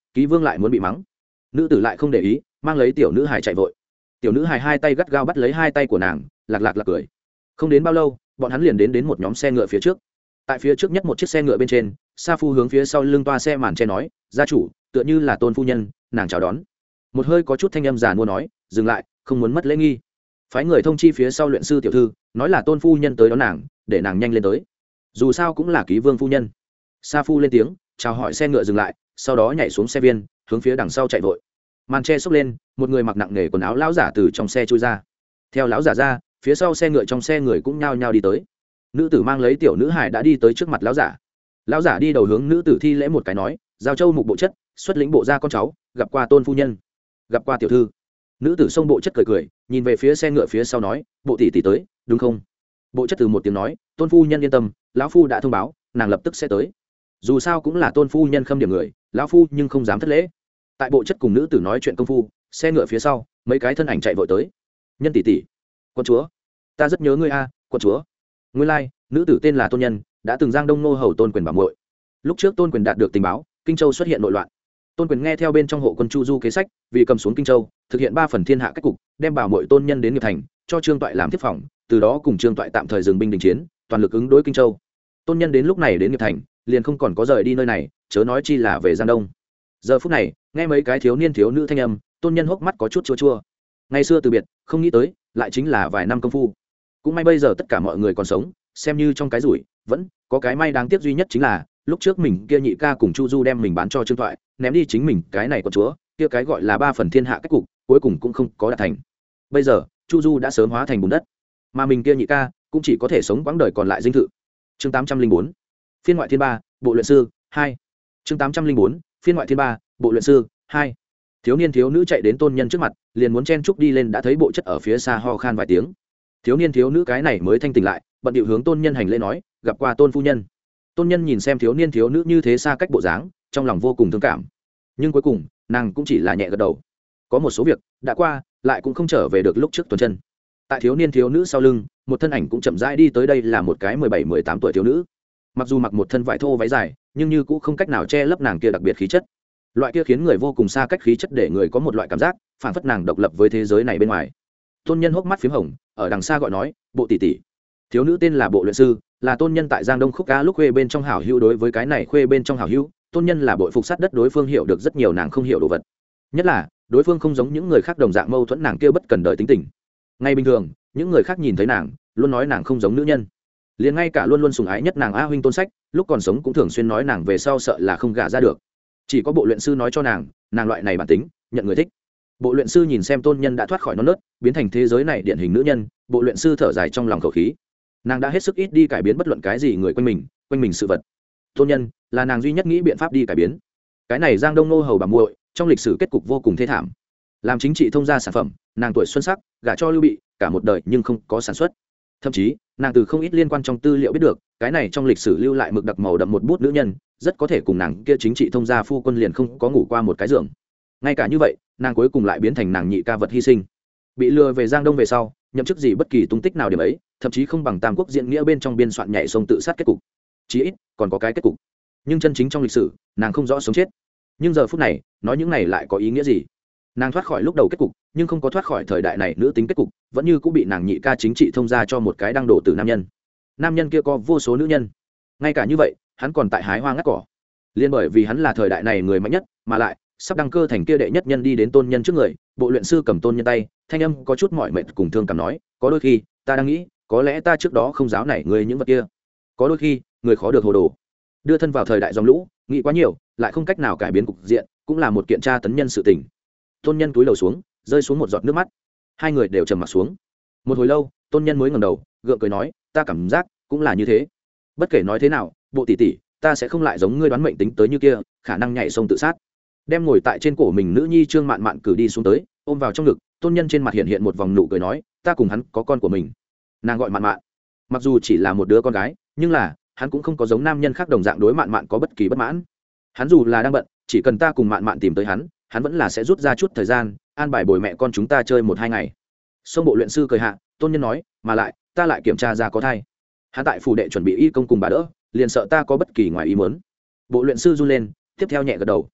ký vương lại muốn bị mắng. Nữ tử lại không để ý, mang lấy tiểu nữ hài chạy vội. Tiểu nữ hài hai tay gắt gao bắt lấy hai tay của nàng, lạc lạc lạc cười. Không đến bao lâu, bọn hắn liền đến một nhóm xe ngựa phía trước. Tại phía trước nhất một chiếc xe ngựa bên trên, Sa Phu hướng phía sau lưng toa xe màn che nói, gia chủ, tựa như là Tôn phu nhân, nàng chào đón. Một hơi có chút thanh âm giàn mua nói, dừng lại, không muốn mất lễ nghi. Phái người thông chi phía sau luyện sư tiểu thư, nói là Tôn phu nhân tới đón nàng, để nàng nhanh lên tới. Dù sao cũng là ký vương phu nhân. Sa Phu lên tiếng chào hỏi, xe ngựa dừng lại, sau đó nhảy xuống xe viên, hướng phía đằng sau chạy vội. Màn che xốc lên, một người mặc nặng nề quần áo lão giả từ trong xe chui ra. Theo lão giả ra, phía sau xe ngựa trong xe người cũng nhao nhao đi tới. Nữ tử mang lấy tiểu nữ hải đã đi tới trước mặt lão giả. Lão giả đi đầu hướng nữ tử thi lễ một cái nói, giao châu mục bộ chất, xuất lĩnh bộ gia con cháu, gặp qua Tôn phu nhân, gặp qua tiểu thư. Nữ tử xông bộ chất cười cười, nhìn về phía xe ngựa phía sau nói, bộ tỷ tỷ tới đúng không? Bộ chất từ một tiếng nói, Tôn phu nhân yên tâm, lão phu đã thông báo, nàng lập tức sẽ tới. Dù sao cũng là Tôn phu nhân khâm điểm người, lão phu nhưng không dám thất lễ. Tại bộ chất cùng nữ tử nói chuyện công phu, xe ngựa phía sau mấy cái thân ảnh chạy vội tới. Nhân tỷ tỷ, con chúa, ta rất nhớ ngươi a, con chúa. Nguyên lai, nữ tử tên là Tôn Nhân, đã từng giang đông nô hầu Tôn Quyền bảo muội. Lúc trước Tôn Quyền đạt được tình báo, Kinh Châu xuất hiện nội loạn. Tôn Quyền nghe theo bên trong hộ quân Chu Du kế sách, vì cầm xuống Kinh Châu, thực hiện 3 phần thiên hạ cách cục, đem bảo muội Tôn Nhân đến nghiệp thành, cho Trương Toại làm tiếp phòng, từ đó cùng Trương Toại tạm thời dừng binh đình chiến, toàn lực ứng đối Kinh Châu. Tôn Nhân đến lúc này đến nghiệp thành, liền không còn có rời đi nơi này, chớ nói chi là về Giang Đông. Giờ phút này, nghe mấy cái thiếu niên thiếu nữ thanh âm, Tôn Nhân hốc mắt có chút chua chua. Ngày xưa từ biệt, không nghĩ tới, lại chính là vài năm công phu. Cũng may bây giờ tất cả mọi người còn sống, xem như trong cái rủi, vẫn có cái may đáng tiếc duy nhất chính là, lúc trước mình kia nhị ca cùng Chu Du đem mình bán cho Trương Toại, ném đi chính mình cái này con chúa, kia cái gọi là 3 phần thiên hạ cách cục, cuối cùng cũng không có đạt thành. Bây giờ, Chu Du đã sớm hóa thành bùn đất, mà mình kia nhị ca cũng chỉ có thể sống quãng đời còn lại dinh thự. Chương 804, phiên ngoại thiên 3, bộ luyện sư 2. Chương 804, phiên ngoại thiên 3, bộ luyện sư 2. Thiếu niên thiếu nữ chạy đến Tôn Nhân trước mặt, liền muốn chen chúc đi lên, đã thấy bộ chất ở phía xa ho khan vài tiếng. Thiếu niên thiếu nữ cái này mới thanh tỉnh lại, bận điệu hướng Tôn Nhân hành lễ nói, gặp qua Tôn phu nhân. Tôn Nhân nhìn xem thiếu niên thiếu nữ như thế xa cách bộ dáng, trong lòng vô cùng thương cảm, nhưng cuối cùng nàng cũng chỉ là nhẹ gật đầu. Có một số việc đã qua, lại cũng không trở về được lúc trước tuần chân. Tại thiếu niên thiếu nữ sau lưng, một thân ảnh cũng chậm rãi đi tới, đây là một cái 17-18 tuổi thiếu nữ. Mặc dù mặc một thân vải thô váy dài, nhưng như cũng không cách nào che lấp nàng kia đặc biệt khí chất. Loại kia khiến người vô cùng xa cách khí chất, để người có một loại cảm giác phản phất nàng độc lập với thế giới này bên ngoài. Tôn Nhân hốc mắt phím hồng, ở đằng xa gọi nói, bộ tỷ tỷ. Thiếu nữ tên là Bộ luyện sư, là Tôn Nhân tại Giang Đông khúc ca lúc khuê bên trong hảo hữu. Đối với cái này khuê bên trong hảo hữu, Tôn Nhân là bội phục sát đất, đối phương hiểu được rất nhiều nàng không hiểu đồ vật. Nhất là đối phương không giống những người khác đồng dạng mâu thuẫn nàng kia bất cần đời tính tình. Ngay bình thường, những người khác nhìn thấy nàng luôn nói nàng không giống nữ nhân, liền ngay cả luôn luôn sủng ái nhất nàng A huynh Tôn Sách lúc còn sống cũng thường xuyên nói nàng về sau sợ là không gả ra được. Chỉ có Bộ luyện sư nói cho nàng loại này bản tính nhận người thích. Bộ luyện sư nhìn xem Tôn Nhân đã thoát khỏi non nớt, biến thành thế giới này điển hình nữ nhân, Bộ luyện sư thở dài trong lòng khẩu khí. Nàng đã hết sức ít đi cải biến bất luận cái gì người quanh mình sự vật. Tôn Nhân là nàng duy nhất nghĩ biện pháp đi cải biến. Cái này Giang Đông nô hầu bà muội, trong lịch sử kết cục vô cùng thê thảm. Làm chính trị thông gia sản phẩm, nàng tuổi xuân sắc, gả cho Lưu Bị, cả một đời nhưng không có sản xuất. Thậm chí, nàng từ không ít liên quan trong tư liệu biết được, cái này trong lịch sử lưu lại mực đặc màu đậm một bút nữ nhân, rất có thể cùng nàng kia chính trị thông gia phu quân liền không có ngủ qua một cái giường. Ngay cả như vậy, nàng cuối cùng lại biến thành nàng nhị ca vật hy sinh. Bị lừa về Giang Đông về sau, nhậm chức gì bất kỳ tung tích nào điểm ấy, thậm chí không bằng Tam Quốc diễn nghĩa bên trong biên soạn nhảy sông tự sát kết cục. Chí ít, còn có cái kết cục. Nhưng chân chính trong lịch sử, nàng không rõ sống chết. Nhưng giờ phút này, nói những này lại có ý nghĩa gì? Nàng thoát khỏi lúc đầu kết cục, nhưng không có thoát khỏi thời đại này nữ tính kết cục, vẫn như cũng bị nàng nhị ca chính trị thông gia cho một cái đăng đổ từ nam nhân. Nam nhân kia có vô số nữ nhân. Ngay cả như vậy, hắn còn tại hái hoa ngắt cỏ. Liên bởi vì hắn là thời đại này người mạnh nhất, mà lại sắp đăng cơ thành kia đệ nhất nhân, đi đến Tôn Nhân trước người, Bộ luyện sư cầm Tôn Nhân tay, thanh âm có chút mỏi mệt cùng thương cảm nói, có đôi khi ta đang nghĩ, có lẽ ta trước đó không giáo nảy người những vật kia. Có đôi khi người khó được hồ đồ, đưa thân vào thời đại dòng lũ, nghĩ quá nhiều lại không cách nào cải biến cục diện, cũng là một kiện tra tấn nhân sự tình. Tôn Nhân cúi đầu xuống, rơi xuống một giọt nước mắt. Hai người đều trầm mặt xuống. Một hồi lâu, Tôn Nhân mới ngẩng đầu, gượng cười nói, ta cảm giác cũng là như thế. Bất kể nói thế nào, Bộ tỷ tỷ, ta sẽ không lại giống ngươi đoán mệnh tính tới như kia, khả năng nhảy sông tự sát. Đem ngồi tại trên cổ mình nữ nhi Trương Mạn Mạn cử đi xuống tới, ôm vào trong ngực. Tôn Nhân trên mặt hiện một vòng nụ cười nói, ta cùng hắn có con của mình. Nàng gọi Mạn Mạn. Mặc dù chỉ là một đứa con gái, nhưng là hắn cũng không có giống nam nhân khác đồng dạng đối Mạn Mạn có bất kỳ bất mãn. Hắn dù là đang bận, chỉ cần ta cùng Mạn Mạn tìm tới hắn vẫn là sẽ rút ra chút thời gian, an bài bồi mẹ con chúng ta chơi 1-2 ngày. Song Bộ luyện sư cười hạ, Tôn Nhân nói, mà lại ta lại kiểm tra ra có thai. Hắn tại phủ đệ chuẩn bị y công cùng bà đỡ, liền sợ ta có bất kỳ ngoài ý muốn. Bộ luyện sư run lên, tiếp theo nhẹ gật đầu.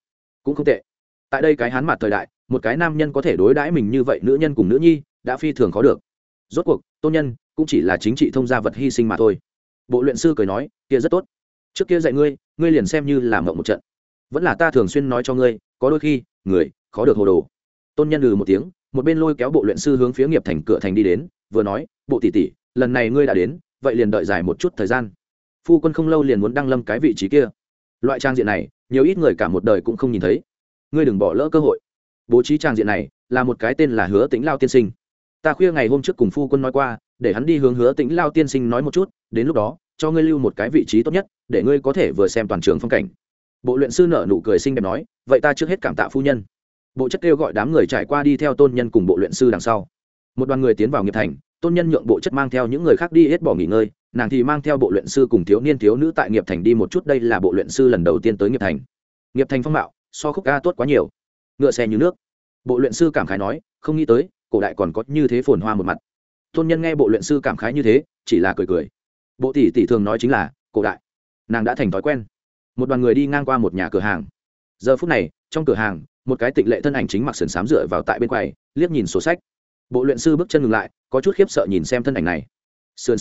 cũng không tệ. Tại đây cái hán mặt thời đại, một cái nam nhân có thể đối đãi mình như vậy nữ nhân cùng nữ nhi đã phi thường khó được. Rốt cuộc tôn nhân cũng chỉ là chính trị thông gia vật hy sinh mà thôi. Bộ luyện sư cười nói, kia rất tốt. Trước kia dạy ngươi, ngươi liền xem như làm mộng một trận. Vẫn là ta thường xuyên nói cho ngươi, có đôi khi người khó được hồ đồ. Tôn nhân một tiếng, một bên lôi kéo bộ luyện sư hướng phía nghiệp thành cửa thành đi đến, vừa nói, bộ tỷ tỷ, lần này ngươi đã đến, vậy liền đợi dài một chút thời gian. Phu quân không lâu liền muốn đăng lâm cái vị trí kia. Loại trang diện này, nhiều ít người cả một đời cũng không nhìn thấy. Ngươi đừng bỏ lỡ cơ hội. Bố trí trang diện này là một cái tên là Hứa Tĩnh Lao tiên sinh. Ta khuya ngày hôm trước cùng phu quân nói qua, để hắn đi hướng Hứa Tĩnh Lao tiên sinh nói một chút, đến lúc đó cho ngươi lưu một cái vị trí tốt nhất, để ngươi có thể vừa xem toàn trường phong cảnh. Bộ luyện sư nở nụ cười xinh đẹp nói, vậy ta trước hết cảm tạ phu nhân. Bộ chất kêu gọi đám người trải qua đi theo tôn nhân cùng bộ luyện sư đằng sau. Một đoàn người tiến vào nghiệp thành, tôn nhân nhượng bộ chất mang theo những người khác đi hết bỏ nghỉ ngơi, nàng thì mang theo bộ luyện sư cùng thiếu niên thiếu nữ tại nghiệp thành đi một chút. Đây là bộ luyện sư lần đầu tiên tới nghiệp thành. Nghiệp thành phong mạo so khúc ca tốt quá nhiều, ngựa xe như nước. Bộ luyện sư cảm khái nói, không nghĩ tới cổ đại còn có như thế phồn hoa một mặt. Tôn nhân nghe bộ luyện sư cảm khái như thế, chỉ là cười cười. Bộ tỷ tỷ thường nói chính là cổ đại, nàng đã thành thói quen. Một đoàn người đi ngang qua một nhà cửa hàng. Giờ phút này trong cửa hàng, một cái tịnh lệ thân ảnh chính mặc sườn xám dựa vào tại bên quầy, liếc nhìn sổ sách. Bộ luyện sư bước chân ngừng lại, có chút khiếp sợ nhìn xem thân ảnh này. Sườn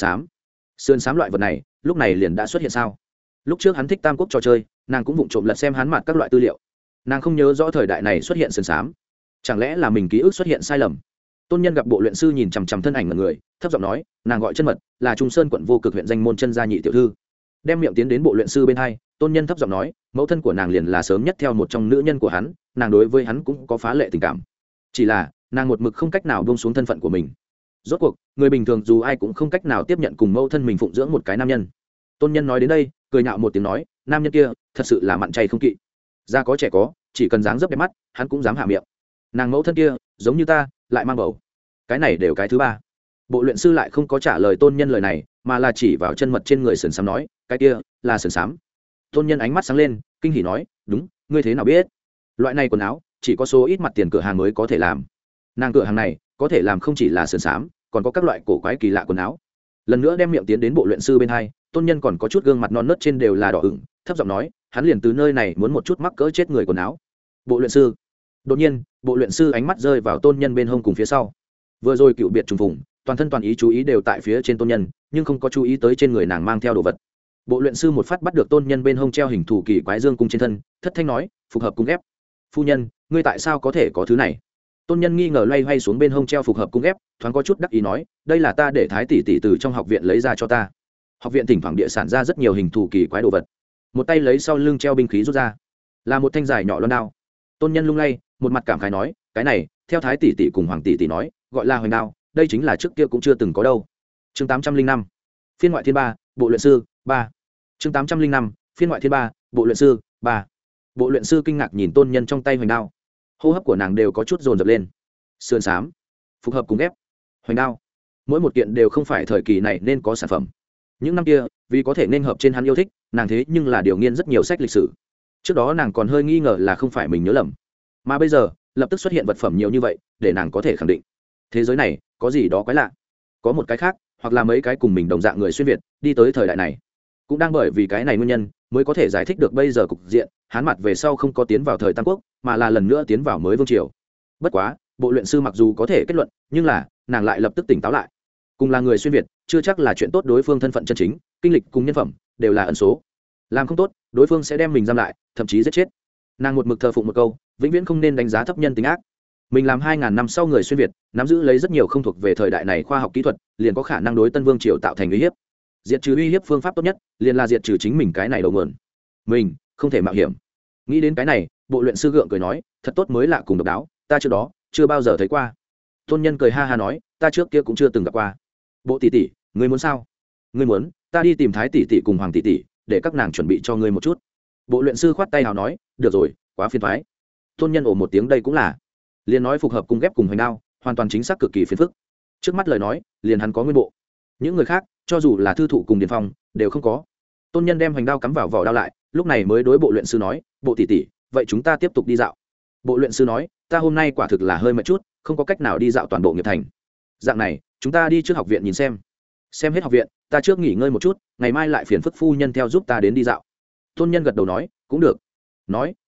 xám loại vật này lúc này liền đã xuất hiện sao? Lúc trước hắn thích Tam Quốc trò chơi, nàng cũng vụng trộm lật xem hắn mặt các loại tư liệu. Nàng không nhớ rõ thời đại này xuất hiện sườn xám, chẳng lẽ là mình ký ức xuất hiện sai lầm? Tôn nhân gặp bộ luyện sư nhìn chằm chằm thân ảnh mọi người, thấp giọng nói, nàng gọi Chân Mật, là Trung Sơn quận Vô Cực huyện danh môn chân gia nhị tiểu thư. Đem miệng tiến đến bộ luyện sư bên hai, tôn nhân thấp giọng nói, mẫu thân của nàng liền là sớm nhất theo một trong nữ nhân của hắn, nàng đối với hắn cũng có phá lệ tình cảm, chỉ là nàng một mực không cách nào buông xuống thân phận của mình. Rốt cuộc người bình thường dù ai cũng không cách nào tiếp nhận cùng mẫu thân mình phụng dưỡng một cái nam nhân. Tôn nhân nói đến đây, cười nhạo một tiếng nói, nam nhân kia thật sự là mặn chay không kỵ, già có trẻ có, chỉ cần dáng dấp đẹp mắt hắn cũng dám hạ miệng. Nàng mẫu thân kia giống như ta, lại mang bầu, cái này đều cái thứ ba. Bộ luyện sư lại không có trả lời tôn nhân lời này, mà là chỉ vào chân mật trên người sườn xám nói, cái kia là sườn xám. Tôn nhân ánh mắt sáng lên, kinh hỉ nói, đúng, ngươi thế nào biết? Loại này quần áo chỉ có số ít mặt tiền cửa hàng mới có thể làm. Nàng cửa hàng này có thể làm không chỉ là sườn xám, còn có các loại cổ quái kỳ lạ quần áo. Lần nữa đem miệng tiến đến bộ luyện sư bên hai, tôn nhân còn có chút gương mặt non nớt trên đều là đỏ ửng, thấp giọng nói, hắn liền từ nơi này muốn một chút mắc cỡ chết người quần áo. Bộ luyện sư. Đột nhiên bộ luyện sư ánh mắt rơi vào tôn nhân bên hông cùng phía sau. Vừa rồi cựu biệt trùng phùng, toàn thân toàn ý chú ý đều tại phía trên tôn nhân, nhưng không có chú ý tới trên người nàng mang theo đồ vật. Bộ luyện sư một phát bắt được tôn nhân bên hông treo hình thủ kỳ quái dương cung trên thân, thất thanh nói, phục hợp cung ghép. Phu nhân, ngươi tại sao có thể có thứ này? Tôn nhân nghi ngờ loay hoay xuống bên hông treo phục hợp cung ghép, thoáng có chút đắc ý nói, đây là ta để thái tỷ tỷ từ trong học viện lấy ra cho ta. Học viện thỉnh thoảng địa sản ra rất nhiều hình thủ kỳ quái đồ vật. Một tay lấy sau lưng treo binh khí rút ra, là một thanh dài nhỏ loan đao. Tôn nhân lung lay, một mặt cảm khái nói, cái này theo thái tỷ tỷ cùng hoàng tỷ tỷ nói, gọi là hoành đao, đây chính là trước kia cũng chưa từng có đâu. Chương 805, phiên ngoại thiên 3, bộ luyện sư 3. Chương 805, phiên ngoại thiên 3, bộ luyện sư 3. Bộ luyện sư kinh ngạc nhìn tôn nhân trong tay hoành đao, hô hấp của nàng đều có chút dồn dập lên. Sườn xám, phục hợp cùng ghép, hoành đao, mỗi một kiện đều không phải thời kỳ này nên có sản phẩm. Những năm kia vì có thể nên hợp trên hắn yêu thích, nàng thế nhưng là điều nghiên rất nhiều sách lịch sử. Trước đó nàng còn hơi nghi ngờ là không phải mình nhớ lầm, mà bây giờ lập tức xuất hiện vật phẩm nhiều như vậy, để nàng có thể khẳng định thế giới này có gì đó quái lạ. Có một cái khác, hoặc là mấy cái cùng mình đồng dạng người xuyên việt đi tới thời đại này, cũng đang bởi vì cái này nguyên nhân mới có thể giải thích được bây giờ cục diện Hán mặt về sau không có tiến vào thời Tam Quốc, mà là lần nữa tiến vào mới vương triều. Bất quá bộ luyện sư mặc dù có thể kết luận, nhưng là nàng lại lập tức tỉnh táo lại. Cùng là người xuyên việt chưa chắc là chuyện tốt, đối phương thân phận chân chính, kinh lịch cùng nhân phẩm đều là ẩn số. Làm không tốt đối phương sẽ đem mình giam lại, thậm chí giết chết. Nàng một mực thờ phụng một câu, vĩnh viễn không nên đánh giá thấp nhân tính ác. Mình làm 2000 năm sau người xuyên việt, nắm giữ lấy rất nhiều không thuộc về thời đại này khoa học kỹ thuật, liền có khả năng đối Tân Vương triều tạo thành uy hiếp. Diệt trừ uy hiếp phương pháp tốt nhất liền là diệt trừ chính mình cái này đầu nguồn. Mình không thể mạo hiểm. Nghĩ đến cái này, bộ luyện sư gượng cười nói, thật tốt mới lạ cùng độc đáo, ta trước đó chưa bao giờ thấy qua. Tôn nhân cười ha ha nói, ta trước kia cũng chưa từng gặp qua. Bộ tỷ tỷ, ngươi muốn sao? Ngươi muốn ta đi tìm thái tỷ tỷ cùng hoàng tỷ tỷ, để các nàng chuẩn bị cho ngươi một chút. Bộ luyện sư khoát tay hào nói, được rồi, quá phiền toái. Tôn nhân ồ một tiếng, đây cũng là. Liền nói phục hợp cung ghép cùng hoành đao, hoàn toàn chính xác cực kỳ phiền phức. Trước mắt lời nói, liền hắn có nguyên bộ. Những người khác, cho dù là thư thụ cùng điền phong, đều không có. Tôn nhân đem hoành đao cắm vào vỏ đao lại, lúc này mới đối bộ luyện sư nói, bộ tỷ tỷ, vậy chúng ta tiếp tục đi dạo. Bộ luyện sư nói, ta hôm nay quả thực là hơi mệt chút, không có cách nào đi dạo toàn bộ nghiệp thành. Dạng này, chúng ta đi trước học viện nhìn xem hết học viện, ta trước nghỉ ngơi một chút, ngày mai lại phiền phức phu nhân theo giúp ta đến đi dạo. Tôn nhân gật đầu nói, cũng được. Nói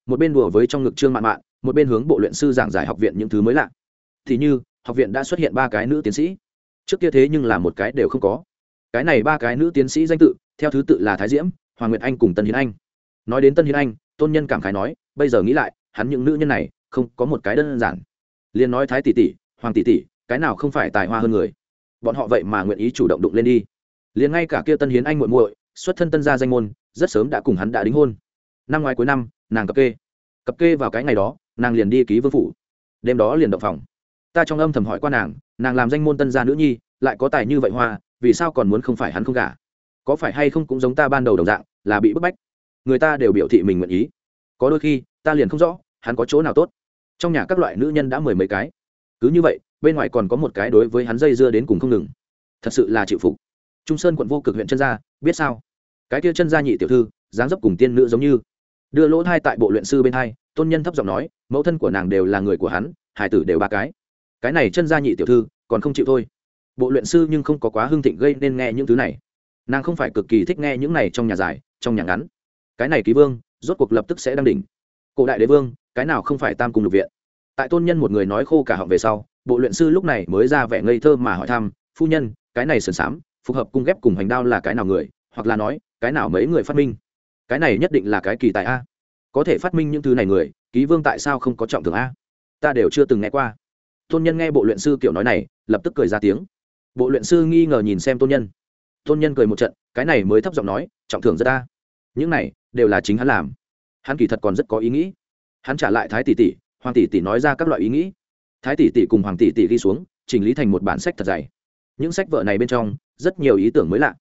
một bên đùa với trong ngực Trương Mạn Mạn, một bên hướng bộ luyện sư giảng giải học viện những thứ mới lạ. Thì như học viện đã xuất hiện 3 cái nữ tiến sĩ, trước kia thế nhưng là một cái đều không có. Cái này 3 cái nữ tiến sĩ danh tự theo thứ tự là Thái Diễm, Hoàng Nguyệt Anh cùng Tân Hiến Anh. Nói đến Tân Hiến Anh, Tôn Nhân cảm khái nói, bây giờ nghĩ lại, hắn những nữ nhân này không có một cái đơn giản. Liên nói Thái tỷ tỷ, Hoàng tỷ tỷ, cái nào không phải tài hoa hơn người. Bọn họ vậy mà nguyện ý chủ động đụng lên đi. Liền ngay cả kia Tân Hiến Anh muội muội, xuất thân Tân gia danh môn, rất sớm đã cùng hắn đã đính hôn. Năm ngoái cuối năm, nàng cập kê vào cái ngày đó, nàng liền đi ký vương phủ. Đêm đó liền động phòng. Ta trong âm thầm hỏi qua nàng, nàng làm danh môn Tân gia nữ nhi, lại có tài như vậy hoa, vì sao còn muốn không phải hắn không gả? Có phải hay không cũng giống ta ban đầu đồng dạng, là bị bức bách. Người ta đều biểu thị mình nguyện ý. Có đôi khi, ta liền không rõ, hắn có chỗ nào tốt. Trong nhà các loại nữ nhân đã 10 mấy cái. Cứ như vậy, bên ngoài còn có một cái đối với hắn dây dưa đến cùng không ngừng. Thật sự là chịu phục. Trung Sơn quận Vô Cực huyện Chân gia, biết sao? Cái kia Chân gia nhị tiểu thư, dáng dấp cùng tiên nữ giống như. Đưa lỗ thai tại bộ luyện sư bên hai, Tôn Nhân thấp giọng nói, mẫu thân của nàng đều là người của hắn, hải tử đều 3 cái. Cái này Chân gia nhị tiểu thư, còn không chịu thôi. Bộ luyện sư nhưng không có quá hưng thịnh gây nên nghe những thứ này. Nàng không phải cực kỳ thích nghe những này trong nhà dài, trong nhà ngắn. Cái này ký vương, rốt cuộc lập tức sẽ đăng đỉnh. Cổ đại đế vương, cái nào không phải tam cung lục viện. Tại Tôn Nhân một người nói khô cả họng về sau, bộ luyện sư lúc này mới ra vẻ ngây thơ mà hỏi thăm, phu nhân, cái này sườn xám phù hợp cung ghép cùng hành đao là cái nào người, hoặc là nói cái nào mấy người phát minh? Cái này nhất định là cái kỳ tài a. Có thể phát minh những thứ này người, ký vương tại sao không có trọng thưởng a? Ta đều chưa từng nghe qua. Tôn Nhân nghe bộ luyện sư kiểu nói này, lập tức cười ra tiếng. Bộ luyện sư nghi ngờ nhìn xem Tôn Nhân. Tôn Nhân cười một trận, cái này mới thấp giọng nói, trọng thưởng rất a. Những này đều là chính hắn làm. Hắn kỳ thật còn rất có ý nghĩ. Hắn trả lại Thái tỷ tỷ, Hoàng tỷ tỷ nói ra các loại ý nghĩ. Thái tỷ tỷ cùng Hoàng tỷ tỷ ghi xuống, chỉnh lý thành một bản sách thật dày. Những sách vở này bên trong rất nhiều ý tưởng mới lạ.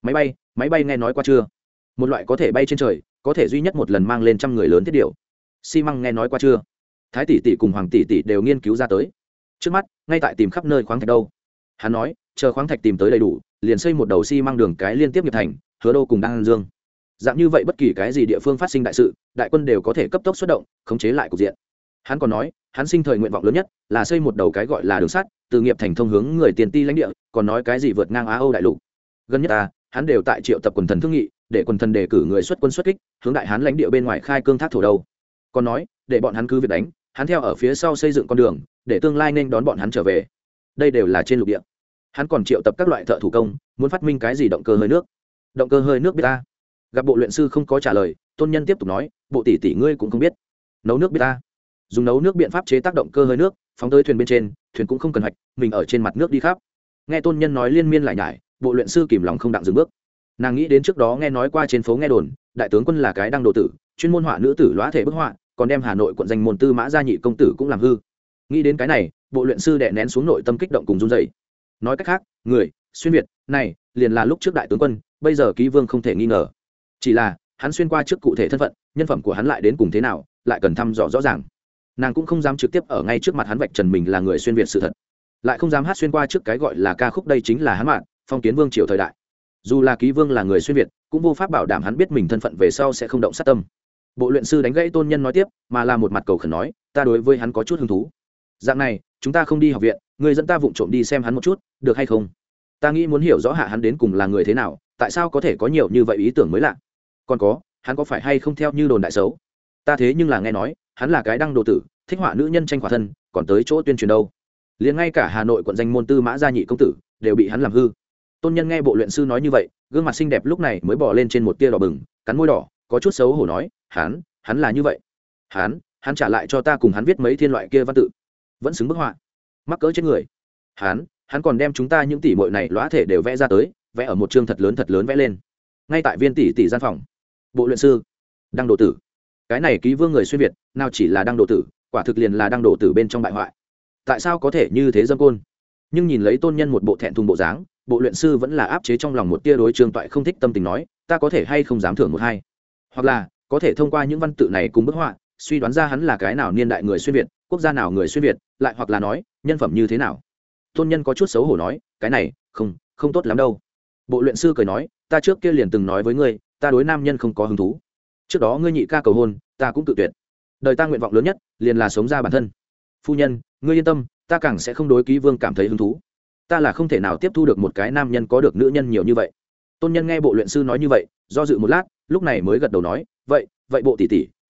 Máy bay nghe nói qua chưa? Một loại có thể bay trên trời, có thể duy nhất một lần mang lên 100 người lớn thiết điều. Xi măng nghe nói qua chưa? Thái tỷ tỷ cùng Hoàng tỷ tỷ đều nghiên cứu ra tới. Trước mắt, ngay tại tìm khắp nơi khoáng thạch đâu. Hắn nói, chờ khoáng thạch tìm tới đầy đủ, liền xây một đầu xi măng đường cái liên tiếp nghiệp thành, Hứa Đô cùng Đan Dương. Dạng như vậy bất kỳ cái gì địa phương phát sinh đại sự, đại quân đều có thể cấp tốc xuất động, khống chế lại cục diện. Hắn còn nói, hắn sinh thời nguyện vọng lớn nhất là xây một đầu cái gọi là đường sắt, từ nghiệp thành thông hướng người tiền ti lãnh địa, còn nói cái gì vượt ngang Á Âu đại lục. Gần nhất hắn đều tại triệu tập quần thần thương nghị, để quần thần đề cử người xuất quân xuất kích, hướng đại hán lãnh địa bên ngoài khai cương thác thổ đâu. Còn nói, để bọn hắn cứ việc đánh, hắn theo ở phía sau xây dựng con đường, để tương lai nên đón bọn hắn trở về. Đây đều là trên lục địa. Hắn còn triệu tập các loại thợ thủ công, muốn phát minh cái gì động cơ hơi nước. Động cơ hơi nước biết ta? Gặp bộ luyện sư không có trả lời, Tôn Nhân tiếp tục nói, bộ tỷ tỷ ngươi cũng không biết. Nấu nước biết ta? Dùng nấu nước biện pháp chế tác động cơ hơi nước, phóng tới thuyền bên trên, thuyền cũng không cần hạch, mình ở trên mặt nước đi khắp. Nghe Tôn Nhân nói liên miên lại nhải, bộ luyện sư kìm lòng không đặng dừng bước. Nàng nghĩ đến trước đó nghe nói qua trên phố nghe đồn, đại tướng quân là cái đăng đồ tử, chuyên môn họa nữ tử lóa thể bức họa, còn đem Hà Nội quận danh môn Tư Mã gia nhị công tử cũng làm hư. Nghĩ đến cái này, bộ luyện sư đè nén xuống nội tâm kích động cùng run rẩy. Nói cách khác, người xuyên việt này liền là lúc trước đại tướng quân, bây giờ ký vương không thể nghi ngờ. Chỉ là hắn xuyên qua trước cụ thể thân phận, nhân phẩm của hắn lại đến cùng thế nào, lại cần thăm dò rõ ràng. Nàng cũng không dám trực tiếp ở ngay trước mặt hắn vạch trần mình là người xuyên việt sự thật, lại không dám hát xuyên qua trước cái gọi là ca khúc đây chính là hắn mạn phong kiến vương triều thời đại. Dù là ký vương là người xuyên việt, cũng vô pháp bảo đảm hắn biết mình thân phận về sau sẽ không động sát tâm. Bộ luyện sư đánh gãy Tôn Nhân nói tiếp, mà là một mặt cầu khẩn nói, ta đối với hắn có chút hứng thú. Dạng này, chúng ta không đi học viện, người dẫn ta vụng trộm đi xem hắn một chút, được hay không? Ta nghĩ muốn hiểu rõ hạ hắn đến cùng là người thế nào, tại sao có thể có nhiều như vậy ý tưởng mới lạ. Còn có, hắn có phải hay không theo như đồn đại xấu? Ta thế nhưng là nghe nói, hắn là cái đăng đồ tử, thích họa nữ nhân tranh khỏa thân, còn tới chỗ tuyên truyền đâu. Liền ngay cả Hà Nội quận danh môn Tư Mã gia nhị công tử đều bị hắn làm hư. Tôn Nhân nghe bộ luyện sư nói như vậy, gương mặt xinh đẹp lúc này mới bỏ lên trên một tia đỏ bừng, cắn môi đỏ, có chút xấu hổ nói, hắn là như vậy. Hắn trả lại cho ta cùng hắn viết mấy thiên loại kia văn tự, vẫn xứng bức họa. Mắc cỡ chết người. Hắn còn đem chúng ta những tỷ muội này lóa thể đều vẽ ra tới, vẽ ở một chương thật lớn vẽ lên. Ngay tại viên tỷ gian phòng. Bộ luyện sư, đăng đồ tử. Cái này ký vương người xuyên việt, nào chỉ là đăng đồ tử, quả thực liền là đăng đồ tử bên trong bại hoại. Tại sao có thể như thế dâm côn? Nhưng nhìn lấy Tôn Nhân một bộ thẹn thùng bộ dáng, bộ luyện sư vẫn là áp chế trong lòng một tia đối Trương Toại không thích tâm tình nói, ta có thể hay không dám thưởng một hai, hoặc là có thể thông qua những văn tự này cùng bức họa suy đoán ra hắn là cái nào niên đại người xuyên việt, quốc gia nào người xuyên việt, lại hoặc là nói nhân phẩm như thế nào. Tôn Nhân có chút xấu hổ nói, cái này không tốt lắm đâu. Bộ luyện sư cười nói, ta trước kia liền từng nói với ngươi, ta đối nam nhân không có hứng thú. Trước đó ngươi nhị ca cầu hôn, ta cũng tự tuyệt. Đời ta nguyện vọng lớn nhất liền là sống ra bản thân. Phu nhân, ngươi yên tâm, ta càng sẽ không đối ký vương cảm thấy hứng thú. Ta là không thể nào tiếp thu được một cái nam nhân có được nữ nhân nhiều như vậy. Tôn Nhân nghe bộ luyện sư nói như vậy, do dự một lát, lúc này mới gật đầu nói, vậy bộ tỷ tỷ,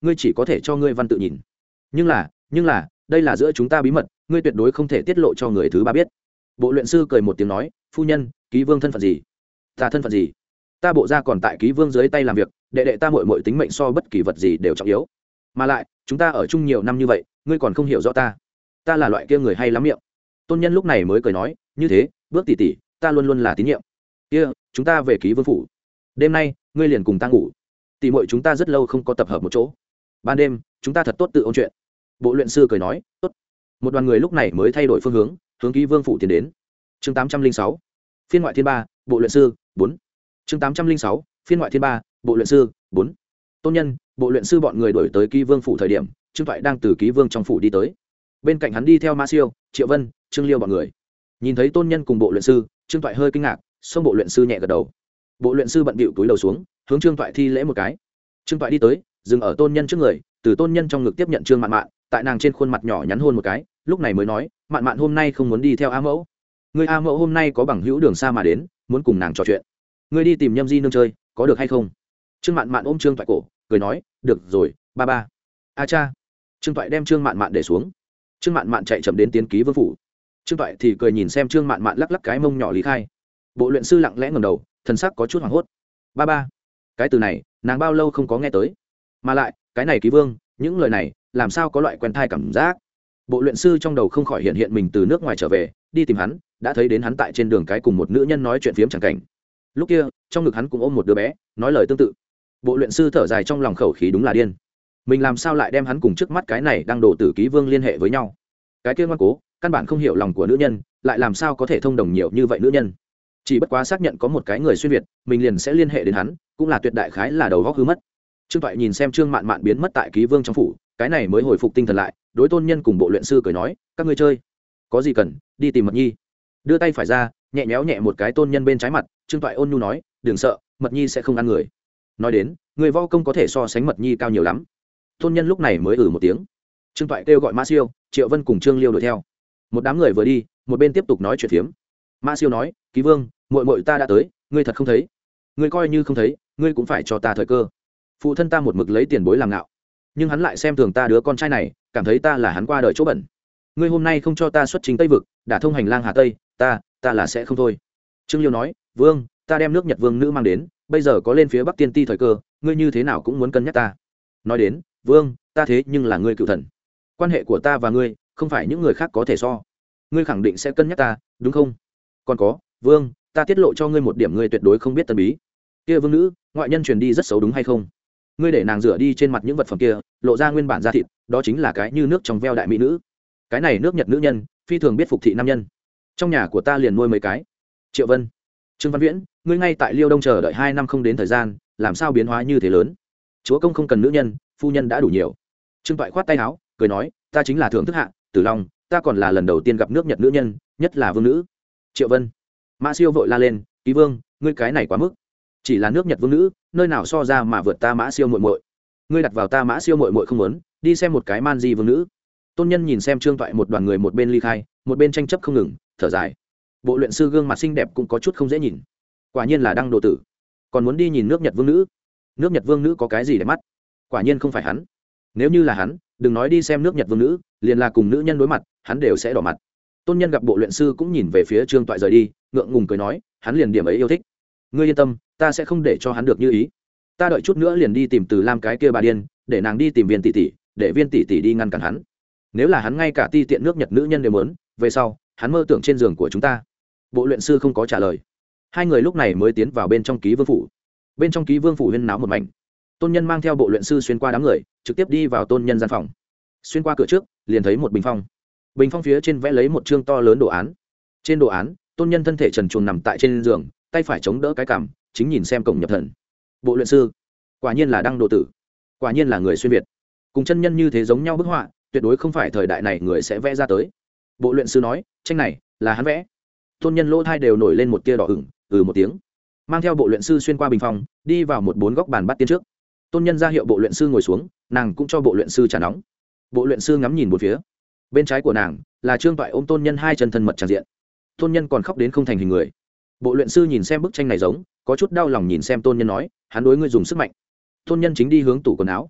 ngươi chỉ có thể cho ngươi văn tự nhìn. Nhưng là đây là giữa chúng ta bí mật, ngươi tuyệt đối không thể tiết lộ cho người thứ ba biết. Bộ luyện sư cười một tiếng nói, phu nhân, ký vương thân phận gì? Ta thân phận gì? Ta bộ gia còn tại ký vương dưới tay làm việc, đệ đệ ta muội muội tính mệnh so bất kỳ vật gì đều trọng yếu. Mà lại chúng ta ở chung nhiều năm như vậy, ngươi còn không hiểu rõ ta. Ta là loại kia người hay lắm miệng. Tôn nhân lúc này mới cười nói, như thế bước tỷ tỷ, ta luôn luôn là tín nhiệm. Kia chúng ta về ký vương phủ, đêm nay ngươi liền cùng ta ngủ. Tỷ muội chúng ta rất lâu không có tập hợp một chỗ, ban đêm chúng ta thật tốt tự ôn chuyện. Bộ luyện sư cười nói, tốt. Một đoàn người lúc này mới thay đổi phương hướng, hướng ký vương phủ tiến đến. Chương 806, phiên ngoại thiên ba, bộ luyện sư 4. Chương 806, phiên ngoại thiên ba, bộ luyện sư 4. Tôn nhân, bộ luyện sư bọn người đuổi tới ký vương phủ thời điểm, Trương Toại đang từ ký vương trong phủ đi tới. Bên cạnh hắn đi theo Mã Siêu, Triệu Vân, Trương Liêu bọn người. Nhìn thấy tôn nhân cùng bộ luyện sư, Trương Toại hơi kinh ngạc, xong bộ luyện sư nhẹ gật đầu. Bộ luyện sư bận bịu túi đầu xuống, hướng Trương Toại thi lễ một cái. Trương Toại đi tới, dừng ở tôn nhân trước người, từ tôn nhân trong ngực tiếp nhận Trương Mạn Mạn, tại nàng trên khuôn mặt nhỏ nhắn hôn một cái, lúc này mới nói, Mạn Mạn hôm nay không muốn đi theo A mẫu. Người A mẫu hôm nay có bằng hữu đường xa mà đến, muốn cùng nàng trò chuyện. Ngươi đi tìm Nhâm Di nương chơi, có được hay không? Trương Mạn Mạn ôm Trương Toại cổ, cười nói, được rồi, ba ba. A cha. Trương Toại đem Trương Mạn Mạn để xuống. Trương Mạn Mạn chạy chậm đến tiến ký vương phủ. Trương Toại thì cười nhìn xem Trương Mạn Mạn lắc lắc cái mông nhỏ lý khai. Bộ luyện sư lặng lẽ ngẩng đầu, thần sắc có chút hoảng hốt. Ba ba. Cái từ này, nàng bao lâu không có nghe tới? Mà lại, cái này ký vương, những lời này, làm sao có loại quen thai cảm giác? Bộ luyện sư trong đầu không khỏi hiện hiện mình từ nước ngoài trở về, đi tìm hắn, đã thấy đến hắn tại trên đường cái cùng một nữ nhân nói chuyện phiếm chẳng cảnh. Lúc kia, trong ngực hắn cũng ôm một đứa bé, nói lời tương tự. Bộ luyện sư thở dài trong lòng, khẩu khí đúng là điên. Mình làm sao lại đem hắn cùng trước mắt cái này đang đổ tử ký vương liên hệ với nhau? Cái kia ngoan cố, căn bản không hiểu lòng của nữ nhân, lại làm sao có thể thông đồng nhiều như vậy nữ nhân? Chỉ bất quá xác nhận có một cái người xuyên việt, mình liền sẽ liên hệ đến hắn, cũng là tuyệt đại khái là đầu óc hư mất. Trương Toại nhìn xem Trương Mạn Mạn biến mất tại ký vương trong phủ, cái này mới hồi phục tinh thần lại, đối tôn nhân cùng bộ luyện sư cười nói, các ngươi chơi, có gì cần, đi tìm Mật Nhi. Đưa tay phải ra, nhẹ nhéo nhẹ một cái tôn nhân bên trái mặt, Trương Toại ôn nhu nói, đừng sợ, Mật Nhi sẽ không ăn người. Nói đến, người võ công có thể so sánh Mật Nhi cao nhiều lắm. Tôn nhân lúc này mới một tiếng. Trương Toại kêu gọi Mã Siêu, Triệu Vân cùng Trương Liêu đuổi theo. Một đám người vừa đi, một bên tiếp tục nói chuyện phiếm. Mã Siêu nói, ký vương, muội muội ta đã tới, ngươi thật không thấy? Ngươi coi như không thấy, ngươi cũng phải cho ta thời cơ. Phụ thân ta một mực lấy tiền bối làm ngạo, nhưng hắn lại xem thường ta đứa con trai này, cảm thấy ta là hắn qua đời chỗ bẩn. Ngươi hôm nay không cho ta xuất trình Tây vực, đả thông hành lang Hà Tây, ta là sẽ không thôi. Trương Liêu nói, vương, ta đem nước Nhật vương nữ mang đến, bây giờ có lên phía Bắc Tiên Ti thời cơ, ngươi như thế nào cũng muốn cân nhắc ta. Nói đến, vương, ta thế nhưng là ngươi cựu thần, quan hệ của ta và ngươi không phải những người khác có thể so, ngươi khẳng định sẽ cân nhắc ta, đúng không? Còn có, vương, ta tiết lộ cho ngươi một điểm ngươi tuyệt đối không biết tân bí. Kia vương nữ, ngoại nhân truyền đi rất xấu đúng hay không? Ngươi để nàng rửa đi trên mặt những vật phẩm kia, lộ ra nguyên bản da thịt, đó chính là cái như nước trong veo đại mỹ nữ. Cái này nước Nhật nữ nhân, phi thường biết phục thị nam nhân. Trong nhà của ta liền nuôi mấy cái. Triệu Vân, Trương Văn Viễn, ngươi ngay tại Liêu Đông chờ đợi 2 năm không đến thời gian, làm sao biến hóa như thế lớn? Chúa công không cần nữ nhân, phu nhân đã đủ nhiều. Trương Toại khoát tay áo, cười nói, ta chính là thượng thức hạ, Tử Long, ta còn là lần đầu tiên gặp nước Nhật nữ nhân, nhất là vương nữ. Triệu Vân, Mã Siêu vội la lên, ký vương, ngươi cái này quá mức. Chỉ là nước Nhật vương nữ, nơi nào so ra mà vượt ta Mã Siêu muội muội. Ngươi đặt vào ta Mã Siêu muội muội không muốn, đi xem một cái man di vương nữ. Tôn nhân nhìn xem Trương Toại một đoàn người một bên ly khai, một bên tranh chấp không ngừng, thở dài. Bộ luyện sư gương mặt xinh đẹp cũng có chút không dễ nhìn. Quả nhiên là đăng đồ tử, còn muốn đi nhìn nước Nhật vương nữ. Nước Nhật vương nữ có cái gì để mắt? Quả nhiên không phải hắn. Nếu như là hắn, đừng nói đi xem nước Nhật vương nữ, liền là cùng nữ nhân đối mặt, hắn đều sẽ đỏ mặt. Tôn nhân gặp bộ luyện sư cũng nhìn về phía Trương Toại rời đi, ngượng ngùng cười nói, hắn liền điểm ấy yêu thích. Ngươi yên tâm, ta sẽ không để cho hắn được như ý. Ta đợi chút nữa liền đi tìm Từ Lam cái kia bà điên, để nàng đi tìm Viên tỷ tỷ, để Viên tỷ tỷ đi ngăn cản hắn. Nếu là hắn ngay cả ti tiện nước Nhật nữ nhân đều muốn, về sau, hắn mơ tưởng trên giường của chúng ta. Bộ luyện sư không có trả lời. Hai người lúc này mới tiến vào bên trong ký vương phủ. Bên trong ký vương phủ huyên náo một mảnh. Tôn nhân mang theo bộ luyện sư xuyên qua đám người, trực tiếp đi vào tôn nhân gian phòng. Xuyên qua cửa trước, liền thấy một bình phong. Bình phong phía trên vẽ lấy một chương to lớn đồ án. Trên đồ án, tôn nhân thân thể trần truồng nằm tại trên giường, tay phải chống đỡ cái cằm, chính nhìn xem cổng nhập thần. Bộ luyện sư, quả nhiên là đăng đồ tử, quả nhiên là người xuyên việt. Cùng chân nhân như thế giống nhau bức họa, tuyệt đối không phải thời đại này người sẽ vẽ ra tới. Bộ luyện sư nói, tranh này là hắn vẽ. Tôn nhân lỗ thai đều nổi lên một tia đỏ ửng, một tiếng. Mang theo bộ luyện sư xuyên qua bình phong, đi vào một 4 góc bàn bắt tiên trước. Tôn nhân ra hiệu bộ luyện sư ngồi xuống, nàng cũng cho bộ luyện sư trà nóng. Bộ luyện sư ngắm nhìn một phía. Bên trái của nàng là Trương Toại ôm tôn nhân hai chân thân mật tràn diện. Tôn nhân còn khóc đến không thành hình người. Bộ luyện sư nhìn xem bức tranh này giống, có chút đau lòng nhìn xem tôn nhân nói, hắn đối ngươi dùng sức mạnh. Tôn nhân chính đi hướng tủ quần áo.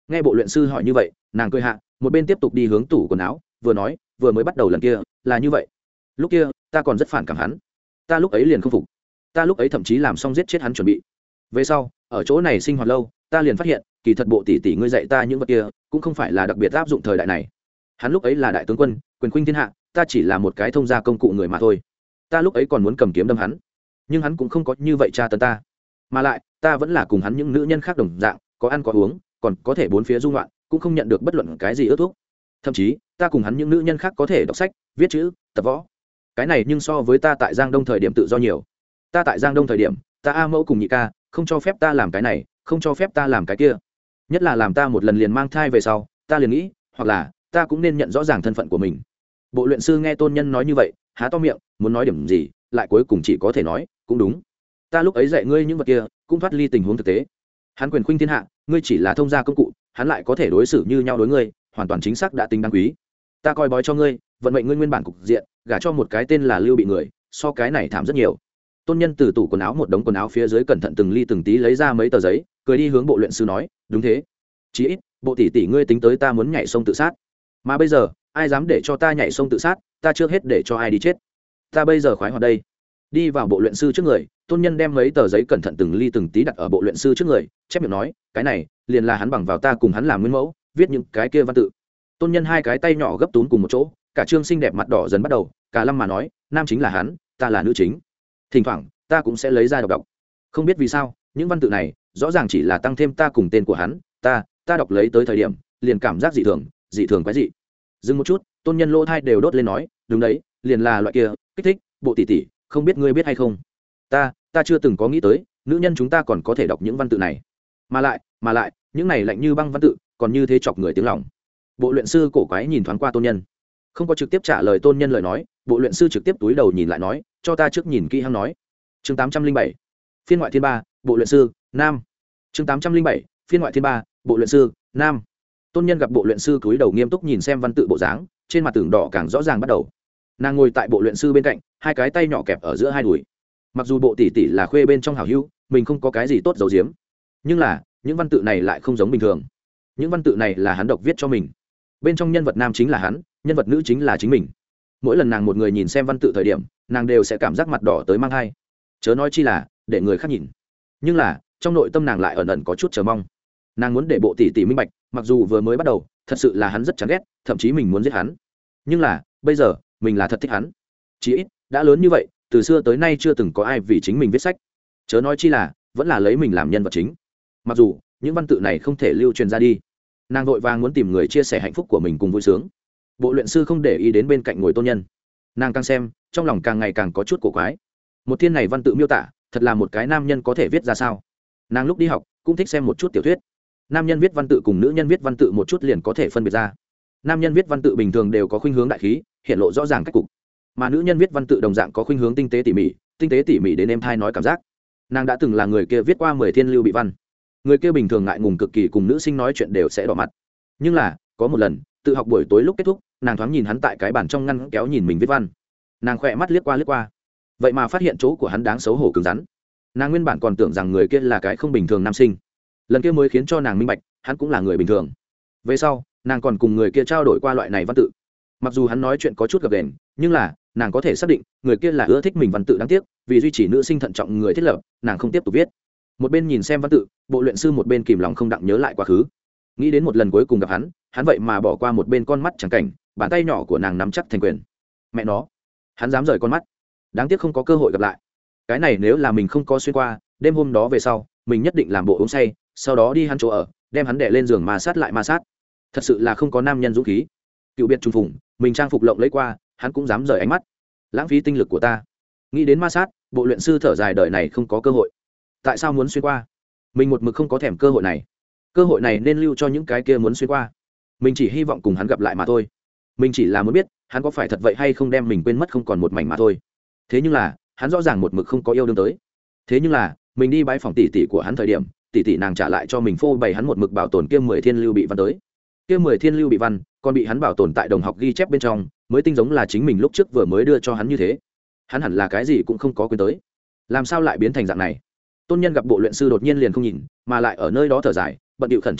Nghe bộ luyện sư hỏi như vậy, nàng cười hạ, một bên tiếp tục đi hướng tủ quần áo, vừa nói, vừa mới bắt đầu lần kia là như vậy. Lúc kia ta còn rất phản cảm hắn, ta lúc ấy liền không phục, ta lúc ấy thậm chí làm xong giết chết hắn chuẩn bị. Về sau ở chỗ này sinh hoạt lâu, ta liền phát hiện kỳ thật bộ tỷ tỷ ngươi dạy ta những vật kia cũng không phải là đặc biệt áp dụng thời đại này. Hắn lúc ấy là đại tướng quân, quyền khuynh thiên hạ, ta chỉ là một cái thông gia công cụ người mà thôi. Ta lúc ấy còn muốn cầm kiếm đâm hắn, nhưng hắn cũng không có như vậy tra tấn ta, mà lại ta vẫn là cùng hắn những nữ nhân khác đồng dạng, có ăn có uống, còn có thể bốn phía du ngoạn, cũng không nhận được bất luận cái gì ước thúc. Thậm chí ta cùng hắn những nữ nhân khác có thể đọc sách, viết chữ, tập võ. Cái này nhưng so với ta tại Giang Đông thời điểm tự do nhiều. Ta tại Giang Đông thời điểm, ta a mẫu cùng nhị ca không cho phép ta làm cái này, không cho phép ta làm cái kia, nhất là làm ta một lần liền mang thai về sau, ta liền nghĩ, hoặc là ta cũng nên nhận rõ ràng thân phận của mình. Bộ luyện sư nghe tôn nhân nói như vậy, há to miệng muốn nói điểm gì, lại cuối cùng chỉ có thể nói cũng đúng. Ta lúc ấy dạy ngươi những vật kia cũng thoát ly tình huống thực tế. Hắn quyền khuynh thiên hạ, ngươi chỉ là thông gia công cụ, hắn lại có thể đối xử như nhau đối ngươi, hoàn toàn chính xác đã tính đáng quý. Ta coi bói cho ngươi, vận mệnh ngươi nguyên bản cục diện, gả cho một cái tên là Lưu Bị người, so cái này thảm rất nhiều. Tôn nhân từ tủ quần áo một đống quần áo phía dưới cẩn thận từng ly từng tí lấy ra mấy tờ giấy, cười đi hướng bộ luyện sư nói, đúng thế, chí ít bộ tỷ tỷ ngươi tính tới ta muốn nhảy sông tự sát, mà bây giờ ai dám để cho ta nhảy sông tự sát, ta trước hết để cho ai đi chết. Ta bây giờ khoái hoạt đây. Đi vào bộ luyện sư trước người, tôn nhân đem mấy tờ giấy cẩn thận từng ly từng tí đặt ở bộ luyện sư trước người, chép miệng nói, cái này liền là hắn bằng vào ta cùng hắn làm nguyên mẫu, viết những cái kia văn tự. Tôn nhân hai cái tay nhỏ gấp túm cùng một chỗ, cả trương xinh đẹp mặt đỏ dần bắt đầu, cả lâm mà nói, nam chính là hắn, ta là nữ chính. Thỉnh thoảng ta cũng sẽ lấy ra đọc đọc. Không biết vì sao những văn tự này rõ ràng chỉ là tăng thêm ta cùng tên của hắn, ta đọc lấy tới thời điểm liền cảm giác dị thường quái dị. Dừng một chút, tôn nhân lỗ thai đều đốt lên nói, đúng đấy, liền là loại kia kích thích. Bộ tỷ tỷ, không biết ngươi biết hay không, ta chưa từng có nghĩ tới nữ nhân chúng ta còn có thể đọc những văn tự này, mà lại những này lạnh như băng văn tự còn như thế chọc người tiếng lòng. Bộ luyện sư cổ quái nhìn thoáng qua tôn nhân, không có trực tiếp trả lời tôn nhân lời nói. Bộ luyện sư trực tiếp túi đầu nhìn lại nói, cho ta trước nhìn kỹ hăng nói. Chương 807, phiên ngoại thiên ba, bộ luyện sư nam. Chương 807, phiên ngoại thiên ba, bộ luyện sư nam. Tôn nhân gặp bộ luyện sư cúi đầu nghiêm túc nhìn xem văn tự bộ dáng, trên mặt tường đỏ càng rõ ràng bắt đầu. Nàng ngồi tại bộ luyện sư bên cạnh, hai cái tay nhỏ kẹp ở giữa hai đùi. Mặc dù bộ tỷ tỷ là khuê bên trong hảo hữu, mình không có cái gì tốt giấu giếm, nhưng là những văn tự này lại không giống bình thường. Những văn tự này là hắn độc viết cho mình, bên trong nhân vật nam chính là hắn, nhân vật nữ chính là chính mình. Mỗi lần nàng một người nhìn xem văn tự thời điểm, nàng đều sẽ cảm giác mặt đỏ tới mang thai, chớ nói chi là để người khác nhìn. Nhưng là trong nội tâm nàng lại ẩn ẩn có chút chờ mong. Nàng muốn để bộ tỷ tỷ minh bạch, mặc dù vừa mới bắt đầu thật sự là hắn rất chán ghét, thậm chí mình muốn giết hắn, nhưng là bây giờ mình là thật thích hắn. Chí ít đã lớn như vậy, từ xưa tới nay chưa từng có ai vì chính mình viết sách, chớ nói chi là vẫn là lấy mình làm nhân vật chính. Mặc dù những văn tự này không thể lưu truyền ra đi, nàng vội vàng muốn tìm người chia sẻ hạnh phúc của mình cùng vui sướng. Bộ luyện sư không để ý đến bên cạnh ngồi tôn nhân, nàng càng xem trong lòng càng ngày càng có chút cổ quái. Một thiên này văn tự miêu tả thật là một cái nam nhân có thể viết ra sao. Nàng lúc đi học cũng thích xem một chút tiểu thuyết, nam nhân viết văn tự cùng nữ nhân viết văn tự một chút liền có thể phân biệt ra. Nam nhân viết văn tự bình thường đều có khuynh hướng đại khí, hiện lộ rõ ràng cách cục, mà nữ nhân viết văn tự đồng dạng có khuynh hướng tinh tế tỉ mỉ đến êm thai nói cảm giác. Nàng đã từng là người kia viết qua 10 thiên lưu bị văn, người kia bình thường ngại ngùng cực kỳ, cùng nữ sinh nói chuyện đều sẽ đỏ mặt. Nhưng là có một lần tự học buổi tối lúc kết thúc, nàng thoáng nhìn hắn tại cái bàn trong ngăn kéo nhìn mình viết văn, nàng khỏe mắt liếc qua, vậy mà phát hiện chỗ của hắn đáng xấu hổ cứng rắn. Nàng nguyên bản còn tưởng rằng người kia là cái không bình thường nam sinh, lần kia mới khiến cho nàng minh bạch hắn cũng là người bình thường. Về sau nàng còn cùng người kia trao đổi qua loại này văn tự, mặc dù hắn nói chuyện có chút gập ghềnh, nhưng là nàng có thể xác định người kia là ưa thích mình văn tự. Đáng tiếc vì duy trì nữ sinh thận trọng người thiết lập, nàng không tiếp tục viết. Một bên nhìn xem văn tự, bộ luyện sư một bên kìm lòng không đặng nhớ lại quá khứ, nghĩ đến một lần cuối cùng gặp hắn vậy mà bỏ qua một bên con mắt chẳng cảnh, bàn tay nhỏ của nàng nắm chắc thành quyền. Mẹ nó, hắn dám rời con mắt, đáng tiếc không có cơ hội gặp lại. Cái này nếu là mình không có xuyên qua, đêm hôm đó về sau mình nhất định làm bộ uống say, sau đó đi hắn chỗ ở, đem hắn đè lên giường ma sát lại ma sát. Thật sự là không có nam nhân dũng khí. Cựu biệt trùng phùng, mình trang phục lộng lấy qua, hắn cũng dám rời ánh mắt, lãng phí tinh lực của ta. Nghĩ đến ma sát, bộ luyện sư thở dài, đời này không có cơ hội. Tại sao muốn xuyên qua? Mình một mực không có thèm cơ hội này, cơ hội này nên lưu cho những cái kia muốn xuyên qua. Mình chỉ hy vọng cùng hắn gặp lại mà thôi. Mình chỉ là muốn biết hắn có phải thật vậy hay không, đem mình quên mất không còn một mảnh mà thôi. Thế nhưng là hắn rõ ràng một mực không có yêu đương tới. Thế nhưng là mình đi bãi phòng tỷ tỷ của hắn thời điểm, tỷ tỷ nàng trả lại cho mình phô bày hắn một mực bảo tồn kia 10 thiên lưu bị văn tới. Kia 10 thiên lưu bị văn còn bị hắn bảo tồn tại đồng học ghi chép bên trong, mới tinh giống là chính mình lúc trước vừa mới đưa cho hắn như thế. Hắn hẳn là cái gì cũng không có quên tới, làm sao lại biến thành dạng này? Tôn nhân gặp bộ luyện sư đột nhiên liền không nhìn, mà lại ở nơi đó thở dài, bận điệu khẩn trương hỏi,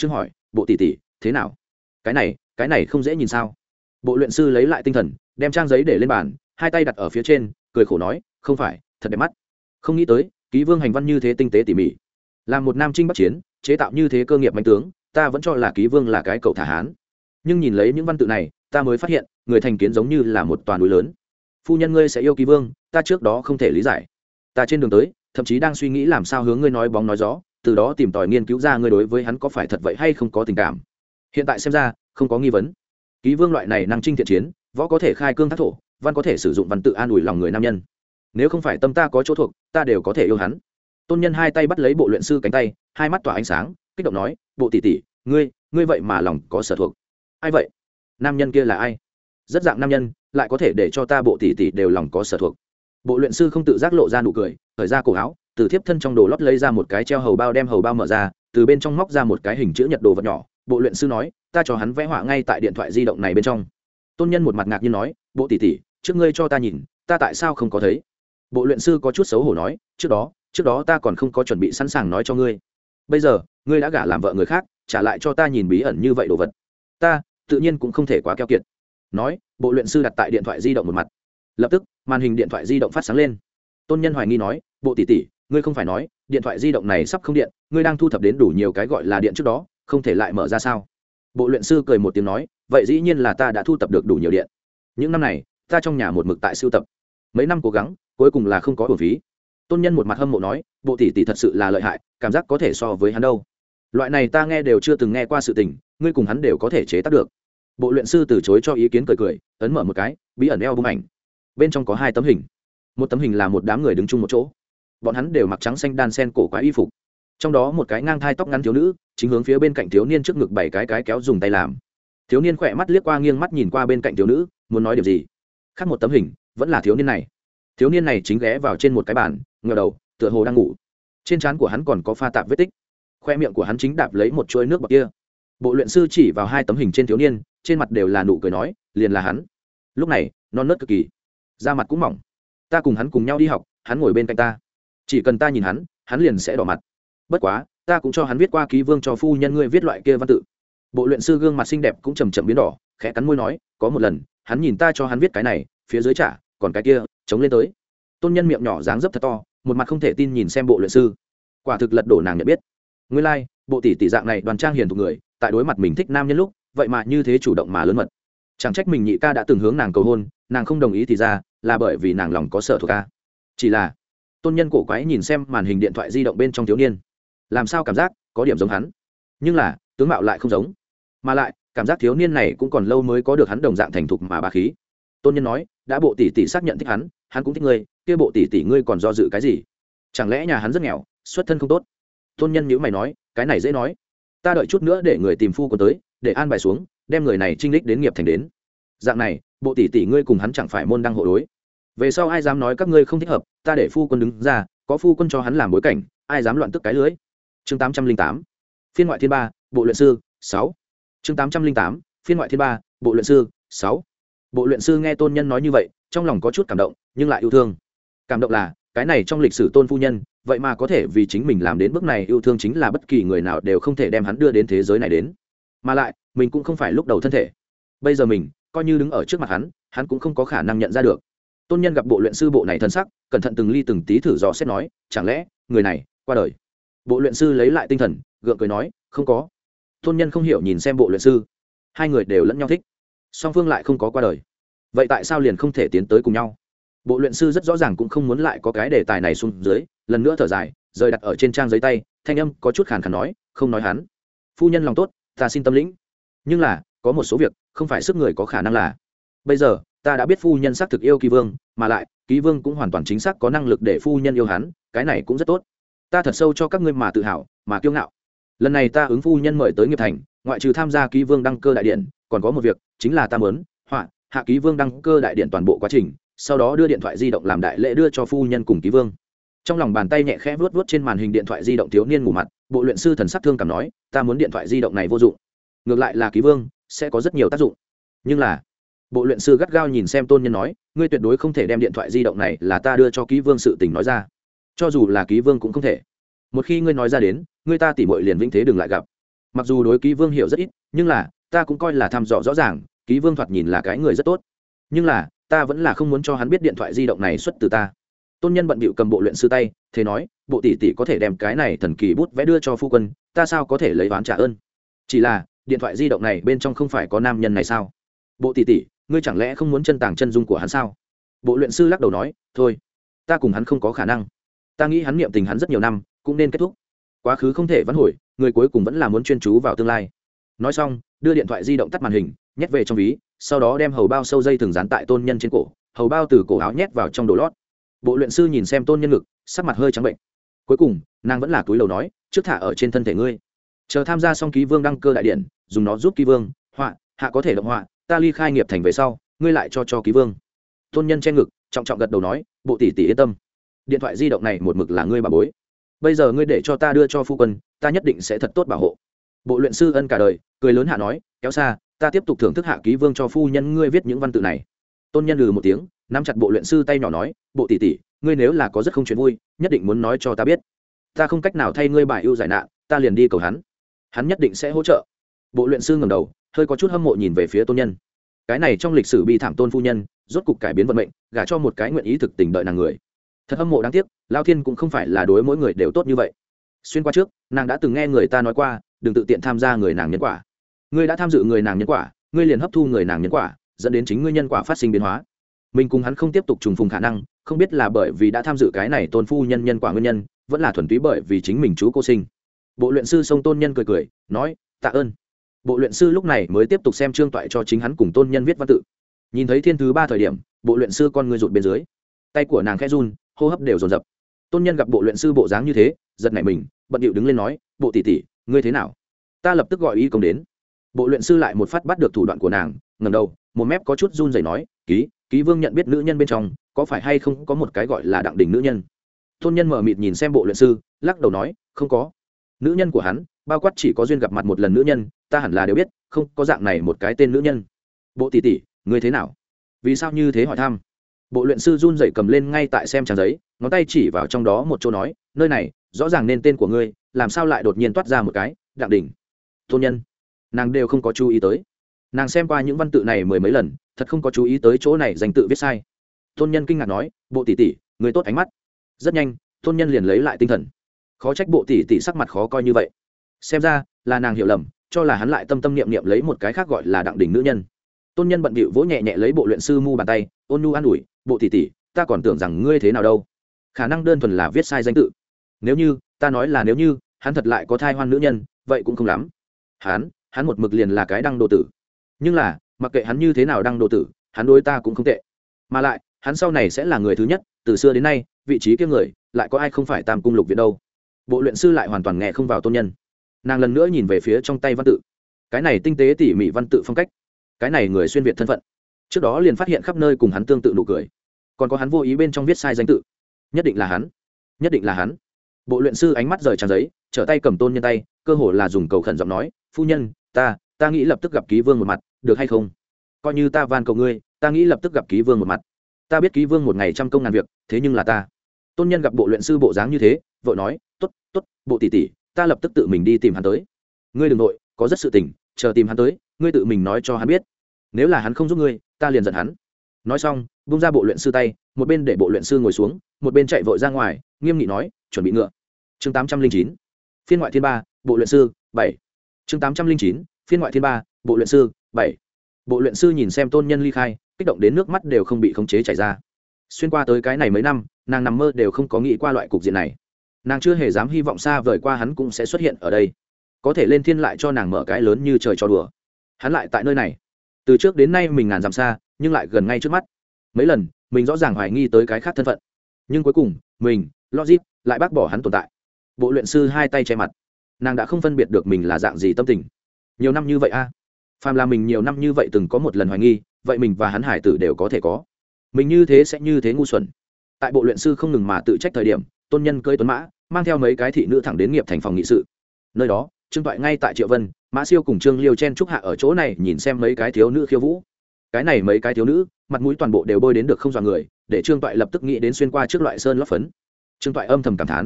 bộ tỷ tỷ thế nào, cái này không dễ nhìn sao? Bộ luyện sư lấy lại tinh thần, đem trang giấy để lên bàn, hai tay đặt ở phía trên, cười khổ nói, không phải, thật đẹp mắt. Không nghĩ tới ký vương hành văn như thế tinh tế tỉ mỉ, làm một nam chinh bắc chiến chế tạo như thế cơ nghiệp mạnh tướng, ta vẫn cho là ký vương là cái cậu thả hán, nhưng nhìn lấy những văn tự này ta mới phát hiện người thành kiến giống như là một toàn núi lớn. Phu nhân ngươi sẽ yêu ký vương, ta trước đó không thể lý giải, ta trên đường tới thậm chí đang suy nghĩ làm sao hướng ngươi nói bóng nói gió, từ đó tìm tòi nghiên cứu ra ngươi đối với hắn có phải thật vậy hay không có tình cảm. Hiện tại xem ra không có nghi vấn, ký vương loại này năng chinh thiện chiến, võ có thể khai cương thác thổ, văn có thể sử dụng văn tự an ủi lòng người nam nhân, nếu không phải tâm ta có chỗ thuộc, ta đều có thể yêu hắn. Tôn Nhân hai tay bắt lấy bộ luyện sư cánh tay, hai mắt tỏa ánh sáng, kích động nói, bộ tỷ tỷ, ngươi vậy mà lòng có sở thuộc. Ai vậy? Nam nhân kia là ai? Rất dạng nam nhân, lại có thể để cho ta bộ tỷ tỷ đều lòng có sở thuộc. Bộ luyện sư không tự giác lộ ra nụ cười, cởi ra cổ áo, từ thiếp thân trong đồ lót lấy ra một cái treo hầu bao, đem hầu bao mở ra, từ bên trong móc ra một cái hình chữ nhật đồ vật nhỏ. Bộ luyện sư nói, ta cho hắn vẽ họa ngay tại điện thoại di động này bên trong. Tôn Nhân một mặt ngạc nhiên nói, bộ tỷ tỷ, trước ngươi cho ta nhìn, ta tại sao không có thấy? Bộ luyện sư có chút xấu hổ nói, trước đó ta còn không có chuẩn bị sẵn sàng nói cho ngươi, bây giờ ngươi đã gả làm vợ người khác, trả lại cho ta nhìn bí ẩn như vậy đồ vật, ta tự nhiên cũng không thể quá keo kiệt. Nói, bộ luyện sư đặt tại điện thoại di động một mặt, lập tức màn hình điện thoại di động phát sáng lên. Tôn Nhân hoài nghi nói, bộ tỷ tỷ, ngươi không phải nói điện thoại di động này sắp không điện, ngươi đang thu thập đến đủ nhiều cái gọi là điện trước đó, không thể lại mở ra sao? Bộ luyện sư cười một tiếng nói, vậy dĩ nhiên là ta đã thu thập được đủ nhiều điện, những năm này ta trong nhà một mực tại sưu tập, mấy năm cố gắng cuối cùng là không có uổng phí. Tôn Nhân một mặt hâm mộ nói, bộ tỷ tỷ thật sự là lợi hại, cảm giác có thể so với hắn đâu, loại này ta nghe đều chưa từng nghe qua sự tình, ngươi cùng hắn đều có thể chế tác được. Bộ luyện sư từ chối cho ý kiến, cười ấn mở một cái bí ẩn eo bung ảnh, bên trong có hai tấm hình, một tấm hình là một đám người đứng chung một chỗ, bọn hắn đều mặc trắng xanh đan sen cổ quái y phục, trong đó một cái ngang thai tóc ngắn thiếu nữ chính hướng phía bên cạnh thiếu niên trước ngực bảy cái kéo dùng tay làm. Thiếu niên khỏe mắt liếc qua, nghiêng mắt nhìn qua bên cạnh thiếu nữ, muốn nói điều gì. Khác một tấm hình vẫn là thiếu niên này chính ghé vào trên một cái bàn, ngửa đầu tựa hồ đang ngủ, trên trán của hắn còn có pha tạp vết tích, khoe miệng của hắn chính đạp lấy một chuỗi nước bọt kia. Bộ luyện sư chỉ vào hai tấm hình trên thiếu niên, trên mặt đều là nụ cười nói, liền là hắn. Lúc này non nớt cực kỳ, da mặt cũng mỏng, ta cùng hắn cùng nhau đi học, hắn ngồi bên cạnh ta, chỉ cần ta nhìn hắn liền sẽ đỏ mặt. Bất quá ta cũng cho hắn viết qua ký vương cho phu nhân ngươi viết loại kia văn tự. Bộ luyện sư gương mặt xinh đẹp cũng chầm chậm biến đỏ, khẽ cắn môi nói, có một lần hắn nhìn ta cho hắn viết cái này, phía dưới trả, còn cái kia chống lên tới. Tôn Nhân miệng nhỏ dáng dấp thật to, một mặt không thể tin nhìn xem bộ luyện sư, quả thực lật đổ nàng nhận biết. Nguyên lai bộ tỷ tỷ dạng này đoan trang hiền thục người, tại đối mặt mình thích nam nhân lúc vậy mà như thế chủ động mà lớn mật. Chẳng trách mình nhị ca đã từng hướng nàng cầu hôn, nàng không đồng ý thì ra là bởi vì nàng lòng có sở thuộc ca. Chỉ là Tôn Nhân cổ quái nhìn xem màn hình điện thoại di động bên trong thiếu niên, làm sao cảm giác có điểm giống hắn, nhưng là tướng mạo lại không giống, mà lại cảm giác thiếu niên này cũng còn lâu mới có được hắn đồng dạng thành thục mà bá khí. Tôn Nhân nói, đã bộ tỷ tỷ xác nhận thích hắn cũng thích ngươi, kia bộ tỷ tỷ ngươi còn do dự cái gì? Chẳng lẽ nhà hắn rất nghèo, xuất thân không tốt? Tôn Nhân nhíu mày nói, cái này dễ nói, ta đợi chút nữa để người tìm phu quân tới, để an bài xuống, đem người này trinh lích đến nghiệp thành đến. Dạng này bộ tỷ tỷ ngươi cùng hắn chẳng phải môn đăng hộ đối, về sau ai dám nói các ngươi không thích hợp, ta để phu quân đứng ra, có phu quân cho hắn làm bối cảnh, ai dám loạn tức cái lưới. Chương 808, phiên ngoại thiên 3, bộ luyện sư 6. Chương 808, phiên ngoại thiên 3, bộ luyện sư 6. Bộ luyện sư nghe Tôn Nhân nói như vậy, trong lòng có chút cảm động, nhưng lại yêu thương. Cảm động là cái này trong lịch sử Tôn phu nhân vậy mà có thể vì chính mình làm đến bước này, yêu thương chính là bất kỳ người nào đều không thể đem hắn đưa đến thế giới này đến, mà lại mình cũng không phải lúc đầu thân thể, bây giờ mình coi như đứng ở trước mặt hắn cũng không có khả năng nhận ra được. Tôn Nhân gặp bộ luyện sư bộ này thân sắc, cẩn thận từng ly từng tí thử dò xét nói, chẳng lẽ người này qua đời? Bộ luyện sư lấy lại tinh thần, gượng cười nói, không có. Tôn Nhân không hiểu nhìn xem bộ luyện sư, hai người đều lẫn nhau thích, song phương lại không có qua đời, vậy tại sao liền không thể tiến tới cùng nhau? Bộ luyện sư rất rõ ràng cũng không muốn lại có cái đề tài này xuống dưới, lần nữa thở dài, rời đặt ở trên trang giấy tay, thanh âm có chút khàn khàn nói, không nói hắn, phu nhân lòng tốt, ta xin tâm lĩnh, nhưng là có một số việc không phải sức người có khả năng là. Bây giờ ta đã biết phu nhân xác thực yêu Ký Vương, mà lại Ký Vương cũng hoàn toàn chính xác có năng lực để phu nhân yêu hắn, cái này cũng rất tốt, ta thật sâu cho các ngươi mà tự hào, mà kiêu ngạo. Lần này ta ứng phu nhân mời tới nghiệp thành, ngoại trừ tham gia Ký Vương đăng cơ đại điện, còn có một việc, chính là ta muốn họa hạ Ký Vương đăng cơ đại điện toàn bộ quá trình, sau đó đưa điện thoại di động làm đại lễ đưa cho phu nhân cùng Ký Vương. Trong lòng bàn tay nhẹ khẽ vuốt vuốt trên màn hình điện thoại di động thiếu niên ngủ mặt, bộ luyện sư thần sắc thương cảm nói, ta muốn điện thoại di động này vô dụng, ngược lại là Ký Vương sẽ có rất nhiều tác dụng. Nhưng là bộ luyện sư gắt gao nhìn xem Tôn Nhân nói, ngươi tuyệt đối không thể đem điện thoại di động này là ta đưa cho Ký Vương sự tình nói ra, cho dù là Ký Vương cũng không thể. Một khi ngươi nói ra đến, ngươi ta tỉ muội liền vĩnh thế đừng lại gặp. mặc dù đối ký vương hiểu rất ít nhưng là ta cũng coi là thăm dò rõ ràng ký vương thoạt nhìn là cái người rất tốt, nhưng là ta vẫn là không muốn cho hắn biết điện thoại di động này xuất từ ta. Tôn Nhân bận bịu cầm bộ luyện sư tay, thế nói, bộ tỷ tỷ có thể đem cái này thần kỳ bút vẽ đưa cho phu quân, ta sao có thể lấy oán trả ơn. Chỉ là điện thoại di động này bên trong không phải có nam nhân này sao? Bộ tỷ tỷ, ngươi chẳng lẽ không muốn chân tàng chân dung của hắn sao? Bộ luyện sư lắc đầu nói, thôi, ta cùng hắn không có khả năng. Ta nghĩ hắn niệm tình hắn rất nhiều năm, cũng nên kết thúc. Quá khứ không thể vãn hồi, người cuối cùng vẫn là muốn chuyên chú vào tương lai. Nói xong, đưa điện thoại di động tắt màn hình, nhét về trong ví, sau đó đem hầu bao sâu dây thừng dán tại Tôn Nhân trên cổ, hầu bao từ cổ áo nhét vào trong đồ lót. Bộ luyện sư nhìn xem Tôn Nhân ngực, sắc mặt hơi trắng bệnh. Cuối cùng nàng vẫn là túi lầu nói, trước thả ở trên thân thể ngươi, chờ tham gia xong ký vương đăng cơ đại điện, dùng nó giúp ký vương họa hạ có thể động họa, ta ly khai nghiệp thành về sau ngươi lại cho ký vương. Tôn Nhân che ngực trọng trọng gật đầu nói, bộ tỷ tỷ yên tâm, điện thoại di động này một mực là ngươi bà bối, bây giờ ngươi để cho ta đưa cho phu quân, ta nhất định sẽ thật tốt bảo hộ. Bộ luyện sư ân cả đời, cười lớn hạ nói, kéo xa, ta tiếp tục thưởng thức hạ ký vương cho phu nhân ngươi viết những văn tự này. Tôn Nhân lừ một tiếng, nắm chặt bộ luyện sư tay nhỏ nói, bộ tỷ tỷ, ngươi nếu là có rất không chuyện vui, nhất định muốn nói cho ta biết, ta không cách nào thay ngươi bài ưu giải nạn, ta liền đi cầu hắn, hắn nhất định sẽ hỗ trợ. Bộ luyện sư ngẩng đầu, hơi có chút hâm mộ nhìn về phía Tôn Nhân. Cái này trong lịch sử bi thảm Tôn phu nhân, rốt cục cải biến vận mệnh, gả cho một cái nguyện ý thực tình đợi nàng người. Thật hâm mộ, đáng tiếc, Lao Thiên cũng không phải là đối mỗi người đều tốt như vậy. Xuyên qua trước, nàng đã từng nghe người ta nói qua, đừng tự tiện tham gia người nàng nhân quả. Ngươi đã tham dự người nàng nhân quả, ngươi liền hấp thu người nàng nhân quả, dẫn đến chính ngươi nhân quả phát sinh biến hóa. Mình cùng hắn không tiếp tục trùng phùng khả năng, không biết là bởi vì đã tham dự cái này Tôn phu nhân nhân quả nguyên nhân, vẫn là thuần túy bởi vì chính mình chú cô sinh. Bộ luyện sư xông Tôn Nhân cười cười, nói, tạ ơn. Bộ luyện sư lúc này mới tiếp tục xem trương toại cho chính hắn cùng Tôn Nhân viết văn tự. Nhìn thấy thiên thứ ba thời điểm, bộ luyện sư con ngươi rụt bên dưới, tay của nàng khẽ run, hô hấp đều dồn dập. Tôn Nhân gặp bộ luyện sư bộ dáng như thế, giật nảy mình, bận điệu đứng lên nói, bộ tỷ tỷ, ngươi thế nào? Ta lập tức gọi y công đến. Bộ luyện sư lại một phát bắt được thủ đoạn của nàng, ngẩng đầu, một mép có chút run rẩy nói, ký vương nhận biết nữ nhân bên trong có phải hay không có một cái gọi là Đặng Đình nữ nhân. Tôn Nhân mở mịt nhìn xem bộ luyện sư, lắc đầu nói, không có. Nữ nhân của hắn bao quát chỉ có duyên gặp mặt một lần nữ nhân, ta hẳn là đều biết, không có dạng này một cái tên nữ nhân. Bộ tỷ tỷ, ngươi thế nào? Vì sao như thế hỏi thăm? Bộ luyện sư run rẩy cầm lên ngay tại xem trang giấy, ngón tay chỉ vào trong đó một chỗ nói, nơi này rõ ràng nên tên của ngươi, làm sao lại đột nhiên toát ra một cái Đặng Đình? Tôn Nhân, nàng đều không có chú ý tới. Nàng xem qua những văn tự này mười mấy lần, thật không có chú ý tới chỗ này danh tự viết sai. Tôn Nhân kinh ngạc nói, bộ tỷ tỷ, người tốt ánh mắt. Rất nhanh, Tôn Nhân liền lấy lại tinh thần. Khó trách bộ tỷ tỷ sắc mặt khó coi như vậy, xem ra là nàng hiểu lầm, cho là hắn lại tâm tâm niệm niệm lấy một cái khác gọi là Đặng Đình nữ nhân. Tôn Nhân bận bịu vỗ nhẹ nhẹ lấy bộ luyện sư mu bàn tay, ôn nhu an ủi, bộ tỷ tỷ, ta còn tưởng rằng ngươi thế nào đâu, khả năng đơn thuần là viết sai danh tự. Nếu như ta nói là nếu như hắn thật lại có thai hoan nữ nhân, vậy cũng không lắm. Hắn một mực liền là cái đăng đồ tử, nhưng là mặc kệ hắn như thế nào đăng đồ tử, hắn đối ta cũng không tệ, mà lại hắn sau này sẽ là người thứ nhất, từ xưa đến nay vị trí kia người lại có ai không phải Tam Cung Lục Viện đâu. Bộ luyện sư lại hoàn toàn nghe không vào Tôn Nhân. Nàng lần nữa nhìn về phía trong tay văn tự, cái này tinh tế tỉ mỉ văn tự phong cách, cái này người xuyên việt thân phận, trước đó liền phát hiện khắp nơi cùng hắn tương tự nụ cười, còn có hắn vô ý bên trong viết sai danh tự, nhất định là hắn, nhất định là hắn. Bộ luyện sư ánh mắt rời trang giấy, trở tay cầm Tôn Nhân tay, cơ hồ là dùng cầu khẩn giọng nói, phu nhân, ta nghĩ lập tức gặp ký vương một mặt, được hay không? Coi như ta van cầu ngươi, ta nghĩ lập tức gặp ký vương một mặt. Ta biết ký vương một ngày trăm công ngàn việc, thế nhưng là ta. Tôn Nhân gặp bộ luyện sư bộ dáng như thế, vội nói, tốt, bộ tỷ tỷ, ta lập tức tự mình đi tìm hắn tới. Ngươi đừng nội, có rất sự tình, chờ tìm hắn tới, ngươi tự mình nói cho hắn biết. Nếu là hắn không giúp ngươi, ta liền giận hắn. Nói xong, buông ra bộ luyện sư tay, một bên để bộ luyện sư ngồi xuống, một bên chạy vội ra ngoài, nghiêm nghị nói, chuẩn bị ngựa. Chương 809, phiên ngoại thiên ba, bộ luyện sư 7. Chương 809, phiên ngoại thiên ba, bộ luyện sư 7. Bộ luyện sư nhìn xem Tôn Nhân ly khai, kích động đến nước mắt đều không bị khống chế chảy ra. Xuyên qua tới cái này mấy năm, nàng nằm mơ đều không có nghĩ qua loại cục diện này. Nàng chưa hề dám hy vọng xa vời qua hắn cũng sẽ xuất hiện ở đây, có thể lên thiên lại cho nàng mở cái lớn như trời cho đùa. Hắn lại tại nơi này, từ trước đến nay mình ngàn dặm xa, nhưng lại gần ngay trước mắt. Mấy lần mình rõ ràng hoài nghi tới cái khác thân phận, nhưng cuối cùng mình logic lại bác bỏ hắn tồn tại. Bộ luyện sư hai tay che mặt, nàng đã không phân biệt được mình là dạng gì tâm tình. Nhiều năm như vậy a, phàm là mình nhiều năm như vậy từng có một lần hoài nghi, vậy mình và hắn hải tử đều có thể có. Mình như thế sẽ như thế ngu xuẩn. Tại bộ luyện sư không ngừng mà tự trách thời điểm, Tôn Nhân cưỡi tuấn mã, mang theo mấy cái thị nữ thẳng đến nghiệp thành phòng nghị sự. Nơi đó, Trương Toại ngay tại Triệu Vân, Mã Siêu cùng Trương Liêu chen trúc hạ ở chỗ này nhìn xem mấy cái thiếu nữ khiêu vũ. Cái này mấy cái thiếu nữ, mặt mũi toàn bộ đều bôi đến được không dọa người, để Trương Toại lập tức nghĩ đến xuyên qua trước loại sơn lót phấn. Trương Toại âm thầm cảm thán,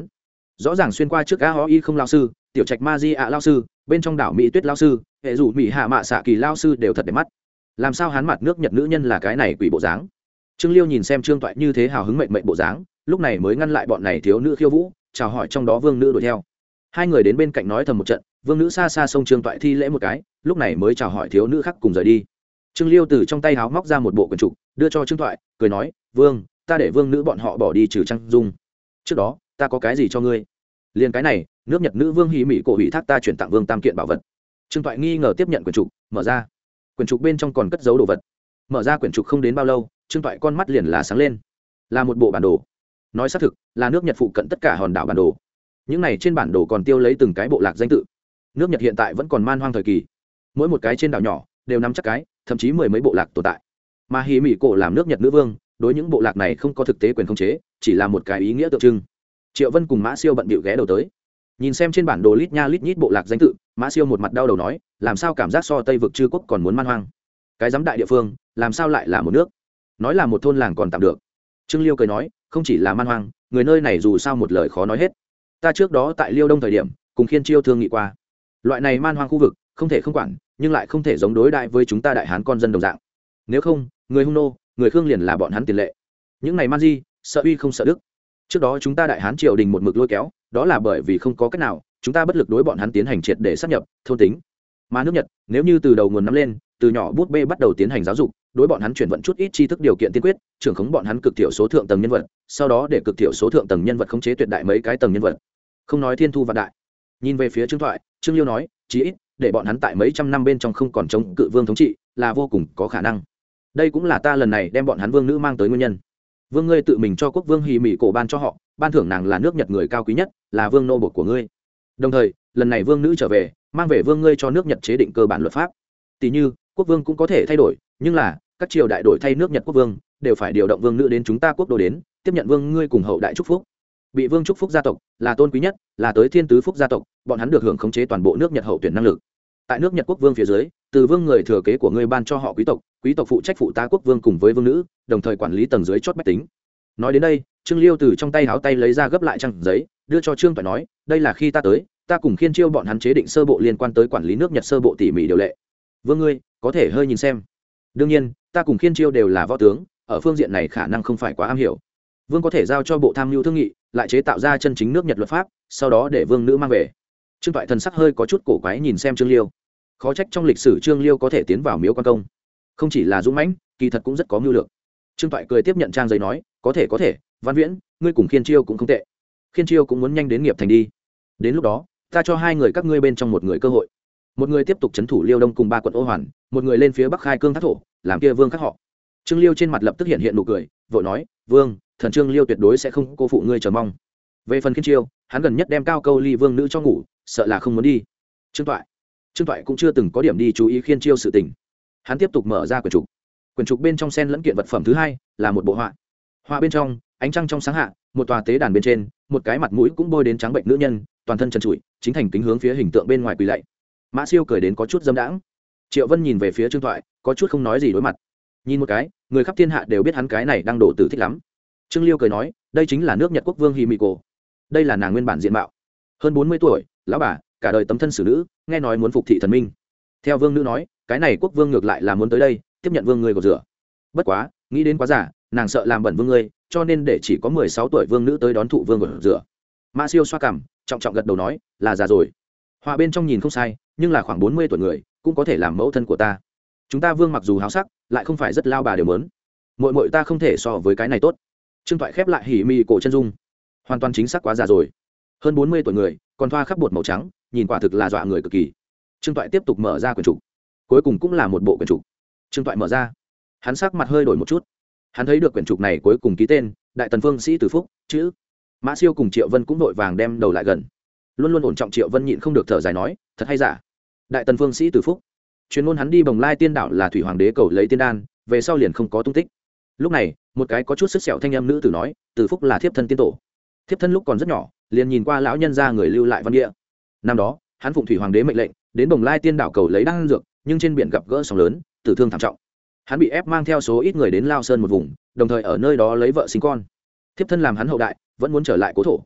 rõ ràng xuyên qua trước a ho y không lao sư, tiểu trạch ma di ạ lao sư, bên trong đảo mỹ tuyết lao sư, hệ dù mỹ hạ mạ xạ kỳ lao sư đều thật đẹp mắt. Làm sao hắn mặt nước Nhật nữ nhân là cái này quỷ bộ dáng? Trương Liêu nhìn xem Trương Toại như thế hào hứng mệnh bộ dáng, lúc này mới ngăn lại bọn này thiếu nữ khiêu vũ, chào hỏi trong đó vương nữ đuổi theo. Hai người đến bên cạnh nói thầm một trận, vương nữ xa xa xông Trương Toại thi lễ một cái, lúc này mới chào hỏi thiếu nữ khác cùng rời đi. Trương Liêu từ trong tay háo móc ra một bộ quyển trục, đưa cho Trương Toại, cười nói, vương, ta để vương nữ bọn họ bỏ đi trừ trang dung. Trước đó ta có cái gì cho ngươi? Liền cái này, nước Nhật nữ vương hí mỹ cổ ủy thác ta chuyển tặng vương tam kiện bảo vật. Trương Toại nghi ngờ tiếp nhận quyển trục, mở ra. Quyển trục bên trong còn cất giấu đồ vật. Mở ra quyển trục không đến bao lâu, Trương Toại con mắt liền là sáng lên, là một bộ bản đồ. Nói xác thực là nước Nhật phụ cận tất cả hòn đảo bản đồ. Những này trên bản đồ còn tiêu lấy từng cái bộ lạc danh tự. Nước Nhật hiện tại vẫn còn man hoang thời kỳ, mỗi một cái trên đảo nhỏ đều nắm chắc cái, thậm chí mười mấy bộ lạc tồn tại. Mà hí mỹ cổ làm nước Nhật nữ vương, đối những bộ lạc này không có thực tế quyền khống chế, chỉ là một cái ý nghĩa tượng trưng. Triệu Vân cùng Mã Siêu bận bịu ghé đầu tới, nhìn xem trên bản đồ lít nha lít nhít bộ lạc danh tự. Mã Siêu một mặt đau đầu nói, làm sao cảm giác so Tây vực chư quốc còn muốn man hoang? Cái giám đại địa phương, làm sao lại là một nước? Nói là một thôn làng còn tạm được. Trương Liêu cười nói, không chỉ là man hoang, người nơi này dù sao một lời khó nói hết. Ta trước đó tại Liêu Đông thời điểm, cùng Khiên Chiêu thương nghị qua, loại này man hoang khu vực không thể không quản, nhưng lại không thể giống đối đại với chúng ta đại hán con dân đồng dạng. Nếu không, người Hung nô, người Khương liền là bọn hắn tiền lệ. Những này man di, sợ uy không sợ đức. Trước đó chúng ta đại hán triều đình một mực lôi kéo, đó là bởi vì không có cách nào, chúng ta bất lực đối bọn hắn tiến hành triệt để sát nhập thôn tính. Mà nước Nhật, nếu như từ đầu nguồn nắm lên, từ nhỏ bút bê bắt đầu tiến hành giáo dục, đối bọn hắn chuyển vận chút ít tri thức điều kiện tiên quyết, trưởng khống bọn hắn cực thiểu số thượng tầng nhân vật, sau đó để cực thiểu số thượng tầng nhân vật khống chế tuyệt đại mấy cái tầng nhân vật. Không nói thiên thu vạn đại. Nhìn về phía Trương Thoại, Trương Liêu nói, chí ít để bọn hắn tại mấy trăm năm bên trong không còn chống cự vương thống trị, là vô cùng có khả năng. Đây cũng là ta lần này đem bọn hắn vương nữ mang tới nguyên nhân. Vương ngươi tự mình cho quốc vương hì mỹ cổ ban cho họ, ban thưởng nàng là nước Nhật người cao quý nhất, là vương nô bộc của ngươi. Đồng thời, lần này vương nữ trở về, mang về vương ngươi cho nước Nhật chế định cơ bản luật pháp. Tỷ như, quốc vương cũng có thể thay đổi, nhưng là các triều đại đổi thay nước Nhật quốc vương, đều phải điều động vương nữ đến chúng ta quốc đô đến, tiếp nhận vương ngươi cùng hậu đại chúc phúc. Bị vương chúc phúc gia tộc là tôn quý nhất, là tới thiên tứ phúc gia tộc, bọn hắn được hưởng khống chế toàn bộ nước Nhật hậu tuyển năng lực. Tại nước Nhật quốc vương phía dưới, từ vương người thừa kế của ngươi ban cho họ quý tộc phụ trách phụ tá quốc vương cùng với vương nữ, đồng thời quản lý tầng dưới chót bách tính. Nói đến đây, Trương Liêu từ trong tay háo tay lấy ra gấp lại trang giấy, đưa cho Trương Toại nói, đây là khi ta tới, ta cùng Khiên Chiêu bọn hắn chế định sơ bộ liên quan tới quản lý nước Nhật sơ bộ tỉ mỉ điều lệ. Vương ngươi có thể hơi nhìn xem. Đương nhiên, ta cùng Khiên Chiêu đều là võ tướng, ở phương diện này khả năng không phải quá am hiểu. Vương có thể giao cho bộ tham mưu thương nghị, lại chế tạo ra chân chính nước Nhật luật pháp, sau đó để vương nữ mang về. Trương Toại thần sắc hơi có chút cổ quái nhìn xem Trương Liêu. Khó trách trong lịch sử Trương Liêu có thể tiến vào miếu quan công, không chỉ là dũng mãnh, kỳ thật cũng rất có mưu lược. Trương Toại cười tiếp nhận trang giấy nói, có thể, Văn Viễn, ngươi cùng Khiên Chiêu cũng không tệ. Khiên Chiêu cũng muốn nhanh đến nghiệp thành đi. Đến lúc đó, ta cho hai người các ngươi bên trong một người cơ hội. Một người tiếp tục trấn thủ Liêu Đông cùng ba quận Ô Hoàn, một người lên phía Bắc khai cương thác thổ, làm kia vương khác họ. Trương Liêu trên mặt lập tức hiện nụ cười, vội nói, vương, thần Trương Liêu tuyệt đối sẽ không cô phụ ngươi chờ mong. Về phần Khiên Chiêu, hắn gần nhất đem cao câu ly vương nữ cho ngủ, sợ là không muốn đi. Trương Toại cũng chưa từng có điểm đi chú ý Khiên Chiêu sự tình. Hắn tiếp tục mở ra quyển trục bên trong xen lẫn kiện vật phẩm thứ hai là một bộ họa. Họa bên trong, ánh trăng trong sáng hạ, một tòa tế đàn bên trên, một cái mặt mũi cũng bôi đến trắng bệnh nữ nhân, toàn thân trần trụi, chính thành kính hướng phía hình tượng bên ngoài quỳ lạy. Mã Siêu cười đến có chút dâm đãng. Triệu Vân nhìn về phía Trương Toại, có chút không nói gì đối mặt. Nhìn một cái, người khắp thiên hạ đều biết hắn cái này đang đổ tử thích lắm. Trương Liêu cười nói, đây chính là nước Nhật quốc vương Himiko. Đây là nàng nguyên bản diện mạo. Hơn 40 tuổi, lão bà, cả đời tấm thân xử nữ, nghe nói muốn phục thị thần minh. Theo vương nữ nói, cái này quốc vương ngược lại là muốn tới đây, tiếp nhận vương người của rửa. Bất quá, nghĩ đến quá giả, nàng sợ làm bẩn vương ngươi, cho nên để chỉ có 16 tuổi vương nữ tới đón thụ vương của rửa. Mã Siêu xoa cằm, trọng trọng gật đầu nói, là già rồi. Họa bên trong nhìn không sai, nhưng là khoảng 40 tuổi người, cũng có thể làm mẫu thân của ta. Chúng ta vương mặc dù háo sắc, lại không phải rất lao bà đều muốn. Muội ta không thể so với cái này tốt. Trương Toại khép lại hỉ mi cổ chân dung, hoàn toàn chính xác quá già rồi. Hơn 40 tuổi người, còn thoa khắp bột màu trắng, nhìn quả thực là dọa người cực kỳ. Trương Toại tiếp tục mở ra quyển trục, cuối cùng cũng là một bộ quyển trục. Trương Toại mở ra, hắn sắc mặt hơi đổi một chút. Hắn thấy được quyển trục này cuối cùng ký tên Đại Tần Phương Sĩ Từ Phúc chữ. Mã Siêu cùng Triệu Vân cũng vội vàng đem đầu lại gần. Luôn luôn ổn trọng Triệu Vân nhịn không được thở dài nói, thật hay giả? Đại Tần Phương Sĩ Từ Phúc, chuyên môn hắn đi Bồng Lai Tiên Đảo là thủy hoàng đế cầu lấy tiên đan, về sau liền không có tung tích. Lúc này, một cái có chút sức sẹo thanh âm nữ tử nói, Từ Phúc là thiếp thân tiên tổ. Thiếp thân lúc còn rất nhỏ, liền nhìn qua lão nhân gia người lưu lại văn địa. Năm đó, hắn phụng thủy hoàng đế mệnh lệnh, đến Bồng Lai Tiên Đảo cầu lấy đan dược, nhưng trên biển gặp gỡ sóng lớn, tử thương thảm trọng. Hắn bị ép mang theo số ít người đến Lao Sơn một vùng, đồng thời ở nơi đó lấy vợ sinh con. Thiếp thân làm hắn hậu đại, vẫn muốn trở lại cố thổ.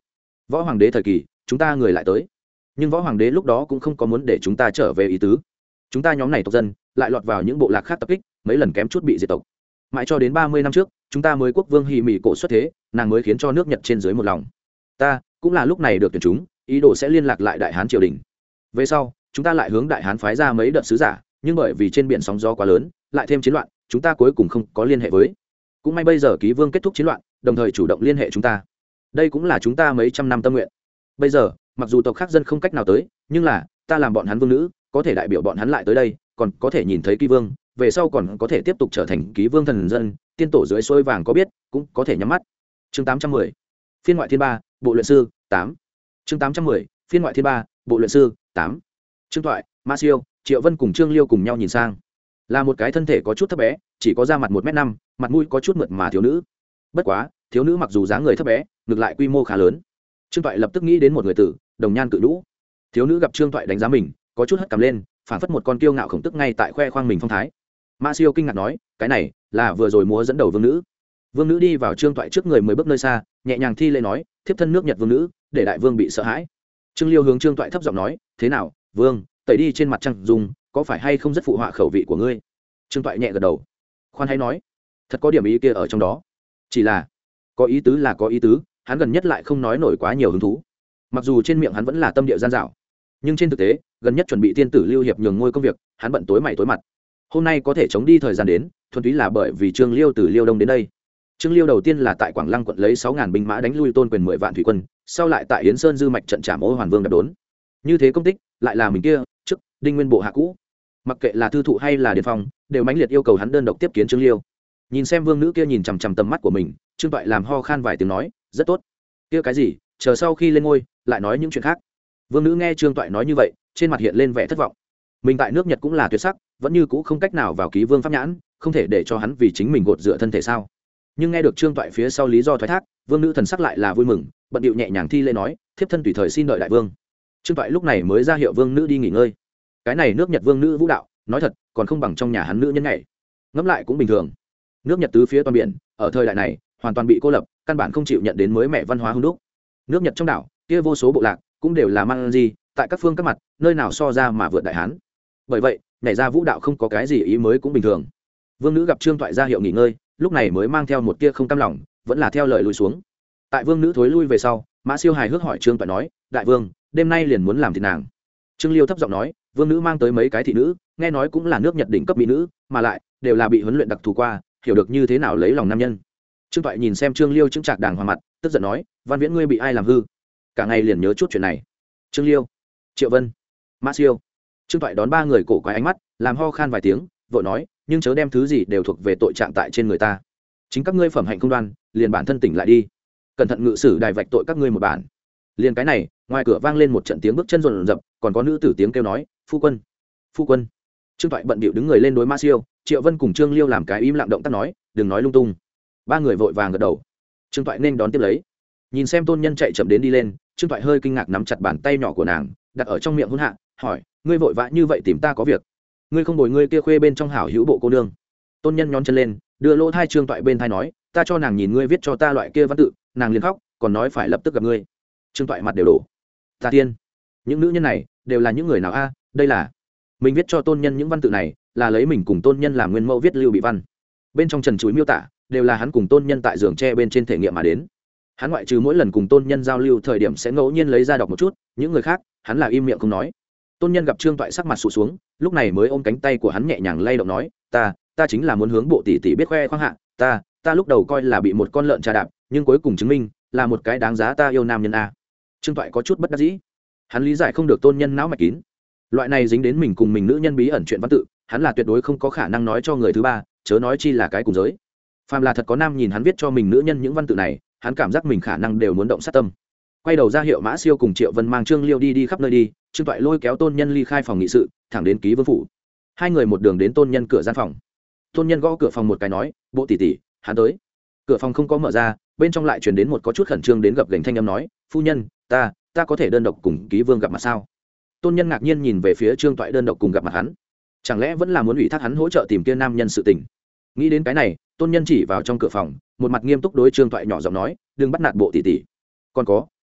võ hoàng đế thời kỳ chúng ta người lại tới, nhưng võ hoàng đế lúc đó cũng không có muốn để chúng ta trở về ý tứ. Chúng ta nhóm này tộc dân lại lọt vào những bộ lạc khác tập kích, mấy lần kém chút bị diệt tộc. Mãi cho đến 30 năm trước chúng ta mới quốc vương Hỉ Mị cổ xuất thế, nàng mới khiến cho nước Nhật trên dưới một lòng. Ta cũng là lúc này được tuyển chúng, ý đồ sẽ liên lạc lại Đại Hán triều đình. Về sau chúng ta lại hướng Đại Hán phái ra mấy đợt sứ giả, nhưng bởi vì trên biển sóng gió quá lớn, lại thêm chiến loạn, chúng ta cuối cùng không có liên hệ với. Cũng may bây giờ Ký Vương kết thúc chiến loạn, đồng thời chủ động liên hệ chúng ta. Đây cũng là chúng ta mấy trăm năm tâm nguyện. Bây giờ mặc dù tộc khác dân không cách nào tới, nhưng là ta làm bọn hắn vương nữ, có thể đại biểu bọn hắn lại tới đây, còn có thể nhìn thấy Ký Vương, về sau còn có thể tiếp tục trở thành Ký Vương thần dân, tiên tổ dưới xôi vàng có biết, cũng có thể nhắm mắt. Chương 810. Phiên ngoại thiên 3, bộ luyện sư 8. Chương 810. Phiên ngoại thiên 3, bộ luyện sư 8. Trương Toại, Ma Siêu, Triệu Vân cùng Trương Liêu cùng nhau nhìn sang. Là một cái thân thể có chút thấp bé, chỉ có da mặt 1m5, mặt mũi có chút mượt mà thiếu nữ. Bất quá, thiếu nữ mặc dù dáng người thấp bé, ngược lại quy mô khá lớn. Trương Toại lập tức nghĩ đến một người tử, Đồng Nhan Cự Nhũ. Thiếu nữ gặp Trương Toại đánh giá mình, có chút hất cằm lên, phảng phất một con kiêu ngạo khổng tức ngay tại khoe khoang mình phong thái. Ma Siêu kinh ngạc nói, cái này là vừa rồi múa dẫn đầu vương nữ. Vương nữ đi vào Trương Toại trước người 10 bước nơi xa, nhẹ nhàng thi lễ nói, thiếp thân nước Nhật vương nữ, để đại vương bị sợ hãi. Trương Liêu hướng Trương Toại thấp giọng nói, thế nào, vương, tẩy đi trên mặt trăng dùng, có phải hay không rất phụ họa khẩu vị của ngươi? Trương Toại nhẹ gật đầu, khoan hay nói, thật có điểm ý kia ở trong đó, chỉ là có ý tứ là có ý tứ, hắn gần nhất lại không nói nổi quá nhiều hứng thú. Mặc dù trên miệng hắn vẫn là tâm địa gian dảo, nhưng trên thực tế gần nhất chuẩn bị tiên tử lưu hiệp nhường ngôi công việc, hắn bận tối mày tối mặt. Hôm nay có thể chống đi thời gian đến, thuần túy là bởi vì Trương Liêu từ Liêu Đông đến đây. Trương Liêu đầu tiên là tại Quảng Lăng quận lấy 6.000 binh mã đánh lui Tôn Quyền 10 vạn thủy quân, sau lại tại Yến Sơn dư mạch trận trảm Ô Hoàn Vương đập đốn. Như thế công tích, lại là mình kia, trước Đinh Nguyên bộ hạ cũ. Mặc kệ là thư thụ hay là Điền Phong, đều mãnh liệt yêu cầu hắn đơn độc tiếp kiến Trương Liêu. Nhìn xem vương nữ kia nhìn chằm chằm tầm mắt của mình, Trương Toại làm ho khan vài tiếng nói, rất tốt. Kia cái gì, chờ sau khi lên ngôi, lại nói những chuyện khác. Vương nữ nghe Trương Toại nói như vậy, trên mặt hiện lên vẻ thất vọng. Mình tại nước Nhật cũng là tuyệt sắc, vẫn như cũ không cách nào vào ký vương pháp nhãn, không thể để cho hắn vì chính mình gột rửa thân thể sao? Nhưng nghe được Trương Toại phía sau lý do thoái thác, vương nữ thần sắc lại là vui mừng, bận điệu nhẹ nhàng thi lễ nói, thiếp thân tùy thời xin đợi đại vương. Trương Toại lúc này mới ra hiệu vương nữ đi nghỉ ngơi. Cái này nước Nhật vương nữ vũ đạo, nói thật, còn không bằng trong nhà hắn nữ nhân ngày. Ngẫm lại cũng bình thường. Nước Nhật tứ phía toàn biển, ở thời đại này, hoàn toàn bị cô lập, căn bản không chịu nhận đến mới mẻ văn hóa hung đúc. Nước Nhật trong đảo, kia vô số bộ lạc, cũng đều là mang gì, tại các phương các mặt, nơi nào so ra mà vượt đại hán. Bởi vậy, nhảy ra vũ đạo không có cái gì ý mới cũng bình thường. Vương nữ gặp Trương Toại ra hiệu nghỉ ngơi, lúc này mới mang theo một tia không cam lòng, vẫn là theo lời lùi xuống. Tại vương nữ thối lui về sau, Mã Siêu hài hước hỏi Trương Toại nói, đại vương, đêm nay liền muốn làm thịt nàng. Trương Liêu thấp giọng nói, vương nữ mang tới mấy cái thị nữ, nghe nói cũng là nước Nhật đỉnh cấp mỹ nữ, mà lại đều là bị huấn luyện đặc thù qua, hiểu được như thế nào lấy lòng nam nhân. Trương Toại nhìn xem Trương Liêu chứng trạc đàng hoàng mặt, tức giận nói, Văn Viễn ngươi bị ai làm hư? Cả ngày liền nhớ chút chuyện này. Trương Liêu, Triệu Vân, Mã Siêu. Trương Toại đón ba người cổ quái ánh mắt, làm ho khan vài tiếng, vội nói, nhưng chớ đem thứ gì đều thuộc về tội trạng tại trên người ta. Chính các ngươi phẩm hạnh không đoan, liền bản thân tỉnh lại đi. Cẩn thận ngự sử đài vạch tội các ngươi một bản. Liền cái này, ngoài cửa vang lên một trận tiếng bước chân rộn rập, còn có nữ tử tiếng kêu nói, phu quân, phu quân. Trương Toại bận bịu đứng người lên đối Mã Siêu, Triệu Vân cùng Trương Liêu làm cái im lặng động tác nói, đừng nói lung tung. Ba người vội vàng gật đầu. Trương Toại nên đón tiếp lấy. Nhìn xem tôn nhân chạy chậm đến đi lên, Trương Toại hơi kinh ngạc nắm chặt bàn tay nhỏ của nàng, đặt ở trong miệng hôn hạ, hỏi, ngươi vội vã như vậy tìm ta có việc? Ngươi không bồi ngươi kia khuê bên trong hảo hữu bộ cô nương? Tôn nhân nhón chân lên, đưa lỗ thai Trương Toại bên thai nói, ta cho nàng nhìn ngươi viết cho ta loại kia văn tự, nàng liền khóc, còn nói phải lập tức gặp ngươi. Trương Toại mặt đều đổ. Ta tiên, những nữ nhân này đều là những người nào a? Đây là mình viết cho tôn nhân những văn tự này, là lấy mình cùng tôn nhân làm nguyên mẫu viết lưu bị văn. Bên trong trần chuối miêu tả đều là hắn cùng tôn nhân tại giường tre bên trên thể nghiệm mà đến. Hắn ngoại trừ mỗi lần cùng tôn nhân giao lưu thời điểm sẽ ngẫu nhiên lấy ra đọc một chút, những người khác hắn là im miệng không nói. Tôn nhân gặp Trương Toại sắc mặt sụt xuống, lúc này mới ôm cánh tay của hắn nhẹ nhàng lay động nói, ta chính là muốn hướng bộ tỷ tỷ biết khoe khoang hạ, ta lúc đầu coi là bị một con lợn trà đạp, nhưng cuối cùng chứng minh là một cái đáng giá ta yêu nam nhân a. Trương Toại có chút bất đắc dĩ, hắn lý giải không được tôn nhân não mạch kín, loại này dính đến mình cùng mình nữ nhân bí ẩn chuyện văn tự, hắn là tuyệt đối không có khả năng nói cho người thứ ba, chớ nói chi là cái cùng giới. Phàm là thật có nam nhìn hắn viết cho mình nữ nhân những văn tự này, hắn cảm giác mình khả năng đều muốn động sát tâm. Quay đầu ra hiệu Mã Siêu cùng Triệu Vân mang Trương Liêu đi khắp nơi đi, Trương Toại lôi kéo tôn nhân ly khai phòng nghị sự, thẳng đến ký vương phủ. Hai người một đường đến tôn nhân cửa gian phòng. Tôn nhân gõ cửa phòng một cái nói, bộ tỷ tỷ, hắn tới. Cửa phòng không có mở ra, bên trong lại truyền đến một có chút khẩn trương đến gập gành thanh âm nói, phu nhân, ta có thể đơn độc cùng ký vương gặp mặt sao? Tôn nhân ngạc nhiên nhìn về phía Trương Toại đơn độc cùng gặp mặt hắn, chẳng lẽ vẫn là muốn ủy thác hắn hỗ trợ tìm kia nam nhân sự tình? Nghĩ đến cái này, tôn nhân chỉ vào trong cửa phòng, một mặt nghiêm túc đối Trương Toại nhỏ giọng nói, đừng bắt nạt bộ tỷ tỷ. Còn có,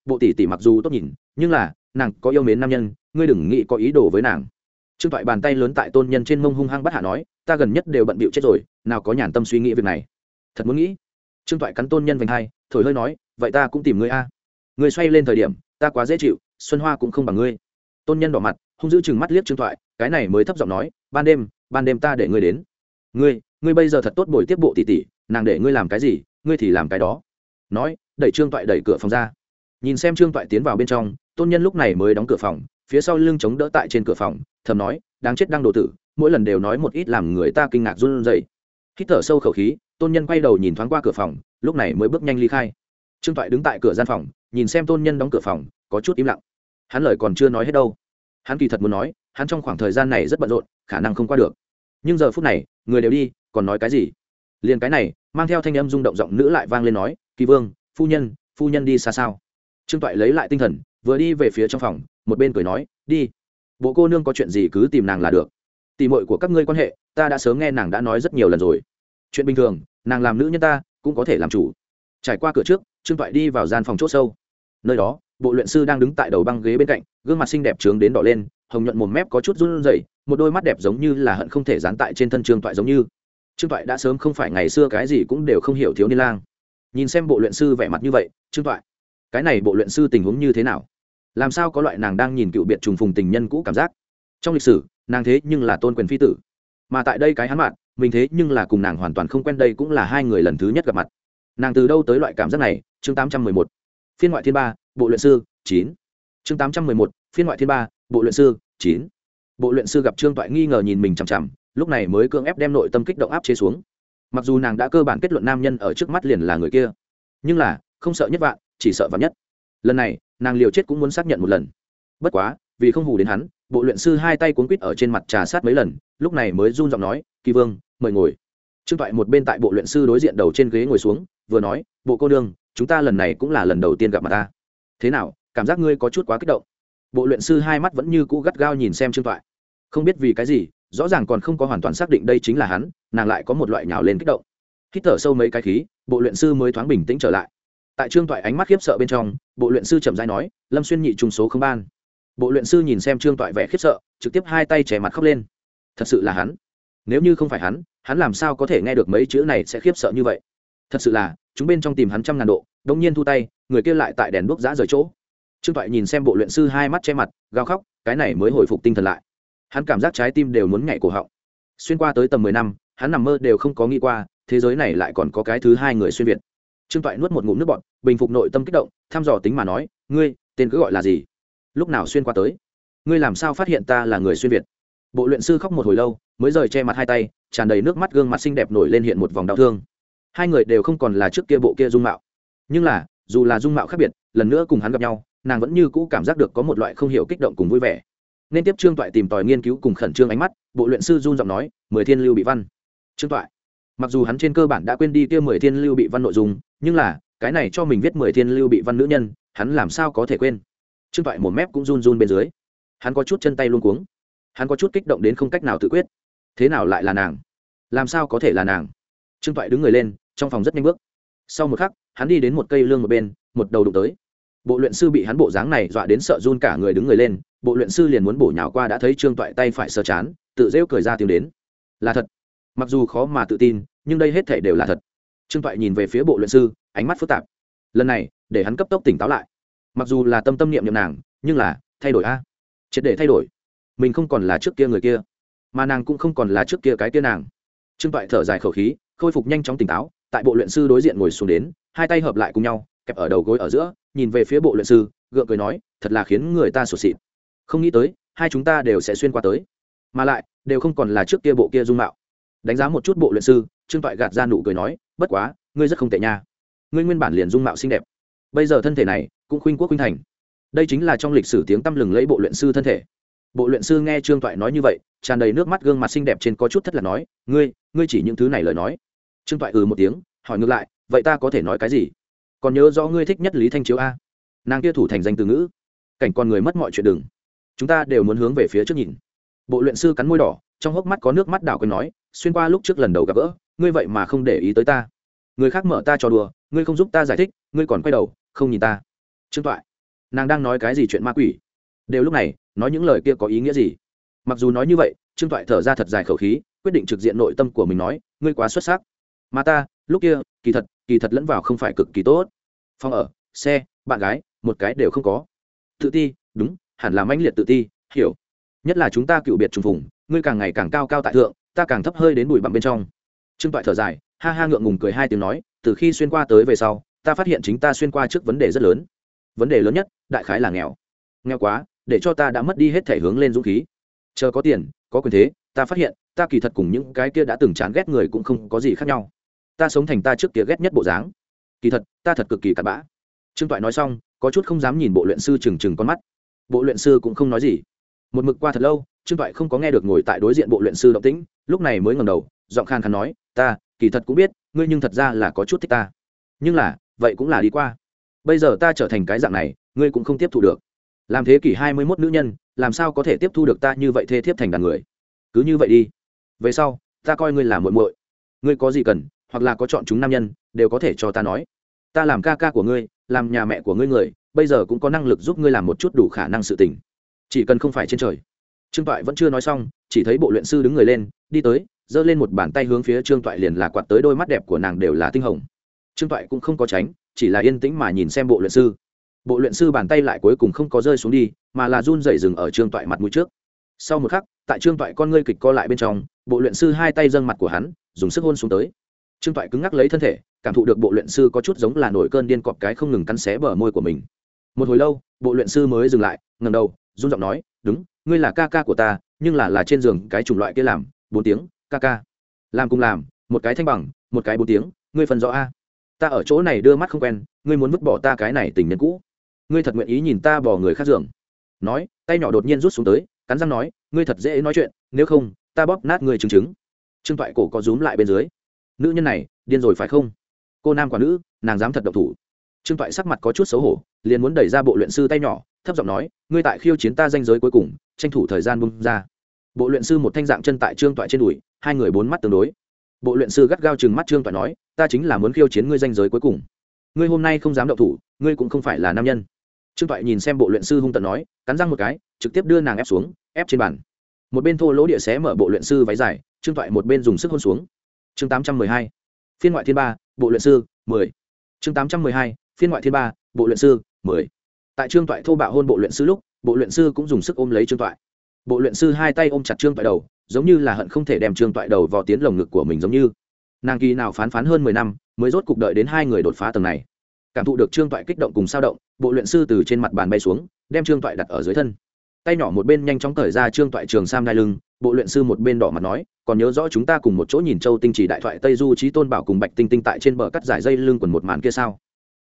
bộ tỷ tỷ mặc dù tốt nhìn nhưng là nàng có yêu mến nam nhân, ngươi đừng nghĩ có ý đồ với nàng. Trương Toại bàn tay lớn tại tôn nhân trên mông hung hăng bắt hạ nói, ta gần nhất đều bận bịu chết rồi, nào có nhàn tâm suy nghĩ việc này. Thật muốn nghĩ. Trương Toại cắn tôn nhân vành hai, thổi hơi nói, vậy ta cũng tìm ngươi a. Ngươi xoay lên thời điểm ta quá dễ chịu, Xuân Hoa cũng không bằng ngươi. Tôn nhân đỏ mặt, hung dữ chừng mắt liếc Trương Toại, cái này mới thấp giọng nói, ban đêm ta để ngươi đến. Ngươi bây giờ thật tốt bồi tiếp bộ tỷ tỷ, nàng để ngươi làm cái gì ngươi thì làm cái đó. Nói, đẩy Trương Toại đẩy cửa phòng ra. Nhìn xem Trương Toại tiến vào bên trong, tôn nhân lúc này mới đóng cửa phòng, phía sau lưng chống đỡ tại trên cửa phòng, thầm nói, đáng chết đang đồ tử, mỗi lần đều nói một ít làm người ta kinh ngạc run rẩy. Hít thở sâu khẩu khí, tôn nhân quay đầu nhìn thoáng qua cửa phòng, lúc này mới bước nhanh ly khai. Trương Toại đứng tại cửa gian phòng, nhìn xem tôn nhân đóng cửa phòng, có chút im lặng. Hắn lời còn chưa nói hết đâu. Hắn kỳ thật muốn nói, hắn trong khoảng thời gian này rất bận rộn, khả năng không qua được. Nhưng giờ phút này, người đều đi, còn nói cái gì? Liền cái này, mang theo thanh âm rung động giọng nữ lại vang lên nói, Kỳ Vương, phu nhân đi xa sao? Trương Toại lấy lại tinh thần, vừa đi về phía trong phòng, một bên cười nói, đi. Bộ cô nương có chuyện gì cứ tìm nàng là được. Tỷ muội của các ngươi quan hệ, ta đã sớm nghe nàng đã nói rất nhiều lần rồi. Chuyện bình thường, nàng làm nữ nhân ta cũng có thể làm chủ. Trải qua cửa trước, Trương Toại đi vào gian phòng chỗ sâu. Nơi đó, bộ luyện sư đang đứng tại đầu băng ghế bên cạnh, gương mặt xinh đẹp trướng đến đỏ lên, hồng nhuận mồm mép có chút run rẩy, một đôi mắt đẹp giống như là hận không thể dán tại trên thân Trương Toại giống như. Trương Toại đã sớm không phải ngày xưa cái gì cũng đều không hiểu thiếu niên lang. Nhìn xem bộ luyện sư vẻ mặt như vậy, Trương Toại, cái này bộ luyện sư tình huống như thế nào? Làm sao có loại nàng đang nhìn cựu biệt trùng phùng tình nhân cũ cảm giác? Trong lịch sử, nàng thế nhưng là tôn quyền phi tử, mà tại đây cái hắn mạn, mình thế nhưng là cùng nàng hoàn toàn không quen, đây cũng là hai người lần thứ nhất gặp mặt. Nàng từ đâu tới loại cảm giác này? Chương 811, phiên ngoại thiên 3, bộ luyện sư 9. Chương 811, phiên ngoại thiên 3, bộ luyện sư 9. Bộ luyện sư gặp Trương Toại nghi ngờ nhìn mình chằm chằm, lúc này mới cưỡng ép đem nội tâm kích động áp chế xuống. Mặc dù nàng đã cơ bản kết luận nam nhân ở trước mắt liền là người kia, nhưng là không sợ nhất vạn, chỉ sợ vạn nhất. Lần này nàng liều chết cũng muốn xác nhận một lần. Bất quá vì không hù đến hắn, bộ luyện sư hai tay cuốn quýt ở trên mặt trà sát mấy lần, lúc này mới run giọng nói, Kỳ Vương, mời ngồi. Trương Toại một bên tại bộ luyện sư đối diện đầu trên ghế ngồi xuống, vừa nói, bộ cô nương, chúng ta lần này cũng là lần đầu tiên gặp mặt ta. Thế nào, cảm giác ngươi có chút quá kích động? Bộ luyện sư hai mắt vẫn như cũ gắt gao nhìn xem Trương Toại, không biết vì cái gì, rõ ràng còn không có hoàn toàn xác định đây chính là hắn, nàng lại có một loại nhào lên kích động. Hít thở sâu mấy cái khí, bộ luyện sư mới thoáng bình tĩnh trở lại. Tại Trương Toại ánh mắt khiếp sợ bên trong, bộ luyện sư chậm rãi nói, Lâm Xuyên nhị trùng số không ban. Bộ luyện sư nhìn xem Trương Toại vẻ khiếp sợ, trực tiếp hai tay che mặt khóc lên. Thật sự là hắn. Nếu như không phải hắn làm sao có thể nghe được mấy chữ này sẽ khiếp sợ như vậy? Thật sự là, chúng bên trong tìm hắn 100.000 độ, đột nhiên thu tay, người kia lại tại đèn đuốc rã rời chỗ. Trương Toại nhìn xem bộ luyện sư hai mắt che mặt, gào khóc, cái này mới hồi phục tinh thần lại. Hắn cảm giác trái tim đều muốn nhảy cổ họng. Xuyên qua tới tầm 10 năm, hắn nằm mơ đều không có nghĩ qua, thế giới này lại còn có cái thứ hai người xuyên việt. Trương Toại nuốt một ngụm nước bọt, bình phục nội tâm kích động, thăm dò tính mà nói, ngươi tên cứ gọi là gì? Lúc nào xuyên qua tới? Ngươi làm sao phát hiện ta là người xuyên việt? Bộ luyện sư khóc một hồi lâu, mới rời che mặt hai tay, tràn đầy nước mắt, gương mặt xinh đẹp nổi lên hiện một vòng đau thương. Hai người đều không còn là trước kia bộ kia dung mạo, nhưng là dù là dung mạo khác biệt, lần nữa cùng hắn gặp nhau, nàng vẫn như cũ cảm giác được có một loại không hiểu kích động cùng vui vẻ. Nên tiếp Trương Toại tìm tòi nghiên cứu cùng khẩn trương ánh mắt, bộ luyện sư run giọng nói, 10 thiên lưu bị văn. Trương Toại, mặc dù hắn trên cơ bản đã quên đi kia 10 thiên lưu bị văn nội dung, nhưng là cái này cho mình viết 10 thiên lưu bị văn nữ nhân, hắn làm sao có thể quên? Trương Toại một mép cũng run run bên dưới, hắn có chút chân tay luống cuống, hắn có chút kích động đến không cách nào tự quyết. Thế nào lại là nàng? Làm sao có thể là nàng? Trương Toại đứng người lên, trong phòng rất nhanh bước. Sau một khắc, hắn đi đến một cây lương một bên, một đầu đụng tới. Bộ luyện sư bị hắn bộ dáng này dọa đến sợ run cả người, đứng người lên, bộ luyện sư liền muốn bổ nhào qua, đã thấy Trương Toại tay phải sờ chán, tự rêu cười ra tiếng đến. Là thật. Mặc dù khó mà tự tin, nhưng đây hết thảy đều là thật. Trương Toại nhìn về phía bộ luyện sư, ánh mắt phức tạp. Lần này, để hắn cấp tốc tỉnh táo lại. Mặc dù là tâm tâm niệm niệm nàng, nhưng là thay đổi a, triệt để thay đổi. Mình không còn là trước kia người kia, mà nàng cũng không còn là trước kia cái kia nàng. Trương Toại thở dài khẩu khí, khôi phục nhanh chóng tỉnh táo, tại bộ luyện sư đối diện ngồi xuống đến, hai tay hợp lại cùng nhau, kẹp ở đầu gối ở giữa, nhìn về phía bộ luyện sư, gượng cười nói, thật là khiến người ta sụt sịt. Không nghĩ tới, hai chúng ta đều sẽ xuyên qua tới, mà lại đều không còn là trước kia bộ kia dung mạo. Đánh giá một chút bộ luyện sư, Trương Toại gạt ra nụ cười nói, bất quá, ngươi rất không tệ nha. Ngươi nguyên bản liền dung mạo xinh đẹp, bây giờ thân thể này cũng khuynh quốc khuynh thành. Đây chính là trong lịch sử tiếng tăm lừng lẫy bộ luyện sư thân thể. Bộ luyện sư nghe Trương Toại nói như vậy, tràn đầy nước mắt, gương mặt xinh đẹp trên có chút thất lạc nói, ngươi chỉ những thứ này lời nói. Trương Toại một tiếng, hỏi ngược lại, vậy ta có thể nói cái gì? Còn nhớ rõ ngươi thích nhất Lý Thanh Chiếu a? Nàng kia thủ thành danh từ ngữ, cảnh con người mất mọi chuyện đừng. Chúng ta đều muốn hướng về phía trước nhìn. Bộ luyện sư cắn môi đỏ, trong hốc mắt có nước mắt đảo quên nói, xuyên qua lúc trước lần đầu gặp gỡ, ngươi vậy mà không để ý tới ta. Người khác mở ta trò đùa, ngươi không giúp ta giải thích, ngươi còn quay đầu không nhìn ta. Trương Toại, nàng đang nói cái gì chuyện ma quỷ? Đều lúc này nói những lời kia có ý nghĩa gì? Mặc dù nói như vậy, Trương Toại thở ra thật dài khẩu khí, quyết định trực diện nội tâm của mình nói, ngươi quá xuất sắc, mà ta lúc kia kỳ thật lẫn vào không phải cực kỳ tốt. Phòng ở, xe, bạn gái, một cái đều không có. Tự ti, đúng, hẳn là mãnh liệt tự ti, hiểu. Nhất là chúng ta cựu biệt trùng phùng, ngươi càng ngày càng cao cao tại thượng, ta càng thấp hơi đến bụi bặm bên trong. Trương Toại thở dài, ha ha ngượng ngùng cười hai tiếng nói, từ khi xuyên qua tới về sau, ta phát hiện chính ta xuyên qua trước vấn đề rất lớn. Vấn đề lớn nhất, đại khái là nghèo. Nghèo quá, để cho ta đã mất đi hết thể hướng lên dũng khí. Chờ có tiền, có quyền thế, ta phát hiện, ta kỳ thật cùng những cái kia đã từng chán ghét người cũng không có gì khác nhau. Ta sống thành ta trước kia ghét nhất bộ dáng. Kỳ thật, ta thật cực kỳ cặn bã. Trương Toại nói xong, có chút không dám nhìn bộ luyện sư trừng trừng con mắt. Bộ luyện sư cũng không nói gì. Một mực qua thật lâu, Trương Toại không có nghe được ngồi tại đối diện bộ luyện sư động tĩnh, lúc này mới ngẩng đầu, giọng khan khan nói, ta kỳ thật cũng biết, ngươi nhưng thật ra là có chút thích ta. Nhưng là, vậy cũng là đi qua. Bây giờ ta trở thành cái dạng này, ngươi cũng không tiếp thu được. Làm thế kỷ 21 nữ nhân, làm sao có thể tiếp thu được ta như vậy thê thiếp thành đàn người? Cứ như vậy đi. Về sau, ta coi ngươi là muội muội. Ngươi có gì cần, hoặc là có chọn chúng nam nhân, đều có thể cho ta nói. Ta làm ca ca của ngươi, làm nhà mẹ của ngươi người, bây giờ cũng có năng lực giúp ngươi làm một chút đủ khả năng sự tình. Chỉ cần không phải trên trời. Trương Toại vẫn chưa nói xong, chỉ thấy bộ luyện sư đứng người lên, đi tới, giơ lên một bàn tay hướng phía Trương Toại liền là quạt tới, đôi mắt đẹp của nàng đều là tinh hồng. Trương Toại cũng không có tránh, chỉ là yên tĩnh mà nhìn xem bộ luyện sư. Bộ luyện sư bàn tay lại cuối cùng không có rơi xuống đi, mà là run rẩy dừng ở Trương Toại mặt mũi trước. Sau một khắc, tại Trương Toại con ngươi kịch co lại bên trong, bộ luyện sư hai tay dâng mặt của hắn, dùng sức hôn xuống tới. Trương Toại cứng ngắc lấy thân thể, cảm thụ được bộ luyện sư có chút giống là nổi cơn điên cọp cái không ngừng cắn xé bờ môi của mình. Một hồi lâu, bộ luyện sư mới dừng lại, ngẩng đầu, run giọng nói, "Đúng, ngươi là ca ca của ta, nhưng là trên giường cái chủng loại kia làm 4 tiếng, ca ca. Làm cùng làm, một cái thanh bằng, một cái 4 tiếng, ngươi phân rõ a. Ta ở chỗ này đưa mắt không quen, ngươi muốn vứt bỏ ta cái này tình nhân cũ. Ngươi thật nguyện ý nhìn ta bỏ người khác giường?" Nói, tay nhỏ đột nhiên rút xuống tới, cắn răng nói, "Ngươi thật dễ nói chuyện, nếu không, ta bóp nát ngươi chứng." Trương Toại cổ có rúm lại bên dưới. Nữ nhân này, điên rồi phải không? Cô nam quả nữ, nàng dám thật động thủ. Trương Toại sắc mặt có chút xấu hổ, liền muốn đẩy ra bộ luyện sư tay nhỏ, thấp giọng nói, ngươi tại khiêu chiến ta danh giới cuối cùng, tranh thủ thời gian bung ra. Bộ luyện sư một thanh dạng chân tại Trương Toại trên đùi, hai người bốn mắt tương đối. Bộ luyện sư gắt gao trừng mắt Trương Toại nói, ta chính là muốn khiêu chiến ngươi danh giới cuối cùng. Ngươi hôm nay không dám động thủ, ngươi cũng không phải là nam nhân. Trương Toại nhìn xem bộ luyện sư hung tợn nói, cắn răng một cái, trực tiếp đưa nàng ép xuống, ép trên bàn. Một bên thô lỗ địa xé mở bộ luyện sư váy dài, Trương Toại một bên dùng sức hôn xuống. Chương 812, phiên ngoại thiên 3, bộ luyện sư 10. Chương 812, phiên ngoại thiên 3, bộ luyện sư 10. Tại Trương Toại thô bạo hôn bộ luyện sư lúc, bộ luyện sư cũng dùng sức ôm lấy Trương Toại. Bộ luyện sư hai tay ôm chặt Trương Toại đầu, giống như là hận không thể đem Trương Toại đầu vào tiến lồng ngực của mình, giống như nàng kỳ nào phán hơn 10 năm mới rốt cục đợi đến hai người đột phá tầng này. Cảm thụ được Trương Toại kích động cùng sao động, bộ luyện sư từ trên mặt bàn bay xuống, đem Trương Toại đặt ở dưới thân. Tay nhỏ một bên nhanh chóng cởi ra Trương Toại trường sam đai lưng, bộ luyện sư một bên đỏ mặt nói, còn nhớ rõ chúng ta cùng một chỗ nhìn Châu Tinh Chỉ đại thoại Tây Du Chí Tôn Bảo cùng Bạch Tinh Tinh tại trên bờ cắt giải dây lưng quần một màn kia sao?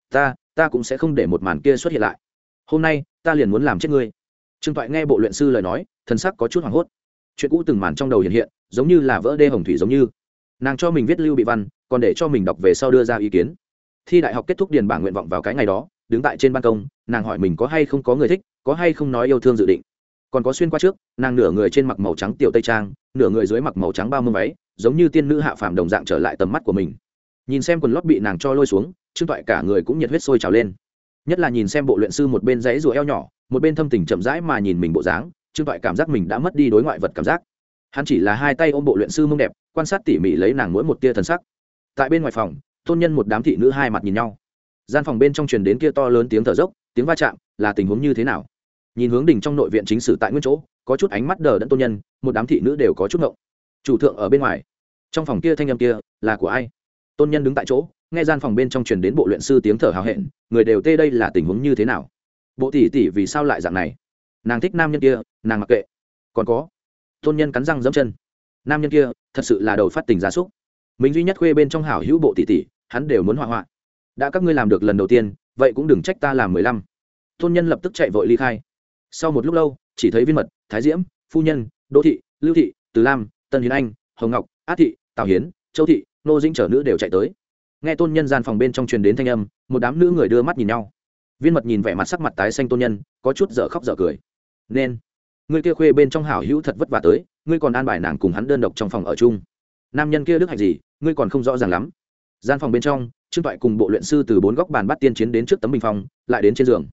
Ta cũng sẽ không để một màn kia xuất hiện lại. Hôm nay, ta liền muốn làm chết ngươi. Trương Toại nghe bộ luyện sư lời nói, thần sắc có chút hoảng hốt. Chuyện cũ từng màn trong đầu hiện hiện, giống như là vỡ đê hồng thủy giống như. Nàng cho mình viết lưu bị văn, còn để cho mình đọc về sau đưa ra ý kiến. Thi đại học kết thúc điền bảng nguyện vọng vào cái ngày đó, đứng tại trên ban công, nàng hỏi mình có hay không có người thích, có hay không nói yêu thương dự định. Còn có xuyên qua trước, nàng nửa người trên mặc màu trắng tiểu tây trang, nửa người dưới mặc màu trắng bao mông váy, giống như tiên nữ hạ phàm đồng dạng trở lại tầm mắt của mình. Nhìn xem quần lót bị nàng cho lôi xuống, Trương Toại cả người cũng nhiệt huyết sôi trào lên. Nhất là nhìn xem bộ luyện sư một bên giãy giụa eo nhỏ, một bên thâm tình chậm rãi mà nhìn mình bộ dáng, Trương Toại cảm giác mình đã mất đi đối ngoại vật cảm giác. Hắn chỉ là hai tay ôm bộ luyện sư mông đẹp, quan sát tỉ mỉ lấy nàng mỗi một tia thần sắc. Tại bên ngoài phòng, Tôn Nhân một đám thị nữ hai mặt nhìn nhau. Gian phòng bên trong truyền đến kia to lớn tiếng thở dốc, tiếng va chạm, là tình huống như thế nào? Nhìn hướng đỉnh trong nội viện chính sử tại nguyên chỗ, có chút ánh mắt đờ đẫn Tôn Nhân, một đám thị nữ đều có chút ngộng. Chủ thượng ở bên ngoài. Trong phòng kia thanh âm kia, là của ai? Tôn Nhân đứng tại chỗ, nghe gian phòng bên trong truyền đến bộ luyện sư tiếng thở hào hẹn, người đều tê, đây là tình huống như thế nào? Bộ tỷ tỷ vì sao lại dạng này? Nàng thích nam nhân kia, nàng mặc kệ. Còn có, Tôn Nhân cắn răng giẫm chân. Nam nhân kia, thật sự là đầu phát tình gia súc. Mình duy nhất khuê bên trong hảo hữu bộ tỷ tỷ, hắn đều muốn họa họa. Đã các ngươi làm được lần đầu tiên, vậy cũng đừng trách ta làm 15. Tôn Nhân lập tức chạy vội ly khai. Sau một lúc lâu, chỉ thấy Viên Mật, Thái Diễm, phu nhân, Đỗ thị, Lưu thị, Từ Lam, Tân Hiến Anh, Hồng Ngọc, Át thị, Tào Hiến, Châu thị, Nô Dĩnh trở nữ đều chạy tới. Nghe Tôn Nhân gian phòng bên trong truyền đến thanh âm, một đám nữ người đưa mắt nhìn nhau. Viên Mật nhìn vẻ mặt sắc mặt tái xanh Tôn Nhân, có chút dở khóc dở cười. Nên, ngươi kia khuê bên trong hảo hữu thật vất vả tới, ngươi còn an bài nàng cùng hắn đơn độc trong phòng ở chung. Nam nhân kia đức hạnh gì, ngươi còn không rõ ràng lắm. Gian phòng bên trong, Trương Toại cùng bộ luyện sư từ 4 góc bàn bắt tiên chiến đến trước tấm bình phong, lại đến trên giường.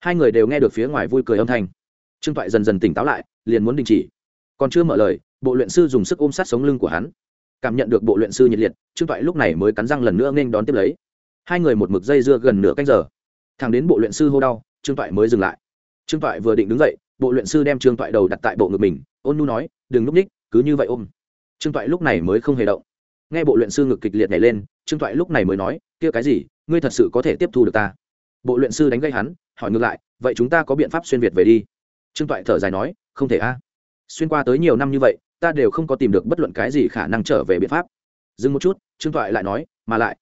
Hai người đều nghe được phía ngoài vui cười âm thanh. Trương Toại dần dần tỉnh táo lại, liền muốn đình chỉ, còn chưa mở lời, bộ luyện sư dùng sức ôm sát sống lưng của hắn. Cảm nhận được bộ luyện sư nhiệt liệt, Trương Toại lúc này mới cắn răng lần nữa nghênh đón tiếp lấy. Hai người một mực dây dưa gần nửa canh giờ, thẳng đến bộ luyện sư hô đau, Trương Toại mới dừng lại. Trương Toại vừa định đứng dậy, bộ luyện sư đem Trương Toại đầu đặt tại bộ ngực mình, ôn nhu nói, đừng núp ních, cứ như vậy ôm. Trương Toại lúc này mới không hề động. Nghe bộ luyện sư ngực kịch liệt nhảy lên, Trương Toại lúc này mới nói, kia cái gì, ngươi thật sự có thể tiếp thu được ta? Bộ luyện sư đánh gây hắn, hỏi ngược lại, vậy chúng ta có biện pháp xuyên việt về đi? Trương Toại thở dài nói, không thể a. Xuyên qua tới nhiều năm như vậy, ta đều không có tìm được bất luận cái gì khả năng trở về biện pháp. Dừng một chút, Trương Toại lại nói, mà lại,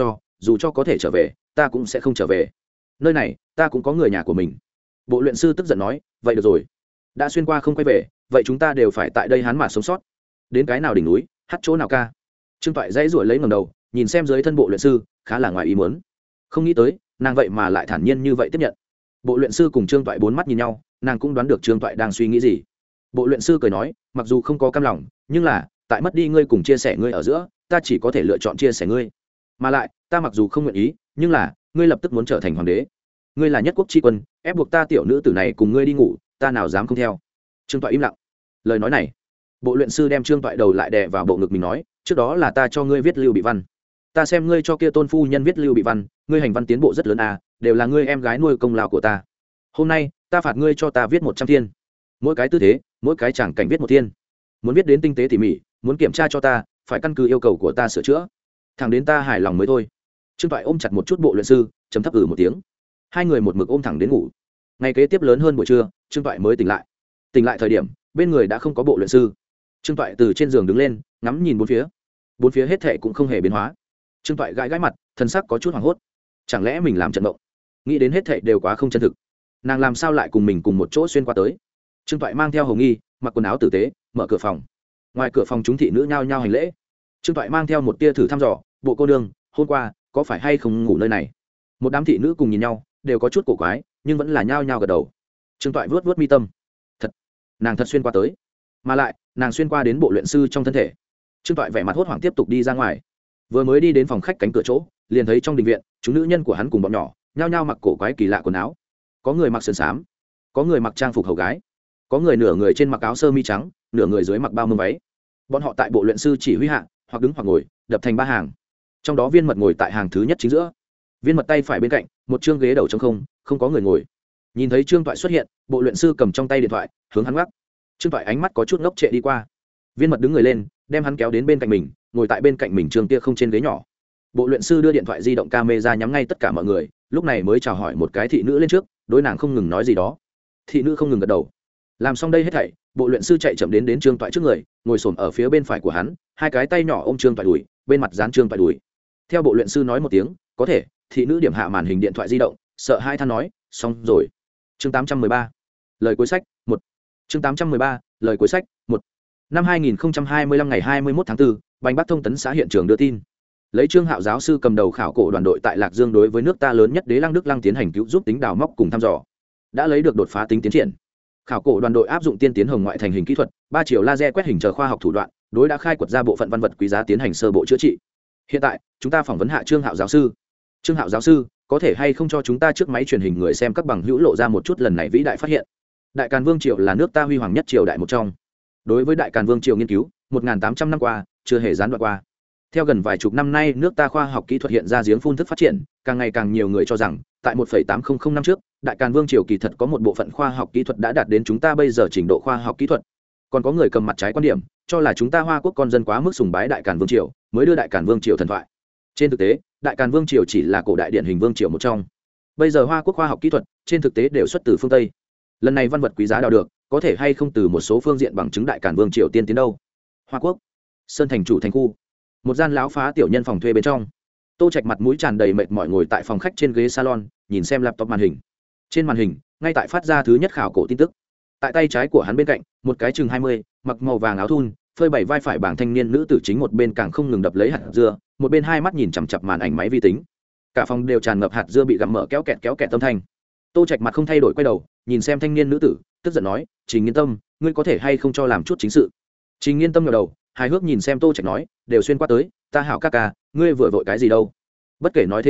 dù cho có thể trở về, ta cũng sẽ không trở về. Nơi này, ta cũng có người nhà của mình. Bộ luyện sư tức giận nói, vậy được rồi, đã xuyên qua không quay về, vậy chúng ta đều phải tại đây hắn mà sống sót. Đến cái nào đỉnh núi, hát chỗ nào ca. Trương Toại dãy ruổi lấy ngẩng đầu, nhìn xem dưới thân bộ luyện sư, khá là ngoài ý muốn. Không nghĩ tới, nàng vậy mà lại thản nhiên như vậy tiếp nhận. Bộ luyện sư cùng Trương Toại bốn mắt nhìn nhau, nàng cũng đoán được Trương Toại đang suy nghĩ gì. Bộ luyện sư cười nói, mặc dù không có cam lòng, nhưng là tại mất đi ngươi cùng chia sẻ ngươi ở giữa, ta chỉ có thể lựa chọn chia sẻ ngươi. Mà lại, ta mặc dù không nguyện ý, nhưng là ngươi lập tức muốn trở thành hoàng đế, ngươi là nhất quốc tri quân, ép buộc ta tiểu nữ tử này cùng ngươi đi ngủ, ta nào dám không theo. Trương Toại im lặng. Lời nói này, bộ luyện sư đem Trương Toại đầu lại đè vào bộ ngực mình nói, trước đó là ta cho ngươi viết lưu bị văn, ta xem ngươi cho kia tôn phu nhân viết lưu bị văn, ngươi hành văn tiến bộ rất lớn à, đều là ngươi em gái nuôi công lao của ta. Hôm nay ta phạt ngươi cho ta viết 100 thiên, mỗi cái tư thế, mỗi cái tràng cảnh viết 1 thiên, muốn viết đến tinh tế tỉ mỉ, muốn kiểm tra cho ta, phải căn cứ yêu cầu của ta sửa chữa, thẳng đến ta hài lòng mới thôi. Trương Toại ôm chặt một chút bộ luyện sư, chấm thấp một tiếng. Hai người một mực ôm thẳng đến ngủ. Ngày kế tiếp lớn hơn buổi trưa, Trương Toại mới tỉnh lại. Tỉnh lại thời điểm, bên người đã không có bộ luyện sư. Trương Toại từ trên giường đứng lên, ngắm nhìn bốn phía hết thảy cũng không hề biến hóa. Trương Toại gãi gãi mặt, thân sắc có chút hoảng hốt. Chẳng lẽ mình làm trận mộng? Nghĩ đến hết thảy đều quá không chân thực. Nàng làm sao lại cùng mình cùng một chỗ xuyên qua tới? Trương Toại mang theo Hồng Nghi, mặc quần áo tử tế, mở cửa phòng. Ngoài cửa phòng chúng thị nữ nhao nhao hành lễ. Trương Toại mang theo một tia thử thăm dò, bộ cô nương, hôm qua có phải hay không ngủ nơi này? Một đám thị nữ cùng nhìn nhau, đều có chút cổ quái, nhưng vẫn là nhao nhao gật đầu. Trương Toại vuốt vuốt mi tâm. Thật, nàng thật xuyên qua tới, mà lại nàng xuyên qua đến bộ luyện sư trong thân thể. Trương Toại vẻ mặt hốt hoảng tiếp tục đi ra ngoài. Vừa mới đi đến phòng khách cánh cửa chỗ, liền thấy trong đình viện, chúng nữ nhân của hắn cùng bọn nhỏ, nhao nhao mặc cổ quái kỳ lạ quần áo. Có người mặc sườn xám, có người mặc trang phục hầu gái, có người nửa người trên mặc áo sơ mi trắng, nửa người dưới mặc bao mông váy. Bọn họ tại bộ luyện sư chỉ huy hạ, hoặc đứng hoặc ngồi, đập thành 3 hàng. Trong đó Viên Mật ngồi tại hàng thứ nhất chính giữa. Viên Mật tay phải bên cạnh, một chương ghế đầu trống không, không có người ngồi. Nhìn thấy Trương Toại xuất hiện, bộ luyện sư cầm trong tay điện thoại, hướng hắn ngắc. Trương Toại ánh mắt có chút ngốc trệ đi qua. Viên Mật đứng người lên, đem hắn kéo đến bên cạnh mình, ngồi tại bên cạnh mình Trương Tia không trên ghế nhỏ. Bộ luyện sư đưa điện thoại di động camera nhắm ngay tất cả mọi người, lúc này mới chào hỏi một cái thị nữ lên trước, đối nàng không ngừng nói gì đó. Thị nữ không ngừng gật đầu. Làm xong đây hết thảy, bộ luyện sư chạy chậm đến Trương Toại trước người, ngồi xổm ở phía bên phải của hắn, hai cái tay nhỏ ôm Trương Toại đùi, bên mặt dán Trương Toại đùi. Theo bộ luyện sư nói một tiếng, có thể, thị nữ điểm hạ màn hình điện thoại di động, sợ hai than nói, xong rồi. Chương 813. Lời cuối sách 1. Chương 813. Lời cuối sách 1. Năm 2025 ngày 21 tháng 4, Bành Bắc thông tấn xã hiện trường đưa tin. Lấy Trương Hạo giáo sư cầm đầu khảo cổ đoàn đội tại Lạc Dương đối với nước ta lớn nhất Đế Lăng Đức Lăng tiến hành cứu giúp tính đào móc cùng thăm dò. Đã lấy được đột phá tính tiến triển. Khảo cổ đoàn đội áp dụng tiên tiến hồng ngoại thành hình kỹ thuật, 3 chiều laser quét hình chờ khoa học thủ đoạn, đối đã khai quật ra bộ phận văn vật quý giá tiến hành sơ bộ chữa trị. Hiện tại, chúng ta phỏng vấn hạ Trương Hạo giáo sư. Trương Hạo giáo sư, có thể hay không cho chúng ta trước máy truyền hình người xem các bằng hữu lộ ra một chút lần này vĩ đại phát hiện? Đại Càn Vương triều là nước ta huy hoàng nhất triều đại một trong. Đối với Đại Càn Vương triều nghiên cứu, 1800 năm qua chưa hề gián đoạn qua. Theo gần vài chục năm nay nước ta khoa học kỹ thuật hiện ra giếng phun thức phát triển, càng ngày càng nhiều người cho rằng, tại 1,800 năm trước, Đại Càn Vương triều kỳ thật có một bộ phận khoa học kỹ thuật đã đạt đến chúng ta bây giờ trình độ khoa học kỹ thuật. Còn có người cầm mặt trái quan điểm, cho là chúng ta Hoa quốc con dân quá mức sùng bái Đại Càn Vương triều, mới đưa Đại Càn Vương triều thần thoại. Trên thực tế, Đại Càn Vương triều chỉ là cổ đại điển hình vương triều một trong. Bây giờ Hoa quốc khoa học kỹ thuật, trên thực tế đều xuất từ phương Tây. Lần này văn vật quý giá đào được, có thể hay không từ một số phương diện bằng chứng Đại Càn Vương triều tiên tiến đâu? Hoa quốc, Sơn thành chủ thành khu, một gian lão phá tiểu nhân phòng thuê bên trong. Tô Trạch mặt mũi tràn đầy mệt mỏi ngồi tại phòng khách trên ghế salon, nhìn xem laptop màn hình. Trên màn hình, ngay tại phát ra thứ nhất khảo cổ tin tức. Tại tay trái của hắn bên cạnh, một cái chừng 20, mặc màu vàng áo thun, phơi bày vai phải bảng thanh niên nữ tử chính một bên càng không ngừng đập lấy hạt dưa, một bên hai mắt nhìn chằm chằm màn ảnh máy vi tính. Cả phòng đều tràn ngập hạt dưa bị gặm mở kéo kẹt âm thanh. Tô Trạch mặt không thay đổi quay đầu, nhìn xem thanh niên nữ tử, tức giận nói, "Trình Nghiên Tâm, ngươi có thể hay không cho làm chút chính sự?" Trình Nghiên Tâm ngẩng đầu, hài hước nhìn xem Tô Trạch nói, "Đều xuyên qua tới, ta hảo ca ca, ngươi vừa vội cái gì đâu?" Bất kể nói thế nào,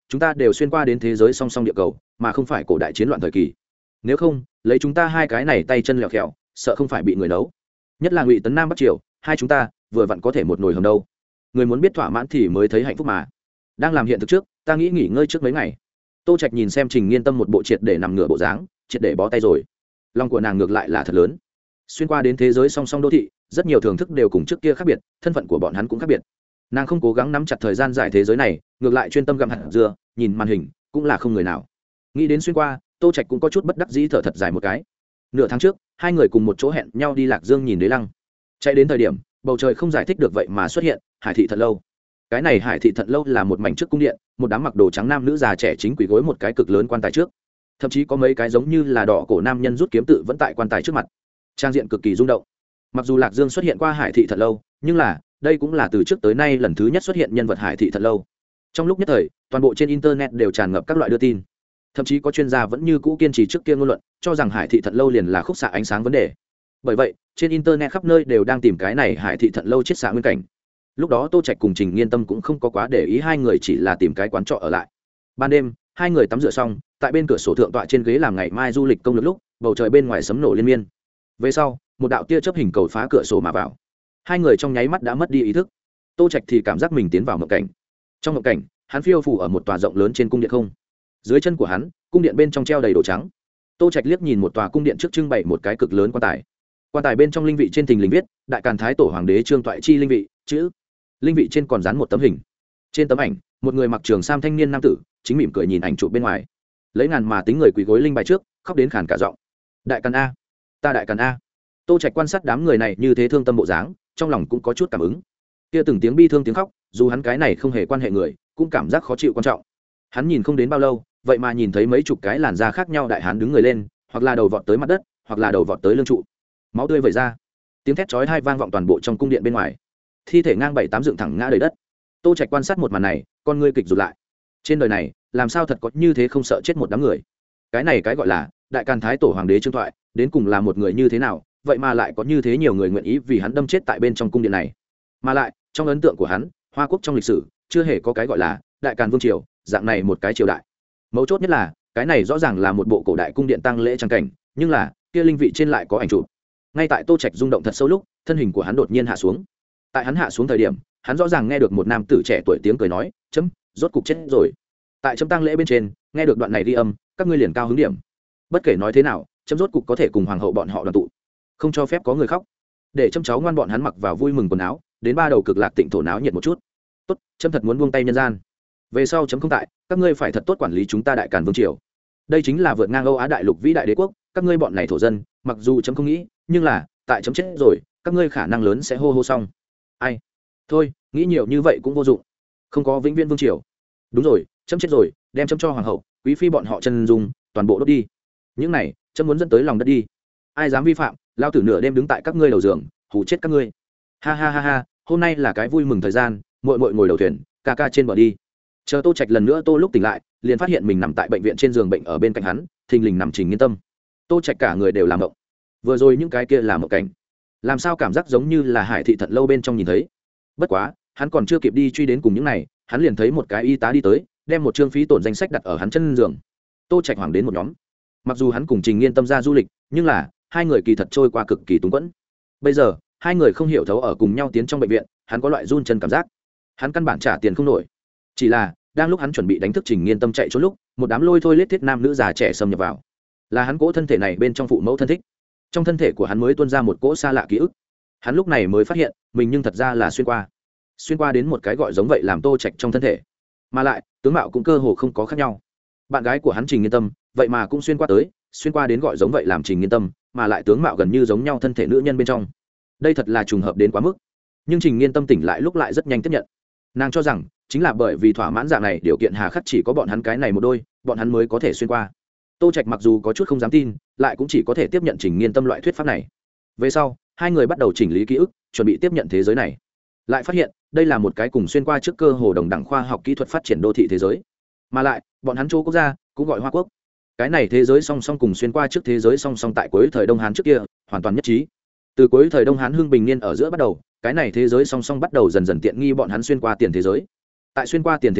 chúng ta đều xuyên qua đến thế giới song song địa cầu mà không phải cổ đại chiến loạn thời kỳ. Nếu không lấy chúng ta hai cái này tay chân lẹo khẹo, sợ không phải bị người nấu. Nhất là Ngụy Tấn Nam Bắc Triều, hai chúng ta vừa vặn có thể một nồi hầm đâu. Người muốn biết thỏa mãn thì mới thấy hạnh phúc mà. Đang làm hiện thực trước, ta nghĩ nghỉ ngơi trước mấy ngày. Tô Trạch nhìn xem Trình Nghiên Tâm một bộ triệt để nằm ngửa bộ dáng, triệt để bó tay rồi. Lòng của nàng ngược lại là thật lớn. Xuyên qua đến thế giới song song đô thị, rất nhiều thưởng thức đều cùng trước kia khác biệt, thân phận của bọn hắn cũng khác biệt. Nàng không cố gắng nắm chặt thời gian giải thế giới này, ngược lại chuyên tâm gặm hạt dưa, nhìn màn hình, cũng là không người nào. Nghĩ đến xuyên qua, Tô Trạch cũng có chút bất đắc dĩ thở thật dài một cái. Nửa tháng trước, hai người cùng một chỗ hẹn nhau đi Lạc Dương nhìn Đế Lăng. Chạy đến thời điểm, bầu trời không giải thích được vậy mà xuất hiện Hải thị Thận lâu. Cái này Hải thị Thận lâu là một mảnh trước cung điện, một đám mặc đồ trắng nam nữ già trẻ chính quỳ gối một cái cực lớn quan tài trước. Thậm chí có mấy cái giống như là đỏ cổ nam nhân rút kiếm tự vẫn tại quan tài trước mặt. Trang diện cực kỳ rung động. Mặc dù Lạc Dương xuất hiện qua Hải thị Thận lâu, nhưng là đây cũng là từ trước tới nay lần thứ nhất xuất hiện nhân vật Hải thị Thận lâu. Trong lúc nhất thời, toàn bộ trên internet đều tràn ngập các loại đưa tin. Thậm chí có chuyên gia vẫn như cũ kiên trì trước kia ngôn luận, cho rằng Hải thị Thận lâu liền là khúc xạ ánh sáng vấn đề. Bởi vậy, trên internet khắp nơi đều đang tìm cái này Hải thị Thận lâu chiết xạ nguyên cảnh. Lúc đó Tô Trạch cùng Trình Nghiên Tâm cũng không có quá để ý, hai người chỉ là tìm cái quán trọ ở lại. Ban đêm, hai người tắm rửa xong, tại bên cửa sổ thượng tọa trên ghế làm ngày mai du lịch công lược lúc, bầu trời bên ngoài sấm nổ liên miên. Về sau, một đạo tia chớp hình cầu phá cửa sổ mà vào. Hai người trong nháy mắt đã mất đi ý thức. Tô Trạch thì cảm giác mình tiến vào mộng cảnh. Trong mộng cảnh, hắn phiêu phù ở một tòa rộng lớn trên cung điện không. Dưới chân của hắn, cung điện bên trong treo đầy đồ trắng. Tô Trạch liếc nhìn một tòa cung điện trước trưng bày một cái cực lớn quan tài. Quan tài bên trong linh vị trên thình lình viết Đại Càn Thái Tổ Hoàng đế Trương Toại chi linh vị chữ. Linh vị trên còn dán một tấm hình. Trên tấm ảnh, một người mặc trường sam thanh niên nam tử chính mỉm cười nhìn ảnh chụp bên ngoài. Lấy ngàn mà tính người quỳ gối linh bài trước, khóc đến khàn cả giọng. Đại Càn a, ta Đại Càn a. Tô Trạch quan sát đám người này như thế thương tâm bộ dáng, trong lòng cũng có chút cảm ứng. Kia từng tiếng bi thương tiếng khóc, dù hắn cái này không hề quan hệ người, cũng cảm giác khó chịu quan trọng. Hắn nhìn không đến bao lâu, vậy mà nhìn thấy mấy chục cái làn da khác nhau đại hán đứng người lên, hoặc là đầu vọt tới mặt đất, hoặc là đầu vọt tới lưng trụ. Máu tươi vẩy ra, tiếng thét chói tai vang vọng toàn bộ trong cung điện bên ngoài. Thi thể ngang 7-8 dựng thẳng ngã đầy đất. Tô Trạch quan sát một màn này, con ngươi kịch rụt lại. Trên đời này, làm sao thật có như thế không sợ chết một đám người? Cái này cái gọi là Đại Càn Thái Tổ Hoàng đế Trương Toại, đến cùng là một người như thế nào, vậy mà lại có như thế nhiều người nguyện ý vì hắn đâm chết tại bên trong cung điện này. Mà lại, trong ấn tượng của hắn, Hoa Quốc trong lịch sử chưa hề có cái gọi là Đại Càn Vương triều, dạng này một cái triều đại. Mấu chốt nhất là, cái này rõ ràng là một bộ cổ đại cung điện tang lễ trang cảnh, nhưng là, kia linh vị trên lại có ảnh chụp. Ngay tại Tô Trạch rung động thật sâu lúc, thân hình của hắn đột nhiên hạ xuống. Tại hắn hạ xuống thời điểm, hắn rõ ràng nghe được một nam tử trẻ tuổi tiếng cười nói, "Chấm, rốt cục chết rồi." Tại chấm tang lễ bên trên, nghe được đoạn này ghi âm, các ngươi liền cao hứng điểm. Bất kể nói thế nào, chấm rốt cục có thể cùng hoàng hậu bọn họ đoàn tụ. Không cho phép có người khóc. Để chấm cháu ngoan bọn hắn mặc vào vui mừng quần áo, đến ba đầu cực lạc tịnh thổ náo nhiệt một chút. Tốt, chấm thật muốn buông tay nhân gian. Về sau chấm không tại, các ngươi phải thật tốt quản lý chúng ta Đại Càn Vương triều. Đây chính là vượt ngang Âu Á đại lục vĩ đại đế quốc, các ngươi bọn này thổ dân, mặc dù chấm không nghĩ, nhưng là, tại chấm chết rồi, các ngươi khả năng lớn sẽ hô hô xong. Ai? Thôi, nghĩ nhiều như vậy cũng vô dụng. Không có vĩnh viễn vương triều. Đúng rồi, chấm chết rồi, đem chấm cho hoàng hậu, quý phi bọn họ chân dung, toàn bộ đốt đi. Những này, chấm muốn dẫn tới lòng đất đi. Ai dám vi phạm, lao tử nửa đêm đứng tại các ngươi đầu giường, hù chết các ngươi. Ha ha ha ha, hôm nay là cái vui mừng thời gian, muội muội ngồi đầu thuyền, ca ca trên bờ đi. Chờ Tô Trạch lần nữa Tô lúc tỉnh lại, liền phát hiện mình nằm tại bệnh viện trên giường bệnh, ở bên cạnh hắn, thình lình nằm Trình Nghiên Tâm. Tô Trạch cả người đều làm mộng. Vừa rồi những cái kia là mộng cảnh, làm sao cảm giác giống như là Hải thị Thận lâu bên trong nhìn thấy. Bất quá, hắn còn chưa kịp đi truy đến cùng những này, hắn liền thấy một cái y tá đi tới, đem một trương phí tổn danh sách đặt ở hắn chân giường. Tô Trạch hoảng đến một nhóm. Mặc dù hắn cùng Trình Nghiên Tâm ra du lịch, nhưng là hai người kỳ thật trôi qua cực kỳ túng quẫn. Bây giờ, hai người không hiểu thấu ở cùng nhau tiến trong bệnh viện, hắn có loại run chân cảm giác. Hắn căn bản trả tiền không nổi. Chỉ là, đang lúc hắn chuẩn bị đánh thức Trình Nghiên Tâm chạy trốn lúc, một đám lôi thôi lết thiết nam nữ già trẻ xâm nhập vào. Là hắn cỗ thân thể này bên trong phụ mẫu thân thích. Trong thân thể của hắn mới tuôn ra một cỗ xa lạ ký ức. Hắn lúc này mới phát hiện, mình nhưng thật ra là xuyên qua đến một cái gọi giống vậy làm Tô Trạch trong thân thể. Mà lại, tướng mạo cũng cơ hồ không có khác nhau. Bạn gái của hắn Trình Nghiên Tâm, vậy mà cũng xuyên qua đến gọi giống vậy làm Trình Nghiên Tâm, mà lại tướng mạo gần như giống nhau thân thể nữ nhân bên trong. Đây thật là trùng hợp đến quá mức. Nhưng Trình Nghiên Tâm tỉnh lại lúc lại rất nhanh tiếp nhận. Nàng cho rằng, chính là bởi vì thỏa mãn dạng này điều kiện hà khắc chỉ có bọn hắn cái này một đôi, bọn hắn mới có thể xuyên qua. Tô Trạch mặc dù có chút không dám tin, lại cũng chỉ có thể tiếp nhận Trình Nghiên Tâm loại thuyết pháp này. Về sau, hai người bắt đầu chỉnh lý ký ức, chuẩn bị tiếp nhận thế giới này. Lại phát hiện, đây là một cái cùng xuyên qua trước cơ hồ đồng đẳng khoa học kỹ thuật phát triển đô thị thế giới. Mà lại, bọn hắn chỗ quốc gia cũng gọi Hoa Quốc. Cái này thế giới song song cùng xuyên qua trước thế giới song song tại cuối thời Đông Hán trước kia, hoàn toàn nhất trí. Từ cuối thời Đông Hán hưng bình niên ở giữa bắt đầu, cái này thế giới song song bắt đầu dần dần tiện nghi bọn hắn xuyên qua tiền thế giới. Tại xuyên qua tiền thế giới,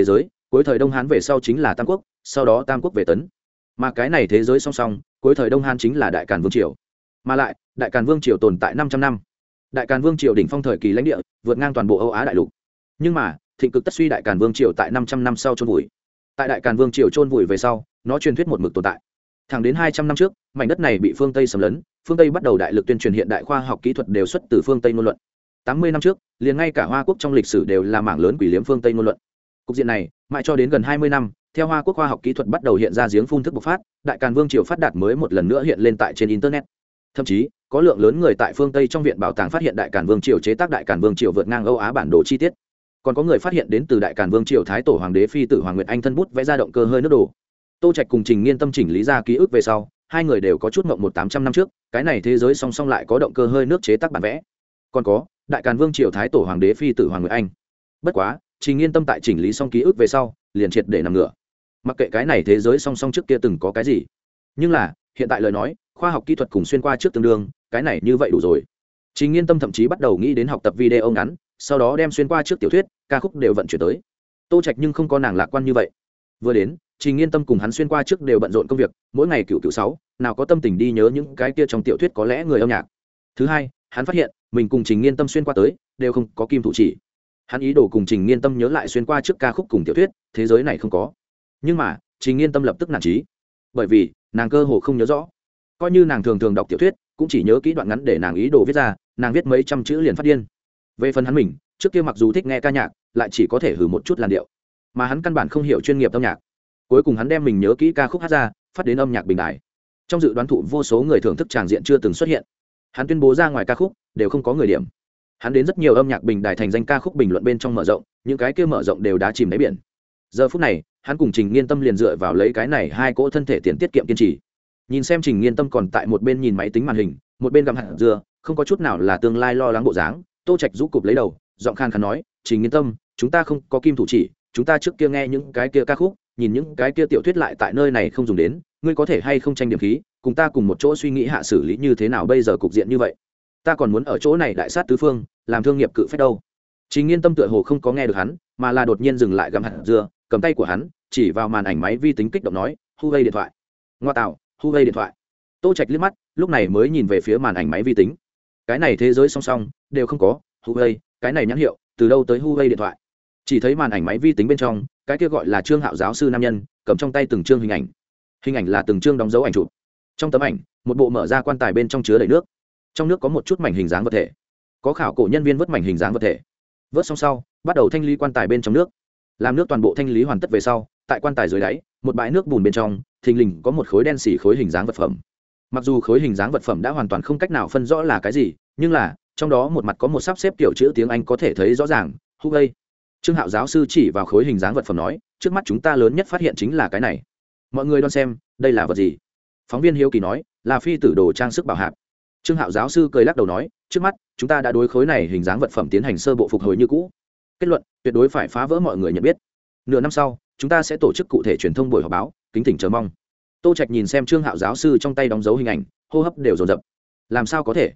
cuối thời đông hán về sau chính là tam quốc, sau đó tam quốc về tấn. Mà cái này thế giới song song, cuối thời đông hán chính là đại càn vương triều. Mà lại đại càn vương triều tồn tại 500 năm. Đại càn vương triều đỉnh phong thời kỳ lãnh địa vượt ngang toàn bộ Âu Á đại lục. Nhưng mà thịnh cực tất suy, đại càn vương triều tại 500 năm sau chôn vùi. Tại đại càn vương triều chôn vùi về sau, nó truyền thuyết một mực tồn tại. Thẳng đến 200 năm trước, mảnh đất này bị phương Tây xâm lấn, phương Tây bắt đầu đại lực tuyên truyền hiện đại khoa học kỹ thuật đều xuất từ phương Tây ngôn luận. 80 năm trước, liền ngay cả Hoa quốc trong lịch sử đều là mảng lớn quỷ liếm phương Tây ngôn luận. Cục diện này, mãi cho đến gần 20 năm, theo Hoa quốc khoa học kỹ thuật bắt đầu hiện ra giếng phun thức bộc phát, đại càn vương triều phát đạt mới một lần nữa hiện lên tại trên internet. Thậm chí, có lượng lớn người tại phương Tây trong viện bảo tàng phát hiện đại càn vương triều chế tác đại càn vương triều vượt ngang Âu Á bản đồ chi tiết. Còn có người phát hiện đến từ đại càn vương triều thái tổ hoàng đế phi tử Hoàng Nguyệt Anh thân bút vẽ ra động cơ hơi nước đồ. Tô Trạch cùng Trình Nghiên Tâm chỉnh lý ra ký ức về sau, hai người đều có chút mộng 1800 năm trước, cái này thế giới song song lại có động cơ hơi nước chế tác bản vẽ. Còn có đại càn vương triều thái tổ hoàng đế phi tử Hoàng Nguyệt Anh. Bất quá, Trình Nghiên Tâm tại chỉnh lý xong ký ức về sau, liền triệt để nằm ngửa. Mặc kệ cái này thế giới song song trước kia từng có cái gì, nhưng là hiện tại lời nói, khoa học kỹ thuật cùng xuyên qua trước tương đương, cái này như vậy đủ rồi. Trình Nghiên Tâm thậm chí bắt đầu nghĩ đến học tập video ngắn, sau đó đem xuyên qua trước tiểu thuyết, ca khúc đều vận chuyển tới. Tô Trạch nhưng không có nàng lạc quan như vậy. Vừa đến, Trình Nghiên Tâm cùng hắn xuyên qua trước đều bận rộn công việc, mỗi ngày cựu sáu, nào có tâm tình đi nhớ những cái kia trong tiểu thuyết có lẽ người âm nhạc. Thứ hai, hắn phát hiện, mình cùng Trình Nghiên Tâm xuyên qua tới, đều không có kim thủ chỉ. Hắn ý đồ cùng Trình Nghiên Tâm nhớ lại xuyên qua trước ca khúc cùng tiểu thuyết, thế giới này không có. Nhưng mà, Trình Nghiên Tâm lập tức nản chí, bởi vì nàng cơ hồ không nhớ rõ. Coi như nàng thường thường đọc tiểu thuyết, cũng chỉ nhớ kỹ đoạn ngắn để nàng ý đồ viết ra, nàng viết mấy trăm chữ liền phát điên. Về phần hắn mình, trước kia mặc dù thích nghe ca nhạc, lại chỉ có thể hừ một chút làn điệu, mà hắn căn bản không hiểu chuyên nghiệp âm nhạc. Cuối cùng hắn đem mình nhớ kỹ ca khúc hát ra, phát đến âm nhạc bình đài. Trong dự đoán thụ vô số người thưởng thức tràng diện chưa từng xuất hiện. Hắn tuyên bố ra ngoài ca khúc, đều không có người điểm. Hắn đến rất nhiều âm nhạc bình đài thành danh ca khúc bình luận bên trong mở rộng, những cái kia mở rộng đều đá chìm đáy biển. Giờ phút này, hắn cùng Trình Nghiên Tâm liền dựa vào lấy cái này hai cỗ thân thể tiền tiết kiệm kiên trì. Nhìn xem Trình Nghiên Tâm còn tại một bên nhìn máy tính màn hình, một bên gặm hạt dưa, không có chút nào là tương lai lo lắng bộ dáng. Tô Trạch rũ cụp lấy đầu, giọng khan khàn nói, Trình Nghiên Tâm, chúng ta không có kim thủ chỉ, chúng ta trước kia nghe những cái kia ca khúc, nhìn những cái kia tiểu thuyết lại tại nơi này không dùng đến, ngươi có thể hay không tranh điểm khí, cùng ta cùng một chỗ suy nghĩ hạ xử lý như thế nào bây giờ cục diện như vậy. Ta còn muốn ở chỗ này đại sát tứ phương, làm thương nghiệp cự phách đâu. Trình Nghiên Tâm tựa hồ không có nghe được hắn, mà là đột nhiên dừng lại gặm hạt dưa, cầm tay của hắn chỉ vào màn ảnh máy vi tính kích động nói, Huawei điện thoại. Ngoa tạo, Huawei điện thoại. Tô Trạch liếc mắt, lúc này mới nhìn về phía màn ảnh máy vi tính. Cái này thế giới song song đều không có Huawei, cái này nhãn hiệu, từ đâu tới Huawei điện thoại. Chỉ thấy màn ảnh máy vi tính bên trong, cái kia gọi là Trương Hạo giáo sư nam nhân, cầm trong tay từng chương hình ảnh là từng chương đóng dấu ảnh chụp. Trong tấm ảnh, một bộ mở ra quan tài bên trong chứa đầy nước, trong nước có một chút mảnh hình dáng vật thể, có khảo cổ nhân viên vớt mảnh hình dáng vật thể, vớt xong sau bắt đầu thanh lý quan tài bên trong nước. Làm nước toàn bộ thanh lý hoàn tất về sau, tại quan tài dưới đáy, một bãi nước bùn bên trong thình lình có một khối đen xỉ khối hình dáng vật phẩm. Mặc dù khối hình dáng vật phẩm đã hoàn toàn không cách nào phân rõ là cái gì, nhưng là trong đó một mặt có một sắp xếp kiểu chữ tiếng Anh có thể thấy rõ ràng, Huawei. Trương Hạo giáo sư chỉ vào khối hình dáng vật phẩm nói, trước mắt chúng ta lớn nhất phát hiện chính là cái này. Mọi người đoán xem, đây là vật gì? Phóng viên hiếu kỳ nói, là phi tử đồ trang sức bảo hạp. Trương Hạo giáo sư cười lắc đầu nói, trước mắt chúng ta đã đối khối này hình dáng vật phẩm tiến hành sơ bộ phục hồi như cũ. Kết luận, tuyệt đối phải phá vỡ mọi người nhận biết. Nửa năm sau, chúng ta sẽ tổ chức cụ thể truyền thông buổi họp báo, kính thỉnh chờ mong. Tô Trạch nhìn xem Trương Hạo giáo sư trong tay đóng dấu hình ảnh, hô hấp đều dồn dập. Làm sao có thể?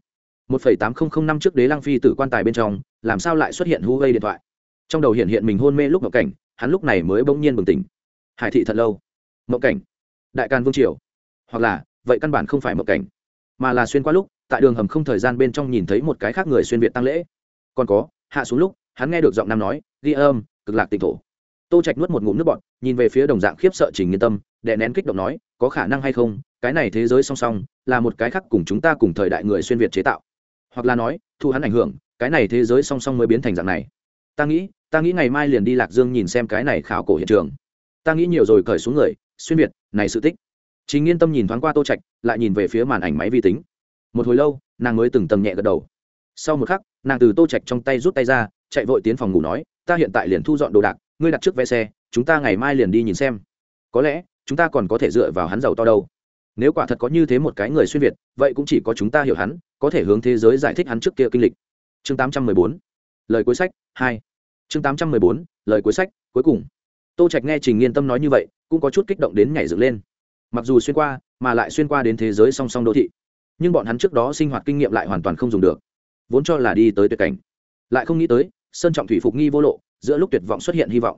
1,8005 năm trước Đế Lăng phi tử quan tài bên trong, làm sao lại xuất hiện Huawei điện thoại? Trong đầu hiện mình hôn mê lúc mộng cảnh, hắn lúc này mới bỗng nhiên bừng tỉnh. Hải thị thật lâu. Mộng cảnh. Đại Càn Vương triều. Hoặc là, vậy căn bản không phải mộng cảnh, mà là xuyên qua lúc, tại đường hầm không thời gian bên trong nhìn thấy một cái khác người xuyên việt tăng lễ. Còn có, hạ xuống lúc, hắn nghe được giọng nam nói, ghi âm, cực lạc tịnh thổ. Tô Trạch nuốt một ngụm nước bọt, nhìn về phía đồng dạng khiếp sợ Trình Nghiên Tâm, đè nén kích động nói, có khả năng hay không, cái này thế giới song song, là một cái khác cùng chúng ta cùng thời đại người xuyên việt chế tạo. Hoặc là nói, thu hắn ảnh hưởng, cái này thế giới song song mới biến thành dạng này. Ta nghĩ ngày mai liền đi Lạc Dương nhìn xem cái này khảo cổ hiện trường. Ta nghĩ nhiều rồi cởi xuống người, xuyên việt, này sự tích. Trình Nghiên Tâm nhìn thoáng qua Tô Trạch, lại nhìn về phía màn ảnh máy vi tính. Một hồi lâu, nàng mới từng tầng nhẹ gật đầu. Sau một khắc, nàng từ Tô Trạch trong tay rút tay ra, chạy vội tiến phòng ngủ nói, ta hiện tại liền thu dọn đồ đạc, ngươi đặt trước vé xe, chúng ta ngày mai liền đi nhìn xem. Có lẽ chúng ta còn có thể dựa vào hắn giàu to đâu. Nếu quả thật có như thế một cái người xuyên việt, vậy cũng chỉ có chúng ta hiểu hắn, có thể hướng thế giới giải thích hắn trước kia kinh lịch. Chương 814, lời cuối sách 2. Chương 814, lời cuối sách cuối cùng. Tô Trạch nghe Trình Nghiên Tâm nói như vậy, cũng có chút kích động đến nhảy dựng lên. Mặc dù xuyên qua, mà lại xuyên qua đến thế giới song song đô thị, nhưng bọn hắn trước đó sinh hoạt kinh nghiệm lại hoàn toàn không dùng được. Vốn cho là đi tới tuyệt cảnh, lại không nghĩ tới sơn trọng thủy phục nghi vô lộ, giữa lúc tuyệt vọng xuất hiện hy vọng.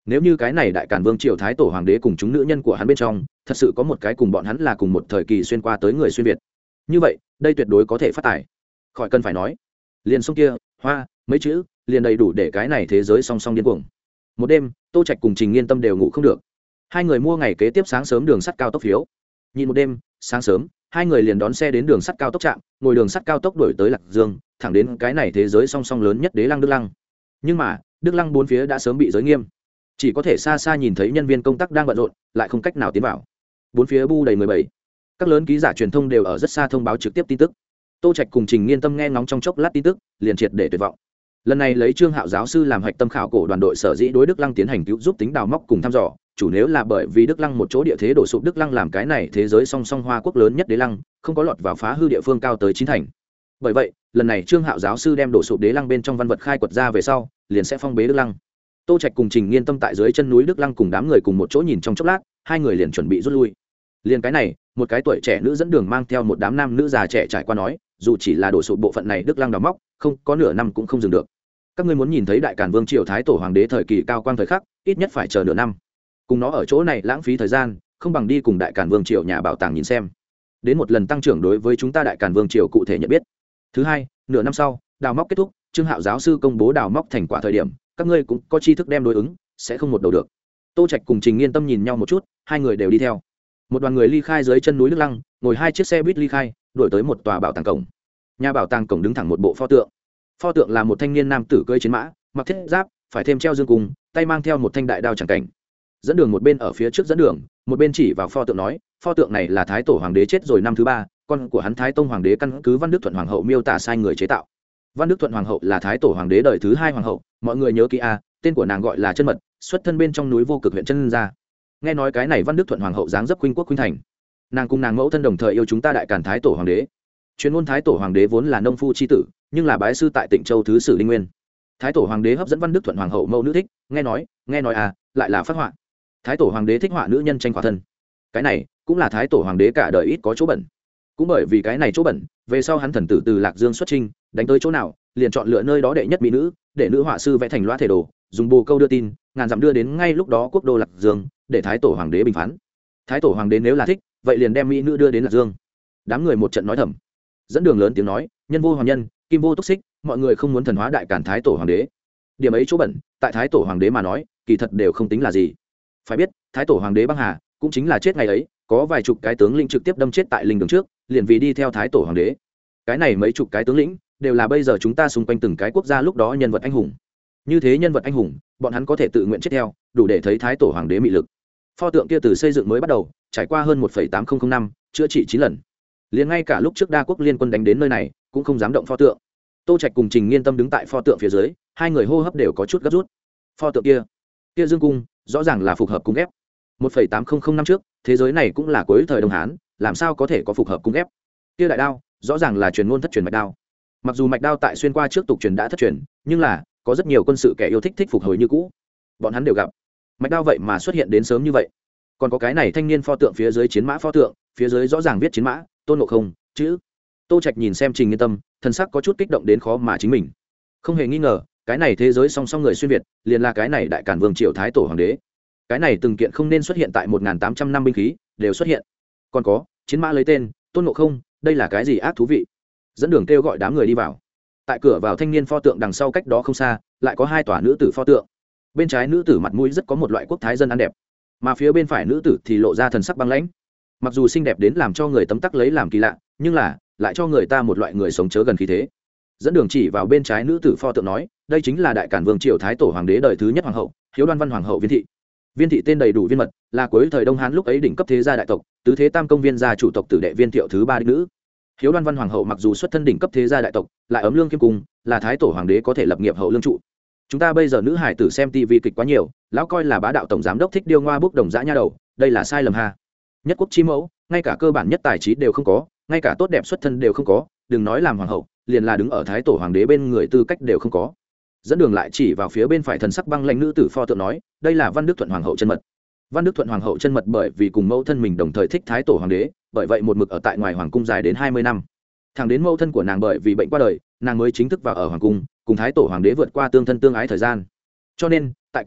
nếu như cái này đại càn vương triều thái tổ hoàng đế cùng chúng nữ nhân của hắn bên trong thật sự có một cái cùng bọn hắn là cùng một thời kỳ xuyên qua tới người xuyên việt, như vậy đây tuyệt đối có thể phát tài. Khỏi cần phải nói, liền sông kia hoa mấy chữ liền đầy đủ để cái này thế giới song song điên cuồng. Một đêm Tô Trạch cùng Trình Nghiên Tâm đều ngủ không được, hai người mua ngày kế tiếp sáng sớm đường sắt cao tốc phiếu. Nhìn một đêm sáng sớm hai người liền đón xe đến đường sắt cao tốc trạm, ngồi đường sắt cao tốc đuổi tới Lạc Dương, thẳng đến cái này thế giới song song lớn nhất Đế Lăng Đức Lăng. Nhưng mà Đức Lăng bốn phía đã sớm bị giới nghiêm, chỉ có thể xa xa nhìn thấy nhân viên công tác đang bận rộn, lại không cách nào tiến vào. Bốn phía bu đầy 17, các lớn ký giả truyền thông đều ở rất xa thông báo trực tiếp tin tức. Tô Trạch cùng Trình Nghiên Tâm nghe ngóng trong chốc lát tin tức, liền triệt để tuyệt vọng. Lần này lấy Trương Hạo giáo sư làm hạch tâm khảo cổ đoàn đội sở dĩ đối Đức Lăng tiến hành cứu giúp tính đào móc cùng thăm dò, chủ nếu là bởi vì Đức Lăng một chỗ địa thế đổ sụp, Đức Lăng làm cái này thế giới song song Hoa quốc lớn nhất đế lăng, không có lọt vào phá hư địa phương cao tới 9 thành. Bởi vậy, lần này Trương Hạo giáo sư đem đổ sụp đế lăng bên trong văn vật khai quật ra về sau, liền sẽ phong bế Đức Lăng. Tô Trạch cùng Trình Nghiên Tâm tại dưới chân núi Đức Lăng cùng đám người cùng một chỗ nhìn trong chốc lát, hai người liền chuẩn bị rút lui. Liền cái này, một cái tuổi trẻ nữ dẫn đường mang theo một đám nam nữ già trẻ trải qua nói, dù chỉ là đổ sụp bộ phận này Đức Lăng đào móc, không có nửa năm cũng không dừng được. Các ngươi muốn nhìn thấy đại càn vương triều thái tổ hoàng đế thời kỳ cao quang thời khắc, ít nhất phải chờ nửa năm. Cùng nó ở chỗ này lãng phí thời gian, không bằng đi cùng đại càn vương triều nhà bảo tàng nhìn xem, đến một lần tăng trưởng đối với chúng ta đại càn vương triều cụ thể nhận biết. Thứ hai, nửa năm sau đào móc kết thúc, Trương Hạo giáo sư công bố đào móc thành quả thời điểm, các ngươi cũng có tri thức đem đối ứng, sẽ không một đầu được. Tô Trạch cùng Trình Nghiên Tâm nhìn nhau một chút, hai người đều đi theo. Một đoàn người ly khai dưới chân núi Đức Lăng, ngồi hai chiếc xe buýt ly khai, đuổi tới một tòa bảo tàng cổng. Nhà bảo tàng cổng đứng thẳng một bộ pho tượng. Pho tượng là một thanh niên nam tử cưỡi chiến mã, mặc thiết giáp, phải thêm treo dương cung, tay mang theo một thanh đại đao chẳng cảnh. Dẫn đường một bên ở phía trước dẫn đường, một bên chỉ vào pho tượng nói, pho tượng này là thái tổ hoàng đế chết rồi năm thứ 3, con của hắn Thái Tông hoàng đế căn cứ Văn Đức Thuận hoàng hậu miêu tả sai người chế tạo. Văn Đức Thuận hoàng hậu là thái tổ hoàng đế đời thứ 2 hoàng hậu, mọi người nhớ kỹ a, tên của nàng gọi là Chân Mật, xuất thân bên trong núi Vô Cực huyện Chân Gia. Nghe nói cái này Văn Đức Thuận hoàng hậu dáng dấp khuynh quốc khuynh thành, nàng cùng nàng mẫu thân đồng thời yêu chúng ta đại càn thái tổ hoàng đế. Truyền ngôn thái tổ hoàng đế vốn là nông phu chi tử, nhưng là bái sư tại Tịnh Châu thứ sử Linh Nguyên. Thái tổ hoàng đế hấp dẫn Văn Đức Thuận hoàng hậu mẫu nữ thích, nghe nói à, lại là phát họa. Thái tổ hoàng đế thích họa nữ nhân tranh khỏa thân, cái này cũng là thái tổ hoàng đế cả đời ít có chỗ bẩn. Cũng bởi vì cái này chỗ bẩn, về sau hắn thần tử từ Lạc Dương xuất chinh, đánh tới chỗ nào liền chọn lựa nơi đó đệ nhất mỹ nữ, để nữ họa sư vẽ thành loa thể đồ, dùng bồ câu đưa tin, ngàn dặm đưa đến ngay lúc đó quốc đô Lạc Dương, để thái tổ hoàng đế bình phán. Thái tổ hoàng đế nếu là thích, vậy liền đem mỹ nữ đưa đến Lạc Dương. Đám người một trận nói thầm. Dẫn đường lớn tiếng nói, nhân vô hoàn nhân, kim vô túc xích, mọi người không muốn thần hóa đại càn thái tổ hoàng đế. Điểm ấy chỗ bẩn, tại thái tổ hoàng đế mà nói, kỳ thật đều không tính là gì. Phải biết, thái tổ hoàng đế băng hà cũng chính là chết ngày ấy, có vài chục cái tướng lĩnh trực tiếp đâm chết tại linh đường trước, liền vì đi theo thái tổ hoàng đế. Cái này mấy chục cái tướng lĩnh đều là bây giờ chúng ta xung quanh từng cái quốc gia lúc đó nhân vật anh hùng. Như thế nhân vật anh hùng, bọn hắn có thể tự nguyện chết theo, đủ để thấy thái tổ hoàng đế mị lực. Pho tượng kia từ xây dựng mới bắt đầu, trải qua hơn 1,8005 năm, chữa trị 9 lần. Liền ngay cả lúc trước đa quốc liên quân đánh đến nơi này, cũng không dám động pho tượng. Tô Trạch cùng Trình Nghiên Tâm đứng tại pho tượng phía dưới, hai người hô hấp đều có chút gấp rút. Pho tượng kia dương cung, rõ ràng là phục hợp cung ghép. 1,8005 năm trước, thế giới này cũng là cuối thời Đông Hán, làm sao có thể có phục hợp cung ghép? Kia đại đao, rõ ràng là truyền ngôn thất truyền mạch đao. Mặc dù mạch đao tại xuyên qua trước tục truyền đã thất truyền, nhưng là có rất nhiều quân sự kẻ yêu thích phục hồi như cũ. Bọn hắn đều gặp mạch đao vậy mà xuất hiện đến sớm như vậy. Còn có cái này thanh niên pho tượng phía dưới chiến mã pho tượng, phía dưới rõ ràng viết chiến mã, Tôn Ngộ Không chữ. Tô Trạch nhìn xem Trình Nghiên Tâm, thần sắc có chút kích động đến khó mà chính mình. Không hề nghi ngờ, cái này thế giới song song người xuyên việt, liền là cái này đại càn vương triều thái tổ hoàng đế. Cái này từng kiện không nên xuất hiện tại 1800 năm binh khí, đều xuất hiện. Còn có, chiến mã lấy tên Tôn Ngộ Không, đây là cái gì ác thú vị. Dẫn đường kêu gọi đám người đi vào. Tại cửa vào thanh niên pho tượng đằng sau cách đó không xa, lại có hai tòa nữ tử pho tượng. Bên trái nữ tử mặt mũi rất có một loại quốc thái dân ăn đẹp, mà phía bên phải nữ tử thì lộ ra thần sắc băng lãnh. Mặc dù xinh đẹp đến làm cho người tấm tắc lấy làm kỳ lạ, nhưng là lại cho người ta một loại người sống chớ gần khí thế. Dẫn đường chỉ vào bên trái nữ tử pho tượng nói, đây chính là đại càn vương triều thái tổ hoàng đế đời thứ nhất hoàng hậu, Hiếu Đoan Văn hoàng hậu Viên thị. Viên thị tên đầy đủ Viên Mật, là cuối thời Đông Hán lúc ấy đỉnh cấp thế gia đại tộc, tứ thế tam công viên gia chủ tộc tử đệ Viên Thiệu thứ 3 đích nữ. Hiếu Đoan Văn hoàng hậu mặc dù xuất thân đỉnh cấp thế gia đại tộc, lại ấm lương kiêm cung, là thái tổ hoàng đế có thể lập nghiệp hậu lương trụ. Chúng ta bây giờ nữ hải tử xem TV kịch quá nhiều, lão coi là bá đạo tổng giám đốc thích điêu ngoa bốc đồng dã nha đầu, đây là sai lầm ha. Nhất quốc chi mẫu, ngay cả cơ bản nhất tài trí đều không có, ngay cả tốt đẹp xuất thân đều không có, đừng nói làm hoàng hậu, liền là đứng ở thái tổ hoàng đế bên người tư cách đều không có. Dẫn đường lại chỉ vào phía bên phải thần sắc băng lãnh nữ tử pho tượng nói, đây là Văn Đức Thuận hoàng hậu Chân Mật. Văn Đức Thuận hoàng hậu Chân Mật bởi vì cùng mẫu thân mình đồng thời thích thái tổ hoàng đế, bởi vậy một mực ở tại ngoài hoàng cung dài đến 20 năm. Thẳng đến mẫu thân của nàng bởi vì bệnh qua đời, nàng mới chính thức vào ở hoàng cung, cùng thái tổ hoàng đế vượt qua tương thân tương ái thời gian. Cho nên tại cổ đại,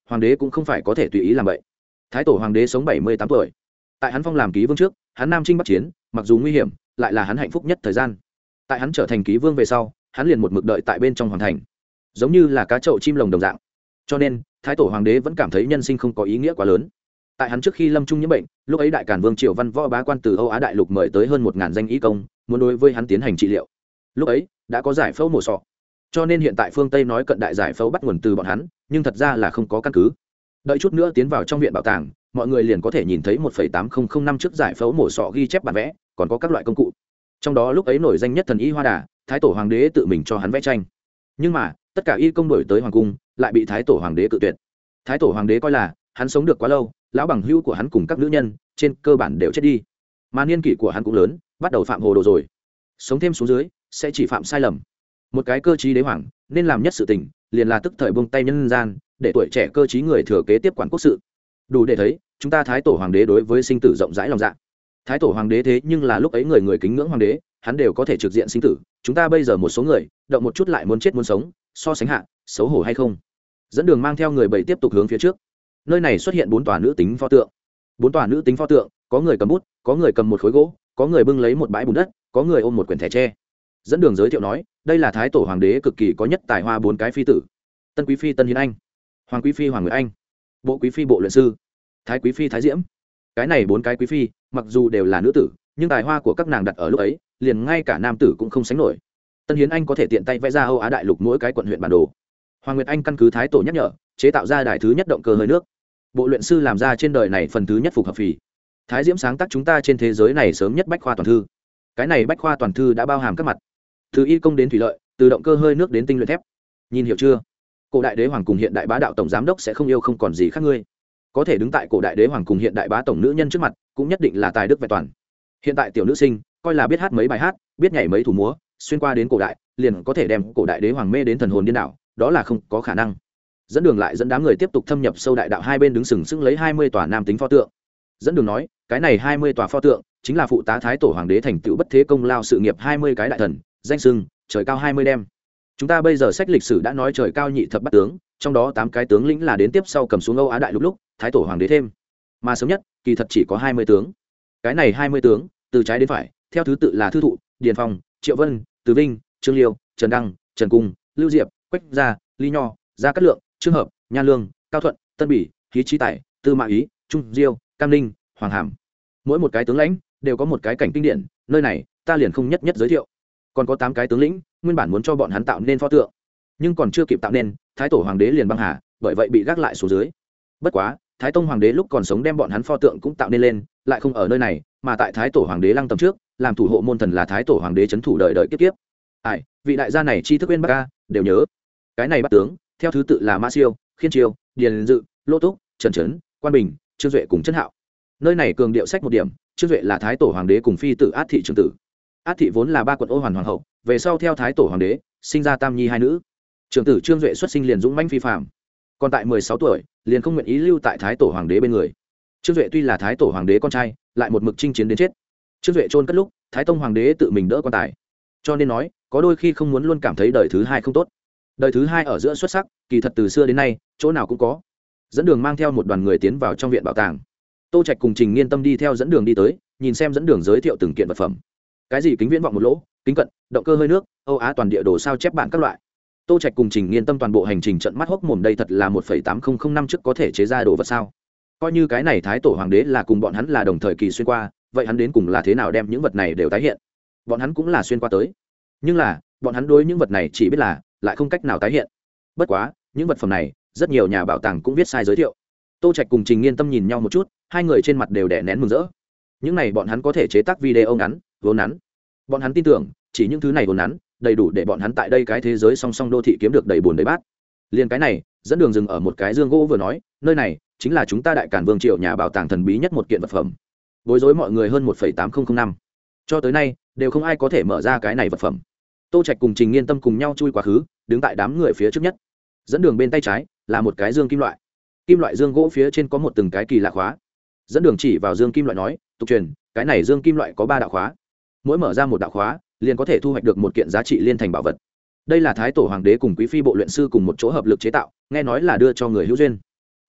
hoàng đế cũng không phải có thể tùy ý làm vậy. Thái tổ hoàng đế sống 78 tuổi, tại hắn phong làm ký vương trước, hắn nam chinh bắc chiến, mặc dù nguy hiểm lại là hắn hạnh phúc nhất thời gian. Tại hắn trở thành ký vương về sau, hắn liền một mực đợi tại bên trong hoàng thành, giống như là cá chậu chim lồng đồng dạng. Cho nên thái tổ hoàng đế vẫn cảm thấy nhân sinh không có ý nghĩa quá lớn. Tại hắn trước khi lâm chung nhiễm bệnh, lúc ấy đại càn vương Triệu Văn Võ bá quan từ Âu Á đại lục mời tới hơn 1000 danh y công, muốn đối với hắn tiến hành trị liệu. Lúc ấy đã có giải phẫu mổ sọ, cho nên hiện tại phương Tây nói cận đại giải phẫu bắt nguồn từ bọn hắn, nhưng thật ra là không có căn cứ. Đợi chút nữa tiến vào trong viện bảo tàng, mọi người liền có thể nhìn thấy 1,8005 năm trước giải phẫu mổ sọ ghi chép bản vẽ, còn có các loại công cụ. Trong đó lúc ấy nổi danh nhất thần y Hoa Đà, thái tổ hoàng đế tự mình cho hắn vẽ tranh. Nhưng mà tất cả y công đổi tới hoàng cung, lại bị thái tổ hoàng đế cự tuyệt. Thái tổ hoàng đế coi là hắn sống được quá lâu, lão bằng hữu của hắn cùng các nữ nhân trên cơ bản đều chết đi, mà niên kỷ của hắn cũng lớn, bắt đầu phạm hồ đồ rồi. Sống thêm xuống dưới sẽ chỉ phạm sai lầm. Một cái cơ trí đế hoàng nên làm nhất sự tình liền là tức thời buông tay nhân gian, để tuổi trẻ cơ trí người thừa kế tiếp quản quốc sự. Đủ để thấy chúng ta thái tổ hoàng đế đối với sinh tử rộng rãi lòng dạ. Thái tổ hoàng đế thế nhưng là lúc ấy người người kính ngưỡng hoàng đế, hắn đều có thể trực diện sinh tử. Chúng ta bây giờ một số người động một chút lại muốn chết muốn sống, so sánh hạ xấu hổ hay không? Dẫn đường mang theo người bảy tiếp tục hướng phía trước. Nơi này xuất hiện 4 tòa nữ tính pho tượng. 4 tòa nữ tính pho tượng, có người cầm bút, có người cầm một khối gỗ, có người bưng lấy một bãi bùn đất, có người ôm một quyển thẻ tre. Dẫn đường giới thiệu nói, đây là thái tổ hoàng đế cực kỳ có nhất tài hoa 4 cái phi tử: Tân quý phi Tân Hiến Anh, Hoàng quý phi Hoàng Nguyệt Anh, Bộ quý phi Bộ Luyện Sư, Thái quý phi Thái Diễm. Cái này 4 cái quý phi, mặc dù đều là nữ tử, nhưng tài hoa của các nàng đặt ở lúc ấy, liền ngay cả nam tử cũng không sánh nổi. Tân Hiến Anh có thể tiện tay vẽ ra Âu Á đại lục mỗi cái quận huyện bản đồ. Hoàng Nguyệt Anh căn cứ thái tổ nhắc nhở, chế tạo ra đài thứ nhất động cơ hơi nước. Bộ Luyện Sư làm ra trên đời này phần thứ nhất phục hợp phì. Thái Diễm sáng tác chúng ta trên thế giới này sớm nhất bách khoa toàn thư. Cái này bách khoa toàn thư đã bao hàm các mặt, từ y công đến thủy lợi, từ động cơ hơi nước đến tinh luyện thép. Nhìn hiểu chưa? Cổ đại đế hoàng cùng hiện đại bá đạo tổng giám đốc sẽ không yêu không còn gì khác ngươi. Có thể đứng tại cổ đại đế hoàng cùng hiện đại bá tổng nữ nhân trước mặt, cũng nhất định là tài đức vẹn toàn. Hiện tại tiểu nữ sinh coi là biết hát mấy bài hát, biết nhảy mấy thủ múa, xuyên qua đến cổ đại liền có thể đem cổ đại đế hoàng mê đến thần hồn điên đảo, đó là không có khả năng. Dẫn đường lại dẫn đám người tiếp tục thâm nhập sâu đại đạo, hai bên đứng sừng sững lấy 20 tòa nam tính pho tượng. Dẫn đường nói, cái này 20 tòa pho tượng chính là phụ tá thái tổ hoàng đế thành tựu bất thế công lao sự nghiệp 20 cái đại thần, danh sưng trời cao 20 đem. Chúng ta bây giờ sách lịch sử đã nói trời cao nhị thập bát tướng, trong đó 8 cái tướng lĩnh là đến tiếp sau cầm xuống Âu Á đại lục lúc thái tổ hoàng đế thêm, mà sớm nhất kỳ thật chỉ có 20 tướng. Cái này 20 tướng từ trái đến phải theo thứ tự là Thư Thụ, Điền Phong, Triệu Vân, Từ Vinh, Trương Liêu, Trần Đăng, Trần Cung, Lưu Diệp, Quách Gia, Lý Nho, Gia Cát Lượng, Trương Hợp, Nhan Lương, Cao Thuận, Tân Bỉ, Khí Trí Tài, Tư Mã Ý, Trung Diêu, Cam Ninh, Hoàng Hàm. Mỗi một cái tướng lãnh đều có một cái cảnh kinh điển, nơi này ta liền không nhất nhất giới thiệu. Còn có 8 cái tướng lĩnh, nguyên bản muốn cho bọn hắn tạo nên pho tượng, nhưng còn chưa kịp tạo nên, thái tổ hoàng đế liền băng hà, bởi vậy bị gác lại xuống dưới. Bất quá thái tông hoàng đế lúc còn sống đem bọn hắn pho tượng cũng tạo nên lên, lại không ở nơi này, mà tại thái tổ hoàng đế lăng tầm trước, làm thủ hộ môn thần là thái tổ hoàng đế trấn thủ đời đời kiếp kiếp. Ai, vị đại gia này tri thức bên bắc ca đều nhớ. Cái này bắt tướng theo thứ tự là Mã Siêu, Khiên Triều, Điền Dự, Lô Túc, Trần Trấn, Quan Bình, Trương Duệ cùng Trấn Hạo. Nơi này cường điệu sách một điểm, Trương Duệ là thái tổ hoàng đế cùng phi tử Át thị trưởng tử. Át thị vốn là 3 quận Ô Hoàn hoàng hậu, về sau theo thái tổ hoàng đế sinh ra tam nhi 2 nữ. Trưởng tử Trương Duệ xuất sinh liền dũng mãnh phi phàm, còn tại 16 tuổi liền không nguyện ý lưu tại thái tổ hoàng đế bên người. Trương Duệ tuy là thái tổ hoàng đế con trai, lại một mực chinh chiến đến chết. Trương Duệ chôn cất lúc, thái tông hoàng đế tự mình đỡ quan tài, cho nên nói có đôi khi không muốn luôn cảm thấy đời thứ hai không tốt. Đời thứ hai ở giữa xuất sắc, kỳ thật từ xưa đến nay chỗ nào cũng có. Dẫn đường mang theo một đoàn người tiến vào trong viện bảo tàng. Tô Trạch cùng Trình Nghiên Tâm đi theo dẫn đường đi tới, nhìn xem dẫn đường giới thiệu từng kiện vật phẩm. Cái gì kính viễn vọng một lỗ, kính cận, động cơ hơi nước, Âu Á toàn địa đồ sao chép bản các loại. Tô Trạch cùng Trình Nghiên Tâm toàn bộ hành trình trận mắt hốc mồm, đây thật là 1,8005 năm trước có thể chế ra đồ vật sao? Coi như cái này thái tổ hoàng đế là cùng bọn hắn là đồng thời kỳ xuyên qua, vậy hắn đến cùng là thế nào đem những vật này đều tái hiện? Bọn hắn cũng là xuyên qua tới, nhưng là bọn hắn đối những vật này chỉ biết là lại không cách nào tái hiện. Bất quá những vật phẩm này rất nhiều nhà bảo tàng cũng viết sai giới thiệu. Tô Trạch cùng Trình Nghiên Tâm nhìn nhau một chút, hai người trên mặt đều đè nén mừng rỡ. Những này bọn hắn có thể chế tác video ngắn, vốn ngắn. Bọn hắn tin tưởng chỉ những thứ này vốn ngắn đầy đủ để bọn hắn tại đây cái thế giới song song đô thị kiếm được đầy buồn đầy bát. Liên cái này dẫn đường dừng ở một cái dương gỗ vừa nói, nơi này chính là chúng ta Đại Càn Vương triều nhà bảo tàng thần bí nhất một kiện vật phẩm, bối rối mọi người hơn 1,8005 năm, cho tới nay đều không ai có thể mở ra cái này vật phẩm. Tô Trạch cùng Trình Nghiên Tâm cùng nhau chui quá khứ, đứng tại đám người phía trước nhất. Dẫn đường bên tay trái là một cái dương kim loại, kim loại dương gỗ phía trên có một từng cái kỳ lạ khóa. Dẫn đường chỉ vào dương kim loại nói, tục truyền cái này dương kim loại có 3 đạo khóa, mỗi mở ra một đạo khóa liền có thể thu hoạch được một kiện giá trị liên thành bảo vật. Đây là thái tổ hoàng đế cùng quý phi Bộ Luyện Sư cùng một chỗ hợp lực chế tạo, nghe nói là đưa cho người hữu duyên.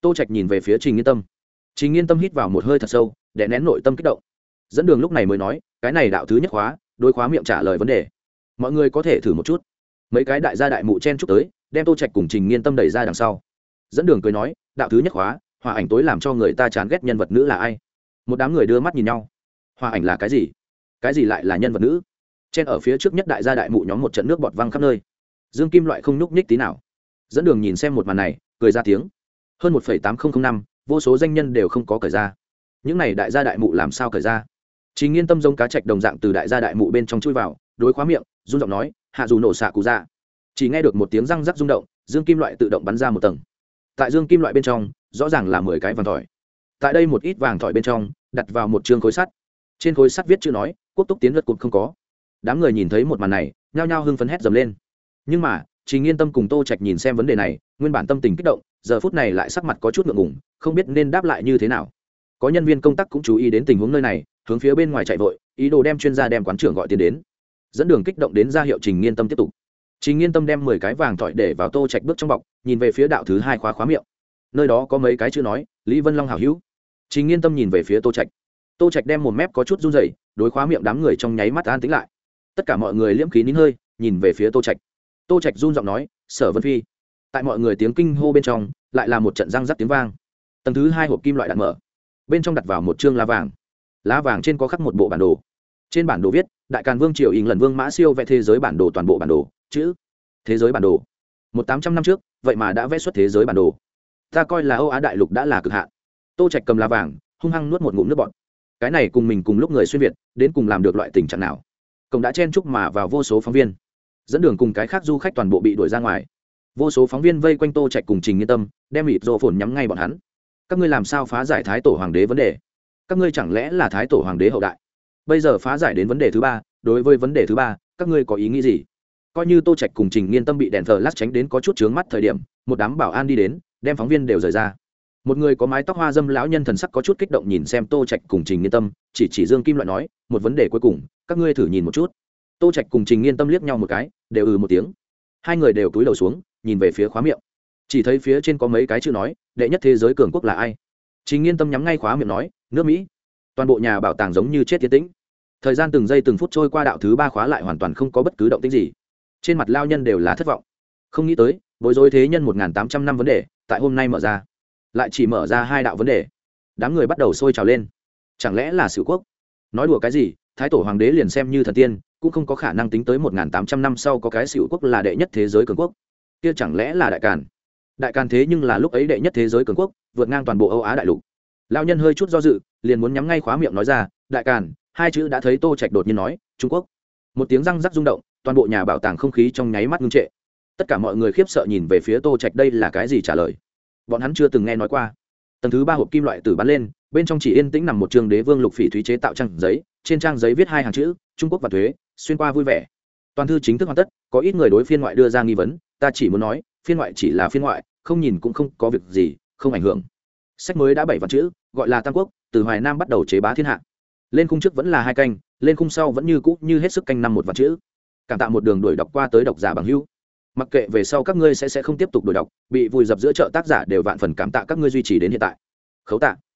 Tô Trạch nhìn về phía Trình Nghiên Tâm. Trình Nghiên Tâm hít vào một hơi thật sâu, đè nén nội tâm kích động. Dẫn đường lúc này mới nói, cái này đạo thứ nhất khóa, đối khóa miệng trả lời vấn đề. Mọi người có thể thử một chút. Mấy cái đại gia đại mụ chen chúc tới, đem Tô Trạch cùng Trình Nghiên Tâm đẩy ra đằng sau. Dẫn đường cười nói, đạo thứ nhất khóa, hòa ảnh tối làm cho người ta chán ghét nhân vật nữ là ai? Một đám người đưa mắt nhìn nhau. Hòa ảnh là cái gì? Cái gì lại là nhân vật nữ? Chen ở phía trước nhất đại gia đại mụ nhóm một trận nước bọt văng khắp nơi. Dương Kim Loại không nhúc nhích tí nào. Dẫn đường nhìn xem một màn này, cười ra tiếng. Hơn 1,8005, vô số danh nhân đều không có cởi ra. Những này đại gia đại mụ làm sao cởi ra? Trình Nghiên Tâm giống cá trạch đồng dạng từ đại gia đại mụ bên trong chui vào, đối khóa miệng, run giọng nói, hạ dù nổ xạ cụ ra. Chỉ nghe được một tiếng răng rắc rung động, dương kim loại tự động bắn ra một tầng. Tại dương kim loại bên trong, rõ ràng là 10 cái vàng thỏi. Tại đây một ít vàng thỏi bên trong, đặt vào một trương khối sắt. Trên khối sắt viết chữ nói, quốc túc tiến luật cụt không có. Đám người nhìn thấy một màn này, nhao nhao hưng phấn hét dầm lên. Nhưng mà, Trình Nghiên Tâm cùng Tô Trạch nhìn xem vấn đề này, nguyên bản tâm tình kích động, giờ phút này lại sắc mặt có chút ngượng ngùng, không biết nên đáp lại như thế nào. Có nhân viên công tác cũng chú ý đến tình huống nơi này, hướng phía bên ngoài chạy vội, ý đồ đem chuyên gia đem quán trưởng gọi tiền đến. Dẫn đường kích động đến ra hiệu Trình Nghiên Tâm tiếp tục. Trình Nghiên Tâm đem 10 cái vàng thỏi để vào Tô Trạch bước trong bọc, nhìn về phía đạo thứ 2 khóa miệng. Nơi đó có mấy cái chữ nói, Lý Vân Long hảo hữu. Trình Nghiên Tâm nhìn về phía Tô Trạch. Tô Trạch đem một mép có chút run rẩy, đối khóa miệng đám người trong nháy mắt an tĩnh lại. Tất cả mọi người liễm khí nín hơi, nhìn về phía Tô Trạch. Tô Trạch run giọng nói, Sở Vân Phi. Tại mọi người tiếng kinh hô bên trong, lại là một trận răng rắc tiếng vang. Tầng thứ 2 hộp kim loại đạn mở, bên trong đặt vào một trương lá vàng. Lá vàng trên có khắc một bộ bản đồ. Trên bản đồ viết, Đại Càn Vương triều ỉn lần Vương Mã Siêu vẽ thế giới bản đồ, toàn bộ bản đồ, chữ thế giới bản đồ. 1800 năm trước, vậy mà đã vẽ xuất thế giới bản đồ. Ta coi là Âu Á đại lục đã là cực hạn. Tô Trạch cầm lá vàng, hung hăng nuốt một ngụm nước bọt. Cái này cùng mình cùng lúc người xuyên việt, đến cùng làm được loại tình trạng nào? Cổng đã chen chúc mà vào vô số phóng viên. Dẫn đường cùng cái khác du khách toàn bộ bị đuổi ra ngoài. Vô số phóng viên vây quanh Tô Trạch cùng Trình Nghiên Tâm, đem mịt rô phồn nhắm ngay bọn hắn. Các ngươi làm sao phá giải thái tổ hoàng đế vấn đề? Các ngươi chẳng lẽ là thái tổ hoàng đế hậu đại? Bây giờ phá giải đến vấn đề thứ 3, đối với vấn đề thứ 3, các ngươi có ý nghĩ gì? Coi như Tô Trạch cùng Trình Nghiên Tâm bị đèn flash tránh đến có chút chướng mắt thời điểm, một đám bảo an đi đến, đem phóng viên đều rời ra. Một người có mái tóc hoa dâm lão nhân thần sắc có chút kích động nhìn xem Tô Trạch cùng Trình Nghiên Tâm, chỉ Dương Kim Loại nói, một vấn đề cuối cùng, các ngươi thử nhìn một chút. Tô Trạch cùng Trình Nghiên Tâm liếc nhau một cái, đều một tiếng. Hai người đều cúi đầu xuống, nhìn về phía khóa miệng. Chỉ thấy phía trên có mấy cái chữ nói, đệ nhất thế giới cường quốc là ai? Trình Nghiên Tâm nhắm ngay khóa miệng nói, nước Mỹ. Toàn bộ nhà bảo tàng giống như chết tiến tĩnh. Thời gian từng giây từng phút trôi qua, đạo thứ 3 khóa lại hoàn toàn không có bất cứ động tĩnh gì. Trên mặt lao nhân đều là thất vọng. Không nghĩ tới, bối rối thế nhân 1800 năm vấn đề, tại hôm nay mở ra, lại chỉ mở ra 2 đạo vấn đề. Đám người bắt đầu sôi trào lên. Chẳng lẽ là Sửu quốc? Nói đùa cái gì, thái tổ hoàng đế liền xem như thần tiên, cũng không có khả năng tính tới 1800 năm sau có cái Sửu quốc là đệ nhất thế giới cường quốc. Kia chẳng lẽ là Đại Càn? Đại Càn thế nhưng là lúc ấy đệ nhất thế giới cường quốc, vượt ngang toàn bộ Âu Á đại lục. Lão nhân hơi chút do dự, liền muốn nhắm ngay khóa miệng nói ra, Đại Càn, 2 chữ đã thấy Tô Trạch đột nhiên nói, Trung Quốc. Một tiếng răng rắc rung động, toàn bộ nhà bảo tàng không khí trong nháy mắt ngưng trệ. Tất cả mọi người khiếp sợ nhìn về phía Tô Trạch, đây là cái gì trả lời? Bọn hắn chưa từng nghe nói qua. Tầng thứ 3 hộp kim loại tử bắn lên, bên trong chỉ yên tĩnh nằm một trường đế vương lục phỉ thúy chế tạo trang giấy, trên trang giấy viết 2 hàng chữ, Trung Quốc và thuế, xuyên qua vui vẻ. Toàn thư chính thức hoàn tất, có ít người đối phiên ngoại đưa ra nghi vấn, ta chỉ muốn nói, phiên ngoại chỉ là phiên ngoại, không nhìn cũng không có việc gì, không ảnh hưởng. Sách mới đã 7 vạn chữ, gọi là Tam Quốc, từ Hoài Nam bắt đầu chế bá thiên hạ. Lên khung trước vẫn là 2 canh, lên khung sau vẫn như cũ như hết sức canh 5 một vạn chữ. Cảm tạ một đường đuổi đọc qua tới độc giả bằng hữu. Mặc kệ về sau các ngươi sẽ không tiếp tục đuổi đọc, bị vùi dập giữa chợ tác giả đều vạn phần cảm tạ các ngươi duy trì đến hiện tại. Khấu tạ.